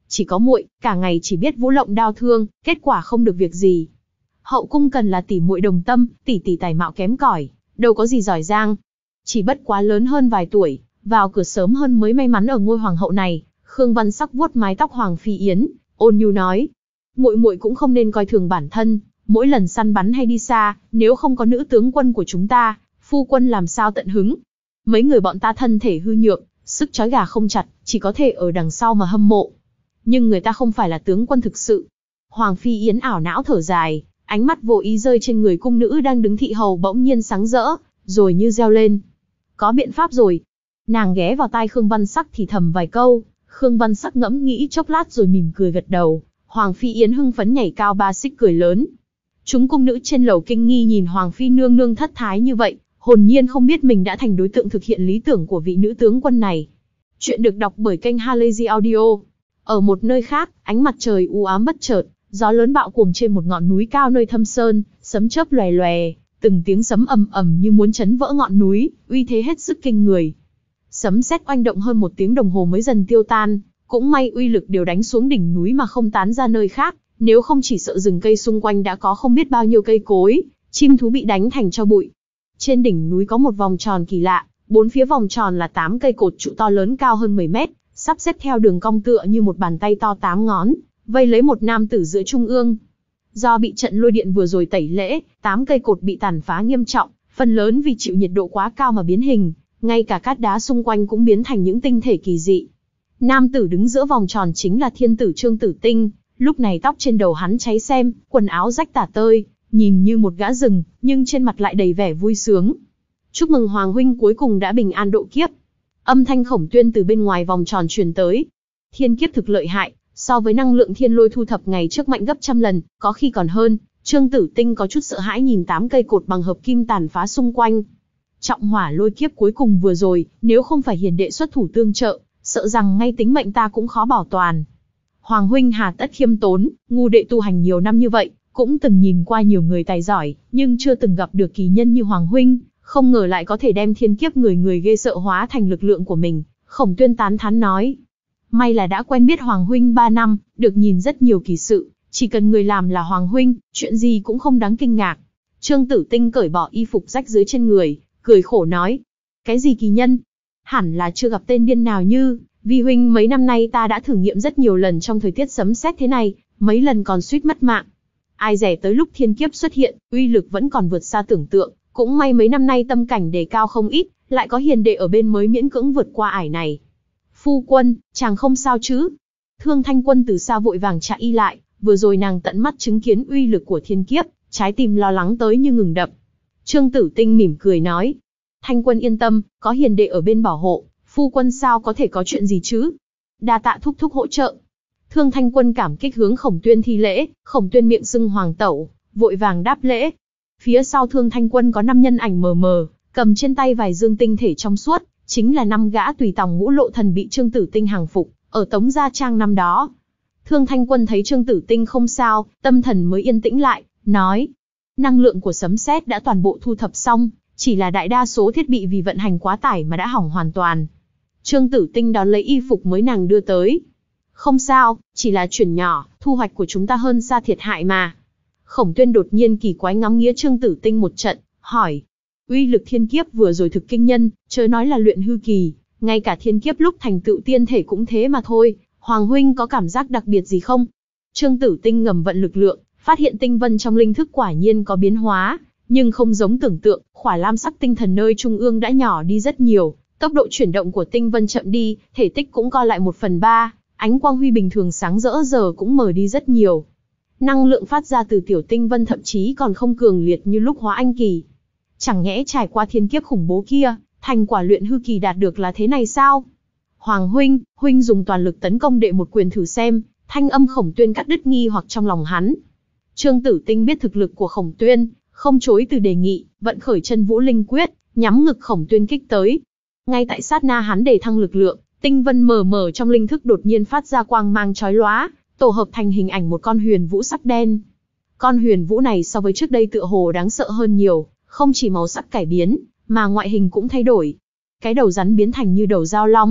Chỉ có muội, cả ngày chỉ biết vũ lộng đao thương, kết quả không được việc gì. Hậu cung cần là tỷ muội đồng tâm, tỷ tỷ tài mạo kém cỏi, đâu có gì giỏi giang. Chỉ bất quá lớn hơn vài tuổi, vào cửa sớm hơn mới may mắn ở ngôi hoàng hậu này. Khương Văn Sắc vuốt mái tóc Hoàng Phi Yến, ôn nhu nói, muội muội cũng không nên coi thường bản thân, mỗi lần săn bắn hay đi xa, nếu không có nữ tướng quân của chúng ta, phu quân làm sao tận hứng. Mấy người bọn ta thân thể hư nhược, sức trói gà không chặt, chỉ có thể ở đằng sau mà hâm mộ. Nhưng người ta không phải là tướng quân thực sự. Hoàng Phi Yến ảo não thở dài, ánh mắt vô ý rơi trên người cung nữ đang đứng thị hầu bỗng nhiên sáng rỡ, rồi như reo lên. Có biện pháp rồi. Nàng ghé vào tai Khương Văn Sắc thì thầm vài câu, Khương Văn Sắc ngẫm nghĩ chốc lát rồi mỉm cười gật đầu. Hoàng Phi Yến hưng phấn nhảy cao ba xích cười lớn. Chúng cung nữ trên lầu kinh nghi nhìn Hoàng Phi nương nương thất thái như vậy, hồn nhiên không biết mình đã thành đối tượng thực hiện lý tưởng của vị nữ tướng quân này. Chuyện được đọc bởi kênh Halazy Audio. Ở một nơi khác, ánh mặt trời u ám bất chợt, gió lớn bạo cuồng trên một ngọn núi cao nơi thâm sơn, sấm chớp lòe lòe, từng tiếng sấm ầm ầm như muốn chấn vỡ ngọn núi, uy thế hết sức kinh người. Sấm sét oanh động hơn một tiếng đồng hồ mới dần tiêu tan, cũng may uy lực đều đánh xuống đỉnh núi mà không tán ra nơi khác, nếu không chỉ sợ rừng cây xung quanh đã có không biết bao nhiêu cây cối, chim thú bị đánh thành tro bụi. Trên đỉnh núi có một vòng tròn kỳ lạ, bốn phía vòng tròn là tám cây cột trụ to lớn cao hơn mười mét, sắp xếp theo đường cong tựa như một bàn tay to tám ngón, vây lấy một nam tử giữa trung ương. Do bị trận lôi điện vừa rồi tẩy lễ, tám cây cột bị tàn phá nghiêm trọng, phần lớn vì chịu nhiệt độ quá cao mà biến hình, ngay cả cát đá xung quanh cũng biến thành những tinh thể kỳ dị. Nam tử đứng giữa vòng tròn chính là thiên tử Trương Tử Tinh, lúc này tóc trên đầu hắn cháy xem, quần áo rách tả tơi, nhìn như một gã rừng, nhưng trên mặt lại đầy vẻ vui sướng. Chúc mừng Hoàng huynh cuối cùng đã bình an độ kiếp. Âm thanh Khổng Tuyên từ bên ngoài vòng tròn truyền tới. Thiên kiếp thực lợi hại, so với năng lượng thiên lôi thu thập ngày trước mạnh gấp trăm lần, có khi còn hơn. Trương Tử Tinh có chút sợ hãi nhìn tám cây cột bằng hợp kim tàn phá xung quanh. Trọng hỏa lôi kiếp cuối cùng vừa rồi, nếu không phải hiền đệ xuất thủ tương trợ, sợ rằng ngay tính mệnh ta cũng khó bảo toàn. Hoàng huynh hà tất khiêm tốn, ngu đệ tu hành nhiều năm như vậy, cũng từng nhìn qua nhiều người tài giỏi, nhưng chưa từng gặp được kỳ nhân như Hoàng huynh, không ngờ lại có thể đem thiên kiếp người người ghê sợ hóa thành lực lượng của mình. Khổng Tuyên tán thán nói, may là đã quen biết Hoàng huynh ba năm, được nhìn rất nhiều kỳ sự, chỉ cần người làm là Hoàng huynh, chuyện gì cũng không đáng kinh ngạc. Trương Tử Tinh cởi bỏ y phục rách dưới trên người, cười khổ nói, cái gì kỳ nhân? Hẳn là chưa gặp tên điên nào như, vì huynh mấy năm nay ta đã thử nghiệm rất nhiều lần trong thời tiết sấm sét thế này, mấy lần còn suýt mất mạng. Ai dè tới lúc thiên kiếp xuất hiện, uy lực vẫn còn vượt xa tưởng tượng, cũng may mấy năm nay tâm cảnh đề cao không ít, lại có hiền đệ ở bên mới miễn cưỡng vượt qua ải này. Phu quân, chàng không sao chứ? Thương Thanh Quân từ xa vội vàng chạy y lại, vừa rồi nàng tận mắt chứng kiến uy lực của thiên kiếp, trái tim lo lắng tới như ngừng đập. Trương Tử Tinh mỉm cười nói, Thanh Quân yên tâm, có hiền đệ ở bên bảo hộ, phu quân sao có thể có chuyện gì chứ? Đa tạ thúc thúc hỗ trợ. Thương Thanh Quân cảm kích hướng Khổng Tuyên thi lễ, Khổng Tuyên miệng sưng hoàng tẩu, vội vàng đáp lễ. Phía sau Thương Thanh Quân có năm nhân ảnh mờ mờ, cầm trên tay vài dương tinh thể trong suốt, chính là năm gã tùy tòng ngũ lộ thần bị Trương Tử Tinh hàng phục, ở Tống Gia Trang năm đó. Thương Thanh Quân thấy Trương Tử Tinh không sao, tâm thần mới yên tĩnh lại, nói, năng lượng của sấm sét đã toàn bộ thu thập xong, chỉ là đại đa số thiết bị vì vận hành quá tải mà đã hỏng hoàn toàn. Trương Tử Tinh đón lấy y phục mới nàng đưa tới. Không sao, chỉ là chuyển nhỏ, thu hoạch của chúng ta hơn xa thiệt hại mà. Khổng Tuyên đột nhiên kỳ quái ngắm nghía Trương Tử Tinh một trận, hỏi, uy lực thiên kiếp vừa rồi thực kinh nhân, chớ nói là luyện hư kỳ, ngay cả thiên kiếp lúc thành tựu tiên thể cũng thế mà thôi, Hoàng huynh có cảm giác đặc biệt gì không? Trương Tử Tinh ngầm vận lực lượng, phát hiện tinh vân trong linh thức quả nhiên có biến hóa, nhưng không giống tưởng tượng, khỏa lam sắc tinh thần nơi trung ương đã nhỏ đi rất nhiều, tốc độ chuyển động của tinh vân chậm đi, thể tích cũng co lại một phần ba, ánh quang huy bình thường sáng rỡ giờ cũng mờ đi rất nhiều. Năng lượng phát ra từ tiểu tinh vân thậm chí còn không cường liệt như lúc hóa anh kỳ. Chẳng nhẽ trải qua thiên kiếp khủng bố kia, thành quả luyện hư kỳ đạt được là thế này sao? Hoàng huynh, huynh dùng toàn lực tấn công đệ một quyền thử xem. Thanh âm Khổng Tuyên cắt đứt nghi hoặc trong lòng hắn. Trương Tử Tinh biết thực lực của Khổng Tuyên, không chối từ đề nghị, vận khởi chân vũ linh quyết, nhắm ngực Khổng Tuyên kích tới. Ngay tại sát na hắn đề thăng lực lượng, tinh vân mờ mờ trong linh thức đột nhiên phát ra quang mang chói lóa, tổ hợp thành hình ảnh một con huyền vũ sắc đen. Con huyền vũ này so với trước đây tựa hồ đáng sợ hơn nhiều, không chỉ màu sắc cải biến, mà ngoại hình cũng thay đổi. Cái đầu rắn biến thành như đầu dao long,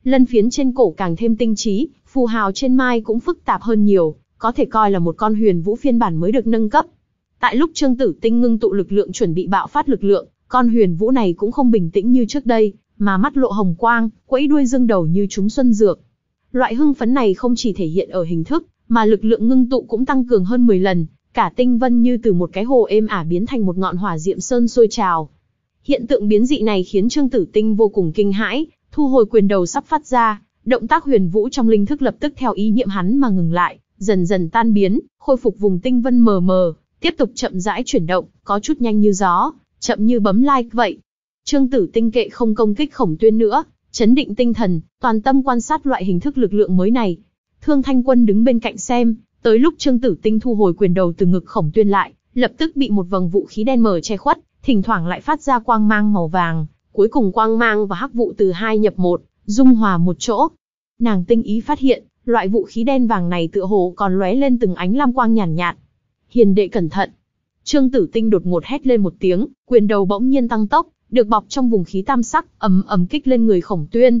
Lân phiến trên cổ càng thêm tinh trí, phù hào trên mai cũng phức tạp hơn nhiều, có thể coi là một con huyền vũ phiên bản mới được nâng cấp. Tại lúc Trương Tử Tinh ngưng tụ lực lượng chuẩn bị bạo phát lực lượng, con huyền vũ này cũng không bình tĩnh như trước đây, mà mắt lộ hồng quang, quẫy đuôi dương đầu như trúng xuân dược. Loại hưng phấn này không chỉ thể hiện ở hình thức, mà lực lượng ngưng tụ cũng tăng cường hơn mười lần, cả tinh vân như từ một cái hồ êm ả biến thành một ngọn hỏa diệm sơn sôi trào. Hiện tượng biến dị này khiến Trương Tử Tinh vô cùng kinh hãi, thu hồi quyền đầu sắp phát ra, động tác huyền vũ trong linh thức lập tức theo ý niệm hắn mà ngừng lại, dần dần tan biến, khôi phục vùng tinh vân mờ mờ, tiếp tục chậm rãi chuyển động, có chút nhanh như gió, chậm như bấm like vậy. Trương Tử Tinh kệ không công kích Khổng Tuyên nữa, chấn định tinh thần, toàn tâm quan sát loại hình thức lực lượng mới này. Thương Thanh Quân đứng bên cạnh xem, tới lúc Trương Tử Tinh thu hồi quyền đầu từ ngực Khổng Tuyên lại, lập tức bị một vầng vũ khí đen mờ che khuất, thỉnh thoảng lại phát ra quang mang màu vàng, cuối cùng quang mang và hắc vụ từ hai nhập một, dung hòa một chỗ. Nàng tinh ý phát hiện, loại vũ khí đen vàng này tựa hồ còn lóe lên từng ánh lam quang nhàn nhạt, nhạt. Hiền đệ cẩn thận. Trương Tử Tinh đột ngột hét lên một tiếng, quyền đầu bỗng nhiên tăng tốc, được bọc trong vùng khí tam sắc, ầm ầm kích lên người Khổng Tuyên.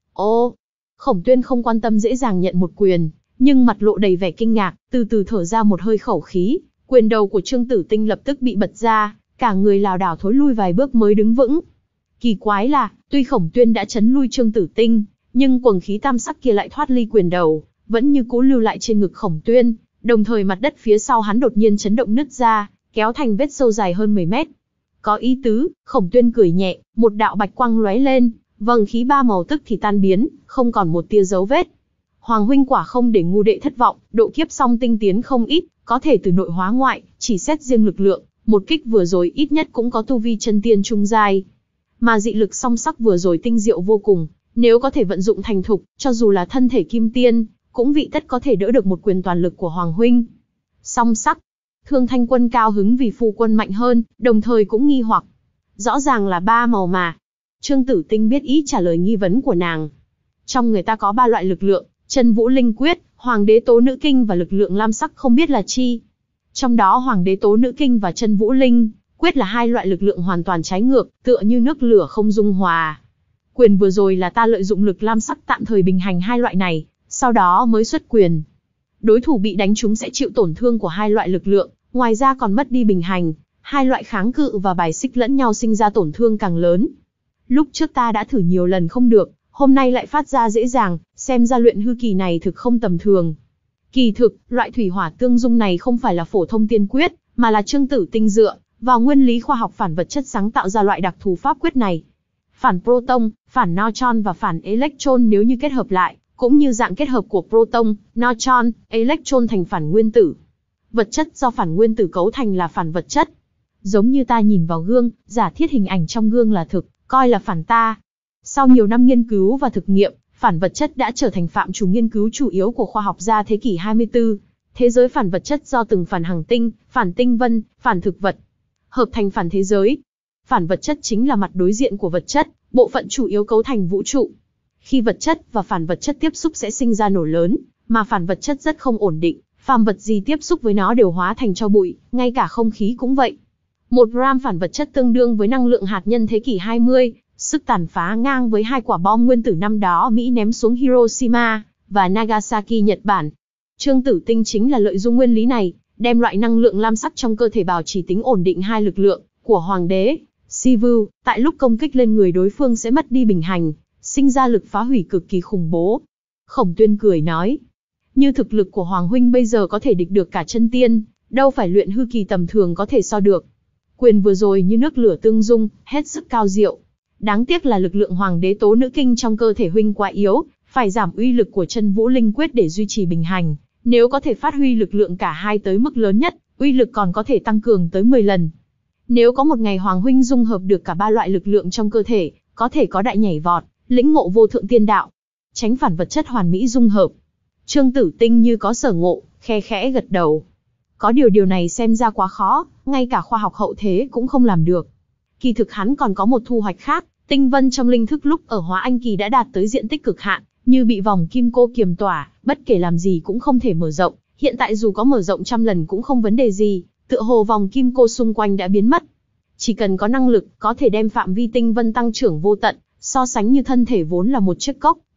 Ô, Khổng Tuyên không quan tâm dễ dàng nhận một quyền, nhưng mặt lộ đầy vẻ kinh ngạc, từ từ thở ra một hơi khẩu khí, quyền đầu của Trương Tử Tinh lập tức bị bật ra, cả người lảo đảo thối lui vài bước mới đứng vững. Kỳ quái là, tuy Khổng Tuyên đã chấn lui Trương Tử Tinh, nhưng quầng khí tam sắc kia lại thoát ly quyền đầu, vẫn như cũ lưu lại trên ngực Khổng Tuyên, đồng thời mặt đất phía sau hắn đột nhiên chấn động nứt ra, kéo thành vết sâu dài hơn mười mét. Có ý tứ, Khổng Tuyên cười nhẹ, một đạo bạch quang lóe lên, vầng khí ba màu tức thì tan biến, không còn một tia dấu vết. Hoàng huynh quả không để ngu đệ thất vọng, độ kiếp song tinh tiến không ít, có thể từ nội hóa ngoại, chỉ xét riêng lực lượng, một kích vừa rồi ít nhất cũng có tu vi chân tiên trung giai. Mà dị lực song sắc vừa rồi tinh diệu vô cùng, nếu có thể vận dụng thành thục, cho dù là thân thể kim tiên, cũng vị tất có thể đỡ được một quyền toàn lực của Hoàng huynh. Song sắc. Thương Thanh Quân cao hứng vì phu quân mạnh hơn, đồng thời cũng nghi hoặc. Rõ ràng là ba màu mà. Trương Tử Tinh biết ý trả lời nghi vấn của nàng. Trong người ta có ba loại lực lượng, Chân Vũ Linh Quyết, Hoàng Đế Tố Nữ Kinh và lực lượng lam sắc không biết là chi. Trong đó Hoàng Đế Tố Nữ Kinh và Chân Vũ Linh Quyết là hai loại lực lượng hoàn toàn trái ngược, tựa như nước lửa không dung hòa. Quyền vừa rồi là ta lợi dụng lực lam sắc tạm thời bình hành hai loại này, sau đó mới xuất quyền. Đối thủ bị đánh trúng sẽ chịu tổn thương của hai loại lực lượng, ngoài ra còn mất đi bình hành, hai loại kháng cự và bài xích lẫn nhau sinh ra tổn thương càng lớn. Lúc trước ta đã thử nhiều lần không được, hôm nay lại phát ra dễ dàng, xem ra luyện hư kỳ này thực không tầm thường. Kỳ thực, loại thủy hỏa tương dung này không phải là phổ thông tiên quyết, mà là Trương Tử Tinh dựa vào nguyên lý khoa học phản vật chất sáng tạo ra loại đặc thù pháp quyết này. Phản proton, phản neutron và phản electron nếu như kết hợp lại, cũng như dạng kết hợp của proton, neutron, electron thành phản nguyên tử. Vật chất do phản nguyên tử cấu thành là phản vật chất. Giống như ta nhìn vào gương, giả thiết hình ảnh trong gương là thực, coi là phản ta. Sau nhiều năm nghiên cứu và thực nghiệm, phản vật chất đã trở thành phạm trù nghiên cứu chủ yếu của khoa học gia thế kỷ hai mươi tư. Thế giới phản vật chất do từng phản hành tinh, phản tinh vân, phản thực vật hợp thành phản thế giới. Phản vật chất chính là mặt đối diện của vật chất, bộ phận chủ yếu cấu thành vũ trụ. Khi vật chất và phản vật chất tiếp xúc sẽ sinh ra nổ lớn, mà phản vật chất rất không ổn định, phàm vật gì tiếp xúc với nó đều hóa thành tro bụi, ngay cả không khí cũng vậy. Một gram phản vật chất tương đương với năng lượng hạt nhân thế kỷ hai mươi, sức tàn phá ngang với hai quả bom nguyên tử năm đó Mỹ ném xuống Hiroshima và Nagasaki Nhật Bản. Trương Tử Tinh chính là lợi dụng nguyên lý này, đem loại năng lượng lam sắc trong cơ thể bảo trì tính ổn định hai lực lượng của Hoàng đế Sivu, tại lúc công kích lên người đối phương sẽ mất đi bình hành, sinh ra lực phá hủy cực kỳ khủng bố. Khổng Tuyên cười nói, như thực lực của Hoàng huynh bây giờ có thể địch được cả chân tiên, đâu phải luyện hư kỳ tầm thường có thể so được. Quyền vừa rồi như nước lửa tương dung, hết sức cao diệu. Đáng tiếc là lực lượng Hoàng Đế Tố Nữ Kinh trong cơ thể huynh quá yếu, phải giảm uy lực của Chân Vũ Linh Quyết để duy trì bình hành. Nếu có thể phát huy lực lượng cả hai tới mức lớn nhất, uy lực còn có thể tăng cường tới mười lần. Nếu có một ngày Hoàng huynh dung hợp được cả ba loại lực lượng trong cơ thể, có thể có đại nhảy vọt, lĩnh ngộ vô thượng tiên đạo, tránh phản vật chất hoàn mỹ dung hợp. Trương Tử Tinh như có sở ngộ, khe khẽ gật đầu. Có điều điều này xem ra quá khó, ngay cả khoa học hậu thế cũng không làm được. Kỳ thực hắn còn có một thu hoạch khác, tinh vân trong linh thức lúc ở Hóa Anh kỳ đã đạt tới diện tích cực hạn, như bị vòng kim cô kiềm tỏa, bất kể làm gì cũng không thể mở rộng. Hiện tại dù có mở rộng trăm lần cũng không vấn đề gì, tựa hồ vòng kim cô xung quanh đã biến mất. Chỉ cần có năng lực, có thể đem phạm vi tinh vân tăng trưởng vô tận, so sánh như thân thể vốn là một chiếc cốc,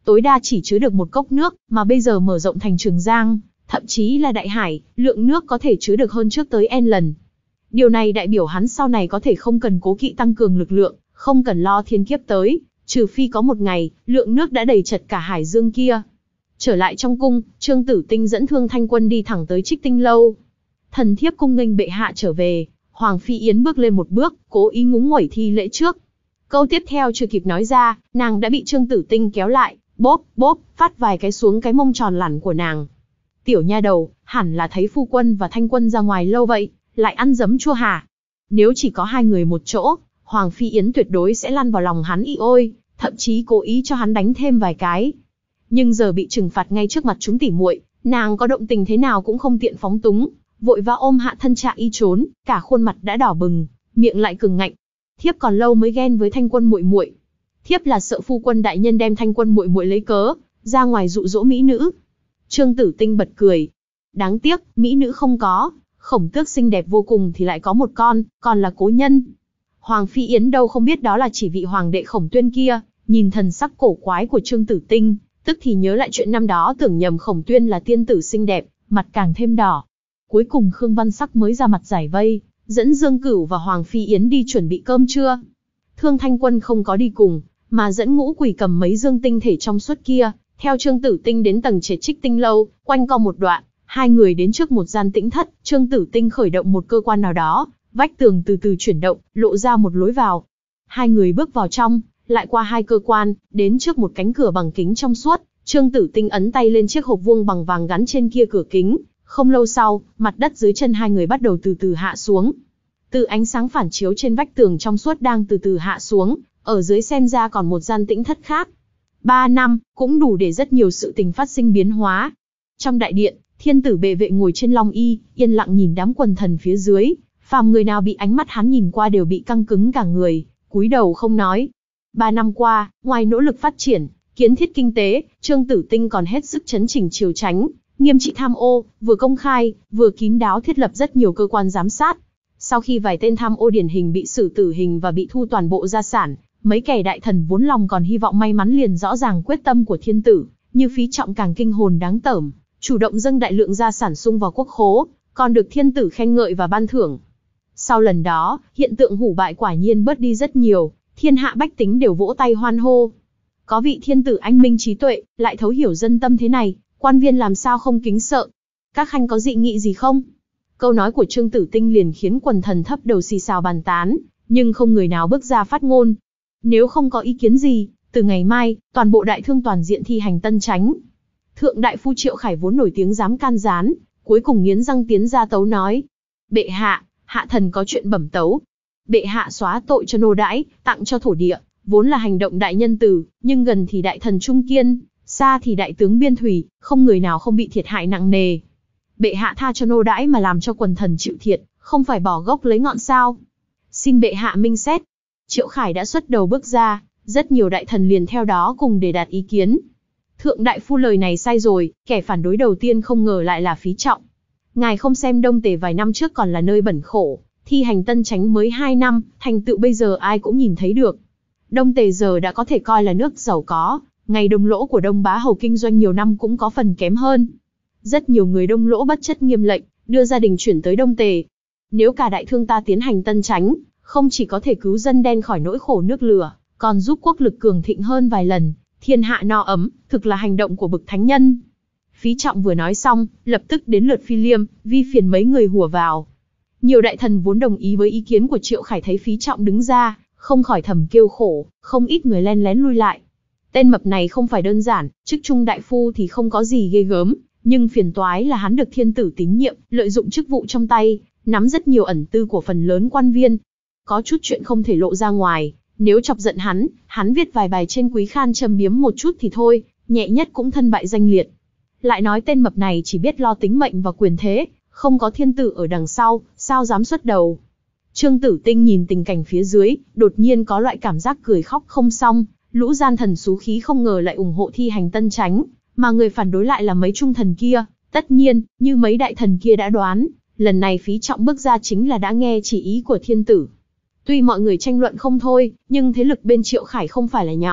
tối đa chỉ chứa được một cốc nước, mà bây giờ mở rộng thành Trường Giang, thậm chí là Đại Hải, lượng nước có thể chứa được hơn trước tới N lần. Điều này đại biểu hắn sau này có thể không cần cố kỵ tăng cường lực lượng, không cần lo thiên kiếp tới, trừ phi có một ngày, lượng nước đã đầy chật cả hải dương kia. Trở lại trong cung, Trương Tử Tinh dẫn Thương Thanh Quân đi thẳng tới Trích Tinh lâu. Thần thiếp cung nghênh bệ hạ trở về. Hoàng Phi Yến bước lên một bước, cố ý ngúng nguẩy thi lễ trước. Câu tiếp theo chưa kịp nói ra, nàng đã bị Trương Tử Tinh kéo lại, bốp, bốp, phát vài cái xuống cái mông tròn lẳn của nàng. Tiểu nha đầu, hẳn là thấy phu quân và Thanh Quân ra ngoài lâu vậy, lại ăn giấm chua hả? Nếu chỉ có hai người một chỗ, Hoàng Phi Yến tuyệt đối sẽ lăn vào lòng hắn ị ôi, thậm chí cố ý cho hắn đánh thêm vài cái. Nhưng giờ bị trừng phạt ngay trước mặt chúng tỉ muội, nàng có động tình thế nào cũng không tiện phóng túng, vội vã ôm hạ thân Trạ Y trốn, cả khuôn mặt đã đỏ bừng, miệng lại cứng ngạnh. Thiếp còn lâu mới ghen với Thanh Quân muội muội. Thiếp là sợ phu quân đại nhân đem Thanh Quân muội muội lấy cớ ra ngoài dụ dỗ mỹ nữ. Trương Tử Tinh bật cười. Đáng tiếc, mỹ nữ không có, Khổng Tước xinh đẹp vô cùng thì lại có một con, còn là cố nhân. Hoàng Phi Yến đâu không biết đó là chỉ vị hoàng đệ Khổng Tuyên kia, nhìn thần sắc cổ quái của Trương Tử Tinh, tức thì nhớ lại chuyện năm đó tưởng nhầm Khổng Tuyên là tiên tử xinh đẹp, mặt càng thêm đỏ. Cuối cùng Khương Văn Sắc mới ra mặt giải vây, dẫn Dương Cửu và Hoàng Phi Yến đi chuẩn bị cơm trưa. Thương Thanh Quân không có đi cùng, mà dẫn Ngũ Quỷ cầm mấy dương tinh thể trong suốt kia, theo Trương Tử Tinh đến tầng trệt Trích Tinh lâu, quanh co một đoạn, hai người đến trước một gian tĩnh thất, Trương Tử Tinh khởi động một cơ quan nào đó, vách tường từ từ chuyển động, lộ ra một lối vào. Hai người bước vào trong, lại qua hai cơ quan, đến trước một cánh cửa bằng kính trong suốt, Trương Tử Tinh ấn tay lên chiếc hộp vuông bằng vàng gắn trên kia cửa kính. Không lâu sau, mặt đất dưới chân hai người bắt đầu từ từ hạ xuống. Từ ánh sáng phản chiếu trên vách tường trong suốt đang từ từ hạ xuống, ở dưới xem ra còn một gian tĩnh thất khác. Ba năm, cũng đủ để rất nhiều sự tình phát sinh biến hóa. Trong đại điện, thiên tử bệ vệ ngồi trên long y, yên lặng nhìn đám quần thần phía dưới, phàm người nào bị ánh mắt hắn nhìn qua đều bị căng cứng cả người, cúi đầu không nói. Ba năm qua, ngoài nỗ lực phát triển, kiến thiết kinh tế, Trương Tử Tinh còn hết sức chấn chỉnh triều chánh, nghiêm trị tham ô, vừa công khai, vừa kín đáo thiết lập rất nhiều cơ quan giám sát. Sau khi vài tên tham ô điển hình bị xử tử hình và bị thu toàn bộ gia sản, mấy kẻ đại thần vốn lòng còn hy vọng may mắn liền rõ ràng quyết tâm của thiên tử, như Phí Trọng càng kinh hồn đáng tởm, chủ động dâng đại lượng gia sản sung vào quốc khố, còn được thiên tử khen ngợi và ban thưởng. Sau lần đó, hiện tượng hủ bại quả nhiên bớt đi rất nhiều, thiên hạ bách tính đều vỗ tay hoan hô. Có vị thiên tử anh minh trí tuệ, lại thấu hiểu dân tâm thế này, quan viên làm sao không kính sợ. Các khanh có dị nghị gì không? Câu nói của Trương Tử Tinh liền khiến quần thần thấp đầu xì xào bàn tán, nhưng không người nào bước ra phát ngôn. Nếu không có ý kiến gì, từ ngày mai, toàn bộ đại thương toàn diện thi hành tân chánh. Thượng đại phu Triệu Khải vốn nổi tiếng dám can gián, cuối cùng nghiến răng tiến ra tấu nói. Bệ hạ, hạ thần có chuyện bẩm tấu. Bệ hạ xóa tội cho nô đãi, tặng cho thổ địa, vốn là hành động đại nhân từ, nhưng gần thì đại thần trung kiên, xa thì đại tướng biên thủy, không người nào không bị thiệt hại nặng nề. Bệ hạ tha cho nô đãi mà làm cho quần thần chịu thiệt, không phải bỏ gốc lấy ngọn sao? Xin bệ hạ minh xét. Triệu Khải đã xuất đầu bước ra, rất nhiều đại thần liền theo đó cùng để đạt ý kiến. Thượng đại phu lời này sai rồi, kẻ phản đối đầu tiên không ngờ lại là Phí Trọng. Ngài không xem Đông Tề vài năm trước còn là nơi bẩn khổ, thi hành tân chánh mới hai năm, thành tựu bây giờ ai cũng nhìn thấy được. Đông Tề giờ đã có thể coi là nước giàu có, ngày đông lỗ của Đông Bá Hầu kinh doanh nhiều năm cũng có phần kém hơn. Rất nhiều người Đông lỗ bất chấp nghiêm lệnh, đưa gia đình chuyển tới Đông Tề. Nếu cả đại thương ta tiến hành tân chánh, không chỉ có thể cứu dân đen khỏi nỗi khổ nước lửa, còn giúp quốc lực cường thịnh hơn vài lần, thiên hạ no ấm, thực là hành động của bậc thánh nhân. Phí Trọng vừa nói xong, lập tức đến lượt Phi Liêm, Vi phiền mấy người hùa vào. Nhiều đại thần vốn đồng ý với ý kiến của Triệu Khải thấy Phí Trọng đứng ra, không khỏi thầm kêu khổ, không ít người len lén lui lại. Tên mập này không phải đơn giản, chức trung đại phu thì không có gì ghê gớm, nhưng phiền toái là hắn được thiên tử tín nhiệm, lợi dụng chức vụ trong tay, nắm rất nhiều ẩn tư của phần lớn quan viên. Có chút chuyện không thể lộ ra ngoài, nếu chọc giận hắn, hắn viết vài bài trên Quý Khan châm biếm một chút thì thôi, nhẹ nhất cũng thân bại danh liệt. Lại nói tên mập này chỉ biết lo tính mệnh và quyền thế, không có thiên tử ở đằng sau, sao dám xuất đầu. Trương Tử Tinh nhìn tình cảnh phía dưới, đột nhiên có loại cảm giác cười khóc không xong, lũ gian thần xú khí không ngờ lại ủng hộ thi hành tân chánh, mà người phản đối lại là mấy trung thần kia. Tất nhiên, như mấy đại thần kia đã đoán, lần này Phí Trọng bước ra chính là đã nghe chỉ ý của thiên tử. Tuy mọi người tranh luận không thôi, nhưng thế lực bên Triệu Khải không phải là nhỏ,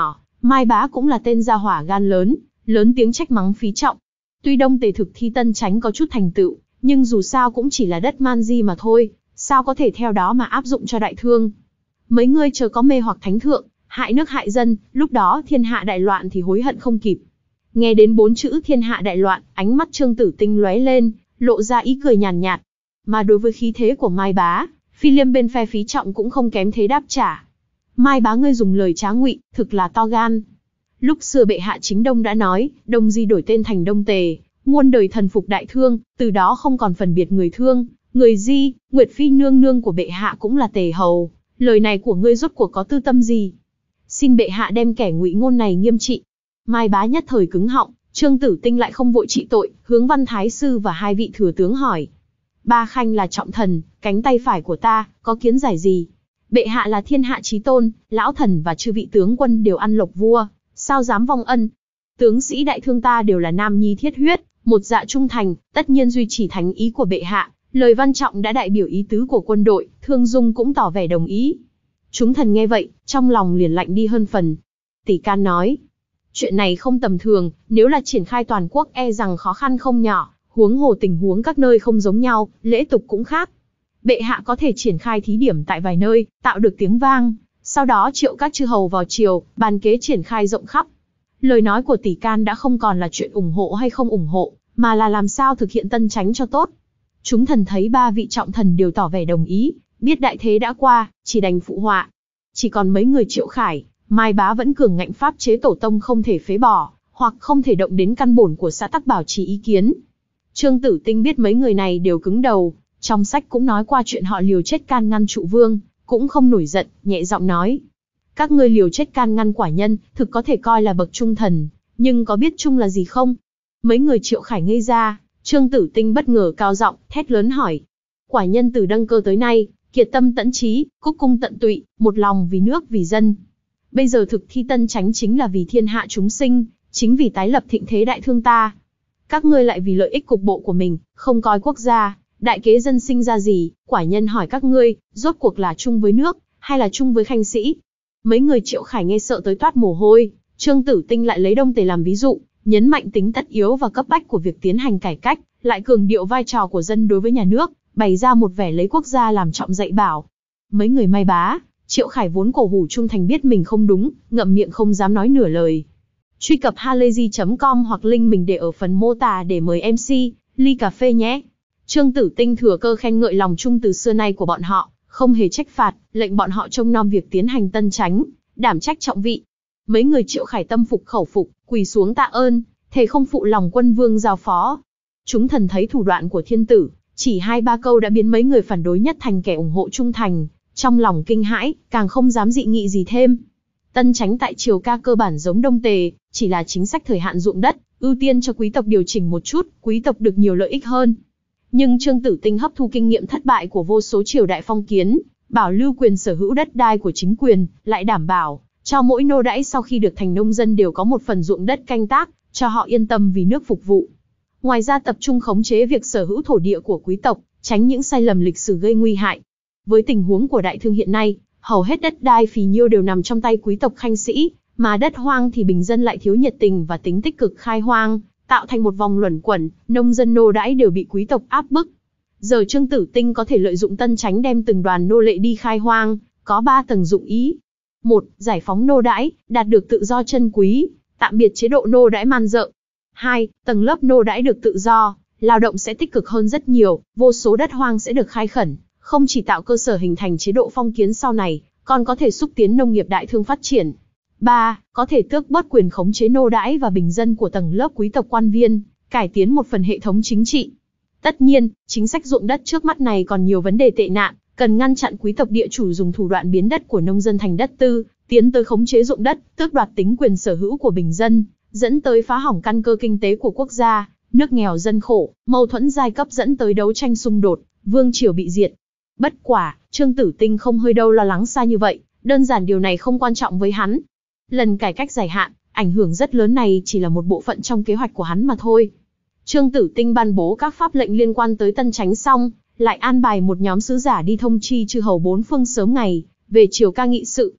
Mai Bá cũng là tên gia hỏa gan lớn, lớn tiếng trách mắng Phí Trọng. Tuy Đông Tề thực thi Tân Chánh có chút thành tựu, nhưng dù sao cũng chỉ là đất man di mà thôi, sao có thể theo đó mà áp dụng cho Đại Thương. Mấy ngươi chờ có mê hoặc thánh thượng, hại nước hại dân, lúc đó thiên hạ đại loạn thì hối hận không kịp. Nghe đến bốn chữ thiên hạ đại loạn, ánh mắt Trương Tử Tinh lóe lên, lộ ra ý cười nhàn nhạt, nhạt. Mà đối với khí thế của Mai Bá, Phi Liêm bên phe Phí Trọng cũng không kém thế đáp trả. Mai Bá ngươi dùng lời trá ngụy, thực là to gan. Lúc xưa bệ hạ chính Đông đã nói, Đông Di đổi tên thành Đông Tề, muôn đời thần phục Đại Thương, từ đó không còn phân biệt người Thương, người Di, Nguyệt Phi nương nương của bệ hạ cũng là Tề hầu. Lời này của ngươi rốt cuộc có tư tâm gì? Xin bệ hạ đem kẻ ngụy ngôn này nghiêm trị. Mai Bá nhất thời cứng họng, Trương Tử Tinh lại không vội trị tội, hướng Văn Thái sư và hai vị thừa tướng hỏi. Ba Khanh là trọng thần, cánh tay phải của ta, có kiến giải gì? Bệ hạ là thiên hạ chí tôn, lão thần và chư vị tướng quân đều ăn lộc vua, sao dám vong ân? Tướng sĩ Đại Thương ta đều là nam nhi thiết huyết, một dạ trung thành, tất nhiên duy trì thánh ý của bệ hạ. Lời Văn Trọng đã đại biểu ý tứ của quân đội, Thương Dung cũng tỏ vẻ đồng ý. Chúng thần nghe vậy, trong lòng liền lạnh đi hơn phần. Tỷ Can nói, chuyện này không tầm thường, nếu là triển khai toàn quốc e rằng khó khăn không nhỏ, huống hồ tình huống các nơi không giống nhau, lễ tục cũng khác. Bệ hạ có thể triển khai thí điểm tại vài nơi, tạo được tiếng vang, sau đó triệu các chư hầu vào triều, bàn kế triển khai rộng khắp. Lời nói của Tỷ Can đã không còn là chuyện ủng hộ hay không ủng hộ, mà là làm sao thực hiện Tân Chánh cho tốt. Chúng thần thấy ba vị trọng thần đều tỏ vẻ đồng ý, biết đại thế đã qua, chỉ đành phụ họa. Chỉ còn mấy người Triệu Khải, Mai Bá vẫn cường ngạnh pháp chế tổ tông không thể phế bỏ, hoặc không thể động đến căn bổn của xã tắc bảo trì ý kiến. Trương Tử Tinh biết mấy người này đều cứng đầu, trong sách cũng nói qua chuyện họ liều chết can ngăn trụ vương, cũng không nổi giận, nhẹ giọng nói. Các ngươi liều chết can ngăn quả nhân, thực có thể coi là bậc trung thần, nhưng có biết trung là gì không? Mấy người Triệu Khải ngây ra, Trương Tử Tinh bất ngờ cao giọng, thét lớn hỏi. Quả nhân từ đăng cơ tới nay, kiệt tâm tẫn trí, cúc cung tận tụy, một lòng vì nước vì dân. Bây giờ thực thi Tân Chánh chính là vì thiên hạ chúng sinh, chính vì tái lập thịnh thế Đại Thương ta. Các ngươi lại vì lợi ích cục bộ của mình, không coi quốc gia, đại kế dân sinh ra gì, quả nhân hỏi các ngươi, rốt cuộc là chung với nước, hay là chung với khanh sĩ? Mấy người Triệu Khải nghe sợ tới toát mồ hôi, Trương Tử Tinh lại lấy Đông Tề làm ví dụ, nhấn mạnh tính tất yếu và cấp bách của việc tiến hành cải cách, lại cường điệu vai trò của dân đối với nhà nước, bày ra một vẻ lấy quốc gia làm trọng dạy bảo. Mấy người Mai Bá, Triệu Khải vốn cổ hủ trung thành biết mình không đúng, ngậm miệng không dám nói nửa lời. Truy cập halayzi chấm com hoặc link mình để ở phần mô tả để mời em xê, ly cà phê nhé. Trương Tử Tinh thừa cơ khen ngợi lòng trung từ xưa nay của bọn họ, không hề trách phạt, lệnh bọn họ trông nom việc tiến hành Tân Chánh, đảm trách trọng vị. Mấy người Triệu Khải tâm phục khẩu phục, quỳ xuống tạ ơn, thề không phụ lòng quân vương giao phó. Chúng thần thấy thủ đoạn của thiên tử, chỉ hai ba câu đã biến mấy người phản đối nhất thành kẻ ủng hộ trung thành, trong lòng kinh hãi, càng không dám dị nghị gì thêm. Tân Chánh tại triều ca cơ bản giống Đông Tề, chỉ là chính sách thời hạn ruộng đất, ưu tiên cho quý tộc điều chỉnh một chút, quý tộc được nhiều lợi ích hơn. Nhưng Trương Tử Tinh hấp thu kinh nghiệm thất bại của vô số triều đại phong kiến, bảo lưu quyền sở hữu đất đai của chính quyền, lại đảm bảo cho mỗi nô đãi sau khi được thành nông dân đều có một phần ruộng đất canh tác, cho họ yên tâm vì nước phục vụ. Ngoài ra tập trung khống chế việc sở hữu thổ địa của quý tộc, tránh những sai lầm lịch sử gây nguy hại. Với tình huống của Đại Thương hiện nay, hầu hết đất đai phì nhiêu đều nằm trong tay quý tộc khanh sĩ, mà đất hoang thì bình dân lại thiếu nhiệt tình và tính tích cực khai hoang, tạo thành một vòng luẩn quẩn, nông dân nô đãi đều bị quý tộc áp bức. Giờ Trương Tử Tinh có thể lợi dụng Tân Chánh đem từng đoàn nô lệ đi khai hoang, có ba tầng dụng ý. Một, giải phóng nô đãi, đạt được tự do chân quý, tạm biệt chế độ nô đãi man dợ. Hai, tầng lớp nô đãi được tự do, lao động sẽ tích cực hơn rất nhiều, vô số đất hoang sẽ được khai khẩn, không chỉ tạo cơ sở hình thành chế độ phong kiến sau này, còn có thể xúc tiến nông nghiệp Đại Thương phát triển. Ba, có thể tước bớt quyền khống chế nô đãi và bình dân của tầng lớp quý tộc quan viên, cải tiến một phần hệ thống chính trị. Tất nhiên, chính sách ruộng đất trước mắt này còn nhiều vấn đề tệ nạn, cần ngăn chặn quý tộc địa chủ dùng thủ đoạn biến đất của nông dân thành đất tư, tiến tới khống chế ruộng đất, tước đoạt tính quyền sở hữu của bình dân, dẫn tới phá hỏng căn cơ kinh tế của quốc gia, nước nghèo dân khổ, mâu thuẫn giai cấp dẫn tới đấu tranh xung đột, vương triều bị diệt. Bất quả, Trương Tử Tinh không hơi đâu lo lắng xa như vậy, đơn giản điều này không quan trọng với hắn. Lần cải cách dài hạn, ảnh hưởng rất lớn này chỉ là một bộ phận trong kế hoạch của hắn mà thôi. Trương Tử Tinh ban bố các pháp lệnh liên quan tới Tân Chánh xong, lại an bài một nhóm sứ giả đi thông chi chư hầu bốn phương sớm ngày, về triều ca nghị sự.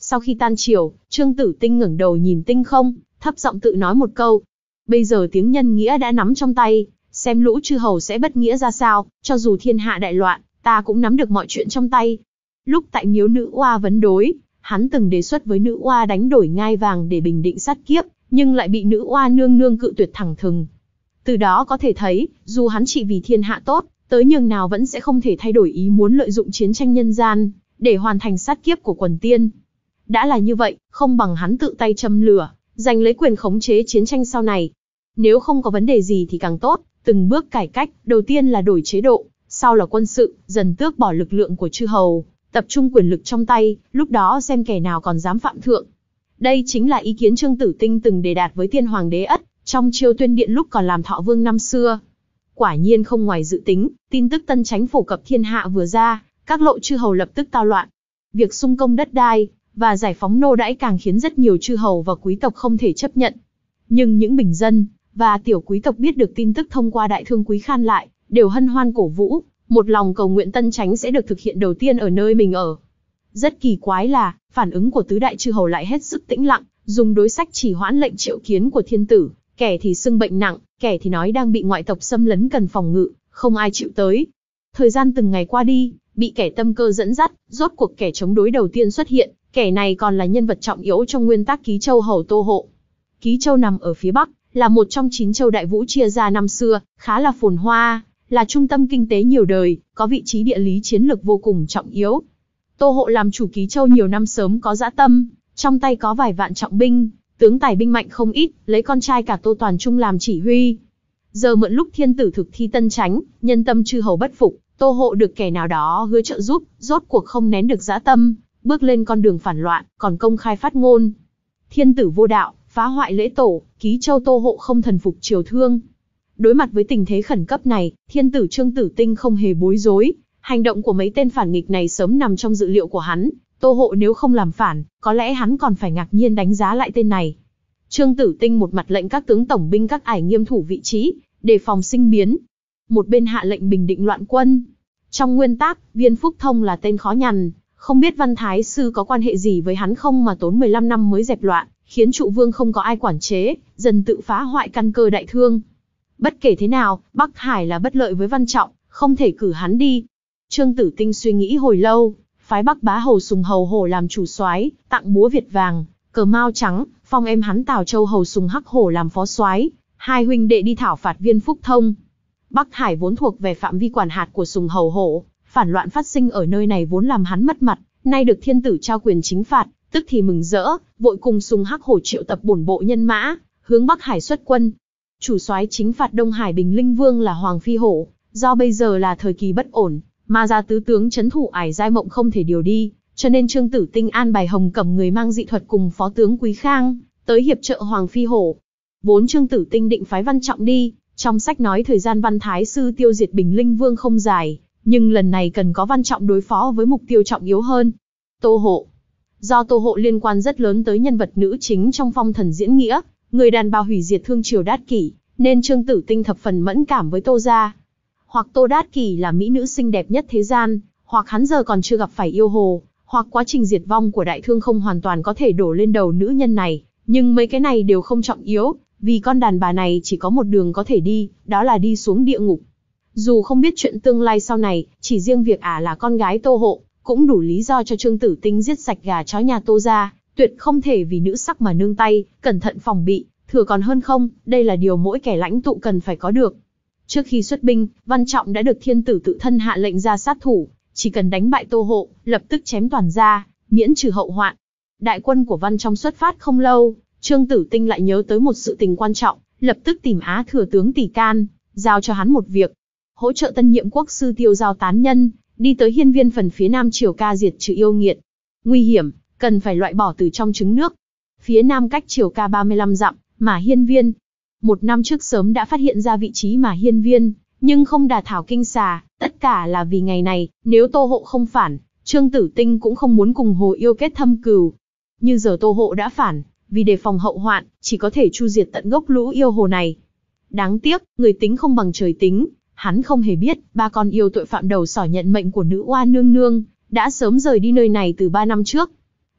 Sau khi tan chiều, Trương Tử Tinh ngẩng đầu nhìn tinh không, thấp giọng tự nói một câu. Bây giờ tiếng nhân nghĩa đã nắm trong tay, xem lũ chư hầu sẽ bất nghĩa ra sao, cho dù thiên hạ đại loạn, ta cũng nắm được mọi chuyện trong tay. Lúc tại miếu nữ oa vấn đối, hắn từng đề xuất với nữ oa đánh đổi ngai vàng để bình định sát kiếp, nhưng lại bị nữ oa nương nương cự tuyệt thẳng thừng. Từ đó có thể thấy, dù hắn chỉ vì thiên hạ tốt, tới nhường nào vẫn sẽ không thể thay đổi ý muốn lợi dụng chiến tranh nhân gian, để hoàn thành sát kiếp của quần tiên. Đã là như vậy, không bằng hắn tự tay châm lửa, giành lấy quyền khống chế chiến tranh sau này. Nếu không có vấn đề gì thì càng tốt, từng bước cải cách, đầu tiên là đổi chế độ, sau là quân sự, dần tước bỏ lực lượng của chư hầu, tập trung quyền lực trong tay, lúc đó xem kẻ nào còn dám phạm thượng. Đây chính là ý kiến Trương Tử Tinh từng đề đạt với Tiên Hoàng đế Ất, trong Chiêu Tuyên Điện lúc còn làm Thọ Vương năm xưa. Quả nhiên không ngoài dự tính, tin tức tân chánh phổ cập thiên hạ vừa ra, các lộ chư hầu lập tức tao loạn. Việc xung công đất đai và giải phóng nô đãi càng khiến rất nhiều chư hầu và quý tộc không thể chấp nhận. Nhưng những bình dân và tiểu quý tộc biết được tin tức thông qua đại thương Quý Khan lại, đều hân hoan cổ vũ, một lòng cầu nguyện tân chánh sẽ được thực hiện đầu tiên ở nơi mình ở. Rất kỳ quái là, phản ứng của tứ đại chư hầu lại hết sức tĩnh lặng, dùng đối sách chỉ hoãn lệnh triệu kiến của thiên tử, kẻ thì xưng bệnh nặng, kẻ thì nói đang bị ngoại tộc xâm lấn cần phòng ngự, không ai chịu tới. Thời gian từng ngày qua đi, bị kẻ tâm cơ dẫn dắt, rốt cuộc kẻ chống đối đầu tiên xuất hiện, kẻ này còn là nhân vật trọng yếu trong nguyên tắc Ký Châu hầu Tô Hộ. Ký Châu nằm ở phía bắc, là một trong chín châu đại vũ chia ra năm xưa, khá là phồn hoa, là trung tâm kinh tế nhiều đời, có vị trí địa lý chiến lược vô cùng trọng yếu. Tô Hộ làm chủ Ký Châu nhiều năm sớm có dã tâm, trong tay có vài vạn trọng binh, tướng tài binh mạnh không ít, lấy con trai cả Tô Toàn Trung làm chỉ huy. Giờ mượn lúc thiên tử thực thi tân chánh, nhân tâm chư hầu bất phục, Tô Hộ được kẻ nào đó hứa trợ giúp, rốt cuộc không nén được dã tâm, bước lên con đường phản loạn, còn công khai phát ngôn. Thiên tử vô đạo, phá hoại lễ tổ, Ký Châu Tô Hộ không thần phục triều thương. Đối mặt với tình thế khẩn cấp này, thiên tử Trương Tử Tinh không hề bối rối, hành động của mấy tên phản nghịch này sớm nằm trong dự liệu của hắn. Tô Hộ nếu không làm phản, có lẽ hắn còn phải ngạc nhiên đánh giá lại tên này. Trương Tử Tinh một mặt lệnh các tướng tổng binh các ải nghiêm thủ vị trí, đề phòng sinh biến. Một bên hạ lệnh bình định loạn quân. Trong nguyên tắc, Viên Phúc Thông là tên khó nhằn, không biết Văn Thái Sư có quan hệ gì với hắn không mà tốn mười lăm năm mới dẹp loạn, khiến trụ vương không có ai quản chế, dần tự phá hoại căn cơ đại thương. Bất kể thế nào, Bắc Hải là bất lợi với Văn Trọng, không thể cử hắn đi. Trương Tử Tinh suy nghĩ hồi lâu, phái Bắc Bá Hầu Sùng Hầu Hổ làm chủ soái, tặng búa Việt vàng, cờ mao trắng, phong em hắn Tào Châu Hầu Sùng Hắc Hổ làm phó soái, hai huynh đệ đi thảo phạt Viên Phúc Thông. Bắc Hải vốn thuộc về phạm vi quản hạt của Sùng Hầu Hổ, phản loạn phát sinh ở nơi này vốn làm hắn mất mặt, nay được thiên tử trao quyền chính phạt, tức thì mừng rỡ, vội cùng Sùng Hắc Hổ triệu tập bổn bộ nhân mã, hướng Bắc Hải xuất quân. Chủ soái chính phạt Đông Hải Bình Linh Vương là Hoàng Phi Hổ, do bây giờ là thời kỳ bất ổn, mà ra tứ tướng trấn thủ Ải Giai Mộng không thể điều đi, cho nên Trương Tử Tinh an bài Hồng Cẩm người mang dị thuật cùng phó tướng Quý Khang tới hiệp trợ Hoàng Phi Hổ. Vốn Trương Tử Tinh định phái Văn Trọng đi, trong sách nói thời gian Văn Thái Sư tiêu diệt Bình Linh Vương không dài, nhưng lần này cần có Văn Trọng đối phó với mục tiêu trọng yếu hơn. Tô Hộ. Do Tô Hộ liên quan rất lớn tới nhân vật nữ chính trong Phong Thần Diễn Nghĩa, người đàn bà hủy diệt thương triều Đát Kỷ, nên Trương Tử Tinh thập phần mẫn cảm với Tô gia. Hoặc Tô Đát Kỷ là mỹ nữ xinh đẹp nhất thế gian, hoặc hắn giờ còn chưa gặp phải yêu hồ, hoặc quá trình diệt vong của đại thương không hoàn toàn có thể đổ lên đầu nữ nhân này, nhưng mấy cái này đều không trọng yếu, vì con đàn bà này chỉ có một đường có thể đi, đó là đi xuống địa ngục. Dù không biết chuyện tương lai sau này, chỉ riêng việc ả là con gái Tô Hộ, cũng đủ lý do cho Trương Tử Tinh giết sạch gà chó nhà Tô gia, tuyệt không thể vì nữ sắc mà nương tay, cẩn thận phòng bị, thừa còn hơn không, đây là điều mỗi kẻ lãnh tụ cần phải có được. Trước khi xuất binh, Văn Trọng đã được thiên tử tự thân hạ lệnh ra sát thủ, chỉ cần đánh bại Tô Hộ, lập tức chém toàn gia, miễn trừ hậu hoạn. Đại quân của Văn Trọng xuất phát không lâu, Trương Tử Tinh lại nhớ tới một sự tình quan trọng, lập tức tìm Á thừa tướng Tỷ Can, giao cho hắn một việc, hỗ trợ tân nhiệm quốc sư tiêu giao tán nhân, đi tới hiên viên phần phía nam triều ca diệt trừ yêu nghiệt. Nguy hiểm, cần phải loại bỏ từ trong trứng nước. Phía nam cách triều ca ba mươi lăm dặm, mà hiên viên. Một năm trước sớm đã phát hiện ra vị trí mà hiên viên, nhưng không đả thảo kinh xà, tất cả là vì ngày này, nếu Tô Hộ không phản, Trương Tử Tinh cũng không muốn cùng Hồ Yêu kết thâm cừu. Như giờ Tô Hộ đã phản, vì đề phòng hậu hoạn, chỉ có thể chu diệt tận gốc lũ yêu hồ này. Đáng tiếc, người tính không bằng trời tính, hắn không hề biết, ba con yêu tội phạm đầu sỏ nhận mệnh của nữ oa nương nương, đã sớm rời đi nơi này từ ba năm trước.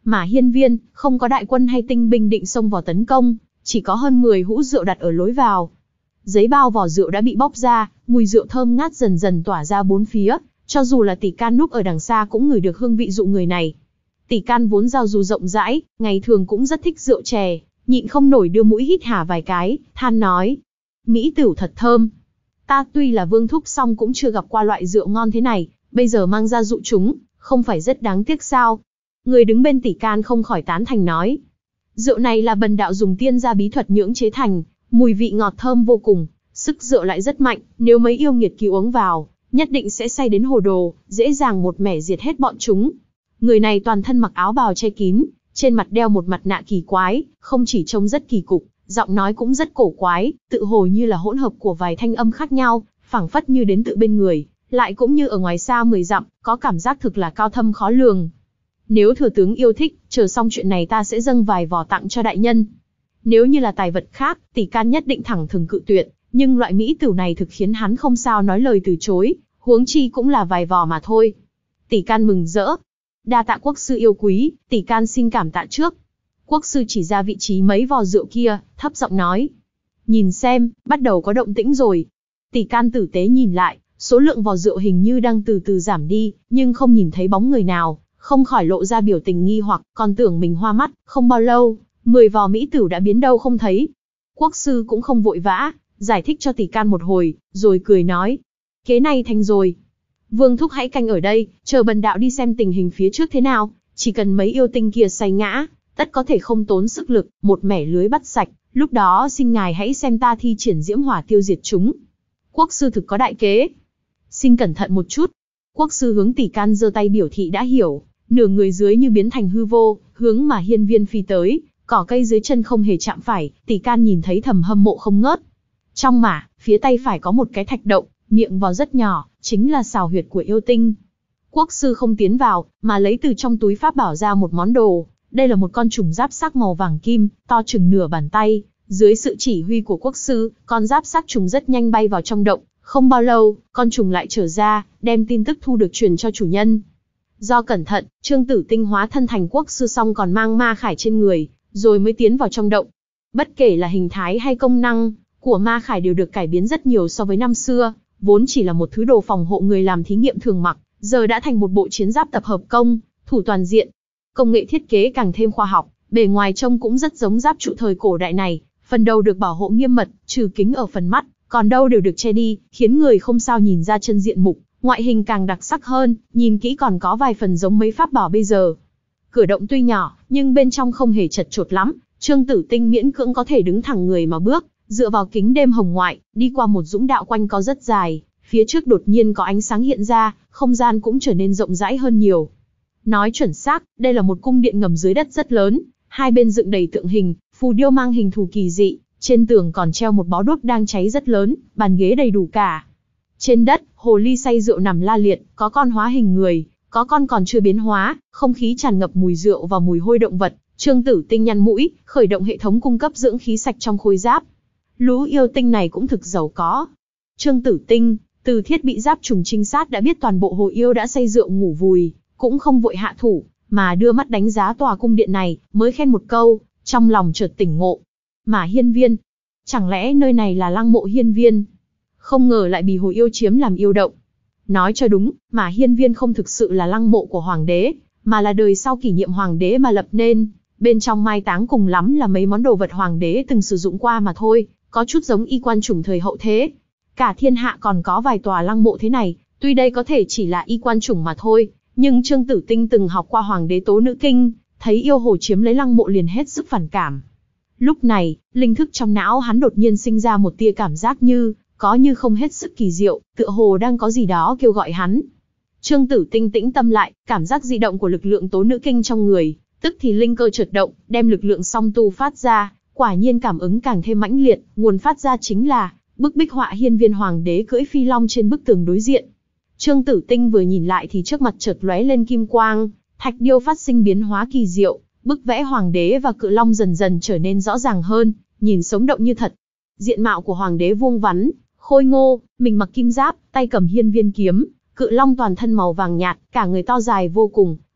Mà hiên viên, không có đại quân hay tinh binh định xông vào tấn công, chỉ có hơn mười hũ rượu đặt ở lối vào. Giấy bao vỏ rượu đã bị bóc ra, mùi rượu thơm ngát dần dần tỏa ra bốn phía, cho dù là Tỷ Can núp ở đằng xa cũng ngửi được hương vị rượu người này. Tỷ Can vốn giao du rộng rãi, ngày thường cũng rất thích rượu chè, nhịn không nổi đưa mũi hít hà vài cái, than nói: Mỹ tửu thật thơm. Ta tuy là vương thúc song cũng chưa gặp qua loại rượu ngon thế này, bây giờ mang ra dụ chúng, không phải rất đáng tiếc sao? Người đứng bên Tỷ Can không khỏi tán thành nói: Rượu này là bần đạo dùng tiên gia bí thuật nhưỡng chế thành, mùi vị ngọt thơm vô cùng, sức rượu lại rất mạnh, nếu mấy yêu nghiệt kia uống vào, nhất định sẽ say đến hồ đồ, dễ dàng một mẻ diệt hết bọn chúng. Người này toàn thân mặc áo bào che kín, trên mặt đeo một mặt nạ kỳ quái, không chỉ trông rất kỳ cục, giọng nói cũng rất cổ quái, tự hồ như là hỗn hợp của vài thanh âm khác nhau, phảng phất như đến tự bên người, lại cũng như ở ngoài xa mười dặm, có cảm giác thực là cao thâm khó lường. Nếu thừa tướng yêu thích, chờ xong chuyện này ta sẽ dâng vài vò tặng cho đại nhân. Nếu như là tài vật khác, Tỷ Can nhất định thẳng thừng cự tuyệt, nhưng loại mỹ tửu này thực khiến hắn không sao nói lời từ chối, huống chi cũng là vài vò mà thôi. Tỷ Can mừng rỡ. Đa tạ quốc sư yêu quý, Tỷ Can xin cảm tạ trước. Quốc sư chỉ ra vị trí mấy vò rượu kia, thấp giọng nói: Nhìn xem, bắt đầu có động tĩnh rồi. Tỷ Can tử tế nhìn lại, số lượng vò rượu hình như đang từ từ giảm đi, nhưng không nhìn thấy bóng người nào, không khỏi lộ ra biểu tình nghi hoặc, còn tưởng mình hoa mắt. Không bao lâu, mười vò mỹ tửu đã biến đâu không thấy. Quốc sư cũng không vội vã, giải thích cho Tỷ Can một hồi, rồi cười nói: Kế này thành rồi. Vương thúc hãy canh ở đây, chờ bần đạo đi xem tình hình phía trước thế nào, chỉ cần mấy yêu tinh kia say ngã, tất có thể không tốn sức lực, một mẻ lưới bắt sạch, lúc đó xin ngài hãy xem ta thi triển diễm hỏa tiêu diệt chúng. Quốc sư thực có đại kế. Xin cẩn thận một chút. Quốc sư hướng Tỷ Can giơ tay biểu thị đã hiểu, nửa người dưới như biến thành hư vô, hướng mà hiên viên phi tới, cỏ cây dưới chân không hề chạm phải, Tỷ Can nhìn thấy thầm hâm mộ không ngớt. Trong mả, phía tay phải có một cái thạch động, miệng vò rất nhỏ, chính là sào huyệt của yêu tinh. Quốc sư không tiến vào, mà lấy từ trong túi pháp bảo ra một món đồ. Đây là một con trùng giáp sắc màu vàng kim, to chừng nửa bàn tay. Dưới sự chỉ huy của quốc sư, con giáp sắc trùng rất nhanh bay vào trong động. Không bao lâu, con trùng lại trở ra, đem tin tức thu được truyền cho chủ nhân. Do cẩn thận, Trương Tử Tinh hóa thân thành quốc sư xong còn mang ma khải trên người, rồi mới tiến vào trong động. Bất kể là hình thái hay công năng của ma khải đều được cải biến rất nhiều so với năm xưa, vốn chỉ là một thứ đồ phòng hộ người làm thí nghiệm thường mặc, giờ đã thành một bộ chiến giáp tập hợp công, thủ toàn diện. Công nghệ thiết kế càng thêm khoa học, bề ngoài trông cũng rất giống giáp trụ thời cổ đại này, phần đầu được bảo hộ nghiêm mật, trừ kính ở phần mắt, còn đâu đều được che đi, khiến người không sao nhìn ra chân diện mục, ngoại hình càng đặc sắc hơn, nhìn kỹ còn có vài phần giống mấy pháp bảo bây giờ. Cửa động tuy nhỏ, nhưng bên trong không hề chật chội lắm, Trương Tử Tinh miễn cưỡng có thể đứng thẳng người mà bước, dựa vào kính đêm hồng ngoại, đi qua một dũng đạo quanh co rất dài, phía trước đột nhiên có ánh sáng hiện ra, không gian cũng trở nên rộng rãi hơn nhiều. Nói chuẩn xác, đây là một cung điện ngầm dưới đất rất lớn, hai bên dựng đầy tượng hình, phù điêu mang hình thù kỳ dị, trên tường còn treo một bó đuốc đang cháy rất lớn, bàn ghế đầy đủ cả. Trên đất, hồ ly say rượu nằm la liệt, có con hóa hình người, có con còn chưa biến hóa, không khí tràn ngập mùi rượu và mùi hôi động vật. Trương Tử Tinh nhăn mũi, khởi động hệ thống cung cấp dưỡng khí sạch trong khôi giáp. Lũ yêu tinh này cũng thực giàu có. Trương Tử Tinh, từ thiết bị giáp trùng trinh sát đã biết toàn bộ hồ yêu đã say rượu ngủ vùi, cũng không vội hạ thủ, mà đưa mắt đánh giá tòa cung điện này, mới khen một câu, trong lòng chợt tỉnh ngộ. Mà hiên viên, chẳng lẽ nơi này là lăng mộ hiên viên? Không ngờ lại bị hồ yêu chiếm làm yêu động. Nói cho đúng, mà hiên viên không thực sự là lăng mộ của hoàng đế, mà là đời sau kỷ niệm hoàng đế mà lập nên. Bên trong mai táng cùng lắm là mấy món đồ vật hoàng đế từng sử dụng qua mà thôi, có chút giống y quan chủng thời hậu thế. Cả thiên hạ còn có vài tòa lăng mộ thế này, tuy đây có thể chỉ là y quan chủng mà thôi, nhưng Trương Tử Tinh từng học qua Hoàng đế Tố Nữ Kinh, thấy yêu hồ chiếm lấy lăng mộ liền hết sức phản cảm. Lúc này, linh thức trong não hắn đột nhiên sinh ra một tia cảm giác như, có như không hết sức kỳ diệu, tựa hồ đang có gì đó kêu gọi hắn. Trương Tử Tinh tĩnh tâm lại, cảm giác dị động của lực lượng Tố Nữ Kinh trong người, tức thì linh cơ chợt động, đem lực lượng song tu phát ra, quả nhiên cảm ứng càng thêm mãnh liệt, nguồn phát ra chính là bức bích họa hiên viên hoàng đế cưỡi phi long trên bức tường đối diện. Trương Tử Tinh vừa nhìn lại thì trước mặt chợt lóe lên kim quang, thạch điêu phát sinh biến hóa kỳ diệu, bức vẽ hoàng đế và cự long dần dần trở nên rõ ràng hơn, nhìn sống động như thật. Diện mạo của hoàng đế vuông vắn, khôi ngô, mình mặc kim giáp, tay cầm hiên viên kiếm, cự long toàn thân màu vàng nhạt, cả người to dài vô cùng,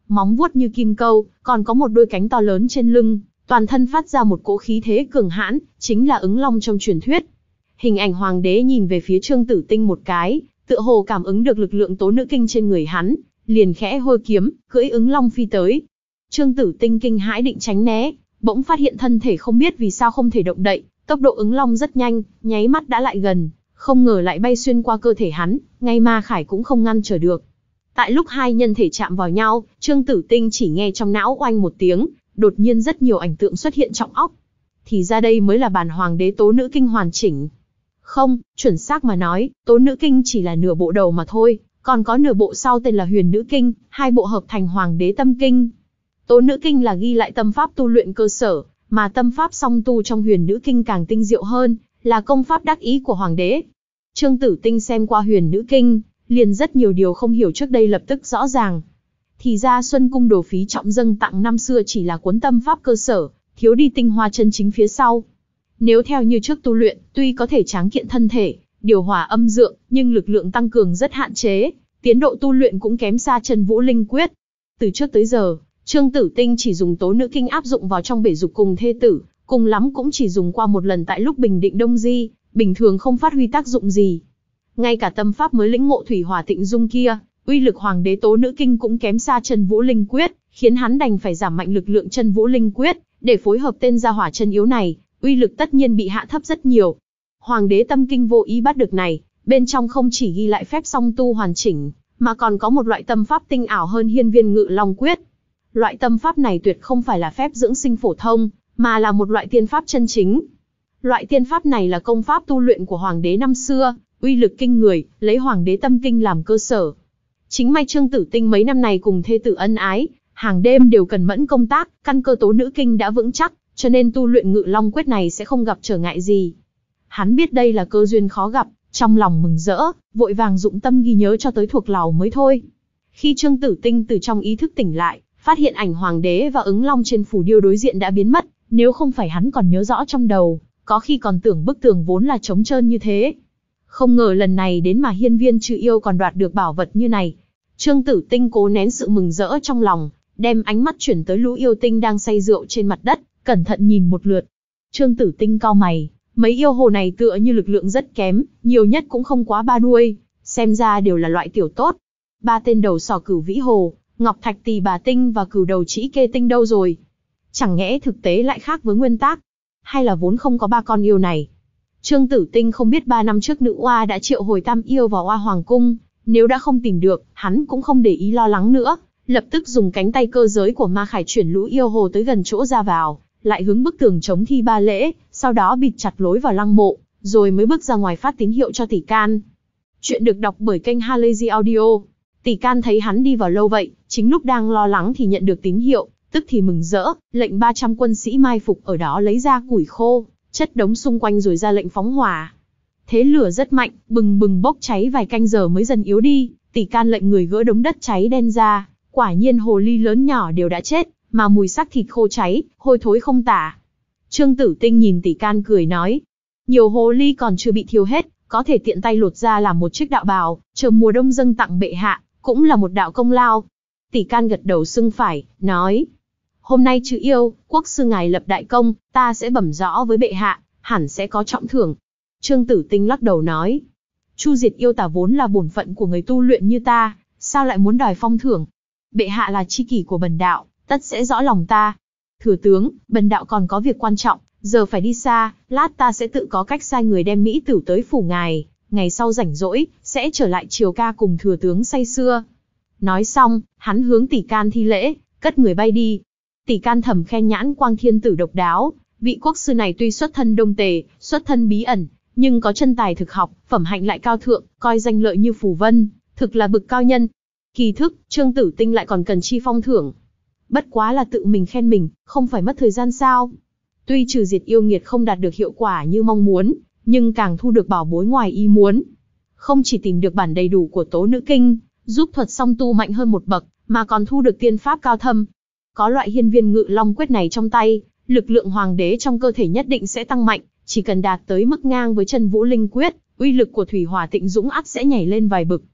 móng vuốt như kim câu, còn có một đôi cánh to lớn trên lưng, toàn thân phát ra một cỗ khí thế cường hãn, chính là ứng long trong truyền thuyết. Hình ảnh hoàng đế nhìn về phía Trương Tử Tinh một cái, tựa hồ cảm ứng được lực lượng tố nữ kinh trên người hắn, liền khẽ hôi kiếm, cưỡi ứng long phi tới. Trương Tử Tinh kinh hãi định tránh né, bỗng phát hiện thân thể không biết vì sao không thể động đậy, tốc độ ứng long rất nhanh, nháy mắt đã lại gần, không ngờ lại bay xuyên qua cơ thể hắn, ngay ma khải cũng không ngăn trở được. Tại lúc hai nhân thể chạm vào nhau, Trương Tử Tinh chỉ nghe trong não oanh một tiếng, đột nhiên rất nhiều ảnh tượng xuất hiện trong óc. Thì ra đây mới là bản hoàng đế tố nữ kinh hoàn chỉnh. Không, chuẩn xác mà nói, tố nữ kinh chỉ là nửa bộ đầu mà thôi, còn có nửa bộ sau tên là huyền nữ kinh, hai bộ hợp thành hoàng đế tâm kinh. Tố nữ kinh là ghi lại tâm pháp tu luyện cơ sở, mà tâm pháp song tu trong huyền nữ kinh càng tinh diệu hơn, là công pháp đắc ý của hoàng đế. Trương Tử Tinh xem qua huyền nữ kinh, liền rất nhiều điều không hiểu trước đây lập tức rõ ràng. Thì ra Xuân Cung đồ phí trọng dâng tặng năm xưa chỉ là cuốn tâm pháp cơ sở, thiếu đi tinh hoa chân chính phía sau. Nếu theo như trước tu luyện, tuy có thể tráng kiện thân thể, điều hòa âm dượng, nhưng lực lượng tăng cường rất hạn chế, tiến độ tu luyện cũng kém xa Chân Vũ Linh Quyết. Từ trước tới giờ, Trương Tử Tinh chỉ dùng tố nữ kinh áp dụng vào trong bể dục cùng thê tử, cùng lắm cũng chỉ dùng qua một lần tại lúc bình định Đông Di, bình thường không phát huy tác dụng gì. Ngay cả tâm pháp mới lĩnh ngộ thủy hỏa tịnh dung kia, uy lực hoàng đế tố nữ kinh cũng kém xa Chân Vũ Linh Quyết, khiến hắn đành phải giảm mạnh lực lượng Chân Vũ Linh Quyết, để phối hợp tên gia hỏa chân yếu này, uy lực tất nhiên bị hạ thấp rất nhiều. Hoàng đế tâm kinh vô ý bắt được này, bên trong không chỉ ghi lại phép song tu hoàn chỉnh, mà còn có một loại tâm pháp tinh ảo hơn Hiên Viên Ngự Long Quyết. Loại tâm pháp này tuyệt không phải là phép dưỡng sinh phổ thông, mà là một loại tiên pháp chân chính. Loại tiên pháp này là công pháp tu luyện của hoàng đế năm xưa, uy lực kinh người, lấy hoàng đế tâm kinh làm cơ sở. Chính may Trương Tử Tinh mấy năm này cùng thê tử ân ái, hàng đêm đều cần mẫn công tác, căn cơ tố nữ kinh đã vững chắc, cho nên tu luyện Ngự Long Quyết này sẽ không gặp trở ngại gì. Hắn biết đây là cơ duyên khó gặp, trong lòng mừng rỡ, vội vàng dụng tâm ghi nhớ cho tới thuộc lòng mới thôi. Khi Trương Tử Tinh từ trong ý thức tỉnh lại, phát hiện ảnh hoàng đế và ứng long trên phù điêu đối diện đã biến mất, nếu không phải hắn còn nhớ rõ trong đầu, có khi còn tưởng bức tường vốn là trống trơn như thế. Không ngờ lần này đến mà hiên viên Trừ Yêu còn đoạt được bảo vật như này. Trương Tử Tinh cố nén sự mừng rỡ trong lòng, đem ánh mắt chuyển tới lũ yêu tinh đang say rượu trên mặt đất, cẩn thận nhìn một lượt. Trương Tử Tinh cau mày, mấy yêu hồ này tựa như lực lượng rất kém, nhiều nhất cũng không quá ba đuôi, xem ra đều là loại tiểu tốt. Ba tên đầu sỏ Cửu Vĩ Hồ, Ngọc Thạch Tỳ Bà Tinh và Cửu Đầu Trĩ Kê Tinh đâu rồi? Chẳng nhẽ thực tế lại khác với nguyên tắc? Hay là vốn không có ba con yêu này? Trương Tử Tinh không biết ba năm trước nữ oa đã triệu hồi tam yêu vào oa hoàng cung, nếu đã không tìm được, hắn cũng không để ý lo lắng nữa, lập tức dùng cánh tay cơ giới của ma khải chuyển lũ yêu hồ tới gần chỗ ra vào, lại hướng bức tường chống thi ba lễ, sau đó bịt chặt lối vào lăng mộ, rồi mới bước ra ngoài phát tín hiệu cho Tỷ Can. Chuyện được đọc bởi kênh Halazy Audio. Tỷ Can thấy hắn đi vào lâu vậy, chính lúc đang lo lắng thì nhận được tín hiệu, tức thì mừng rỡ, lệnh ba trăm quân sĩ mai phục ở đó lấy ra củi khô, chất đống xung quanh rồi ra lệnh phóng hỏa. Thế lửa rất mạnh, bừng bừng bốc cháy vài canh giờ mới dần yếu đi, Tỷ Can lệnh người gỡ đống đất cháy đen ra, quả nhiên hồ ly lớn nhỏ đều đã chết, mà mùi xác thịt khô cháy, hôi thối không tả. Trương Tử Tinh nhìn Tỷ Can cười nói, nhiều hồ ly còn chưa bị thiêu hết, có thể tiện tay lột ra làm một chiếc đạo bào, chờ mùa đông dâng tặng bệ hạ, cũng là một đạo công lao. Tỷ Can gật đầu xưng phải, nói, hôm nay Trừ Yêu, quốc sư ngài lập đại công, ta sẽ bẩm rõ với bệ hạ, hẳn sẽ có trọng thưởng. Trương Tử Tinh lắc đầu nói, chu diệt yêu tả vốn là bổn phận của người tu luyện như ta, sao lại muốn đòi phong thưởng? Bệ hạ là tri kỷ của bần đạo, tất sẽ rõ lòng ta. Thừa tướng, bần đạo còn có việc quan trọng, giờ phải đi xa, lát ta sẽ tự có cách sai người đem mỹ tử tới phủ ngài, ngày sau rảnh rỗi, sẽ trở lại triều ca cùng thừa tướng say sưa. Nói xong, hắn hướng Tỷ Can thi lễ, cất người bay đi. Tỷ Can thầm khen nhãn quang thiên tử độc đáo, vị quốc sư này tuy xuất thân đông tề, xuất thân bí ẩn, nhưng có chân tài thực học, phẩm hạnh lại cao thượng, coi danh lợi như phù vân, thực là bực cao nhân. Kỳ thức, Trương Tử Tinh lại còn cần chi phong thưởng. Bất quá là tự mình khen mình, không phải mất thời gian sao? Tuy trừ diệt yêu nghiệt không đạt được hiệu quả như mong muốn, nhưng càng thu được bảo bối ngoài ý muốn. Không chỉ tìm được bản đầy đủ của tố nữ kinh, giúp thuật song tu mạnh hơn một bậc, mà còn thu được tiên pháp cao thâm. Có loại hiên viên Ngự Long Quyết này trong tay, lực lượng hoàng đế trong cơ thể nhất định sẽ tăng mạnh, chỉ cần đạt tới mức ngang với Chân Vũ Linh Quyết, uy lực của thủy hỏa tịnh dũng ắt sẽ nhảy lên vài bậc.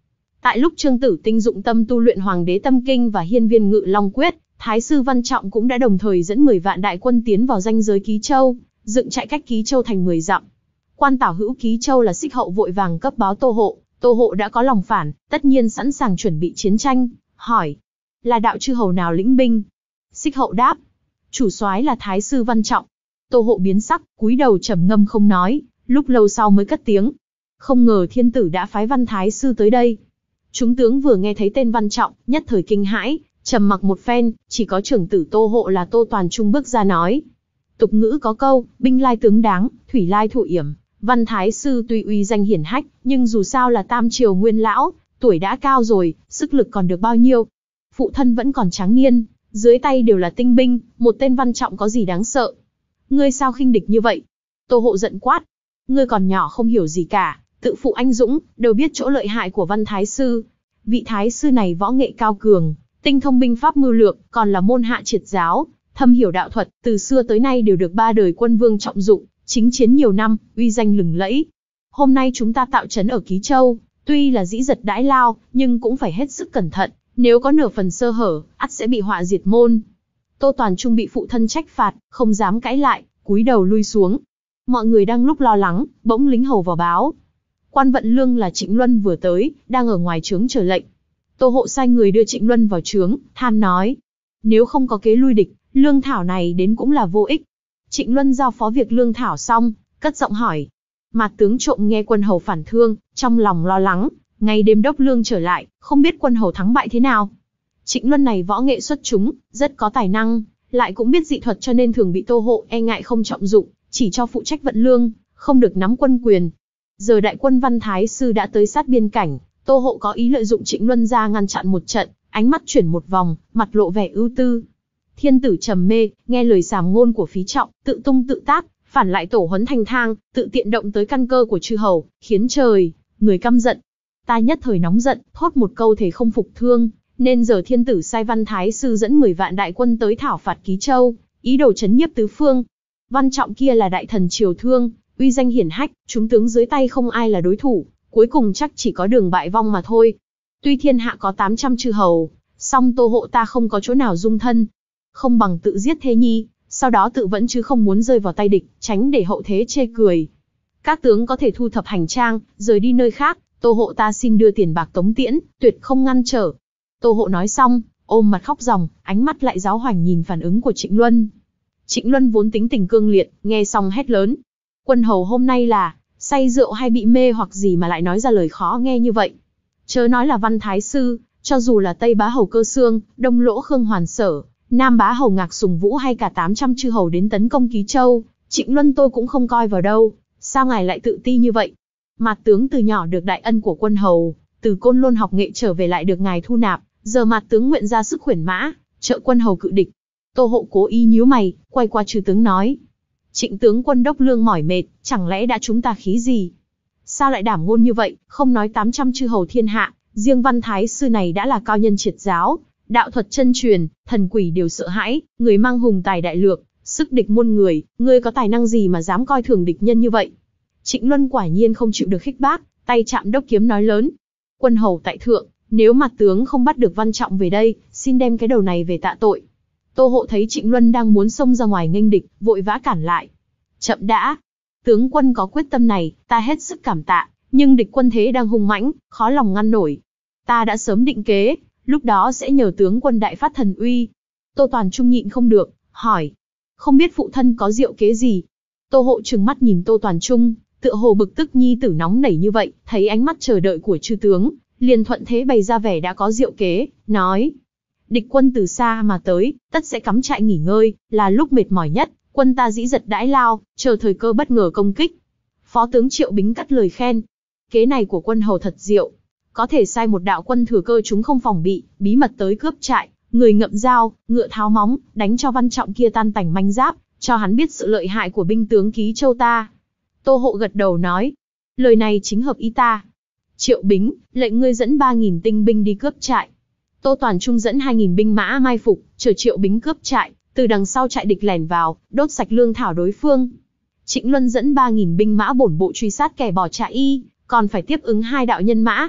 Tại lúc Trương Tử Tinh dụng tâm tu luyện Hoàng đế Tâm Kinh và Hiên Viên Ngự Long Quyết, Thái sư Văn Trọng cũng đã đồng thời dẫn mười vạn đại quân tiến vào ranh giới Ký Châu, dựng trại cách Ký Châu thành mười dặm. Quan tảo hữu Ký Châu là Xích Hậu vội vàng cấp báo Tô Hộ, Tô Hộ đã có lòng phản, tất nhiên sẵn sàng chuẩn bị chiến tranh, hỏi: là đạo chư hầu nào lĩnh binh? Xích Hậu đáp: chủ soái là Thái sư Văn Trọng. Tô Hộ biến sắc, cúi đầu trầm ngâm không nói, lúc lâu sau mới cất tiếng: không ngờ thiên tử đã phái Văn Thái sư tới đây. Chúng tướng vừa nghe thấy tên Văn Trọng, nhất thời kinh hãi, trầm mặc một phen, chỉ có trưởng tử Tô Hộ là Tô Toàn Trung bước ra nói: tục ngữ có câu, binh lai tướng đáng, thủy lai thủ yểm. Văn Thái sư tuy uy danh hiển hách, nhưng dù sao là tam triều nguyên lão, tuổi đã cao rồi, sức lực còn được bao nhiêu. Phụ thân vẫn còn tráng niên, dưới tay đều là tinh binh, một tên Văn Trọng có gì đáng sợ. Ngươi sao khinh địch như vậy? Tô Hộ giận quát: ngươi còn nhỏ không hiểu gì cả, tự phụ anh dũng, đâu biết chỗ lợi hại của Văn Thái sư. Vị Thái sư này võ nghệ cao cường, tinh thông binh pháp mưu lược, còn là môn hạ triệt giáo, thâm hiểu đạo thuật, từ xưa tới nay đều được ba đời quân vương trọng dụng, chính chiến nhiều năm, uy danh lừng lẫy. Hôm nay chúng ta tạo trấn ở Ký Châu, tuy là dĩ giật đãi lao, nhưng cũng phải hết sức cẩn thận, nếu có nửa phần sơ hở, ắt sẽ bị họa diệt môn. Tô Toàn Trung bị phụ thân trách phạt, không dám cãi lại, cúi đầu lui xuống. Mọi người đang lúc lo lắng, bỗng lính hầu vào báo: quan vận lương là Trịnh Luân vừa tới, đang ở ngoài trướng chờ lệnh. Tô Hộ sai người đưa Trịnh Luân vào trướng, than nói: nếu không có kế lui địch, lương thảo này đến cũng là vô ích. Trịnh Luân giao phó việc lương thảo xong, cất giọng hỏi: Mạt tướng trộm nghe quân hầu phản thương, trong lòng lo lắng, ngày đêm đốc lương trở lại, không biết quân hầu thắng bại thế nào. Trịnh Luân này võ nghệ xuất chúng, rất có tài năng, lại cũng biết dị thuật cho nên thường bị Tô Hộ e ngại không trọng dụng, chỉ cho phụ trách vận lương, không được nắm quân quyền. Giờ đại quân Văn Thái sư đã tới sát biên cảnh, Tô Hộ có ý lợi dụng Trịnh Luân ra ngăn chặn một trận, ánh mắt chuyển một vòng, mặt lộ vẻ ưu tư. Thiên tử trầm mê, nghe lời sàm ngôn của Phí Trọng, tự tung tự tác, phản lại tổ huấn thành thang, tự tiện động tới căn cơ của chư hầu, khiến trời, người căm giận. Ta nhất thời nóng giận, thốt một câu thể không phục thương, nên giờ thiên tử sai Văn Thái sư dẫn mười vạn đại quân tới thảo phạt Ký Châu, ý đồ trấn nhiếp tứ phương. Văn Trọng kia là đại thần triều thương, uy danh hiển hách, chúng tướng dưới tay không ai là đối thủ, cuối cùng chắc chỉ có đường bại vong mà thôi. Tuy thiên hạ có tám trăm chư hầu, song Tô Hộ ta không có chỗ nào dung thân. Không bằng tự giết thê nhi, sau đó tự vẫn chứ không muốn rơi vào tay địch, tránh để hậu thế chê cười. Các tướng có thể thu thập hành trang, rời đi nơi khác, Tô Hộ ta xin đưa tiền bạc tống tiễn, tuyệt không ngăn trở. Tô Hộ nói xong, ôm mặt khóc ròng, ánh mắt lại giáo hoành nhìn phản ứng của Trịnh Luân. Trịnh Luân vốn tính tình cương liệt, nghe xong hét lớn: quân hầu hôm nay là say rượu hay bị mê hoặc gì mà lại nói ra lời khó nghe như vậy? Chớ nói là Văn Thái sư, cho dù là Tây Bá hầu Cơ Xương, Đông Lỗ Khương Hoàn Sở, Nam Bá hầu Ngạc Sùng Vũ hay cả tám trăm chư hầu đến tấn công Ký Châu, Trịnh Luân tôi cũng không coi vào đâu, sao ngài lại tự ti như vậy? Mạt tướng từ nhỏ được đại ân của quân hầu, từ Côn Lôn học nghệ trở về lại được ngài thu nạp, giờ Mạt tướng nguyện ra sức khuyển mã, trợ quân hầu cự địch. Tô Hộ cố ý nhíu mày, quay qua chư tướng nói: Trịnh tướng quân đốc lương mỏi mệt, chẳng lẽ đã chúng ta khí gì? Sao lại đảm ngôn như vậy, không nói tám trăm chư hầu thiên hạ, riêng Văn Thái sư này đã là cao nhân triệt giáo, đạo thuật chân truyền, thần quỷ đều sợ hãi, người mang hùng tài đại lược, sức địch muôn người, ngươi có tài năng gì mà dám coi thường địch nhân như vậy? Trịnh Luân quả nhiên không chịu được khích bác, tay chạm đốc kiếm nói lớn: quân hầu tại thượng, nếu mặt tướng không bắt được Văn Trọng về đây, xin đem cái đầu này về tạ tội. Tô Hộ thấy Trịnh Luân đang muốn xông ra ngoài nghênh địch, vội vã cản lại: chậm đã, tướng quân có quyết tâm này, ta hết sức cảm tạ, nhưng địch quân thế đang hung mãnh, khó lòng ngăn nổi. Ta đã sớm định kế, lúc đó sẽ nhờ tướng quân đại phát thần uy. Tô Toàn Trung nhịn không được, hỏi: không biết phụ thân có diệu kế gì? Tô Hộ trừng mắt nhìn Tô Toàn Trung, tựa hồ bực tức nhi tử nóng nảy như vậy, thấy ánh mắt chờ đợi của chư tướng, liền thuận thế bày ra vẻ đã có diệu kế, nói: địch quân từ xa mà tới, tất sẽ cắm trại nghỉ ngơi, là lúc mệt mỏi nhất, quân ta dĩ giật đãi lao, chờ thời cơ bất ngờ công kích. Phó tướng Triệu Bính cắt lời khen: kế này của quân hầu thật diệu, có thể sai một đạo quân thừa cơ chúng không phòng bị, bí mật tới cướp trại, người ngậm dao, ngựa tháo móng, đánh cho Văn Trọng kia tan tành manh giáp, cho hắn biết sự lợi hại của binh tướng Ký Châu ta. Tô Hộ gật đầu nói: lời này chính hợp ý ta. Triệu Bính, lệnh ngươi dẫn ba nghìn tinh binh đi cướp trại. Tô Toàn Trung dẫn hai nghìn binh mã mai phục, chờ Triệu Bính cướp trại, từ đằng sau trại địch lẻn vào, đốt sạch lương thảo đối phương. Trịnh Luân dẫn ba nghìn binh mã bổn bộ truy sát kẻ bỏ trại y, còn phải tiếp ứng hai đạo nhân mã.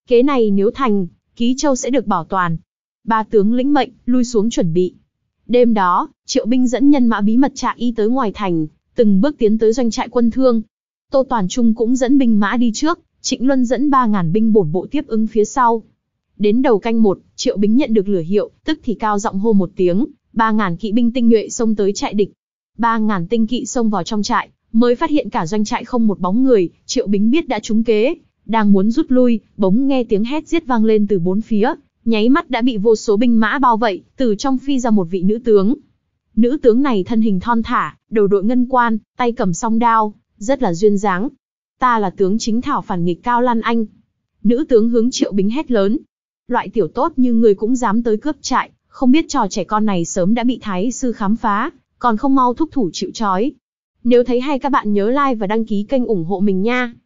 Kế này nếu thành, Ký Châu sẽ được bảo toàn. Ba tướng lĩnh mệnh, lui xuống chuẩn bị. Đêm đó, Triệu binh dẫn nhân mã bí mật trạ y tới ngoài thành, từng bước tiến tới doanh trại quân Thương. Tô Toàn Trung cũng dẫn binh mã đi trước, Trịnh Luân dẫn ba ngàn binh bổn bộ tiếp ứng phía sau. Đến đầu canh một, Triệu bính nhận được lửa hiệu, tức thì cao giọng hô một tiếng, ba ngàn kỵ binh tinh nhuệ xông tới trại địch. Ba ngàn tinh kỵ xông vào trong trại, mới phát hiện cả doanh trại không một bóng người. Triệu bính biết đã trúng kế, đang muốn rút lui, bỗng nghe tiếng hét giết vang lên từ bốn phía, nháy mắt đã bị vô số binh mã bao vây. Từ trong phi ra một vị nữ tướng. Nữ tướng này thân hình thon thả, đầu đội ngân quan, tay cầm song đao, rất là duyên dáng. Ta là tướng chính thảo phản nghịch Cao Lan Anh. Nữ tướng hướng Triệu bính hét lớn. Loại tiểu tốt như người cũng dám tới cướp trại, không biết trò trẻ con này sớm đã bị thái sư khám phá, còn không mau thúc thủ chịu trói. Nếu thấy hay các bạn nhớ like và đăng ký kênh ủng hộ mình nha.